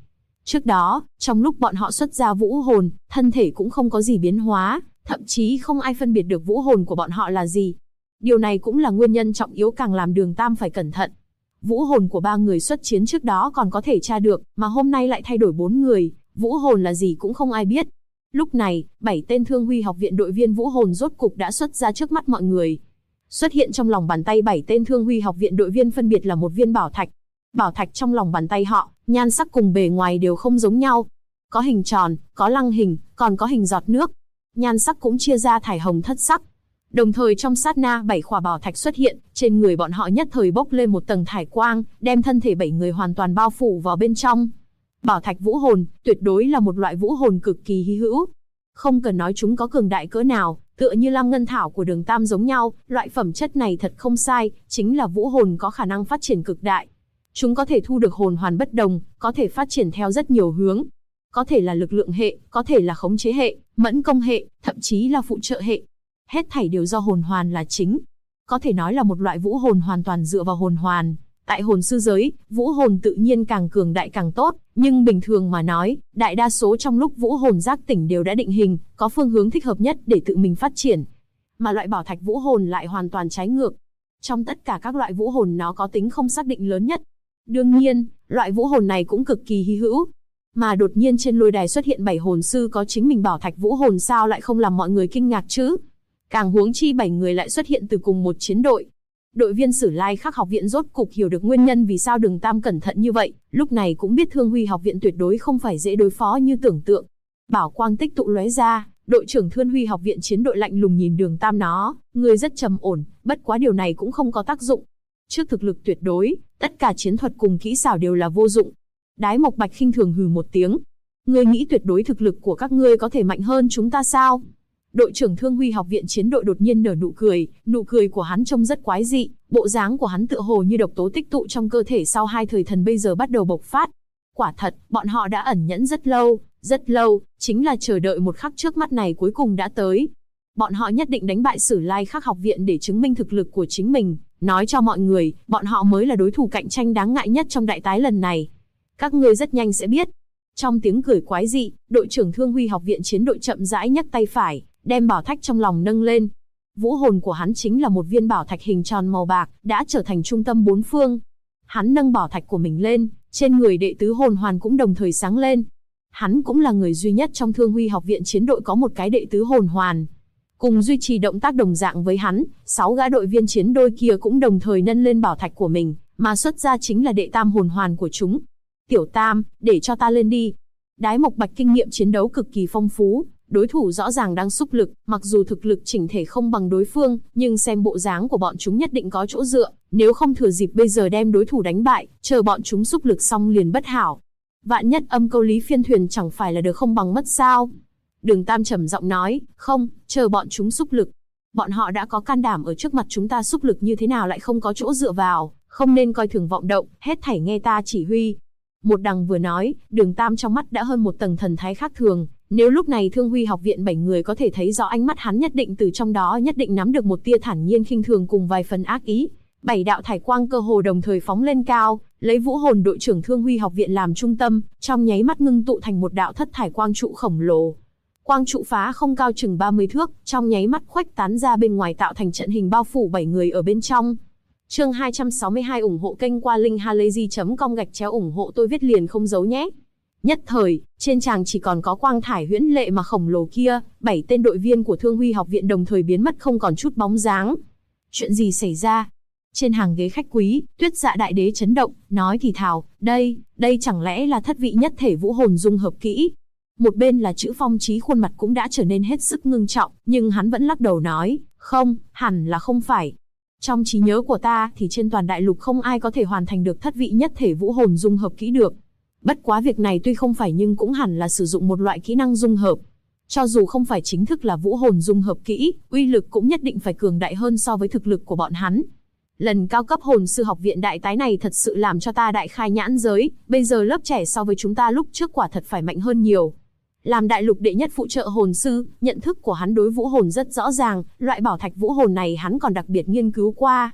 Trước đó, trong lúc bọn họ xuất ra vũ hồn, thân thể cũng không có gì biến hóa, thậm chí không ai phân biệt được vũ hồn của bọn họ là gì. Điều này cũng là nguyên nhân trọng yếu càng làm Đường Tam phải cẩn thận. Vũ hồn của 3 người xuất chiến trước đó còn có thể tra được, mà hôm nay lại thay đổi 4 người, vũ hồn là gì cũng không ai biết. Lúc này, 7 tên Thương Huy học viện đội viên vũ hồn rốt cục đã xuất ra trước mắt mọi người. Xuất hiện trong lòng bàn tay 7 tên Thương Huy học viện đội viên phân biệt là một viên bảo thạch. Bảo thạch trong lòng bàn tay họ, nhan sắc cùng bề ngoài đều không giống nhau. Có hình tròn, có lăng hình, còn có hình giọt nước. Nhan sắc cũng chia ra thải hồng thất sắc. Đồng thời trong sát na 7 khỏa bảo thạch xuất hiện, trên người bọn họ nhất thời bốc lên một tầng thải quang, đem thân thể 7 người hoàn toàn bao phủ vào bên trong. Bảo thạch vũ hồn, tuyệt đối là một loại vũ hồn cực kỳ hy hữu. Không cần nói chúng có cường đại cỡ nào, tựa như Lam Ngân Thảo của Đường Tam giống nhau, loại phẩm chất này thật không sai, chính là vũ hồn có khả năng phát triển cực đại. Chúng có thể thu được hồn hoàn bất đồng, có thể phát triển theo rất nhiều hướng. Có thể là lực lượng hệ, có thể là khống chế hệ, mẫn công hệ, thậm chí là phụ trợ hệ. Hết thảy đều do hồn hoàn là chính. Có thể nói là một loại vũ hồn hoàn toàn dựa vào hồn hoàn. Tại hồn sư giới, vũ hồn tự nhiên càng cường đại càng tốt, nhưng bình thường mà nói, đại đa số trong lúc vũ hồn giác tỉnh đều đã định hình, có phương hướng thích hợp nhất để tự mình phát triển. Mà loại bảo thạch vũ hồn lại hoàn toàn trái ngược. Trong tất cả các loại vũ hồn nó có tính không xác định lớn nhất. Đương nhiên, loại vũ hồn này cũng cực kỳ hy hữu. Mà đột nhiên trên lôi đài xuất hiện 7 hồn sư có chính mình bảo thạch vũ hồn sao lại không làm mọi người kinh ngạc chứ? Càng huống chi 7 người lại xuất hiện từ cùng một chiến đội. Đội viên Sử Lai Khắc học viện rốt cục hiểu được nguyên nhân vì sao Đường Tam cẩn thận như vậy, lúc này cũng biết Thương Huy học viện tuyệt đối không phải dễ đối phó như tưởng tượng. Bảo quang tích tụ lóe ra, đội trưởng Thương Huy học viện chiến đội lạnh lùng nhìn Đường Tam nó, người rất trầm ổn, bất quá điều này cũng không có tác dụng. Trước thực lực tuyệt đối, tất cả chiến thuật cùng kỹ xảo đều là vô dụng. Đái Mộc Bạch khinh thường hừ một tiếng. Ngươi nghĩ tuyệt đối thực lực của các ngươi có thể mạnh hơn chúng ta sao? Đội trưởng Thương Huy học viện chiến đội đột nhiên nở nụ cười của hắn trông rất quái dị, bộ dáng của hắn tựa hồ như độc tố tích tụ trong cơ thể sau 2 thời thần bây giờ bắt đầu bộc phát. Quả thật, bọn họ đã ẩn nhẫn rất lâu, chính là chờ đợi một khắc trước mắt này cuối cùng đã tới. Bọn họ nhất định đánh bại Sử Lai Khắc học viện để chứng minh thực lực của chính mình, nói cho mọi người, bọn họ mới là đối thủ cạnh tranh đáng ngại nhất trong đại tái lần này. Các ngươi rất nhanh sẽ biết. Trong tiếng cười quái dị, đội trưởng Thương Huy học viện chiến đội chậm rãi nhấc tay phải, đem bảo thạch trong lòng nâng lên. Vũ hồn của hắn chính là một viên bảo thạch hình tròn màu bạc, đã trở thành trung tâm bốn phương. Hắn nâng bảo thạch của mình lên, trên người đệ tứ hồn hoàn cũng đồng thời sáng lên. Hắn cũng là người duy nhất trong Thương Huy học viện chiến đội có một cái đệ tứ hồn hoàn. Cùng duy trì động tác đồng dạng với hắn, 6 gã đội viên chiến đôi kia cũng đồng thời nâng lên bảo thạch của mình, mà xuất ra chính là đệ tam hồn hoàn của chúng. Tiểu Tam, để cho ta lên đi. Đái Mộc Bạch kinh nghiệm chiến đấu cực kỳ phong phú, đối thủ rõ ràng đang xúc lực, mặc dù thực lực chỉnh thể không bằng đối phương, nhưng xem bộ dáng của bọn chúng nhất định có chỗ dựa, nếu không thừa dịp bây giờ đem đối thủ đánh bại, chờ bọn chúng xúc lực xong liền bất hảo. Vạn nhất âm câu lý phiên thuyền chẳng phải là được không bằng mất sao? Đường Tam trầm giọng nói, không, chờ bọn chúng xúc lực. Bọn họ đã có can đảm ở trước mặt chúng ta xúc lực như thế nào lại không có chỗ dựa vào, không nên coi thường vọng động, hết thảy nghe ta chỉ huy. Một đằng vừa nói, Đường Tam trong mắt đã hơn một tầng thần thái khác thường, nếu lúc này Thương Huy học viện 7 người có thể thấy rõ ánh mắt hắn nhất định từ trong đó nhất định nắm được một tia thản nhiên khinh thường cùng vài phần ác ý. 7 đạo thải quang cơ hồ đồng thời phóng lên cao, lấy vũ hồn đội trưởng Thương Huy học viện làm trung tâm, trong nháy mắt ngưng tụ thành một đạo thất thải quang trụ khổng lồ. Quang trụ phá không cao chừng 30 thước, trong nháy mắt khuếch tán ra bên ngoài tạo thành trận hình bao phủ 7 người ở bên trong. Chương 262 ủng hộ kênh qua linkhalazy.com ủng hộ tôi viết liền không giấu nhé. Nhất thời, trên tràng chỉ còn có quang thải huyễn lệ mà khổng lồ kia, 7 tên đội viên của Thương Huy học viện đồng thời biến mất không còn chút bóng dáng. Chuyện gì xảy ra? Trên hàng ghế khách quý, Tuyết Dạ đại đế chấn động, nói thì thào, đây chẳng lẽ là thất vị nhất thể vũ hồn dung hợp kỹ? Một bên là Chữ Phong Chí khuôn mặt cũng đã trở nên hết sức ngưng trọng, nhưng hắn vẫn lắc đầu nói, không, hẳn là không phải. Trong trí nhớ của ta thì trên toàn đại lục không ai có thể hoàn thành được thất vị nhất thể vũ hồn dung hợp kỹ được. Bất quá việc này tuy không phải nhưng cũng hẳn là sử dụng một loại kỹ năng dung hợp. Cho dù không phải chính thức là vũ hồn dung hợp kỹ, uy lực cũng nhất định phải cường đại hơn so với thực lực của bọn hắn. Lần cao cấp hồn sư học viện đại tái này thật sự làm cho ta đại khai nhãn giới, bây giờ lớp trẻ so với chúng ta lúc trước quả thật phải mạnh hơn nhiều. Làm đại lục đệ nhất phụ trợ hồn sư, nhận thức của hắn đối vũ hồn rất rõ ràng, loại bảo thạch vũ hồn này hắn còn đặc biệt nghiên cứu qua.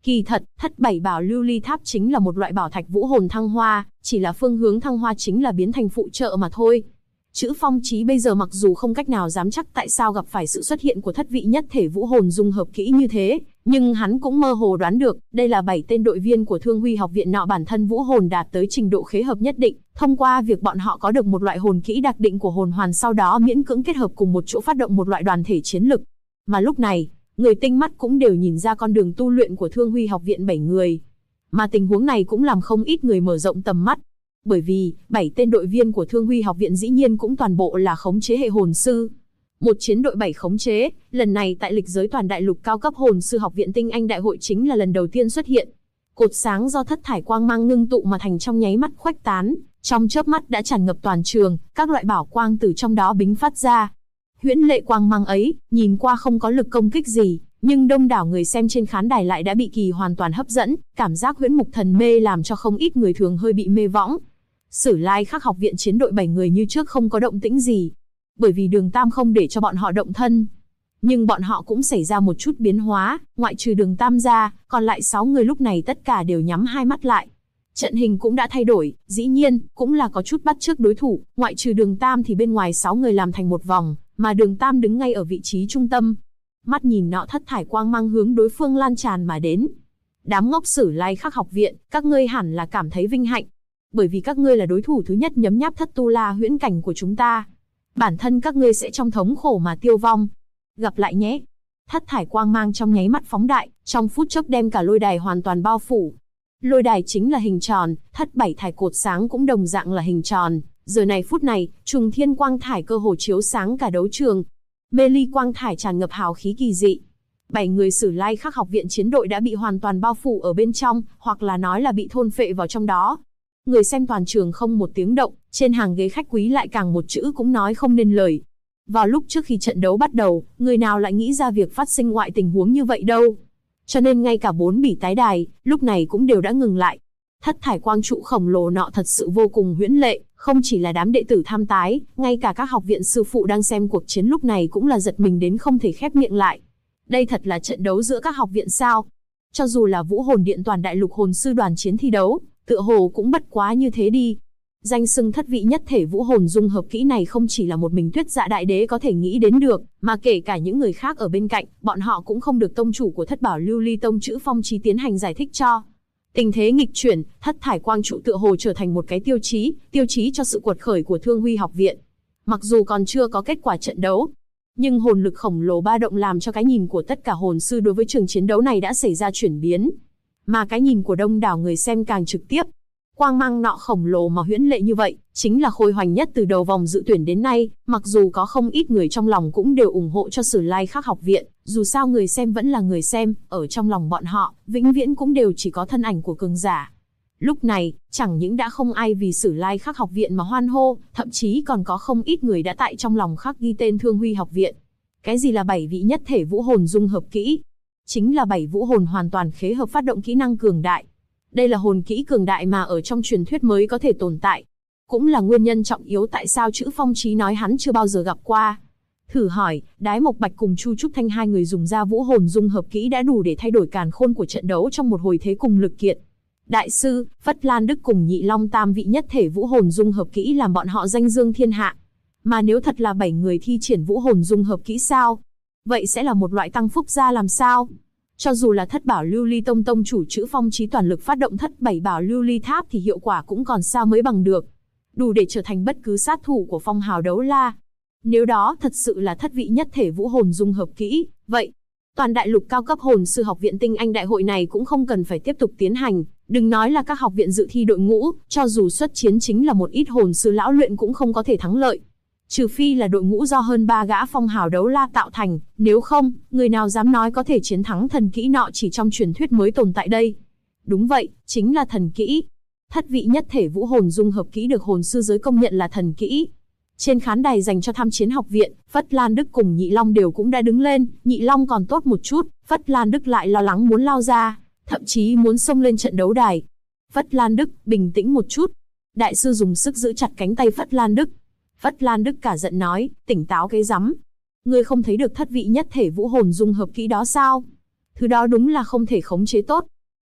Kỳ thật, thất bảy bảo lưu ly tháp chính là một loại bảo thạch vũ hồn thăng hoa, chỉ là phương hướng thăng hoa chính là biến thành phụ trợ mà thôi. Chữ Phong Chí bây giờ mặc dù không cách nào dám chắc tại sao gặp phải sự xuất hiện của thất vị nhất thể vũ hồn dung hợp kỹ như thế, nhưng hắn cũng mơ hồ đoán được, đây là 7 tên đội viên của Thương Huy học viện nọ bản thân vũ hồn đạt tới trình độ khế hợp nhất định, thông qua việc bọn họ có được một loại hồn kỹ đặc định của hồn hoàn sau đó miễn cưỡng kết hợp cùng một chỗ phát động một loại đoàn thể chiến lực. Mà lúc này, người tinh mắt cũng đều nhìn ra con đường tu luyện của Thương Huy học viện 7 người. Mà tình huống này cũng làm không ít người mở rộng tầm mắt. Bởi vì, 7 tên đội viên của Thương Huy học viện dĩ nhiên cũng toàn bộ là khống chế hệ hồn sư. Một chiến đội 7 khống chế, lần này tại lịch giới toàn đại lục cao cấp hồn sư học viện tinh anh đại hội chính là lần đầu tiên xuất hiện. Cột sáng do thất thải quang mang ngưng tụ mà thành trong nháy mắt khuếch tán, trong chớp mắt đã tràn ngập toàn trường, các loại bảo quang từ trong đó bính phát ra. Huyễn lệ quang mang ấy, nhìn qua không có lực công kích gì, nhưng đông đảo người xem trên khán đài lại đã bị kỳ hoàn toàn hấp dẫn, cảm giác huyễn mục thần mê làm cho không ít người thường hơi bị mê võng. Sử Lai Khắc học viện chiến đội 7 người như trước không có động tĩnh gì, bởi vì Đường Tam không để cho bọn họ động thân. Nhưng bọn họ cũng xảy ra một chút biến hóa, ngoại trừ Đường Tam ra, còn lại 6 người lúc này tất cả đều nhắm hai mắt lại. Trận hình cũng đã thay đổi, dĩ nhiên, cũng là có chút bắt chước đối thủ, ngoại trừ Đường Tam thì bên ngoài 6 người làm thành một vòng, mà Đường Tam đứng ngay ở vị trí trung tâm. Mắt nhìn nọ thất thải quang mang hướng đối phương lan tràn mà đến. Đám ngốc Sử Lai Khắc học viện, các ngươi hẳn là cảm thấy vinh hạnh. Bởi vì các ngươi là đối thủ thứ nhất nhấm nháp thất tu la huyễn cảnh của chúng ta. Bản thân các ngươi sẽ trong thống khổ mà tiêu vong. Gặp lại nhé. Thất thải quang mang trong nháy mắt phóng đại, trong phút chốc đem cả lôi đài hoàn toàn bao phủ. Lôi đài chính là hình tròn, thất bảy thải cột sáng cũng đồng dạng là hình tròn. Giờ này phút này, trùng thiên quang thải cơ hồ chiếu sáng cả đấu trường. Mê ly quang thải tràn ngập hào khí kỳ dị. 7 người Sử Lai Khắc học viện chiến đội đã bị hoàn toàn bao phủ ở bên trong, hoặc là nói là bị thôn phệ vào trong đó. Người xem toàn trường không một tiếng động, trên hàng ghế khách quý lại càng một chữ cũng nói không nên lời. Vào lúc trước khi trận đấu bắt đầu, người nào lại nghĩ ra việc phát sinh ngoại tình huống như vậy đâu. Cho nên ngay cả 4 bỉ tái đài, lúc này cũng đều đã ngừng lại. Thất thải quang trụ khổng lồ nọ thật sự vô cùng huyễn lệ, không chỉ là đám đệ tử tham tái, ngay cả các học viện sư phụ đang xem cuộc chiến lúc này cũng là giật mình đến không thể khép miệng lại. Đây thật là trận đấu giữa các học viện sao? Cho dù là Vũ Hồn Điện toàn đại lục hồn sư đoàn chiến thi đấu, tựa hồ cũng bất quá như thế đi. Danh xưng thất vị nhất thể vũ hồn dung hợp kỹ này không chỉ là một mình Tuyết Dạ đại đế có thể nghĩ đến được, mà kể cả những người khác ở bên cạnh, bọn họ cũng không được tông chủ của Thất Bảo Lưu Ly Tông Chữ Phong Chí tiến hành giải thích cho. Tình thế nghịch chuyển, thất thải quang trụ tựa hồ trở thành một cái tiêu chí cho sự quật khởi của Thương Huy học viện. Mặc dù còn chưa có kết quả trận đấu, nhưng hồn lực khổng lồ ba động làm cho cái nhìn của tất cả hồn sư đối với trường chiến đấu này đã xảy ra chuyển biến. Mà cái nhìn của đông đảo người xem càng trực tiếp. Quang mang nọ khổng lồ mà huyễn lệ như vậy, chính là khôi hoành nhất từ đầu vòng dự tuyển đến nay, mặc dù có không ít người trong lòng cũng đều ủng hộ cho Sử Lai Khắc học viện, dù sao người xem vẫn là người xem, ở trong lòng bọn họ, vĩnh viễn cũng đều chỉ có thân ảnh của cường giả. Lúc này, chẳng những đã không ai vì Sử Lai Khắc học viện mà hoan hô, thậm chí còn có không ít người đã tại trong lòng khắc ghi tên Thương Huy học viện. Cái gì là 7 vị nhất thể vũ hồn dung hợp kỹ? Chính là 7 vũ hồn hoàn toàn khế hợp phát động kỹ năng cường đại. Đây là hồn kỹ cường đại mà ở trong truyền thuyết mới có thể tồn tại. Cũng là nguyên nhân trọng yếu tại sao Chữ Phong Chí nói hắn chưa bao giờ gặp qua. Thử hỏi, Đái Mộc Bạch cùng Chu Trúc Thanh hai người dùng ra vũ hồn dung hợp kỹ đã đủ để thay đổi càn khôn của trận đấu trong một hồi thế cùng lực kiện. Đại sư, Phất Lan Đức cùng Nhị Long tam vị nhất thể vũ hồn dung hợp kỹ làm bọn họ danh dương thiên hạ. Mà nếu thật là 7 người thi triển vũ hồn dung hợp kỹ sao? Vậy sẽ là một loại tăng phúc ra làm sao? Cho dù là Thất Bảo Lưu Ly Tông tông chủ Chữ Phong Chí toàn lực phát động Thất Bảy Bảo Lưu Ly Tháp thì hiệu quả cũng còn xa mới bằng được. Đủ để trở thành bất cứ sát thủ của phong hào đấu la. Nếu đó thật sự là thất vị nhất thể vũ hồn dung hợp kỹ, vậy toàn đại lục cao cấp hồn sư học viện tinh anh đại hội này cũng không cần phải tiếp tục tiến hành. Đừng nói là các học viện dự thi đội ngũ, cho dù xuất chiến chính là một ít hồn sư lão luyện cũng không có thể thắng lợi. Trừ phi là đội ngũ do hơn 3 gã phong hào đấu la tạo thành, nếu không, người nào dám nói có thể chiến thắng thần kỹ nọ chỉ trong truyền thuyết mới tồn tại đây. Đúng vậy, chính là thần kỹ. Thất vị nhất thể vũ hồn dung hợp kỹ được hồn sư giới công nhận là thần kỹ. Trên khán đài dành cho tham chiến học viện, Phất Lan Đức cùng Nhị Long đều cũng đã đứng lên, Nhị Long còn tốt một chút, Phất Lan Đức lại lo lắng muốn lao ra, thậm chí muốn xông lên trận đấu đài. Phất Lan Đức, bình tĩnh một chút. Đại sư dùng sức giữ chặt cánh tay Phất Lan Đức. Phất Lan Đức cả giận nói, tỉnh táo cái rắm. Ngươi không thấy được thất vị nhất thể vũ hồn dung hợp kỹ đó sao? Thứ đó đúng là không thể khống chế tốt.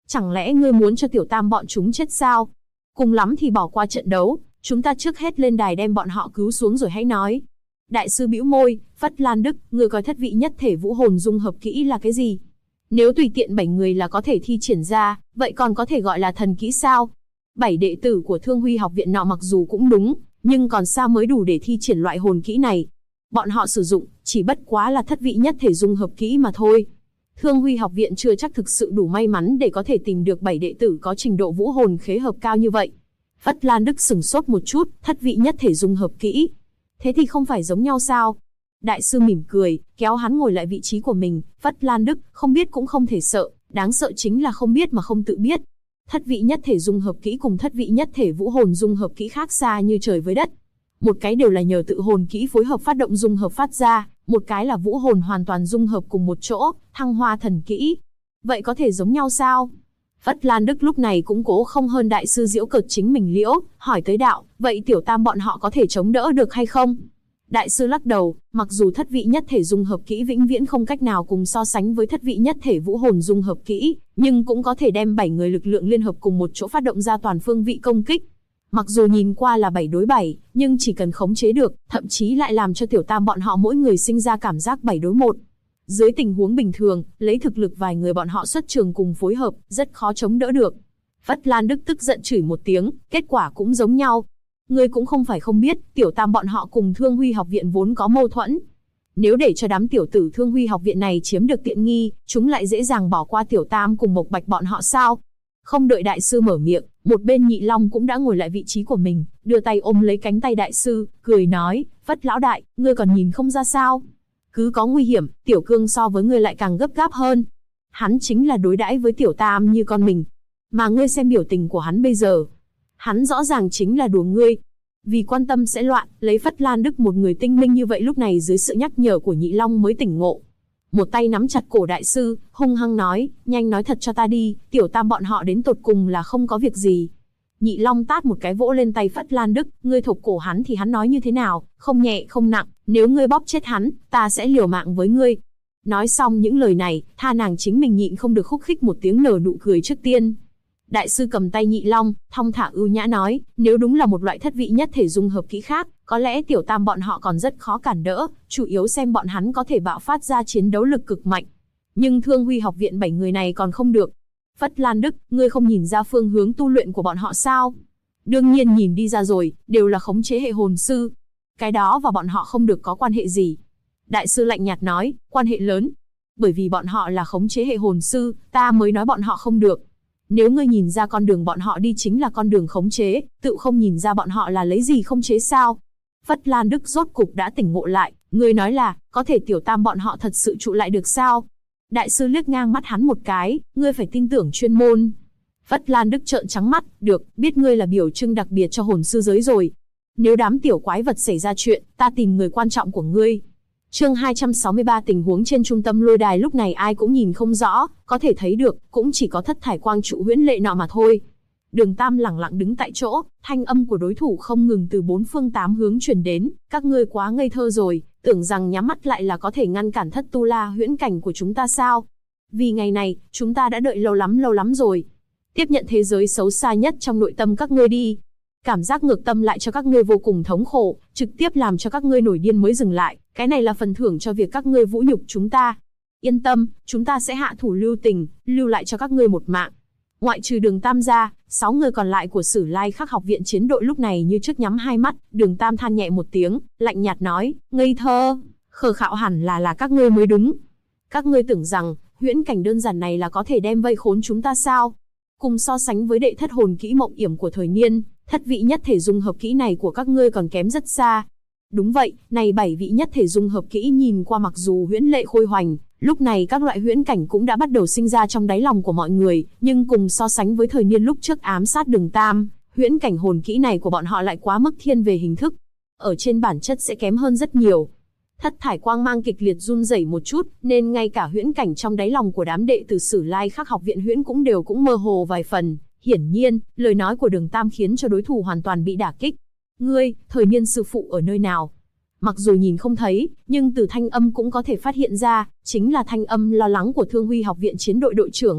Chẳng lẽ ngươi muốn cho tiểu tam bọn chúng chết sao? Cùng lắm thì bỏ qua trận đấu, chúng ta trước hết lên đài đem bọn họ cứu xuống rồi hãy nói. Đại sư bĩu môi, Phất Lan Đức, ngươi coi thất vị nhất thể vũ hồn dung hợp kỹ là cái gì? Nếu tùy tiện 7 người là có thể thi triển ra, vậy còn có thể gọi là thần kỹ sao? 7 đệ tử của Thương Huy học viện nọ mặc dù cũng đúng, nhưng còn xa mới đủ để thi triển loại hồn kỹ này. Bọn họ sử dụng, chỉ bất quá là thất vị nhất thể dung hợp kỹ mà thôi. Thương Huy học viện chưa chắc thực sự đủ may mắn để có thể tìm được 7 đệ tử có trình độ vũ hồn khế hợp cao như vậy. Phất Lan Đức sửng sốt một chút, thất vị nhất thể dung hợp kỹ. Thế thì không phải giống nhau sao? Đại sư mỉm cười, kéo hắn ngồi lại vị trí của mình. Phất Lan Đức, không biết cũng không thể sợ, đáng sợ chính là không biết mà không tự biết. Thất vị nhất thể dung hợp kỹ cùng thất vị nhất thể vũ hồn dung hợp kỹ khác xa như trời với đất. Một cái đều là nhờ tự hồn kỹ phối hợp phát động dung hợp phát ra, một cái là vũ hồn hoàn toàn dung hợp cùng một chỗ, thăng hoa thần kỹ. Vậy có thể giống nhau sao? Phất Lan Đức lúc này cũng cố không hơn đại sư giễu cợt chính mình liễu, hỏi tới đạo, vậy tiểu tam bọn họ có thể chống đỡ được hay không? Đại sư lắc đầu, mặc dù thất vị nhất thể dung hợp kỹ vĩnh viễn không cách nào cùng so sánh với thất vị nhất thể vũ hồn dung hợp kỹ, nhưng cũng có thể đem 7 người lực lượng liên hợp cùng một chỗ phát động ra toàn phương vị công kích. Mặc dù nhìn qua là 7 đối 7, nhưng chỉ cần khống chế được, thậm chí lại làm cho tiểu tam bọn họ mỗi người sinh ra cảm giác 7 đối 1. Dưới tình huống bình thường, lấy thực lực vài người bọn họ xuất trường cùng phối hợp, rất khó chống đỡ được. Phất Lan Đức tức giận chửi một tiếng, kết quả cũng giống nhau. Ngươi cũng không phải không biết, tiểu tam bọn họ cùng Thương Huy học viện vốn có mâu thuẫn. Nếu để cho đám tiểu tử Thương Huy học viện này chiếm được tiện nghi, chúng lại dễ dàng bỏ qua tiểu tam cùng Mộc Bạch bọn họ sao? Không đợi đại sư mở miệng, một bên Nhị Long cũng đã ngồi lại vị trí của mình, đưa tay ôm lấy cánh tay đại sư, cười nói, Phất lão đại, ngươi còn nhìn không ra sao? Cứ có nguy hiểm, tiểu cương so với ngươi lại càng gấp gáp hơn. Hắn chính là đối đãi với tiểu tam như con mình. Mà ngươi xem biểu tình của hắn bây giờ. Hắn rõ ràng chính là đùa ngươi. Vì quan tâm sẽ loạn, lấy Phất Lan Đức một người tinh minh như vậy lúc này dưới sự nhắc nhở của Nhị Long mới tỉnh ngộ. Một tay nắm chặt cổ đại sư, hung hăng nói, nhanh nói thật cho ta đi, tiểu tam bọn họ đến tột cùng là không có việc gì. Nhị Long tát một cái vỗ lên tay Phất Lan Đức, ngươi thộp cổ hắn thì hắn nói như thế nào, không nhẹ không nặng, nếu ngươi bóp chết hắn, ta sẽ liều mạng với ngươi. Nói xong những lời này, tha nàng chính mình nhịn không được khúc khích một tiếng nở nụ cười trước tiên. Đại sư cầm tay Nhị Long, thong thả ưu nhã nói, nếu đúng là một loại thất vị nhất thể dung hợp kỹ khác, có lẽ tiểu tam bọn họ còn rất khó cản đỡ, chủ yếu xem bọn hắn có thể bạo phát ra chiến đấu lực cực mạnh. Nhưng Thương Huy học viện 7 người này còn không được. Phất Lan Đức, ngươi không nhìn ra phương hướng tu luyện của bọn họ sao? Đương nhiên nhìn đi ra rồi, đều là khống chế hệ hồn sư. Cái đó và bọn họ không được có quan hệ gì. Đại sư lạnh nhạt nói, quan hệ lớn. Bởi vì bọn họ là khống chế hệ hồn sư, ta mới nói bọn họ không được. Nếu ngươi nhìn ra con đường bọn họ đi chính là con đường khống chế, tự không nhìn ra bọn họ là lấy gì khống chế sao? Phất Lan Đức rốt cục đã tỉnh ngộ lại, ngươi nói là, có thể tiểu tam bọn họ thật sự trụ lại được sao? Đại sư liếc ngang mắt hắn một cái, ngươi phải tin tưởng chuyên môn. Phất Lan Đức trợn trắng mắt, được, biết ngươi là biểu trưng đặc biệt cho hồn sư giới rồi. Nếu đám tiểu quái vật xảy ra chuyện, ta tìm người quan trọng của ngươi. Chương 263 tình huống trên trung tâm lôi đài lúc này ai cũng nhìn không rõ, có thể thấy được, cũng chỉ có thất thải quang trụ huyễn lệ nọ mà thôi. Đường Tam lẳng lặng đứng tại chỗ, thanh âm của đối thủ không ngừng từ 4 phương 8 hướng truyền đến, các ngươi quá ngây thơ rồi, tưởng rằng nhắm mắt lại là có thể ngăn cản thất tu la huyễn cảnh của chúng ta sao? Vì ngày này, chúng ta đã đợi lâu lắm rồi. Tiếp nhận thế giới xấu xa nhất trong nội tâm các ngươi đi. Cảm giác ngược tâm lại cho các ngươi vô cùng thống khổ, trực tiếp làm cho các ngươi nổi điên mới dừng lại, cái này là phần thưởng cho việc các ngươi vũ nhục chúng ta. Yên tâm, chúng ta sẽ hạ thủ lưu tình, lưu lại cho các ngươi một mạng. Ngoại trừ Đường Tam ra, 6 người còn lại của Sử Lai Khắc học viện chiến đội lúc này như trước nhắm hai mắt, Đường Tam than nhẹ một tiếng, lạnh nhạt nói, ngây thơ, khờ khạo hẳn là các ngươi mới đúng. Các ngươi tưởng rằng, huyễn cảnh đơn giản này là có thể đem vây khốn chúng ta sao? Cùng so sánh với đệ thất hồn kỹ mộng yểm của thời niên, thất vị nhất thể dung hợp kỹ này của các ngươi còn kém rất xa. Đúng vậy, này 7 vị nhất thể dung hợp kỹ nhìn qua mặc dù huyễn lệ khôi hoành, lúc này các loại huyễn cảnh cũng đã bắt đầu sinh ra trong đáy lòng của mọi người, nhưng cùng so sánh với thời niên lúc trước ám sát Đường Tam, huyễn cảnh hồn kỹ này của bọn họ lại quá mức thiên về hình thức. Ở trên bản chất sẽ kém hơn rất nhiều. Thất thải quang mang kịch liệt run rẩy một chút, nên ngay cả huyễn cảnh trong đáy lòng của đám đệ tử Sử Lai Khắc học viện huyễn cũng đều mơ hồ vài phần. Hiển nhiên, lời nói của Đường Tam khiến cho đối thủ hoàn toàn bị đả kích. Ngươi, thời niên sư phụ ở nơi nào? Mặc dù nhìn không thấy, nhưng từ thanh âm cũng có thể phát hiện ra, chính là thanh âm lo lắng của Thương Huy học viện chiến đội đội trưởng.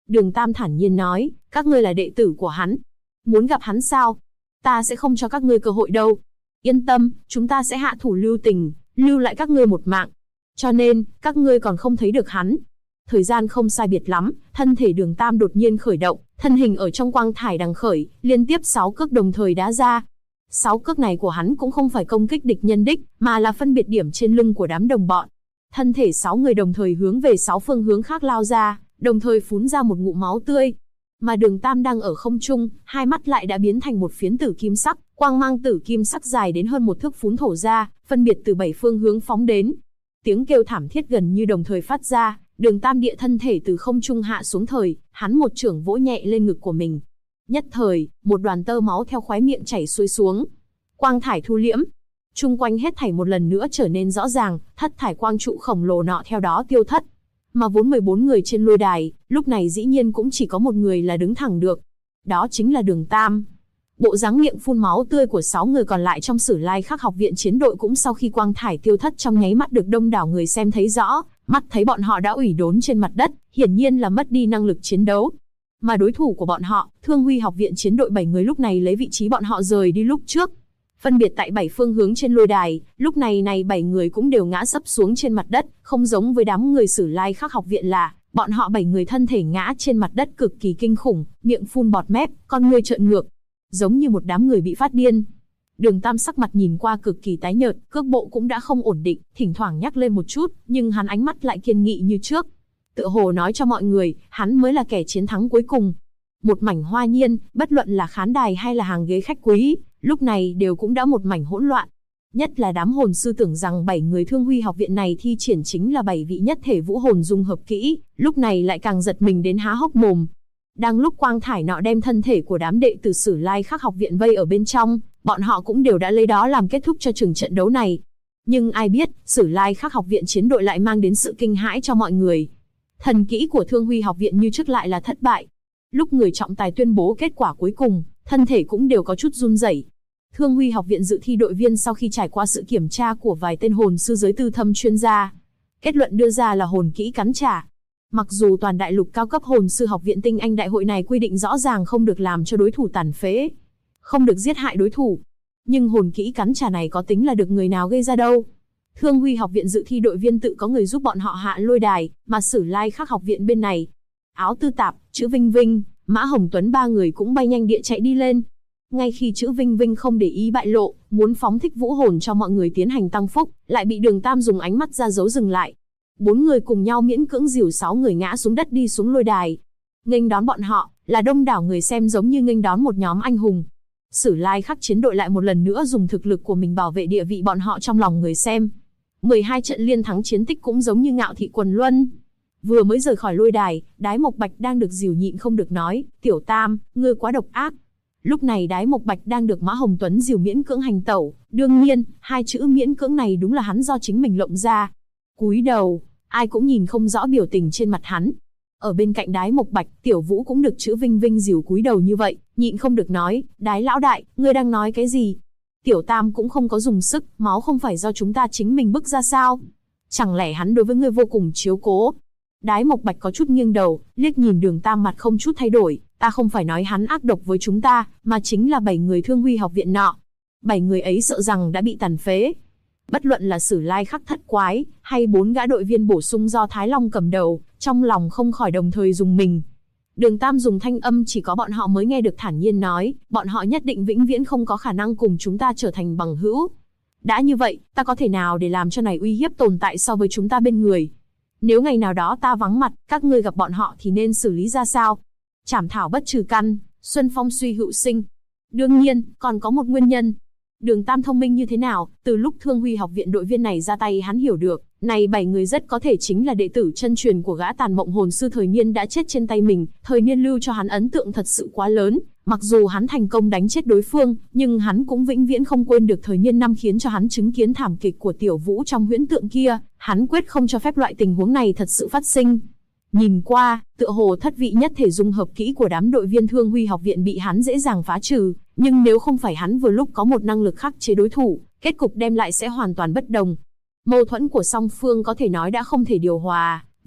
Đường Tam thản nhiên nói, các ngươi là đệ tử của hắn. Muốn gặp hắn sao? Ta sẽ không cho các ngươi cơ hội đâu. Yên tâm, chúng ta sẽ hạ thủ lưu tình, lưu lại các ngươi một mạng. Cho nên, các ngươi còn không thấy được hắn. Thời gian không sai biệt lắm, thân thể Đường Tam đột nhiên khởi động, thân hình ở trong quang thải đằng khởi, liên tiếp 6 cước đồng thời đá ra. 6 cước này của hắn cũng không phải công kích địch nhân đích, mà là phân biệt điểm trên lưng của đám đồng bọn. Thân thể 6 người đồng thời hướng về 6 phương hướng khác lao ra, đồng thời phún ra một ngụm máu tươi. Mà Đường Tam đang ở không trung, hai mắt lại đã biến thành một phiến tử kim sắc, quang mang tử kim sắc dài đến hơn 1 thước phún thổ ra, phân biệt từ 7 phương hướng phóng đến. Tiếng kêu thảm thiết gần như đồng thời phát ra, Đường Tam địa thân thể từ không trung hạ xuống thời, hắn một chưởng vỗ nhẹ lên ngực của mình. Nhất thời, một đoàn tơ máu theo khóe miệng chảy xuôi xuống. Quang thải thu liễm, chung quanh hết thảy một lần nữa trở nên rõ ràng, thất thải quang trụ khổng lồ nọ theo đó tiêu thất. Mà vốn 14 người trên lôi đài, lúc này dĩ nhiên cũng chỉ có một người là đứng thẳng được. Đó chính là Đường Tam. Bộ dáng miệng phun máu tươi của 6 người còn lại trong Sử Lai Khắc học viện chiến đội cũng sau khi quang thải tiêu thất trong nháy mắt được đông đảo người xem thấy rõ, mắt thấy bọn họ đã ủy đốn trên mặt đất, hiển nhiên là mất đi năng lực chiến đấu. Mà đối thủ của bọn họ, Thương Huy học viện chiến đội 7 người lúc này lấy vị trí bọn họ rời đi lúc trước. Phân biệt tại 7 phương hướng trên lôi đài, lúc này 7 người cũng đều ngã sấp xuống trên mặt đất, không giống với đám người Sử Lai Khắc học viện là, bọn họ 7 người thân thể ngã trên mặt đất cực kỳ kinh khủng, miệng phun bọt mép, con ngươi trợn ngược, giống như một đám người bị phát điên. Đường Tam sắc mặt nhìn qua cực kỳ tái nhợt, cước bộ cũng đã không ổn định, thỉnh thoảng nhắc lên một chút, nhưng hắn ánh mắt lại kiên nghị như trước. Tựa hồ nói cho mọi người, hắn mới là kẻ chiến thắng cuối cùng. Một mảnh hoa nhiên, bất luận là khán đài hay là hàng ghế khách quý, lúc này đều cũng đã một mảnh hỗn loạn. Nhất là đám hồn sư tưởng rằng 7 người Thương Huy học viện này thi triển chính là 7 vị nhất thể vũ hồn dung hợp kỹ, lúc này lại càng giật mình đến há hốc mồm. Đang lúc quang thải nọ đem thân thể của đám đệ tử Sử Lai Khắc học viện vây ở bên trong, bọn họ cũng đều đã lấy đó làm kết thúc cho chừng trận đấu này. Nhưng ai biết, Sử Lai Khắc học viện chiến đội lại mang đến sự kinh hãi cho mọi người. Thần kỹ của Thương Huy học viện như trước lại là thất bại. Lúc người trọng tài tuyên bố kết quả cuối cùng, thân thể cũng đều có chút run rẩy. Thương Huy học viện dự thi đội viên sau khi trải qua sự kiểm tra của vài tên hồn sư giới tư thâm chuyên gia, kết luận đưa ra là hồn kỹ cắn trả. Mặc dù toàn đại lục cao cấp hồn sư học viện tinh anh đại hội này quy định rõ ràng không được làm cho đối thủ tàn phế, không được giết hại đối thủ, nhưng hồn kỹ cắn trả này có tính là được người nào gây ra đâu. Thương Huy học viện dự thi đội viên tự có người giúp bọn họ hạ lôi đài, mà Sử Lai Khắc học viện bên này, Áo Tư Tạp, Chữ Vinh Vinh, Mã Hồng Tuấn ba người cũng bay nhanh địa chạy đi lên. Ngay khi Chữ Vinh Vinh không để ý bại lộ, muốn phóng thích vũ hồn cho mọi người tiến hành tăng phúc, lại bị Đường Tam dùng ánh mắt ra dấu dừng lại. 4 người cùng nhau miễn cưỡng dìu 6 người ngã xuống đất đi xuống lôi đài. Nghênh đón bọn họ là đông đảo người xem giống như nghênh đón một nhóm anh hùng. Sử Lai Khắc chiến đội lại một lần nữa dùng thực lực của mình bảo vệ địa vị bọn họ trong lòng người xem. 12 trận liên thắng chiến tích cũng giống như ngạo thị quần luân. Vừa mới rời khỏi lôi đài, Đái Mộc Bạch đang được dìu nhịn không được nói, "Tiểu Tam, ngươi quá độc ác." Lúc này Đái Mộc Bạch đang được Mã Hồng Tuấn dìu miễn cưỡng hành tẩu, đương nhiên, hai chữ miễn cưỡng này đúng là hắn do chính mình lộng ra. Cúi đầu, ai cũng nhìn không rõ biểu tình trên mặt hắn. Ở bên cạnh Đái Mộc Bạch, Tiểu Vũ cũng được Chữ Vinh Vinh dìu cúi đầu như vậy, nhịn không được nói, "Đái lão đại, ngươi đang nói cái gì? Tiểu Tam cũng không có dùng sức, máu không phải do chúng ta chính mình bức ra sao? Chẳng lẽ hắn đối với ngươi vô cùng chiếu cố?" Đái Mộc Bạch có chút nghiêng đầu, liếc nhìn Đường Tam mặt không chút thay đổi, "Ta không phải nói hắn ác độc với chúng ta, mà chính là 7 người Thương Huy học viện nọ. 7 người ấy sợ rằng đã bị tàn phế. Bất luận là Sử Lai Khắc thất quái, hay 4 gã đội viên bổ sung do Thái Long cầm đầu, trong lòng không khỏi đồng thời dùng mình." Đường Tam dùng thanh âm chỉ có bọn họ mới nghe được thản nhiên nói, "Bọn họ nhất định vĩnh viễn không có khả năng cùng chúng ta trở thành bằng hữu. Đã như vậy, ta có thể nào để làm cho này uy hiếp tồn tại so với chúng ta bên người? Nếu ngày nào đó ta vắng mặt, các ngươi gặp bọn họ thì nên xử lý ra sao? Trảm thảo bất trừ căn, xuân phong suy hữu sinh. Đương nhiên, còn có một nguyên nhân." Đường Tam thông minh như thế nào, từ lúc Thương Huy học viện đội viên này ra tay hắn hiểu được, này 7 người rất có thể chính là đệ tử chân truyền của gã tàn mộng hồn sư Thời Niên đã chết trên tay mình. Thời Niên lưu cho hắn ấn tượng thật sự quá lớn, mặc dù hắn thành công đánh chết đối phương, nhưng hắn cũng vĩnh viễn không quên được Thời Niên năm khiến cho hắn chứng kiến thảm kịch của Tiểu Vũ trong huyễn tượng kia, hắn quyết không cho phép loại tình huống này thật sự phát sinh. Nhìn qua, tựa hồ thất vị nhất thể dung hợp kỹ của đám đội viên Thương Huy học viện bị hắn dễ dàng phá trừ, nhưng nếu không phải hắn vừa lúc có một năng lực khắc chế đối thủ, kết cục đem lại sẽ hoàn toàn bất đồng. Mâu thuẫn của song phương có thể nói đã không thể điều hòa,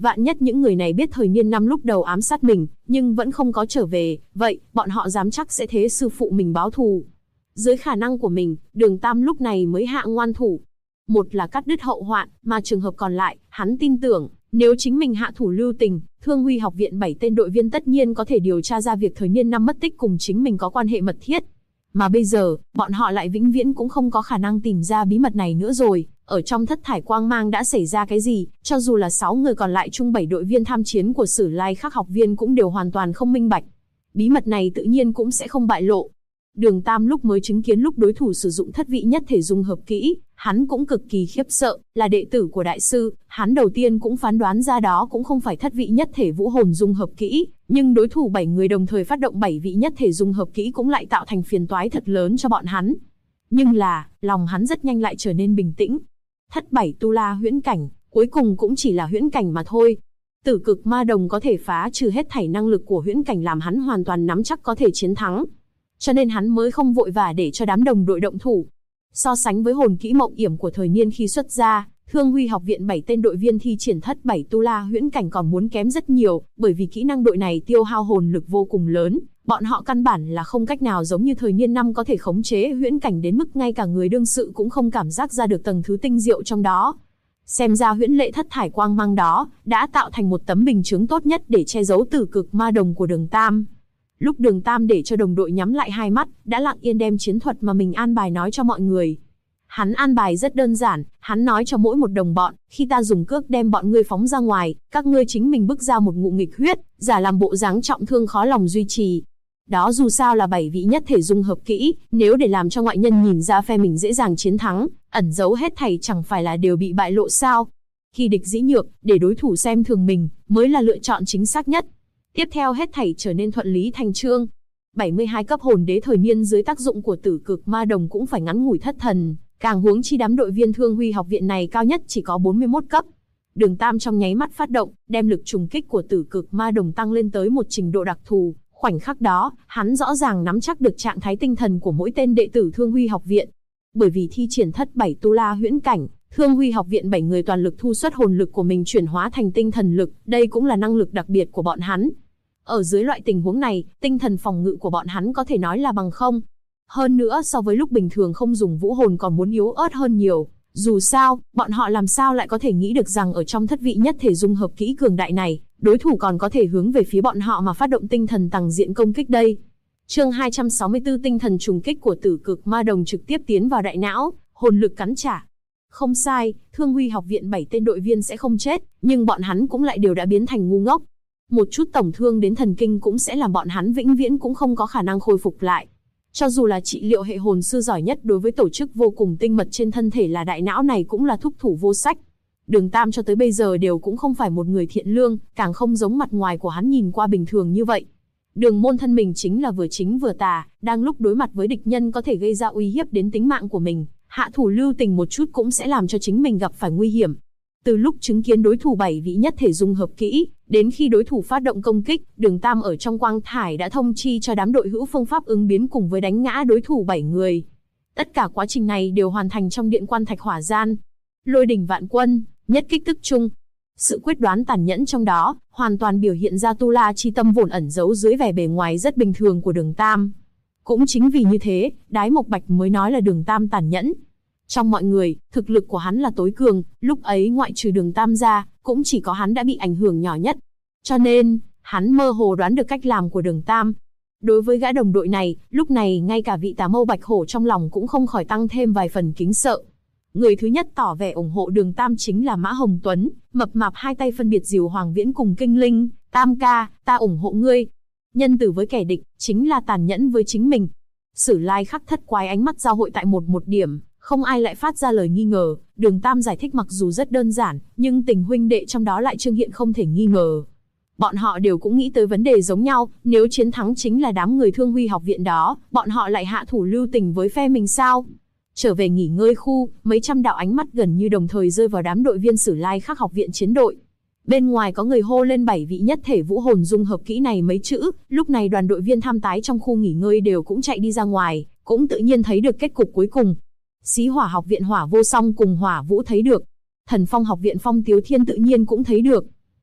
Vạn nhất những người này biết thời niên năm lúc đầu ám sát mình, nhưng vẫn không có trở về, vậy, bọn họ dám chắc sẽ thế sư phụ mình báo thù. Dưới khả năng của mình, Đường Tam lúc này mới hạ ngoan thủ. Một là cắt đứt hậu hoạn, mà trường hợp còn lại, hắn tin tưởng, nếu chính mình hạ thủ lưu tình, Thương Huy học viện 7 tên đội viên tất nhiên có thể điều tra ra việc thời niên năm mất tích cùng chính mình có quan hệ mật thiết. Mà bây giờ, bọn họ lại vĩnh viễn cũng không có khả năng tìm ra bí mật này nữa rồi. Ở trong thất thải quang mang đã xảy ra cái gì, cho dù là 6 người còn lại chung 7 đội viên tham chiến của Sử Lai Khắc học viên cũng đều hoàn toàn không minh bạch. Bí mật này tự nhiên cũng sẽ không bại lộ. Đường Tam lúc mới chứng kiến lúc đối thủ sử dụng thất vị nhất thể dung hợp kỹ, hắn cũng cực kỳ khiếp sợ, là đệ tử của đại sư, hắn đầu tiên cũng phán đoán ra đó cũng không phải thất vị nhất thể vũ hồn dung hợp kỹ, nhưng đối thủ 7 người đồng thời phát động 7 vị nhất thể dung hợp kỹ cũng lại tạo thành phiền toái thật lớn cho bọn hắn. Nhưng là, lòng hắn rất nhanh lại trở nên bình tĩnh. Thất 7 tu la huyễn cảnh, cuối cùng cũng chỉ là huyễn cảnh mà thôi. Tử cực ma đồng có thể phá trừ hết thảy năng lực của huyễn cảnh làm hắn hoàn toàn nắm chắc có thể chiến thắng. Cho nên hắn mới không vội vã để cho đám đồng đội động thủ. So sánh với hồn kỹ mộng yểm của thời niên khi xuất ra, Thương Huy học viện 7 tên đội viên thi triển thất 7 tu la huyễn cảnh còn muốn kém rất nhiều, bởi vì kỹ năng đội này tiêu hao hồn lực vô cùng lớn, bọn họ căn bản là không cách nào giống như thời niên năm có thể khống chế huyễn cảnh đến mức ngay cả người đương sự cũng không cảm giác ra được tầng thứ tinh diệu trong đó. Xem ra huyễn lệ thất thải quang mang đó đã tạo thành một tấm bình chướng tốt nhất để che giấu tử cực ma đồng của Đường Tam. Lúc Đường Tam để cho đồng đội nhắm lại hai mắt, đã lặng yên đem chiến thuật mà mình an bài nói cho mọi người. Hắn an bài rất đơn giản, hắn nói cho mỗi một đồng bọn, khi ta dùng cước đem bọn ngươi phóng ra ngoài, các ngươi chính mình bức ra một ngụm nghịch huyết, giả làm bộ dáng trọng thương khó lòng duy trì. Đó dù sao là 7 vị nhất thể dung hợp kỹ, nếu để làm cho ngoại nhân nhìn ra phe mình dễ dàng chiến thắng, ẩn giấu hết thảy chẳng phải là đều bị bại lộ sao? Khi địch dĩ nhược, để đối thủ xem thường mình, mới là lựa chọn chính xác nhất. Tiếp theo hết thảy trở nên thuận lý thành chương. 72 cấp hồn đế thời niên dưới tác dụng của tử cực ma đồng cũng phải ngắn ngủi thất thần, càng huống chi đám đội viên Thương Huy học viện này cao nhất chỉ có 41 cấp. Đường Tam trong nháy mắt phát động, đem lực trùng kích của tử cực ma đồng tăng lên tới một trình độ đặc thù. Khoảnh khắc đó, hắn rõ ràng nắm chắc được trạng thái tinh thần của mỗi tên đệ tử Thương Huy học viện. Bởi vì thi triển thất 7 tu la huyễn cảnh, Thương Huy học viện 7 người toàn lực thu xuất hồn lực của mình chuyển hóa thành tinh thần lực, đây cũng là năng lực đặc biệt của bọn hắn. Ở dưới loại tình huống này, tinh thần phòng ngự của bọn hắn có thể nói là bằng không. Hơn nữa so với lúc bình thường không dùng vũ hồn còn muốn yếu ớt hơn nhiều. Dù sao, bọn họ làm sao lại có thể nghĩ được rằng ở trong thất vị nhất thể dung hợp kỹ cường đại này, đối thủ còn có thể hướng về phía bọn họ mà phát động tinh thần tầng diện công kích đây. Chương 264 tinh thần trùng kích của tử cực ma đồng trực tiếp tiến vào đại não, hồn lực cắn trả. Không sai, Thương Huy học viện 7 tên đội viên sẽ không chết, nhưng bọn hắn cũng lại đều đã biến thành ngu ngốc. Một chút tổn thương đến thần kinh cũng sẽ làm bọn hắn vĩnh viễn cũng không có khả năng khôi phục lại. Cho dù là trị liệu hệ hồn sư giỏi nhất đối với tổ chức vô cùng tinh mật trên thân thể là đại não này cũng là thúc thủ vô sách. Đường Tam cho tới bây giờ đều cũng không phải một người thiện lương, càng không giống mặt ngoài của hắn nhìn qua bình thường như vậy. Đường Môn thân mình chính là vừa chính vừa tà, đang lúc đối mặt với địch nhân có thể gây ra uy hiếp đến tính mạng của mình, hạ thủ lưu tình một chút cũng sẽ làm cho chính mình gặp phải nguy hiểm. Từ lúc chứng kiến đối thủ 7 vị nhất thể dung hợp kỹ, đến khi đối thủ phát động công kích, Đường Tam ở trong quang thải đã thông chi cho đám đội hữu phương pháp ứng biến cùng với đánh ngã đối thủ 7 người. Tất cả quá trình này đều hoàn thành trong điện quan thạch hỏa gian. Lôi đỉnh vạn quân, nhất kích tức chung. Sự quyết đoán tàn nhẫn trong đó, hoàn toàn biểu hiện ra tu la chi tâm vốn ẩn giấu dưới vẻ bề ngoài rất bình thường của Đường Tam. Cũng chính vì như thế, Đái Mộc Bạch mới nói là Đường Tam tàn nhẫn. Trong mọi người, thực lực của hắn là tối cường, lúc ấy ngoại trừ Đường Tam ra, cũng chỉ có hắn đã bị ảnh hưởng nhỏ nhất. Cho nên, hắn mơ hồ đoán được cách làm của Đường Tam. Đối với gã đồng đội này, lúc này ngay cả vị Tà Mâu Bạch Hổ trong lòng cũng không khỏi tăng thêm vài phần kính sợ. Người thứ nhất tỏ vẻ ủng hộ Đường Tam chính là Mã Hồng Tuấn, mập mạp hai tay phân biệt dìu Hoàng Viễn cùng Kinh Linh, Tam ca, ta ủng hộ ngươi. Nhân từ với kẻ địch, chính là tàn nhẫn với chính mình. Sử Lai Khắc thất quái ánh mắt giao hội tại một điểm. Không ai lại phát ra lời nghi ngờ, Đường Tam giải thích mặc dù rất đơn giản, nhưng tình huynh đệ trong đó lại trương hiện không thể nghi ngờ. Bọn họ đều cũng nghĩ tới vấn đề giống nhau, nếu chiến thắng chính là đám người Thương Huy học viện đó, bọn họ lại hạ thủ lưu tình với phe mình sao? Trở về nghỉ ngơi khu, mấy trăm đạo ánh mắt gần như đồng thời rơi vào đám đội viên Sử Lai Khắc học viện chiến đội. Bên ngoài có người hô lên 7 vị nhất thể vũ hồn dung hợp kỹ này mấy chữ, lúc này đoàn đội viên tham tái trong khu nghỉ ngơi đều cũng chạy đi ra ngoài, cũng tự nhiên thấy được kết cục cuối cùng. Xí Hỏa học viện Hỏa Vô Song cùng Hỏa Vũ thấy được. Thần Phong học viện Phong Tiếu Thiên tự nhiên cũng thấy được.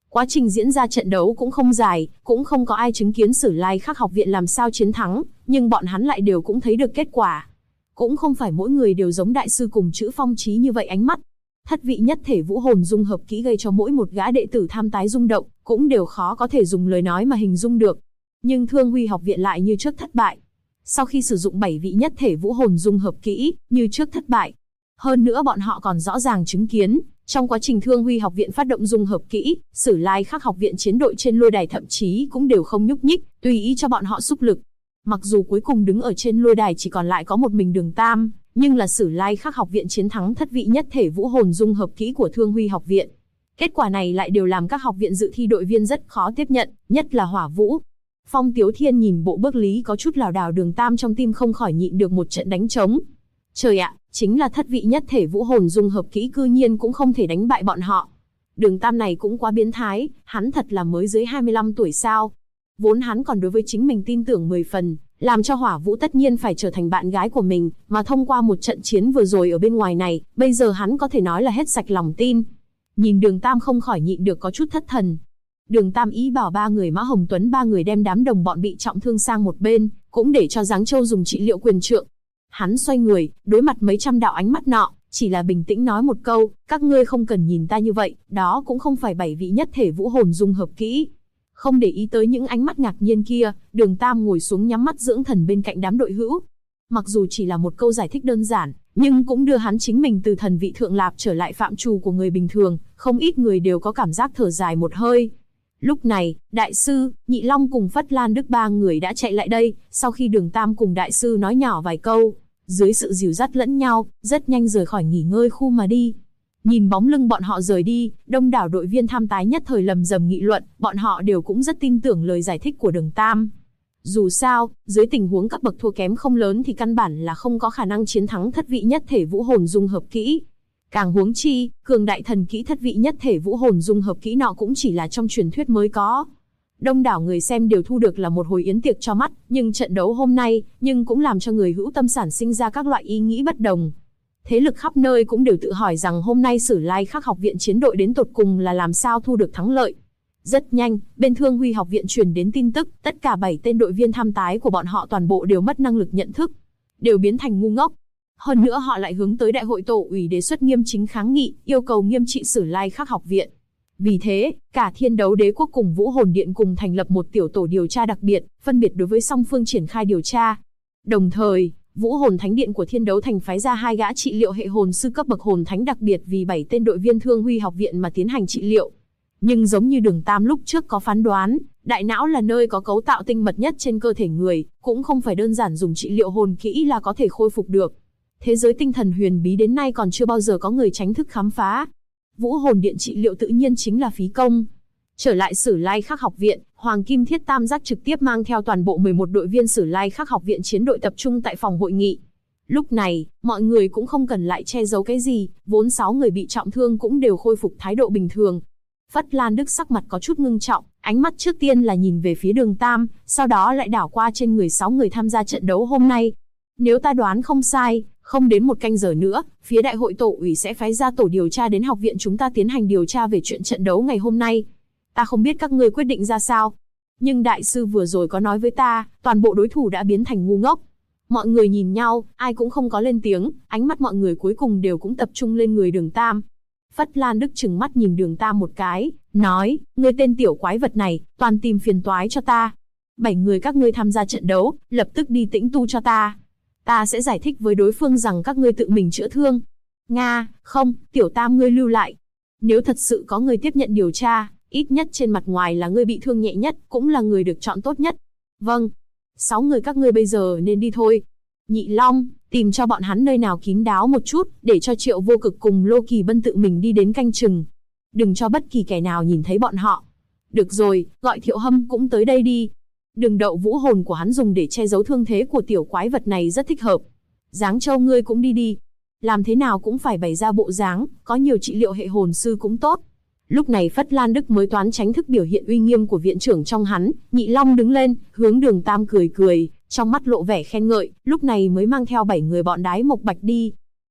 Quá trình diễn ra trận đấu cũng không dài, cũng không có ai chứng kiến Sử Lai Khắc học viện làm sao chiến thắng, nhưng bọn hắn lại đều cũng thấy được kết quả. Cũng không phải mỗi người đều giống đại sư cùng chữ Phong Chí như vậy ánh mắt. Thất vị nhất thể vũ hồn dung hợp kỹ gây cho mỗi một gã đệ tử tham tái rung động, cũng đều khó có thể dùng lời nói mà hình dung được. Nhưng Thương Huy học viện lại như trước thất bại. Sau khi sử dụng 7 vị nhất thể vũ hồn dung hợp kỹ, như trước thất bại. Hơn nữa bọn họ còn rõ ràng chứng kiến, trong quá trình Thương Huy học viện phát động dung hợp kỹ, Sử Lai Khắc học viện chiến đội trên lôi đài thậm chí cũng đều không nhúc nhích, tùy ý cho bọn họ xúc lực. Mặc dù cuối cùng đứng ở trên lôi đài chỉ còn lại có một mình Đường Tam, nhưng là Sử Lai Khắc học viện chiến thắng thất vị nhất thể vũ hồn dung hợp kỹ của Thương Huy học viện. Kết quả này lại đều làm các học viện dự thi đội viên rất khó tiếp nhận, nhất là Hỏa Vũ. Phong Tiếu Thiên nhìn bộ bước lý có chút lảo đảo Đường Tam trong tim không khỏi nhịn được một trận đánh trống. Trời ạ, chính là thất vị nhất thể vũ hồn dung hợp kỹ cư nhiên cũng không thể đánh bại bọn họ. Đường Tam này cũng quá biến thái, hắn thật là mới dưới 25 tuổi sao. Vốn hắn còn đối với chính mình tin tưởng 10 phần, làm cho Hỏa Vũ tất nhiên phải trở thành bạn gái của mình, mà thông qua một trận chiến vừa rồi ở bên ngoài này, bây giờ hắn có thể nói là hết sạch lòng tin. Nhìn Đường Tam không khỏi nhịn được có chút thất thần. Đường Tam ý bảo 3 người Mã Hồng Tuấn 3 người đem đám đồng bọn bị trọng thương sang một bên, cũng để cho Giáng Châu dùng trị liệu quyền trượng. Hắn xoay người, đối mặt mấy trăm đạo ánh mắt nọ, chỉ là bình tĩnh nói một câu, các ngươi không cần nhìn ta như vậy, đó cũng không phải 7 vị nhất thể vũ hồn dung hợp kỹ. Không để ý tới những ánh mắt ngạc nhiên kia, Đường Tam ngồi xuống nhắm mắt dưỡng thần bên cạnh đám đội hữu. Mặc dù chỉ là một câu giải thích đơn giản, nhưng cũng đưa hắn chính mình từ thần vị thượng lạp trở lại phạm trù của người bình thường, không ít người đều có cảm giác thở dài một hơi. Lúc này, Đại sư, Nhị Long cùng Phất Lan Đức 3 người đã chạy lại đây, sau khi Đường Tam cùng Đại sư nói nhỏ vài câu, dưới sự dìu dắt lẫn nhau, rất nhanh rời khỏi nghỉ ngơi khu mà đi. Nhìn bóng lưng bọn họ rời đi, đông đảo đội viên tham tái nhất thời lầm rầm nghị luận, bọn họ đều cũng rất tin tưởng lời giải thích của Đường Tam. Dù sao, dưới tình huống cấp bậc thua kém không lớn thì căn bản là không có khả năng chiến thắng thất vị nhất thể vũ hồn dung hợp kỹ. Càng huống chi, cường đại thần kỹ thất vị nhất thể vũ hồn dung hợp kỹ nọ cũng chỉ là trong truyền thuyết mới có. Đông đảo người xem đều thu được là một hồi yến tiệc cho mắt, nhưng trận đấu hôm nay, nhưng cũng làm cho người hữu tâm sản sinh ra các loại ý nghĩ bất đồng. Thế lực khắp nơi cũng đều tự hỏi rằng hôm nay Sử Lai Khắc học viện chiến đội đến tột cùng là làm sao thu được thắng lợi. Rất nhanh, bên Thương Huy học viện truyền đến tin tức, tất cả 7 tên đội viên tham tái của bọn họ toàn bộ đều mất năng lực nhận thức, đều biến thành ngu ngốc. Hơn nữa họ lại hướng tới đại hội tổ ủy đề xuất nghiêm chính kháng nghị, yêu cầu nghiêm trị Sử Lai Khắc học viện. Vì thế, cả Thiên Đấu Đế quốc cùng Vũ Hồn Điện cùng thành lập một tiểu tổ điều tra đặc biệt, phân biệt đối với song phương triển khai điều tra. Đồng thời, Vũ Hồn Thánh Điện của Thiên Đấu Thành phái ra 2 gã trị liệu hệ hồn sư cấp bậc hồn thánh đặc biệt vì 7 tên đội viên Thương Huy học viện mà tiến hành trị liệu. Nhưng giống như Đường Tam lúc trước có phán đoán, đại não là nơi có cấu tạo tinh mật nhất trên cơ thể người, cũng không phải đơn giản dùng trị liệu hồn kỹ là có thể khôi phục được. Thế giới tinh thần huyền bí đến nay còn chưa bao giờ có người tránh thức khám phá. Vũ Hồn Điện trị liệu tự nhiên chính là phí công. Trở lại Sử Lai Khắc học viện, Hoàng Kim Thiết Tam Giác trực tiếp mang theo toàn bộ 11 đội viên Sử Lai Khắc học viện chiến đội tập trung tại phòng hội nghị. Lúc này, mọi người cũng không cần lại che giấu cái gì, vốn 6 người bị trọng thương cũng đều khôi phục thái độ bình thường. Phất Lan Đức sắc mặt có chút ngưng trọng, ánh mắt trước tiên là nhìn về phía Đường Tam, sau đó lại đảo qua trên người 6 người tham gia trận đấu hôm nay. Nếu ta đoán không sai, không đến 1 canh giờ nữa, phía đại hội tổ ủy sẽ phái ra tổ điều tra đến học viện chúng ta tiến hành điều tra về chuyện trận đấu ngày hôm nay. Ta không biết các ngươi quyết định ra sao, nhưng đại sư vừa rồi có nói với ta, toàn bộ đối thủ đã biến thành ngu ngốc. Mọi người nhìn nhau, ai cũng không có lên tiếng, ánh mắt mọi người cuối cùng đều cũng tập trung lên người Đường Tam. Phất Lan Đức trừng mắt nhìn Đường Tam một cái, nói, ngươi tên tiểu quái vật này, toàn tìm phiền toái cho ta. 7 người các ngươi tham gia trận đấu, lập tức đi tĩnh tu cho ta. Ta sẽ giải thích với đối phương rằng các ngươi tự mình chữa thương. Nga, không, tiểu Tam ngươi lưu lại. Nếu thật sự có người tiếp nhận điều tra, ít nhất trên mặt ngoài là ngươi bị thương nhẹ nhất, cũng là người được chọn tốt nhất. Vâng. 6 người các ngươi bây giờ nên đi thôi. Nhị Long, tìm cho bọn hắn nơi nào kín đáo một chút, để cho Triệu Vô Cực cùng Lô Kỳ Bân tự mình đi đến canh chừng. Đừng cho bất kỳ kẻ nào nhìn thấy bọn họ. Được rồi, gọi Thiệu Hâm cũng tới đây đi. Đường đậu vũ hồn của hắn dùng để che giấu thương thế của tiểu quái vật này rất thích hợp. Giáng Châu ngươi cũng đi đi. Làm thế nào cũng phải bày ra bộ dáng, có nhiều trị liệu hệ hồn sư cũng tốt. Lúc này Phất Lan Đức mới toán tránh thức biểu hiện uy nghiêm của viện trưởng trong hắn. Nhị Long đứng lên, hướng Đường Tam cười cười, trong mắt lộ vẻ khen ngợi, lúc này mới mang theo 7 người bọn Đái Mộc Bạch đi.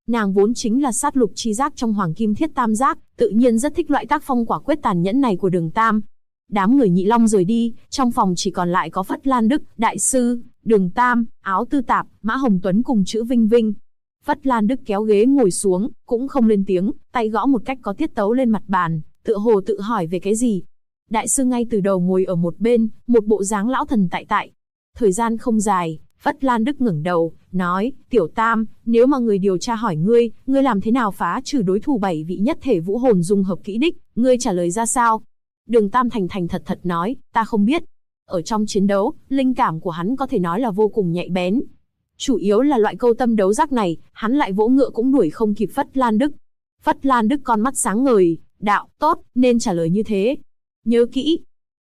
Nàng vốn chính là sát lục chi giác trong Hoàng Kim Thiết Tam Giác, tự nhiên rất thích loại tác phong quả quyết tàn nhẫn này của Đường Tam. Đám người Nhị Long rời đi, trong phòng chỉ còn lại có Phất Lan Đức, Đại Sư, Đường Tam, Áo Tư Tạp, Mã Hồng Tuấn cùng Chữ Vinh Vinh. Phất Lan Đức kéo ghế ngồi xuống, cũng không lên tiếng, tay gõ một cách có tiết tấu lên mặt bàn, tựa hồ tự hỏi về cái gì. Đại Sư ngay từ đầu ngồi ở một bên, một bộ dáng lão thần tại tại. Thời gian không dài, Phất Lan Đức ngẩng đầu, nói, Tiểu Tam, nếu mà người điều tra hỏi ngươi làm thế nào phá trừ đối thủ 7 vị nhất thể vũ hồn dung hợp kỹ đích, ngươi trả lời ra sao? Đường Tam thành thành thật thật nói, ta không biết. Ở trong chiến đấu, linh cảm của hắn có thể nói là vô cùng nhạy bén. Chủ yếu là loại câu tâm đấu giác này, hắn lại vỗ ngựa cũng đuổi không kịp Phất Lan Đức. Phất Lan Đức con mắt sáng ngời, đạo, tốt, nên trả lời như thế. Nhớ kỹ.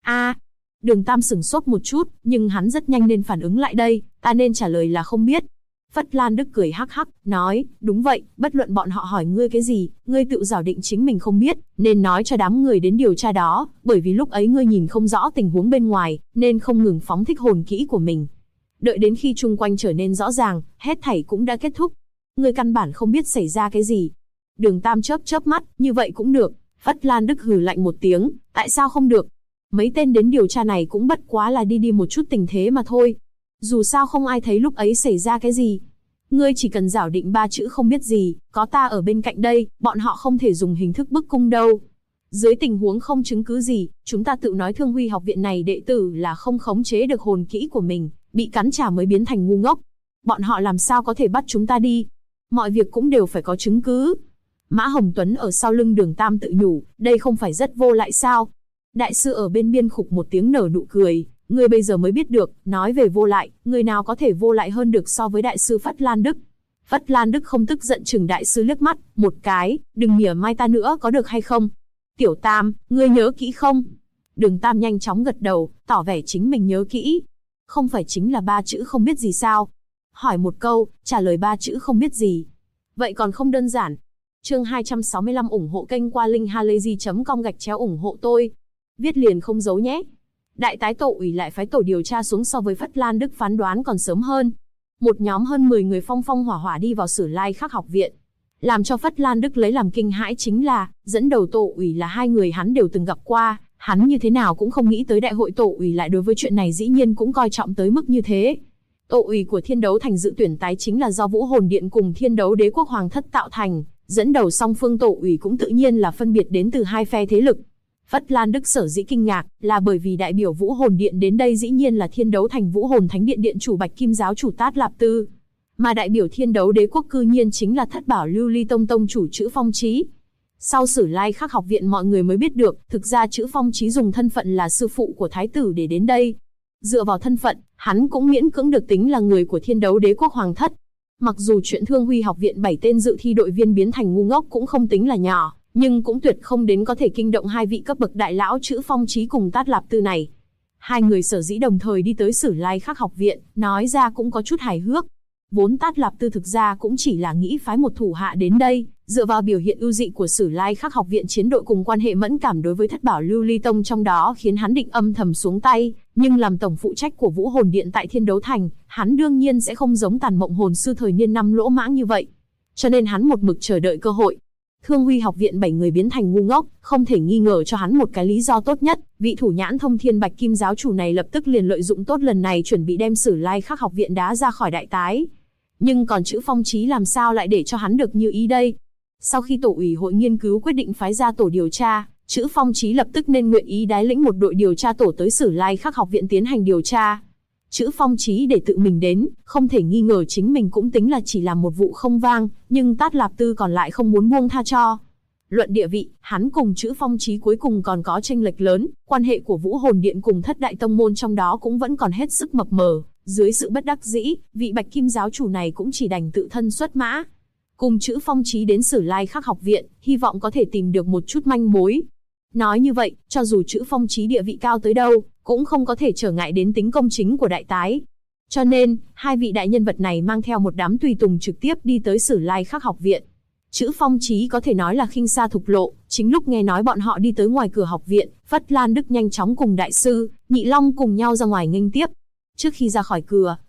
Đường Tam sửng sốt một chút, nhưng hắn rất nhanh nên phản ứng lại đây, ta nên trả lời là không biết. Phất Lan Đức cười hắc hắc, nói, đúng vậy, bất luận bọn họ hỏi ngươi cái gì, ngươi tự giảo định chính mình không biết, nên nói cho đám người đến điều tra đó, bởi vì lúc ấy ngươi nhìn không rõ tình huống bên ngoài, nên không ngừng phóng thích hồn kỹ của mình. Đợi đến khi chung quanh trở nên rõ ràng, hết thảy cũng đã kết thúc. Ngươi căn bản không biết xảy ra cái gì. Đường Tam chớp chớp mắt, như vậy cũng được. Phất Lan Đức hừ lạnh một tiếng, tại sao không được? Mấy tên đến điều tra này cũng bất quá là đi một chút tình thế mà thôi. Dù sao không ai thấy lúc ấy xảy ra cái gì. Ngươi chỉ cần giảo định 3 chữ không biết gì, có ta ở bên cạnh đây, bọn họ không thể dùng hình thức bức cung đâu. Dưới tình huống không chứng cứ gì, chúng ta tự nói Thương Huy học viện này đệ tử là không khống chế được hồn kỹ của mình, bị cắn trả mới biến thành ngu ngốc. Bọn họ làm sao có thể bắt chúng ta đi? Mọi việc cũng đều phải có chứng cứ. Mã Hồng Tuấn ở sau lưng Đường Tam tự nhủ, đây không phải rất vô lại sao? Đại Sư ở bên biên khục một tiếng nở nụ cười, ngươi bây giờ mới biết được, nói về vô lại, người nào có thể vô lại hơn được so với Đại Sư Phất Lan Đức. Phất Lan Đức không tức giận chừng Đại Sư liếc mắt, một cái, đừng mỉa mai ta nữa có được hay không? Tiểu Tam, ngươi nhớ kỹ không? Đường Tam nhanh chóng gật đầu, tỏ vẻ chính mình nhớ kỹ. Không phải chính là 3 chữ không biết gì sao? Hỏi một câu, trả lời 3 chữ không biết gì. Vậy còn không đơn giản. Chương 265 ủng hộ kênh qua linkhalazy.com ủng hộ tôi. Viết liền không giấu nhé. Đại tái tổ ủy lại phái tổ điều tra xuống so với Phất Lan Đức phán đoán còn sớm hơn. Một nhóm hơn 10 người phong phong hỏa hỏa đi vào Sử Lai Khắc học viện. Làm cho Phất Lan Đức lấy làm kinh hãi chính là, dẫn đầu tổ ủy là 2 người hắn đều từng gặp qua, hắn như thế nào cũng không nghĩ tới đại hội tổ ủy lại đối với chuyện này dĩ nhiên cũng coi trọng tới mức như thế. Tổ ủy của Thiên Đấu Thành dự tuyển tái chính là do Vũ Hồn Điện cùng Thiên Đấu Đế Quốc Hoàng Thất tạo thành, dẫn đầu song phương tổ ủy cũng tự nhiên là phân biệt đến từ 2 phe thế lực. Phất Lan Đức sở dĩ kinh ngạc là bởi vì đại biểu Vũ Hồn Điện đến đây dĩ nhiên là Thiên Đấu Thành Vũ Hồn Thánh Điện Điện chủ Bạch Kim giáo chủ Tát Lạp Tư, mà đại biểu Thiên Đấu Đế Quốc cư nhiên chính là Thất Bảo Lưu Ly Tông tông chủ Chữ Phong Chí. Sau Sử Lai Khắc học viện mọi người mới biết được, thực ra Chữ Phong Chí dùng thân phận là sư phụ của thái tử để đến đây. Dựa vào thân phận, hắn cũng miễn cưỡng được tính là người của Thiên Đấu Đế Quốc Hoàng Thất. Mặc dù chuyện Thương Huy học viện 7 tên dự thi đội viên biến thành ngu ngốc cũng không tính là nhỏ, nhưng cũng tuyệt không đến có thể kinh động 2 vị cấp bậc đại lão Chữ Phong Chí cùng Tát Lạp Tư này. 2 người sở dĩ đồng thời đi tới Sử Lai Khắc học viện, nói ra cũng có chút hài hước. Vốn Tát Lạp Tư thực ra cũng chỉ là nghĩ phái một thủ hạ đến đây, dựa vào biểu hiện ưu dị của Sử Lai Khắc học viện chiến đội cùng quan hệ mẫn cảm đối với Thất Bảo Lưu Ly Tông trong đó khiến hắn định âm thầm xuống tay, nhưng làm tổng phụ trách của Vũ Hồn Điện tại Thiên Đấu Thành, hắn đương nhiên sẽ không giống Tàn Mộng hồn sư thời niên năm lỗ mãng như vậy. Cho nên hắn một mực chờ đợi cơ hội. Thương Huy học viện 7 người biến thành ngu ngốc, không thể nghi ngờ cho hắn một cái lý do tốt nhất, vị thủ nhãn thông thiên Bạch Kim giáo chủ này lập tức liền lợi dụng tốt lần này chuẩn bị đem Sử Lai Khắc học viện đá ra khỏi đại tái. Nhưng còn Chữ Phong Chí làm sao lại để cho hắn được như ý đây? Sau khi tổ ủy hội nghiên cứu quyết định phái ra tổ điều tra, Chữ Phong Chí lập tức nên nguyện ý đái lĩnh một đội điều tra tổ tới Sử Lai Khắc học viện tiến hành điều tra. Chữ Phong Chí để tự mình đến, không thể nghi ngờ chính mình cũng tính là chỉ làm một vụ không vang, nhưng Tát Lạp Tư còn lại không muốn buông tha cho. Luận địa vị, hắn cùng Chữ Phong Chí cuối cùng còn có chênh lệch lớn, quan hệ của Vũ Hồn Điện cùng Thất Đại Tông môn trong đó cũng vẫn còn hết sức mập mờ. Dưới sự bất đắc dĩ, vị Bạch Kim giáo chủ này cũng chỉ đành tự thân xuất mã. Cùng Chữ Phong Chí đến Sử Lai Khắc học viện, hy vọng có thể tìm được một chút manh mối. Nói như vậy, cho dù Chữ Phong Chí địa vị cao tới đâu, cũng không có thể trở ngại đến tính công chính của đại tái. Cho nên, 2 vị đại nhân vật này mang theo một đám tùy tùng trực tiếp đi tới Sử Lai Khắc học viện. Chữ Phong Chí có thể nói là khinh xa thục lộ, chính lúc nghe nói bọn họ đi tới ngoài cửa học viện, Phất Lan Đức nhanh chóng cùng Đại Sư, Nhị Long cùng nhau ra ngoài nghênh tiếp. Trước khi ra khỏi cửa,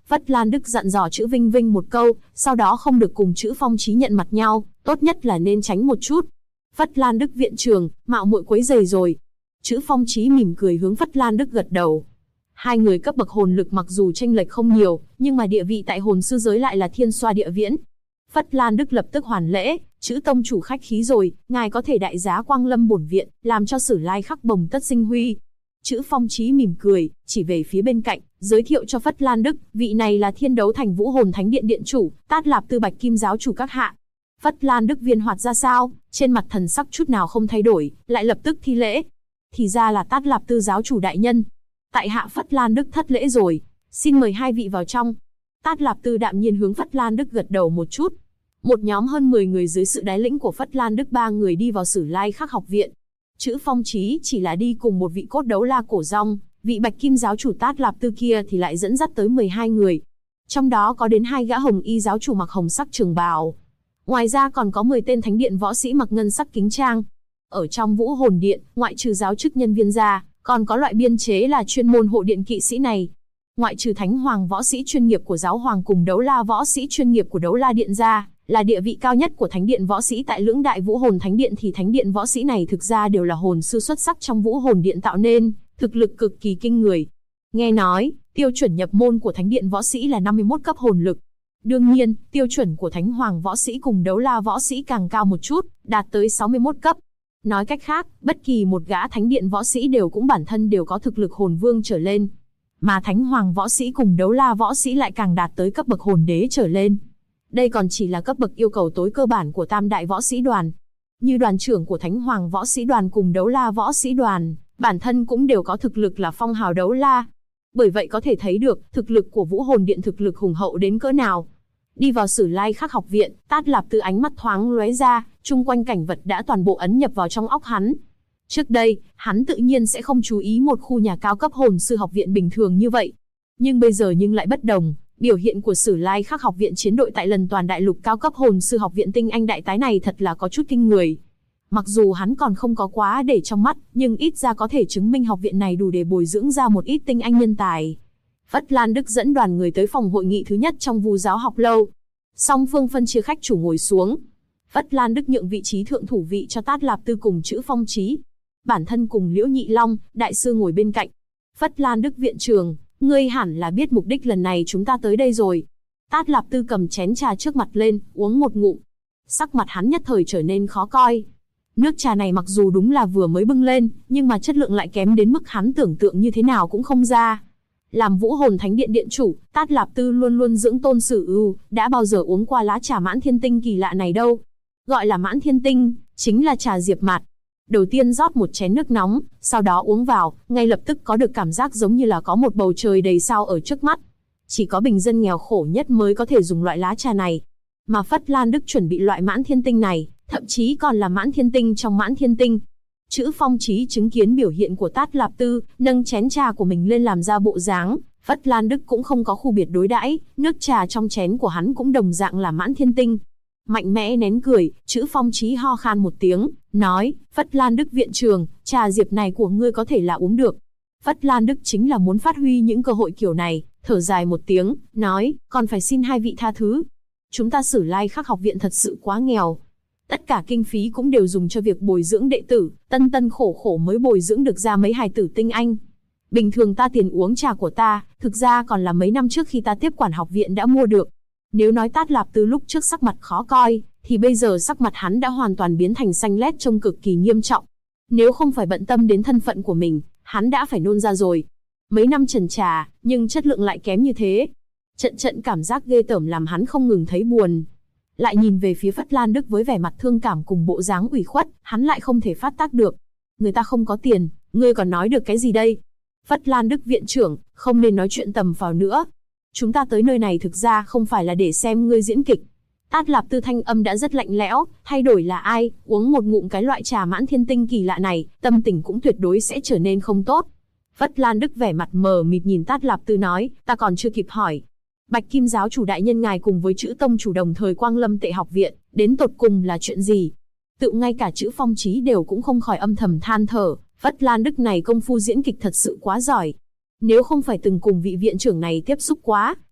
Phất Lan Đức dặn dò chữ Vinh Vinh một câu, sau đó không được cùng chữ Phong Chí nhận mặt nhau, tốt nhất là nên tránh một chút. Phất Lan Đức viện trưởng, mạo muội quấy rầy rồi. Chữ Phong Chí mỉm cười hướng Phất Lan Đức gật đầu. Hai người cấp bậc hồn lực mặc dù chênh lệch không nhiều, nhưng mà địa vị tại hồn sư giới lại là thiên xoa địa viễn. Phất Lan Đức lập tức hoàn lễ, chữ tông chủ khách khí rồi, ngài có thể đại giá quang lâm bổn viện, làm cho Sử Lai khắc bồng tất sinh huy. Chữ Phong Chí mỉm cười, chỉ về phía bên cạnh, giới thiệu cho Phất Lan Đức, vị này là Thiên Đấu Thành Vũ Hồn Thánh Điện điện chủ, Tát Lạp Tư Bạch Kim giáo chủ các hạ. Phất Lan Đức viên hoạt ra sao, trên mặt thần sắc chút nào không thay đổi, lại lập tức thi lễ. Thì ra là Tát Lạp Tư giáo chủ đại nhân. Tại hạ Phất Lan Đức thất lễ rồi, xin mời hai vị vào trong. Tát Lạp Tư đạm nhiên hướng Phất Lan Đức gật đầu một chút. Một nhóm hơn 10 người dưới sự đái lĩnh của Phất Lan Đức 3 người đi vào Sử Lai Khắc học viện. Chữ Phong Chí chỉ là đi cùng một vị cốt đấu la cổ rong, vị Bạch Kim giáo chủ Tát Lạp Tư kia thì lại dẫn dắt tới 12 người. Trong đó có đến 2 gã hồng y giáo chủ mặc hồng sắc trường bào. Ngoài ra còn có 10 tên thánh điện võ sĩ mặc ngân sắc kính trang. Ở trong Vũ Hồn Điện, ngoại trừ giáo chức nhân viên ra, còn có loại biên chế là chuyên môn hộ điện kỵ sĩ này. Ngoại trừ thánh hoàng võ sĩ chuyên nghiệp của giáo hoàng cùng đấu la võ sĩ chuyên nghiệp của đấu la điện ra, là địa vị cao nhất của thánh điện võ sĩ tại lưỡng đại Vũ Hồn Thánh Điện, thì thánh điện võ sĩ này thực ra đều là hồn sư xuất sắc trong Vũ Hồn Điện tạo nên, thực lực cực kỳ kinh người. Nghe nói, tiêu chuẩn nhập môn của thánh điện võ sĩ là 51 cấp hồn lực. Đương nhiên, tiêu chuẩn của thánh hoàng võ sĩ cùng đấu la võ sĩ càng cao một chút, đạt tới 61 cấp. Nói cách khác, bất kỳ một gã thánh điện võ sĩ đều cũng bản thân đều có thực lực hồn vương trở lên. Mà thánh hoàng võ sĩ cùng đấu la võ sĩ lại càng đạt tới cấp bậc hồn đế trở lên. Đây còn chỉ là cấp bậc yêu cầu tối cơ bản của tam đại võ sĩ đoàn. Như đoàn trưởng của thánh hoàng võ sĩ đoàn cùng đấu la võ sĩ đoàn, bản thân cũng đều có thực lực là phong hào đấu la. Bởi vậy có thể thấy được, thực lực của Vũ Hồn Điện thực lực hùng hậu đến cỡ nào. Đi vào Sử Lai Khắc học viện, Tát Lạp Tư ánh mắt thoáng lóe ra, chung quanh cảnh vật đã toàn bộ ấn nhập vào trong óc hắn. Trước đây, hắn tự nhiên sẽ không chú ý một khu nhà cao cấp hồn sư học viện bình thường như vậy. Nhưng bây giờ lại bất đồng, biểu hiện của Sử Lai Khắc học viện chiến đội tại lần toàn đại lục cao cấp hồn sư học viện tinh anh đại tái này thật là có chút kinh người. Mặc dù hắn còn không có quá để trong mắt, nhưng ít ra có thể chứng minh học viện này đủ để bồi dưỡng ra một ít tinh anh nhân tài. Phất Lan Đức dẫn đoàn người tới phòng hội nghị thứ nhất trong Vu giáo học lâu. Song phương phân chia khách chủ ngồi xuống. Phất Lan Đức nhượng vị trí thượng thủ vị cho Tát Lạp Tư cùng chữ Phong Chí. Bản thân cùng Liễu Nhị Long, đại sư ngồi bên cạnh. Phất Lan Đức viện trưởng, ngươi hẳn là biết mục đích lần này chúng ta tới đây rồi. Tát Lạp Tư cầm chén trà trước mặt lên, uống một ngụm. Sắc mặt hắn nhất thời trở nên khó coi. Nước trà này mặc dù đúng là vừa mới bưng lên, nhưng mà chất lượng lại kém đến mức hắn tưởng tượng như thế nào cũng không ra. Làm Vũ Hồn Thánh Điện điện chủ, Tát Lạp Tư luôn luôn dưỡng tôn sử ưu, đã bao giờ uống qua lá trà Mãn Thiên Tinh kỳ lạ này đâu. Gọi là Mãn Thiên Tinh, chính là trà diệp mạt. Đầu tiên rót một chén nước nóng, sau đó uống vào, ngay lập tức có được cảm giác giống như là có một bầu trời đầy sao ở trước mắt. Chỉ có bình dân nghèo khổ nhất mới có thể dùng loại lá trà này. Mà Phất Lan Đức chuẩn bị loại Mãn Thiên Tinh này, thậm chí còn là Mãn Thiên Tinh trong Mãn Thiên Tinh. Chữ Phong Chí chứng kiến biểu hiện của Tát Lạp Tư, nâng chén trà của mình lên làm ra bộ dáng, Phất Lan Đức cũng không có khu biệt đối đãi, nước trà trong chén của hắn cũng đồng dạng là Mãn Thiên Tinh. Mạnh mẽ nén cười, chữ Phong Chí ho khan một tiếng, nói, Phất Lan Đức viện trưởng, trà diệp này của ngươi có thể là uống được. Phất Lan Đức chính là muốn phát huy những cơ hội kiểu này, thở dài một tiếng, nói, còn phải xin hai vị tha thứ. Chúng ta Sử Lai Khắc học viện thật sự quá nghèo. Tất cả kinh phí cũng đều dùng cho việc bồi dưỡng đệ tử, tân tân khổ khổ mới bồi dưỡng được ra mấy hài tử tinh anh. Bình thường ta tiền uống trà của ta, thực ra còn là mấy năm trước khi ta tiếp quản học viện đã mua được. Nếu nói Tát Lạp Tư lúc trước sắc mặt khó coi, thì bây giờ sắc mặt hắn đã hoàn toàn biến thành xanh lét trông cực kỳ nghiêm trọng. Nếu không phải bận tâm đến thân phận của mình, hắn đã phải nôn ra rồi. Mấy năm trần trà, nhưng chất lượng lại kém như thế. Trận cảm giác ghê tởm làm hắn không ngừng thấy buồn. Lại nhìn về phía Phất Lan Đức với vẻ mặt thương cảm cùng bộ dáng ủy khuất, hắn lại không thể phát tác được. Người ta không có tiền, ngươi còn nói được cái gì đây? Phất Lan Đức viện trưởng, không nên nói chuyện tầm phào nữa. Chúng ta tới nơi này thực ra không phải là để xem ngươi diễn kịch. Tát Lạp Tư thanh âm đã rất lạnh lẽo, thay đổi là ai, uống một ngụm cái loại trà Mãn Thiên Tinh kỳ lạ này, tâm tình cũng tuyệt đối sẽ trở nên không tốt. Phất Lan Đức vẻ mặt mờ mịt nhìn Tát Lạp Tư nói, ta còn chưa kịp hỏi. Bạch Kim giáo chủ đại nhân ngài cùng với chữ tông chủ đồng thời quang lâm Tệ học viện, đến tột cùng là chuyện gì? Tự ngay cả chữ Phong Chí đều cũng không khỏi âm thầm than thở, Phất Lan Đức này công phu diễn kịch thật sự quá giỏi. Nếu không phải từng cùng vị viện trưởng này tiếp xúc quá,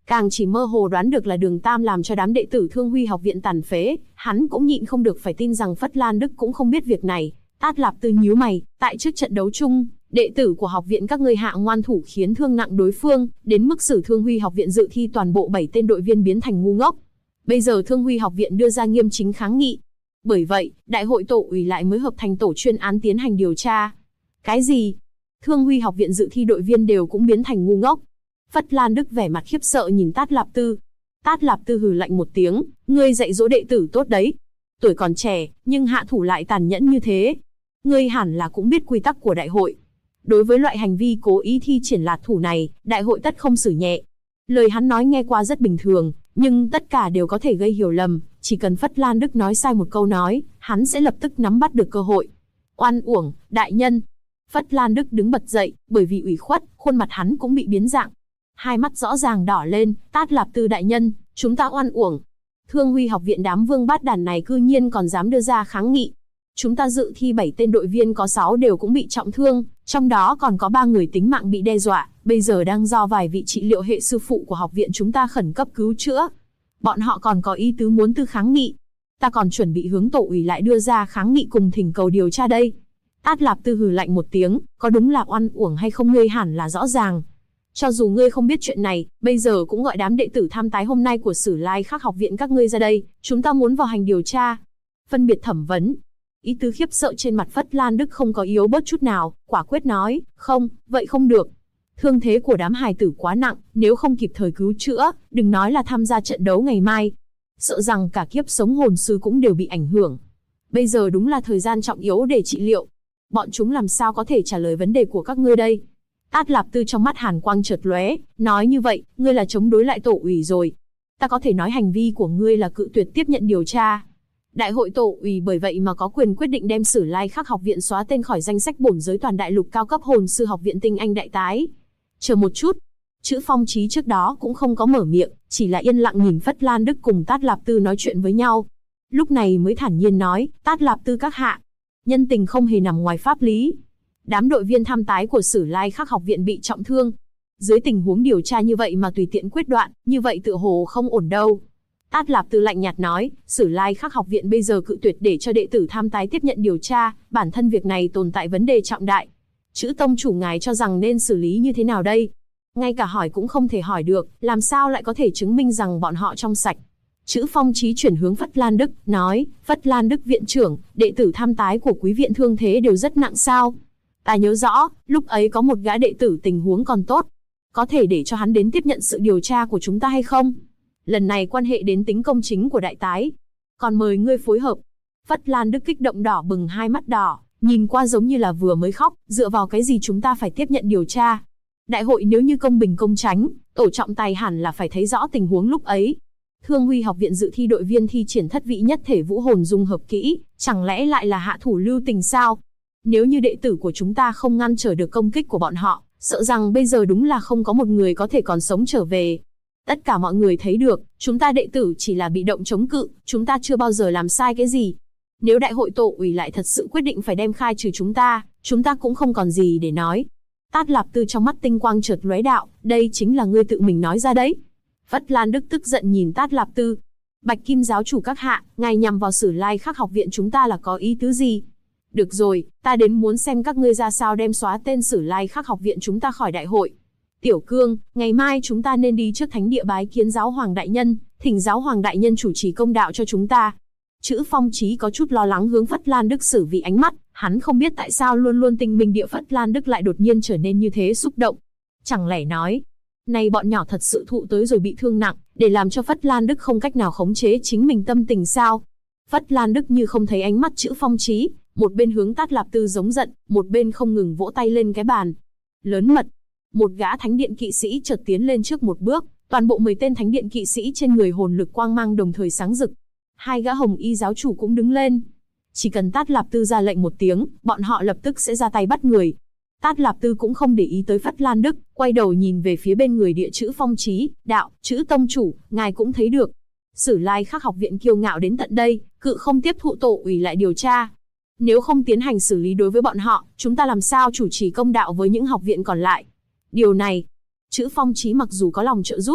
Càng chỉ mơ hồ đoán được là Đường Tam làm cho đám đệ tử Thương Huy học viện tàn phế, hắn cũng nhịn không được phải tin rằng Phất Lan Đức cũng không biết việc này. Tát Lạp Tư nhíu mày, tại trước trận đấu chung, đệ tử của học viện các ngươi hạ ngoan thủ khiến thương nặng đối phương, đến mức xử Thương Huy học viện dự thi toàn bộ 7 tên đội viên biến thành ngu ngốc. Bây giờ Thương Huy học viện đưa ra nghiêm chính kháng nghị. Bởi vậy, đại hội tổ ủy lại mới hợp thành tổ chuyên án tiến hành điều tra. Cái gì? Thương Huy học viện dự thi đội viên đều cũng biến thành ngu ngốc? Phất Lan Đức vẻ mặt khiếp sợ nhìn Tát Lạp Tư. Tát Lạp Tư hừ lạnh một tiếng, ngươi dạy dỗ đệ tử tốt đấy. Tuổi còn trẻ, nhưng hạ thủ lại tàn nhẫn như thế. Ngươi hẳn là cũng biết quy tắc của đại hội. Đối với loại hành vi cố ý thi triển lạt thủ này, đại hội tất không xử nhẹ. Lời hắn nói nghe qua rất bình thường, nhưng tất cả đều có thể gây hiểu lầm. Chỉ cần Phất Lan Đức nói sai một câu nói, hắn sẽ lập tức nắm bắt được cơ hội. Oan uổng, đại nhân. Phất Lan Đức đứng bật dậy, bởi vì ủy khuất, khuôn mặt hắn cũng bị biến dạng. Hai mắt rõ ràng đỏ lên, Tát Lạp Tư đại nhân, chúng ta oan uổng. Thương Huy học viện đám vương bát đàn này cư nhiên còn dám đưa ra kháng nghị. Chúng ta dự thi 7 tên đội viên có 6 đều cũng bị trọng thương, trong đó còn có 3 người tính mạng bị đe dọa, bây giờ đang do vài vị trị liệu hệ sư phụ của học viện chúng ta khẩn cấp cứu chữa. Bọn họ còn có ý tứ muốn tư kháng nghị. Ta còn chuẩn bị hướng tổ ủy lại đưa ra kháng nghị cùng thỉnh cầu điều tra đây. Tát Lạp Tư hừ lạnh một tiếng, có đúng là oan uổng hay không ngươi hẳn là rõ ràng. Cho dù ngươi không biết chuyện này, bây giờ cũng gọi đám đệ tử tham tái hôm nay của Sử Lai Khắc học viện các ngươi ra đây, chúng ta muốn vào hành điều tra. Phân biệt thẩm vấn. Ý tứ khiếp sợ trên mặt Phất Lan Đức không có yếu bớt chút nào, quả quyết nói, không, vậy không được. Thương thế của đám hài tử quá nặng, nếu không kịp thời cứu chữa, đừng nói là tham gia trận đấu ngày mai. Sợ rằng cả kiếp sống hồn sư cũng đều bị ảnh hưởng. Bây giờ đúng là thời gian trọng yếu để trị liệu. Bọn chúng làm sao có thể trả lời vấn đề của các ngươi đây? Tát Lạp Tư trong mắt hàn quang chợt lóe, nói như vậy, ngươi là chống đối lại tổ ủy rồi. Ta có thể nói hành vi của ngươi là cự tuyệt tiếp nhận điều tra. Đại hội tổ ủy bởi vậy mà có quyền quyết định đem Sử Lai Khắc học viện xóa tên khỏi danh sách bổn giới toàn đại lục cao cấp hồn sư học viện tinh anh đại tái. Chờ một chút. Chữ Phong Chí trước đó cũng không có mở miệng, chỉ là yên lặng nhìn Phất Lan Đức cùng Tát Lạp Tư nói chuyện với nhau. Lúc này mới thản nhiên nói, Tát Lạp Tư các hạ, nhân tình không hề nằm ngoài pháp lý. Đám đội viên tham tái của Sử Lai Khắc học viện bị trọng thương. Dưới tình huống điều tra như vậy mà tùy tiện quyết đoạn, như vậy tựa hồ không ổn đâu. Tát Lạp Tư lạnh nhạt nói, Sử Lai Khắc học viện bây giờ cự tuyệt để cho đệ tử tham tái tiếp nhận điều tra, bản thân việc này tồn tại vấn đề trọng đại. Chữ tông chủ ngài cho rằng nên xử lý như thế nào đây? Ngay cả hỏi cũng không thể hỏi được, làm sao lại có thể chứng minh rằng bọn họ trong sạch? Chữ Phong Chí chuyển hướng Phất Lan Đức, nói, Phất Lan Đức viện trưởng, đệ tử tham tái của quý viện thương thế đều rất nặng sao? Ta nhớ rõ, lúc ấy có một gã đệ tử tình huống còn tốt. Có thể để cho hắn đến tiếp nhận sự điều tra của chúng ta hay không? Lần này quan hệ đến tính công chính của đại tái. Còn mời ngươi phối hợp. Phất Lan Đức kích động đỏ bừng hai mắt đỏ, nhìn qua giống như là vừa mới khóc, dựa vào cái gì chúng ta phải tiếp nhận điều tra? Đại hội nếu như công bình công chánh, tổ trọng tài hẳn là phải thấy rõ tình huống lúc ấy. Thương Huy học viện dự thi đội viên thi triển thất vị nhất thể vũ hồn dung hợp kỹ, chẳng lẽ lại là hạ thủ lưu tình sao? Nếu như đệ tử của chúng ta không ngăn trở được công kích của bọn họ, sợ rằng bây giờ đúng là không có một người có thể còn sống trở về. Tất cả mọi người thấy được, chúng ta đệ tử chỉ là bị động chống cự, chúng ta chưa bao giờ làm sai cái gì. Nếu đại hội tổ ủy lại thật sự quyết định phải đem khai trừ chúng ta cũng không còn gì để nói. Tát Lạp Tư trong mắt tinh quang chợt lóe đạo, đây chính là ngươi tự mình nói ra đấy. Phất Lan Đức tức giận nhìn Tát Lạp Tư. Bạch Kim giáo chủ các hạ, ngài nhằm vào Sử Lai Khắc học viện chúng ta là có ý tứ gì? Được rồi, ta đến muốn xem các ngươi ra sao đem xóa tên Sử Lai Khắc học viện chúng ta khỏi đại hội. Tiểu Cương, ngày mai chúng ta nên đi trước thánh địa bái kiến giáo hoàng đại nhân, thỉnh giáo hoàng đại nhân chủ trì công đạo cho chúng ta. Chữ Phong Chí có chút lo lắng hướng Phất Lan Đức xử vì ánh mắt, hắn không biết tại sao luôn luôn tinh minh địa Phất Lan Đức lại đột nhiên trở nên như thế xúc động. Chẳng lẽ nói, này bọn nhỏ thật sự thụ tới rồi bị thương nặng, để làm cho Phất Lan Đức không cách nào khống chế chính mình tâm tình sao? Phất Lan Đức như không thấy ánh mắt chữ Phong Chí, một bên hướng Tát Lạp Tư giống giận, một bên không ngừng vỗ tay lên cái bàn. Lớn mật. Một gã thánh điện kỵ sĩ chợt tiến lên trước một bước, toàn bộ 10 tên thánh điện kỵ sĩ trên người hồn lực quang mang đồng thời sáng rực. Hai gã hồng y giáo chủ cũng đứng lên. Chỉ cần Tát Lạp Tư ra lệnh một tiếng, bọn họ lập tức sẽ ra tay bắt người. Tát Lạp Tư cũng không để ý tới Phất Lan Đức, quay đầu nhìn về phía bên người địa chữ Phong Chí, đạo, chữ tông chủ, ngài cũng thấy được. Sử Lai Khắc học viện kiêu ngạo đến tận đây, cự không tiếp thụ tổ ủy lại điều tra. Nếu không tiến hành xử lý đối với bọn họ, chúng ta làm sao chủ trì công đạo với những học viện còn lại? Điều này, chữ Phong Chí mặc dù có lòng trợ giúp,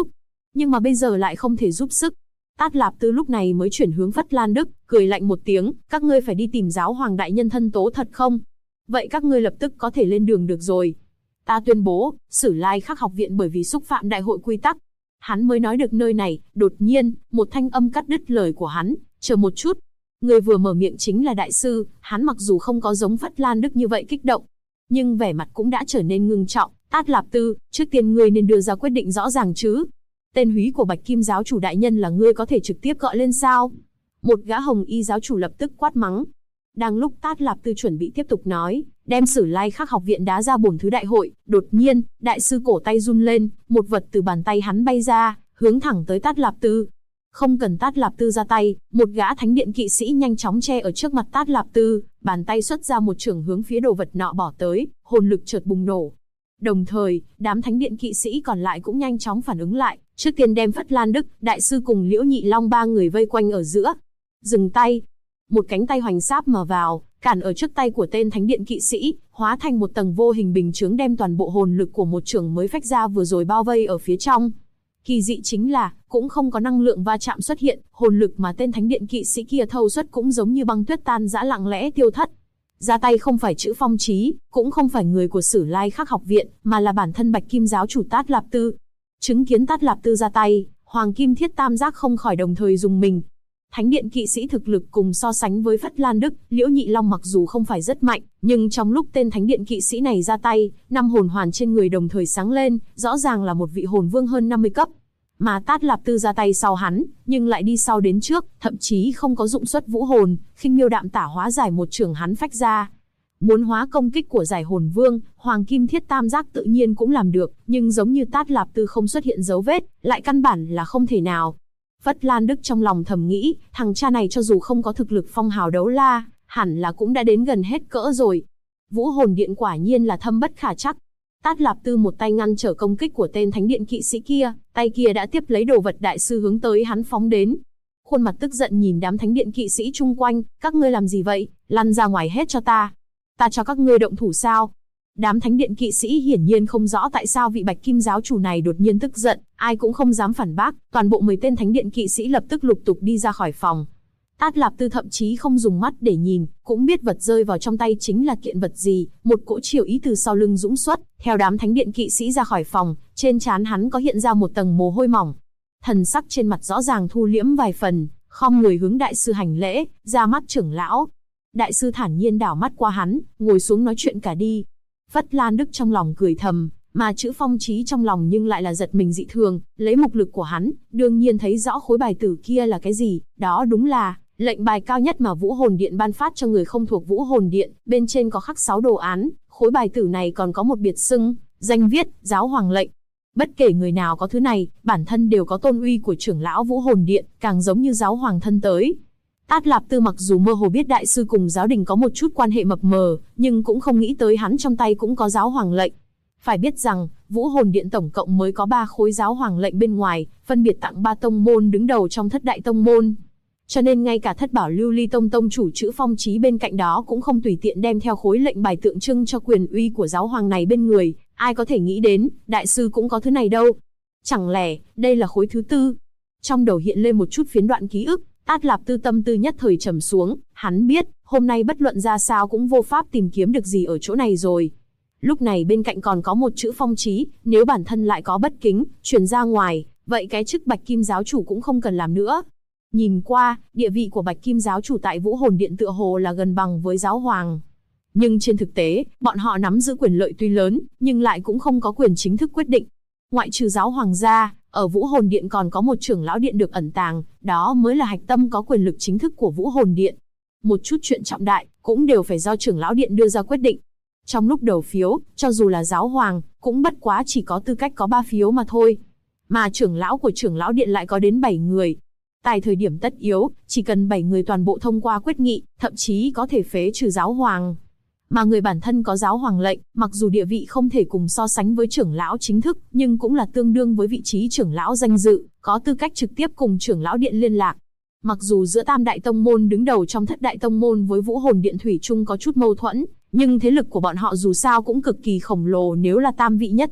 nhưng mà bây giờ lại không thể giúp sức. Tát Lạp Tư lúc này mới chuyển hướng Phất Lan Đức, cười lạnh một tiếng, các ngươi phải đi tìm giáo hoàng đại nhân thân tố thật không? Vậy các ngươi lập tức có thể lên đường được rồi. Ta tuyên bố, Sử Lai Khắc học viện bởi vì xúc phạm đại hội quy tắc. Hắn mới nói được nơi này, đột nhiên, một thanh âm cắt đứt lời của hắn, chờ một chút. Người vừa mở miệng chính là đại sư, hắn mặc dù không có giống Phất Lan Đức như vậy kích động, nhưng vẻ mặt cũng đã trở nên ngưng trọng. Tát Lạp Tư, trước tiên ngươi nên đưa ra quyết định rõ ràng chứ. Tên húy của Bạch Kim giáo chủ đại nhân là ngươi có thể trực tiếp gọi lên sao? Một gã hồng y giáo chủ lập tức quát mắng. Đang lúc Tát Lạp Tư chuẩn bị tiếp tục nói, đem Sử Lai Khắc học viện đá ra bổn thứ đại hội, đột nhiên, đại sư cổ tay run lên, một vật từ bàn tay hắn bay ra, hướng thẳng tới Tát Lạp Tư. Không cần Tát Lạp Tư ra tay, một gã thánh điện kỵ sĩ nhanh chóng che ở trước mặt Tát Lạp Tư, bàn tay xuất ra một chưởng hướng phía đồ vật nọ bỏ tới, hồn lực chợt bùng nổ. Đồng thời, đám thánh điện kỵ sĩ còn lại cũng nhanh chóng phản ứng lại, trước tiên đem Phất Lan Đức, đại sư cùng Liễu Nhị Long ba người vây quanh ở giữa. Dừng tay. Một cánh tay hoành sáp mở vào, cản ở trước tay của tên thánh điện kỵ sĩ, hóa thành một tầng vô hình bình chướng đem toàn bộ hồn lực của một chưởng mới phách ra vừa rồi bao vây ở phía trong. Kỳ dị chính là, cũng không có năng lượng va chạm xuất hiện, hồn lực mà tên thánh điện kỵ sĩ kia thâu xuất cũng giống như băng tuyết tan rã lặng lẽ tiêu thất. Ra tay không phải Chữ Phong Chí, cũng không phải người của Sử Lai Khắc học viện, mà là bản thân Bạch Kim giáo chủ Tát Lạp Tư. Chứng kiến Tát Lạp Tư ra tay, Hoàng Kim Thiết Tam Giác không khỏi đồng thời dùng mình. Thánh điện kỵ sĩ thực lực cùng so sánh với Phất Lan Đức, Liễu Nhị Long mặc dù không phải rất mạnh, nhưng trong lúc tên thánh điện kỵ sĩ này ra tay, 5 hồn hoàn trên người đồng thời sáng lên, rõ ràng là một vị hồn vương hơn 50 cấp. Mà Tát Lạp Tư ra tay sau hắn, nhưng lại đi sau đến trước, thậm chí không có dụng xuất vũ hồn, khinh miêu đạm tả hóa giải một chưởng hắn phách ra. Muốn hóa công kích của giải hồn vương, Hoàng Kim Thiết Tam Giác tự nhiên cũng làm được, nhưng giống như Tát Lạp Tư không xuất hiện dấu vết, lại căn bản là không thể nào. Phất Lan Đức trong lòng thầm nghĩ, thằng cha này cho dù không có thực lực phong hào đấu la, hẳn là cũng đã đến gần hết cỡ rồi. Vũ hồn điện quả nhiên là thâm bất khả trắc. Tát Lạp Tư một tay ngăn trở công kích của tên thánh điện kỵ sĩ kia, tay kia đã tiếp lấy đồ vật đại sư hướng tới hắn phóng đến. Khuôn mặt tức giận nhìn đám thánh điện kỵ sĩ chung quanh, các ngươi làm gì vậy, lăn ra ngoài hết cho ta. Ta cho các ngươi động thủ sao? Đám thánh điện kỵ sĩ hiển nhiên không rõ tại sao vị Bạch Kim giáo chủ này đột nhiên tức giận, ai cũng không dám phản bác, toàn bộ 10 tên thánh điện kỵ sĩ lập tức lục tục đi ra khỏi phòng. Tát Lạp Tư thậm chí không dùng mắt để nhìn, cũng biết vật rơi vào trong tay chính là kiện vật gì, một cỗ chiều ý từ sau lưng dũng xuất, theo đám thánh điện kỵ sĩ ra khỏi phòng, trên trán hắn có hiện ra một tầng mồ hôi mỏng. Thần sắc trên mặt rõ ràng thu liễm vài phần, khom người hướng đại sư hành lễ, ra mắt trưởng lão. Đại sư thản nhiên đảo mắt qua hắn, ngồi xuống nói chuyện cả đi. Phất Lan Đức trong lòng cười thầm, mà Chữ Phong Chí trong lòng nhưng lại là giật mình dị thường, lấy mục lực của hắn, đương nhiên thấy rõ khối bài tử kia là cái gì, đó đúng là lệnh bài cao nhất mà Vũ Hồn Điện ban phát cho người không thuộc Vũ Hồn Điện, bên trên có khắc 6 đồ án, khối bài tử này còn có một biệt xưng, danh viết, Giáo Hoàng lệnh. Bất kể người nào có thứ này, bản thân đều có tôn uy của trưởng lão Vũ Hồn Điện, càng giống như Giáo Hoàng thân tới. Tát Lạp Tư mặc dù mơ hồ biết đại sư cùng giáo đình có một chút quan hệ mập mờ, nhưng cũng không nghĩ tới hắn trong tay cũng có Giáo Hoàng lệnh. Phải biết rằng, Vũ Hồn Điện tổng cộng mới có 3 khối Giáo Hoàng lệnh bên ngoài, phân biệt tặng 3 tông môn đứng đầu trong thất đại tông môn. Cho nên ngay cả Thất Bảo Lưu Ly Tông tông chủ Chữ Phong Chí bên cạnh đó cũng không tùy tiện đem theo khối lệnh bài tượng trưng cho quyền uy của Giáo Hoàng này bên người, ai có thể nghĩ đến, đại sư cũng có thứ này đâu. Chẳng lẽ, đây là khối thứ tư? Trong đầu hiện lên một chút phiến đoạn ký ức, Tát Lạp Tư tâm tư nhất thời trầm xuống, hắn biết, hôm nay bất luận ra sao cũng vô pháp tìm kiếm được gì ở chỗ này rồi. Lúc này bên cạnh còn có một Chữ Phong Chí, nếu bản thân lại có bất kính, truyền ra ngoài, vậy cái chức Bạch Kim giáo chủ cũng không cần làm nữa. Nhìn qua, địa vị của Bạch Kim giáo chủ tại Vũ Hồn Điện tựa hồ là gần bằng với Giáo Hoàng. Nhưng trên thực tế, bọn họ nắm giữ quyền lợi tuy lớn, nhưng lại cũng không có quyền chính thức quyết định. Ngoại trừ Giáo Hoàng ra, ở Vũ Hồn Điện còn có một trưởng lão điện được ẩn tàng, đó mới là hạch tâm có quyền lực chính thức của Vũ Hồn Điện. Một chút chuyện trọng đại, cũng đều phải do trưởng lão điện đưa ra quyết định. Trong lúc đầu phiếu, cho dù là Giáo Hoàng, cũng bất quá chỉ có tư cách có 3 phiếu mà thôi. Mà trưởng lão của trưởng lão điện lại có đến 7 người. Tại thời điểm tất yếu, chỉ cần 7 người toàn bộ thông qua quyết nghị, thậm chí có thể phế trừ Giáo Hoàng. Mà người bản thân có Giáo Hoàng lệnh, mặc dù địa vị không thể cùng so sánh với trưởng lão chính thức, nhưng cũng là tương đương với vị trí trưởng lão danh dự, có tư cách trực tiếp cùng trưởng lão điện liên lạc. Mặc dù giữa Tam Đại Tông Môn đứng đầu trong Thất Đại Tông Môn với Vũ Hồn Điện thủy chung có chút mâu thuẫn, nhưng thế lực của bọn họ dù sao cũng cực kỳ khổng lồ, nếu là tam vị nhất thể,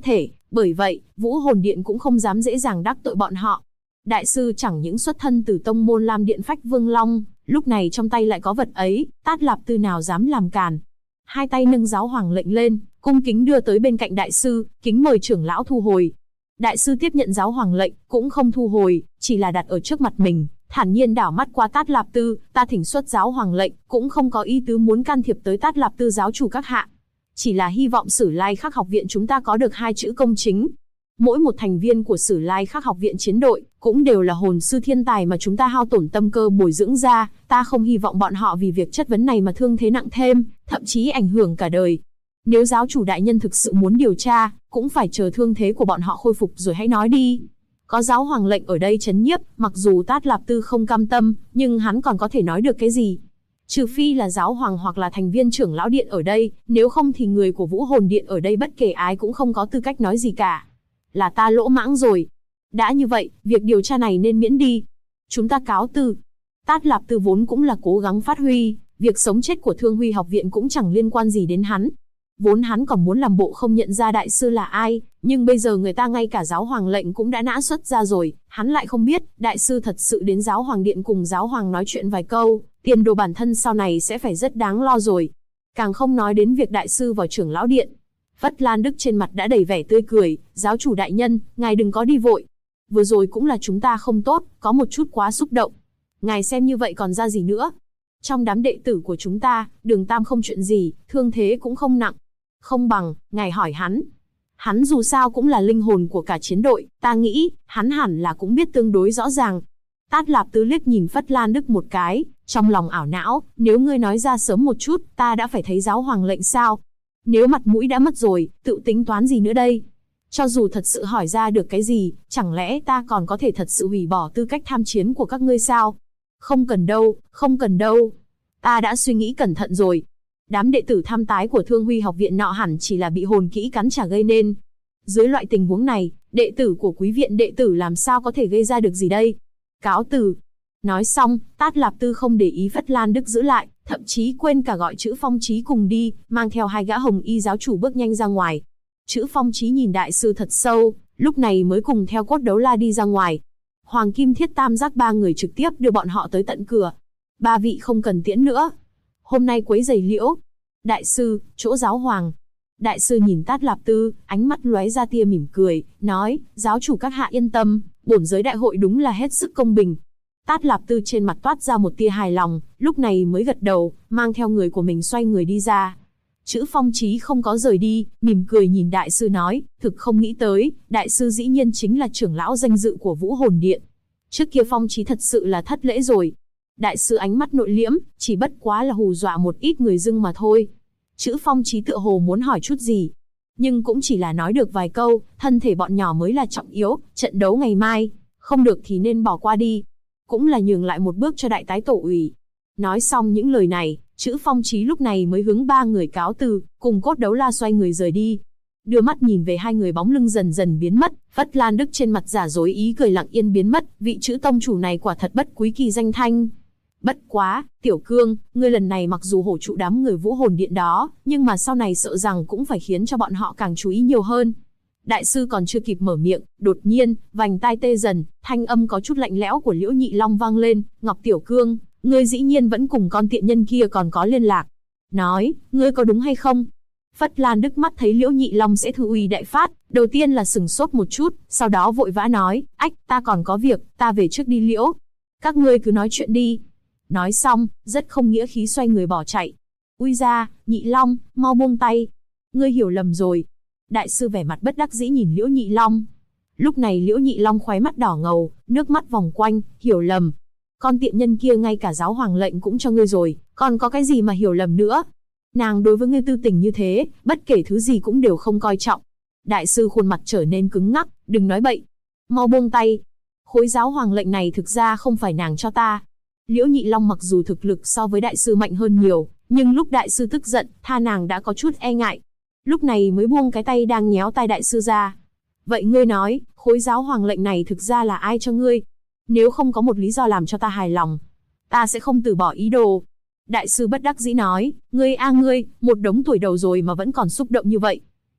Bởi vậy, Vũ Hồn Điện cũng không dám dễ dàng đắc tội bọn họ. Đại sư chẳng những xuất thân từ tông môn Lam Điện Phách Vương Long, lúc này trong tay lại có vật ấy, Tát Lạp Tư nào dám làm cản. Hai tay nâng giáo hoàng lệnh lên, cung kính đưa tới bên cạnh đại sư, kính mời trưởng lão thu hồi. Đại sư tiếp nhận giáo hoàng lệnh, cũng không thu hồi, chỉ là đặt ở trước mặt mình, thản nhiên đảo mắt qua Tát Lạp Tư, ta thỉnh xuất giáo hoàng lệnh, cũng không có ý tứ muốn can thiệp tới Tát Lạp Tư giáo chủ các hạ. Chỉ là hy vọng Sử Lai Khắc học viện chúng ta có được hai chữ công chính. Mỗi một thành viên của Sử Lai Khắc học viện chiến đội, cũng đều là hồn sư thiên tài mà chúng ta hao tổn tâm cơ bồi dưỡng ra, ta không hy vọng bọn họ vì việc chất vấn này mà thương thế nặng thêm, thậm chí ảnh hưởng cả đời. Nếu giáo chủ đại nhân thực sự muốn điều tra, cũng phải chờ thương thế của bọn họ khôi phục rồi hãy nói đi. Có giáo hoàng lệnh ở đây trấn nhiếp, mặc dù Tát Lạp Tư không cam tâm, nhưng hắn còn có thể nói được cái gì? Trừ phi là giáo hoàng hoặc là thành viên trưởng lão điện ở đây, nếu không thì người của Vũ Hồn Điện ở đây bất kể ai cũng không có tư cách nói gì cả. Là ta lỗ mãng rồi. Đã như vậy, việc điều tra này nên miễn đi. Chúng ta cáo từ. Tát Lạp Tư vốn cũng là cố gắng phát huy, việc sống chết của Thương Huy học viện cũng chẳng liên quan gì đến hắn. Vốn hắn còn muốn làm bộ không nhận ra đại sư là ai, nhưng bây giờ người ta ngay cả giáo hoàng lệnh cũng đã nã xuất ra rồi, hắn lại không biết, đại sư thật sự đến giáo hoàng điện cùng giáo hoàng nói chuyện vài câu, tiền đồ bản thân sau này sẽ phải rất đáng lo rồi. Càng không nói đến việc đại sư vào trưởng lão điện. Phất Lan Đức trên mặt đã đầy vẻ tươi cười, giáo chủ đại nhân, ngài đừng có đi vội. Vừa rồi cũng là chúng ta không tốt, có một chút quá xúc động. Ngài xem như vậy còn ra gì nữa. Trong đám đệ tử của chúng ta, Đường Tam không chuyện gì, thương thế cũng không nặng. Không bằng, ngài hỏi hắn. Hắn dù sao cũng là linh hồn của cả chiến đội, ta nghĩ, hắn hẳn là cũng biết tương đối rõ ràng. Tát Lạp Tư liếc nhìn Phất Lan Đức một cái, trong lòng ảo não, nếu ngươi nói ra sớm một chút, ta đã phải thấy giáo hoàng lệnh sao? Nếu mặt mũi đã mất rồi, tự tính toán gì nữa đây? Cho dù thật sự hỏi ra được cái gì, chẳng lẽ ta còn có thể thật sự hủy bỏ tư cách tham chiến của các ngươi sao? Không cần đâu, không cần đâu. Ta đã suy nghĩ cẩn thận rồi. Đám đệ tử tham tái của Thương Huy học viện nọ hẳn chỉ là bị hồn kỹ cắn trả gây nên. Dưới loại tình huống này, đệ tử của quý viện đệ tử làm sao có thể gây ra được gì đây? Cáo từ. Nói xong, Tát Lạp Tư không để ý Phất Lan Đức giữ lại, thậm chí quên cả gọi Chữ Phong Chí cùng đi, mang theo hai gã hồng y giáo chủ bước nhanh ra ngoài. Chữ Phong Chí nhìn đại sư thật sâu, lúc này mới cùng theo Cốt Đấu La đi ra ngoài. Hoàng Kim Thiết Tam Giác ba người trực tiếp đưa bọn họ tới tận cửa. Ba vị không cần tiễn nữa. Hôm nay quấy rầy liễu. Đại sư, chỗ giáo hoàng. Đại sư nhìn Tát Lạp Tư, ánh mắt lóe ra tia mỉm cười, nói, giáo chủ các hạ yên tâm, bổn giới đại hội đúng là hết sức công bình. Tát Lạp Tư trên mặt toát ra một tia hài lòng, lúc này mới gật đầu, mang theo người của mình xoay người đi ra. Chữ Phong Chí không có rời đi, mỉm cười nhìn đại sư nói, thực không nghĩ tới, đại sư dĩ nhiên chính là trưởng lão danh dự của Vũ Hồn Điện. Trước kia Phong Chí thật sự là thất lễ rồi. Đại sư ánh mắt nội liễm, chỉ bất quá là hù dọa một ít người dưng mà thôi. Chữ Phong Chí tựa hồ muốn hỏi chút gì, nhưng cũng chỉ là nói được vài câu, thân thể bọn nhỏ mới là trọng yếu, trận đấu ngày mai, không được thì nên bỏ qua đi. Cũng là nhường lại một bước cho đại tái tổ ủy. Nói xong những lời này, Chữ Phong Chí lúc này mới hướng ba người cáo từ, cùng Cốt Đấu La xoay người rời đi. Đưa mắt nhìn về hai người bóng lưng dần dần biến mất, Phất Lan Đức trên mặt giả dối ý cười lặng yên biến mất, vị Chữ tông chủ này quả thật bất quý kỳ danh thanh. Bất quá, Tiểu Cương, ngươi lần này mặc dù hổ trụ đám người Vũ Hồn Điện đó, nhưng mà sau này sợ rằng cũng phải khiến cho bọn họ càng chú ý nhiều hơn. Đại sư còn chưa kịp mở miệng, đột nhiên, vành tai tê dần, thanh âm có chút lạnh lẽo của Liễu Nhị Long vang lên, Ngọc Tiểu Cương, ngươi dĩ nhiên vẫn cùng con tiện nhân kia còn có liên lạc. Nói, ngươi có đúng hay không? Phất Lan Đức mắt thấy Liễu Nhị Long sẽ thư uy đại phát, đầu tiên là sừng sốt một chút, sau đó vội vã nói, ách, ta còn có việc, ta về trước đi Liễu. Các ngươi cứ nói chuyện đi. Nói xong, rất không nghĩa khí xoay người bỏ chạy. Ui ra, Nhị Long, mau buông tay. Ngươi hiểu lầm rồi. Đại sư vẻ mặt bất đắc dĩ nhìn Liễu Nhị Long. Lúc này Liễu Nhị Long khóe mắt đỏ ngầu, nước mắt vòng quanh, hiểu lầm. Con tiện nhân kia ngay cả giáo hoàng lệnh cũng cho ngươi rồi, còn có cái gì mà hiểu lầm nữa. Nàng đối với ngươi tư tình như thế, bất kể thứ gì cũng đều không coi trọng. Đại sư khuôn mặt trở nên cứng ngắc, đừng nói bậy. Mau buông tay. Khối giáo hoàng lệnh này thực ra không phải nàng cho ta. Liễu Nhị Long mặc dù thực lực so với đại sư mạnh hơn nhiều, nhưng lúc đại sư tức giận, tha nàng đã có chút e ngại. Lúc này mới buông cái tay đang nhéo tai đại sư ra. Vậy ngươi nói, khối giáo hoàng lệnh này thực ra là ai cho ngươi? Nếu không có một lý do làm cho ta hài lòng, ta sẽ không từ bỏ ý đồ. Đại sư bất đắc dĩ nói, ngươi a ngươi, một đống tuổi đầu rồi mà vẫn còn xúc động như vậy.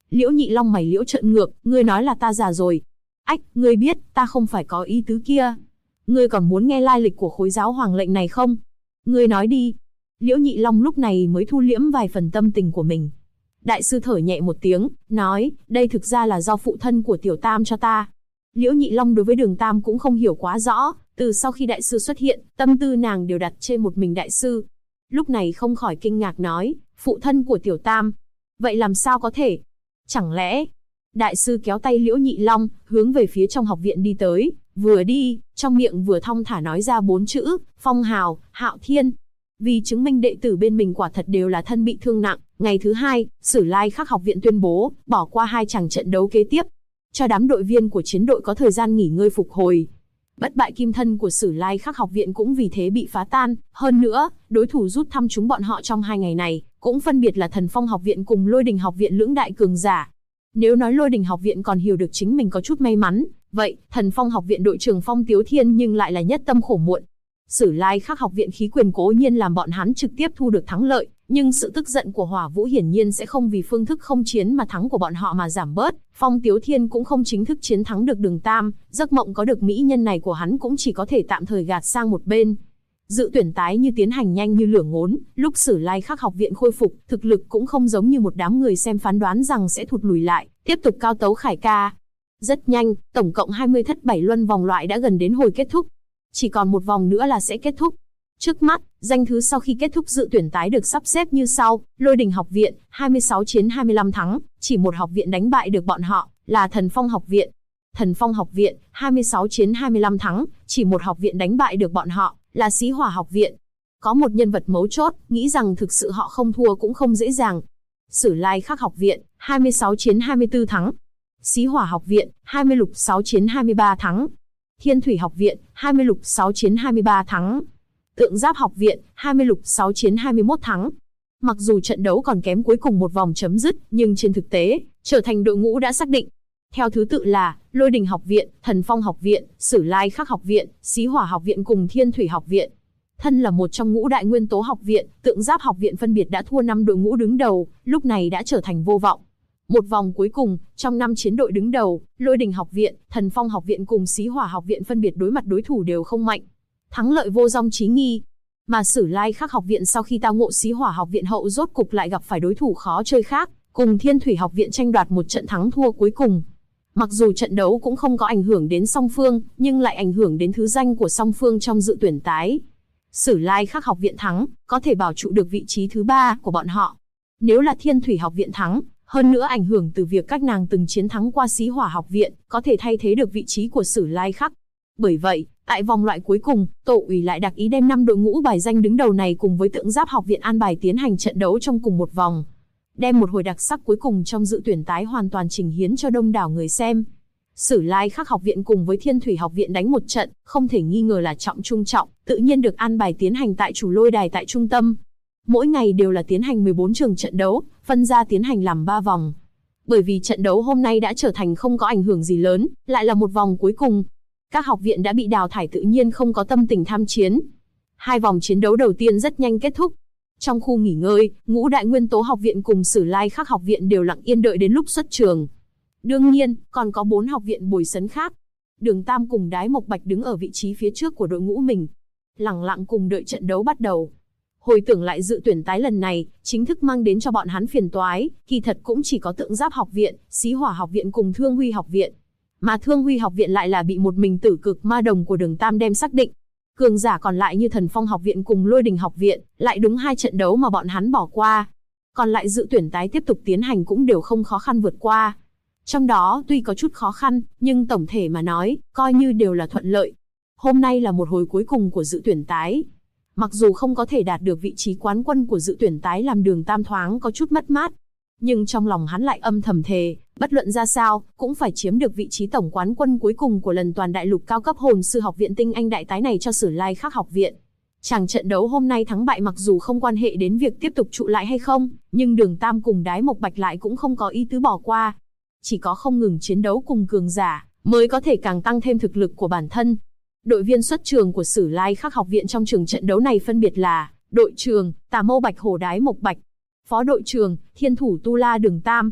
Liễu Nhị Long mày liễu trợn ngược, ngươi nói là ta già rồi. Ách, ngươi biết, ta không phải có ý tứ kia. Ngươi còn muốn nghe lai lịch của khối giáo hoàng lệnh này không? Ngươi nói đi. Liễu Nhị Long lúc này mới thu liễm vài phần tâm tình của mình. Đại sư thở nhẹ một tiếng, nói, đây thực ra là do phụ thân của Tiểu Tam cho ta. Liễu Nhị Long đối với Đường Tam cũng không hiểu quá rõ, từ sau khi đại sư xuất hiện, tâm tư nàng đều đặt trên một mình đại sư. Lúc này không khỏi kinh ngạc nói, phụ thân của Tiểu Tam. Vậy làm sao có thể? Chẳng lẽ... Đại sư kéo tay Liễu Nhị Long, hướng về phía trong học viện đi tới, vừa đi, trong miệng vừa thong thả nói ra 4 chữ, Phong Hào, Hạo Thiên. Vì chứng minh đệ tử bên mình quả thật đều là thân bị thương nặng, ngày thứ 2, Sử Lai Khắc học viện tuyên bố, bỏ qua 2 chàng trận đấu kế tiếp, cho đám đội viên của chiến đội có thời gian nghỉ ngơi phục hồi. Bất bại kim thân của Sử Lai Khắc học viện cũng vì thế bị phá tan, hơn nữa, đối thủ rút thăm chúng bọn họ trong 2 ngày này, cũng phân biệt là Thần Phong học viện cùng Lôi Đình học viện lưỡng đại cường giả. Nếu nói Lôi Đình học viện còn hiểu được chính mình có chút may mắn, vậy, Thần Phong học viện đội trưởng Phong Tiếu Thiên nhưng lại là nhất tâm khổ muộn. Sử Lai Khắc học viện khí quyền cố nhiên làm bọn hắn trực tiếp thu được thắng lợi, nhưng sự tức giận của Hỏa Vũ hiển nhiên sẽ không vì phương thức không chiến mà thắng của bọn họ mà giảm bớt. Phong Tiếu Thiên cũng không chính thức chiến thắng được Đường Tam, giấc mộng có được mỹ nhân này của hắn cũng chỉ có thể tạm thời gạt sang một bên. Dự tuyển tái như tiến hành nhanh như lửa ngốn, lúc Sử Lai Khắc học viện khôi phục, thực lực cũng không giống như một đám người xem phán đoán rằng sẽ thụt lùi lại, tiếp tục cao tấu khải ca. Rất nhanh, tổng cộng 20 thất 7 luân vòng loại đã gần đến hồi kết thúc. Chỉ còn một vòng nữa là sẽ kết thúc. Trước mắt, danh thứ sau khi kết thúc dự tuyển tái được sắp xếp như sau: Lôi Đình học viện, 26 chiến 25 thắng, chỉ một học viện đánh bại được bọn họ, là Thần Phong học viện. Thần Phong học viện, 26 chiến 25 thắng, chỉ một học viện đánh bại được bọn họ, là Xí Hỏa học viện. Có một nhân vật mấu chốt, nghĩ rằng thực sự họ không thua cũng không dễ dàng. Sử Lai Khắc học viện, 26 chiến 24 thắng. Xí Hỏa học viện, 20 lục 6 chiến 23 thắng. Thiên Thủy học viện, 20 lục 6 chiến 23 thắng. Tượng Giáp học viện, 20 lục 6 chiến 21 thắng. Mặc dù trận đấu còn kém cuối cùng một vòng chấm dứt, nhưng trên thực tế, trở thành đội ngũ đã xác định. Theo thứ tự là Lôi Đình học viện, Thần Phong học viện, Sử Lai Khắc học viện, Xí Hỏa học viện cùng Thiên Thủy học viện. Thân là một trong ngũ đại nguyên tố học viện, Tượng Giáp học viện phân biệt đã thua 5 đội ngũ đứng đầu, lúc này đã trở thành vô vọng. Một vòng cuối cùng, trong 5 chiến đội đứng đầu, Lôi Đình học viện, Thần Phong học viện cùng Xí Hỏa học viện phân biệt đối mặt đối thủ đều không mạnh. Thắng lợi vô dong chí nghi. Mà Sử Lai Khắc học viện sau khi tao ngộ Xí Hỏa học viện hậu rốt cục lại gặp phải đối thủ khó chơi khác, cùng Thiên Thủy học viện tranh đoạt một trận thắng thua cuối cùng. Mặc dù trận đấu cũng không có ảnh hưởng đến song phương, nhưng lại ảnh hưởng đến thứ danh của song phương trong dự tuyển tái. Sử Lai Khắc học viện thắng, có thể bảo trụ được vị trí thứ 3 của bọn họ. Nếu là Thiên Thủy học viện thắng, hơn nữa ảnh hưởng từ việc các nàng từng chiến thắng qua Xí Hỏa học viện, có thể thay thế được vị trí của Sử Lai Khắc. Bởi vậy, tại vòng loại cuối cùng, Tổ ủy lại đặc ý đem 5 đội ngũ bài danh đứng đầu này cùng với Tượng Giáp học viện an bài tiến hành trận đấu trong cùng một vòng. Đem một hồi đặc sắc cuối cùng trong dự tuyển tái hoàn toàn trình hiến cho đông đảo người xem. Sử Lai Khắc học viện cùng với Thiên Thủy học viện đánh một trận, không thể nghi ngờ là trọng trung trọng, tự nhiên được an bài tiến hành tại chủ lôi đài tại trung tâm. Mỗi ngày đều là tiến hành 14 trường trận đấu, phân ra tiến hành làm 3 vòng. Bởi vì trận đấu hôm nay đã trở thành không có ảnh hưởng gì lớn, lại là một vòng cuối cùng. Các học viện đã bị đào thải tự nhiên không có tâm tình tham chiến. 2 vòng chiến đấu đầu tiên rất nhanh kết thúc. Trong khu nghỉ ngơi, ngũ đại nguyên tố học viện cùng Sử Lai Khắc học viện đều lặng yên đợi đến lúc xuất trường. Đương nhiên, còn có 4 học viện bồi sấn khác. Đường Tam cùng Đái Mộc Bạch đứng ở vị trí phía trước của đội ngũ mình, lặng lặng cùng đợi trận đấu bắt đầu. Hồi tưởng lại dự tuyển tái lần này, chính thức mang đến cho bọn hắn phiền toái, kỳ thật cũng chỉ có Tượng Giáp học viện, Xí Hỏa học viện cùng Thương Huy học viện. Mà Thương Huy học viện lại là bị một mình tử cực ma đồng của Đường Tam đem xác định. Cường giả còn lại như Thần Phong học viện cùng Lôi Đình học viện, lại đúng 2 trận đấu mà bọn hắn bỏ qua. Còn lại dự tuyển tái tiếp tục tiến hành cũng đều không khó khăn vượt qua. Trong đó tuy có chút khó khăn, nhưng tổng thể mà nói, coi như đều là thuận lợi. Hôm nay là một hồi cuối cùng của dự tuyển tái. Mặc dù không có thể đạt được vị trí quán quân của dự tuyển tái làm Đường Tam thoáng có chút mất mát, nhưng trong lòng hắn lại âm thầm thề, bất luận ra sao, cũng phải chiếm được vị trí tổng quán quân cuối cùng của lần toàn đại lục cao cấp hồn sư học viện tinh anh đại tái này cho Sử Lai Khắc học viện. Chàng trận đấu hôm nay thắng bại mặc dù không quan hệ đến việc tiếp tục trụ lại hay không, nhưng Đường Tam cùng Đái Mộc Bạch lại cũng không có ý tứ bỏ qua. Chỉ có không ngừng chiến đấu cùng cường giả, mới có thể càng tăng thêm thực lực của bản thân. Đội viên xuất trường của Sử Lai Khắc học viện trong trường trận đấu này phân biệt là đội trưởng Tà Mâu Bạch Hổ Đái Mộc Bạch, phó đội trưởng Thiên Thủ Tu La Đường Tam.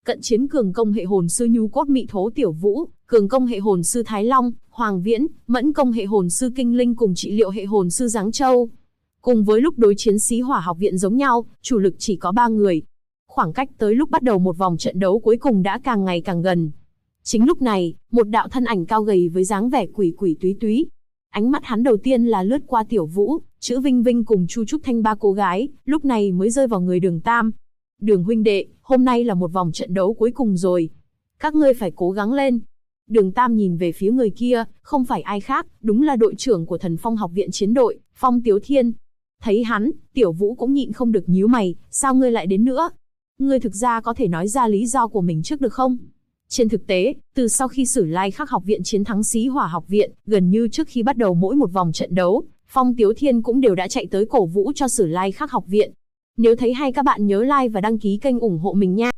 Cận chiến cường công hệ hồn sư Nhu Cốt Mị Thố Tiểu Vũ, cường công hệ hồn sư Thái Long, Hoàng Viễn, mẫn công hệ hồn sư Kinh Linh cùng trị liệu hệ hồn sư Giáng Châu. Cùng với lúc đối chiến sĩ Hỏa học viện giống nhau, chủ lực chỉ có 3 người. Khoảng cách tới lúc bắt đầu một vòng trận đấu cuối cùng đã càng ngày càng gần. Chính lúc này, một đạo thân ảnh cao gầy với dáng vẻ quỷ quỷ túy túy. Ánh mắt hắn đầu tiên là lướt qua Tiểu Vũ, Chữ Vinh Vinh cùng Chu Trúc Thanh ba cô gái, lúc này mới rơi vào người Đường Tam. Đường huynh đệ, hôm nay là một vòng trận đấu cuối cùng rồi. Các ngươi phải cố gắng lên. Đường Tam nhìn về phía người kia, không phải ai khác, đúng là đội trưởng của Thần Phong học viện chiến đội, Phong Tiếu Thiên. Thấy hắn, Tiểu Vũ cũng nhịn không được nhíu mày, sao ngươi lại đến nữa? Ngươi thực ra có thể nói ra lý do của mình trước được không? Trên thực tế, từ sau khi Sử Lai Khắc học viện chiến thắng Sĩ Hỏa học viện, gần như trước khi bắt đầu mỗi một vòng trận đấu, Phong Tiếu Thiên cũng đều đã chạy tới cổ vũ cho Sử Lai Khắc học viện. Nếu thấy hay các bạn nhớ like và đăng ký kênh ủng hộ mình nha.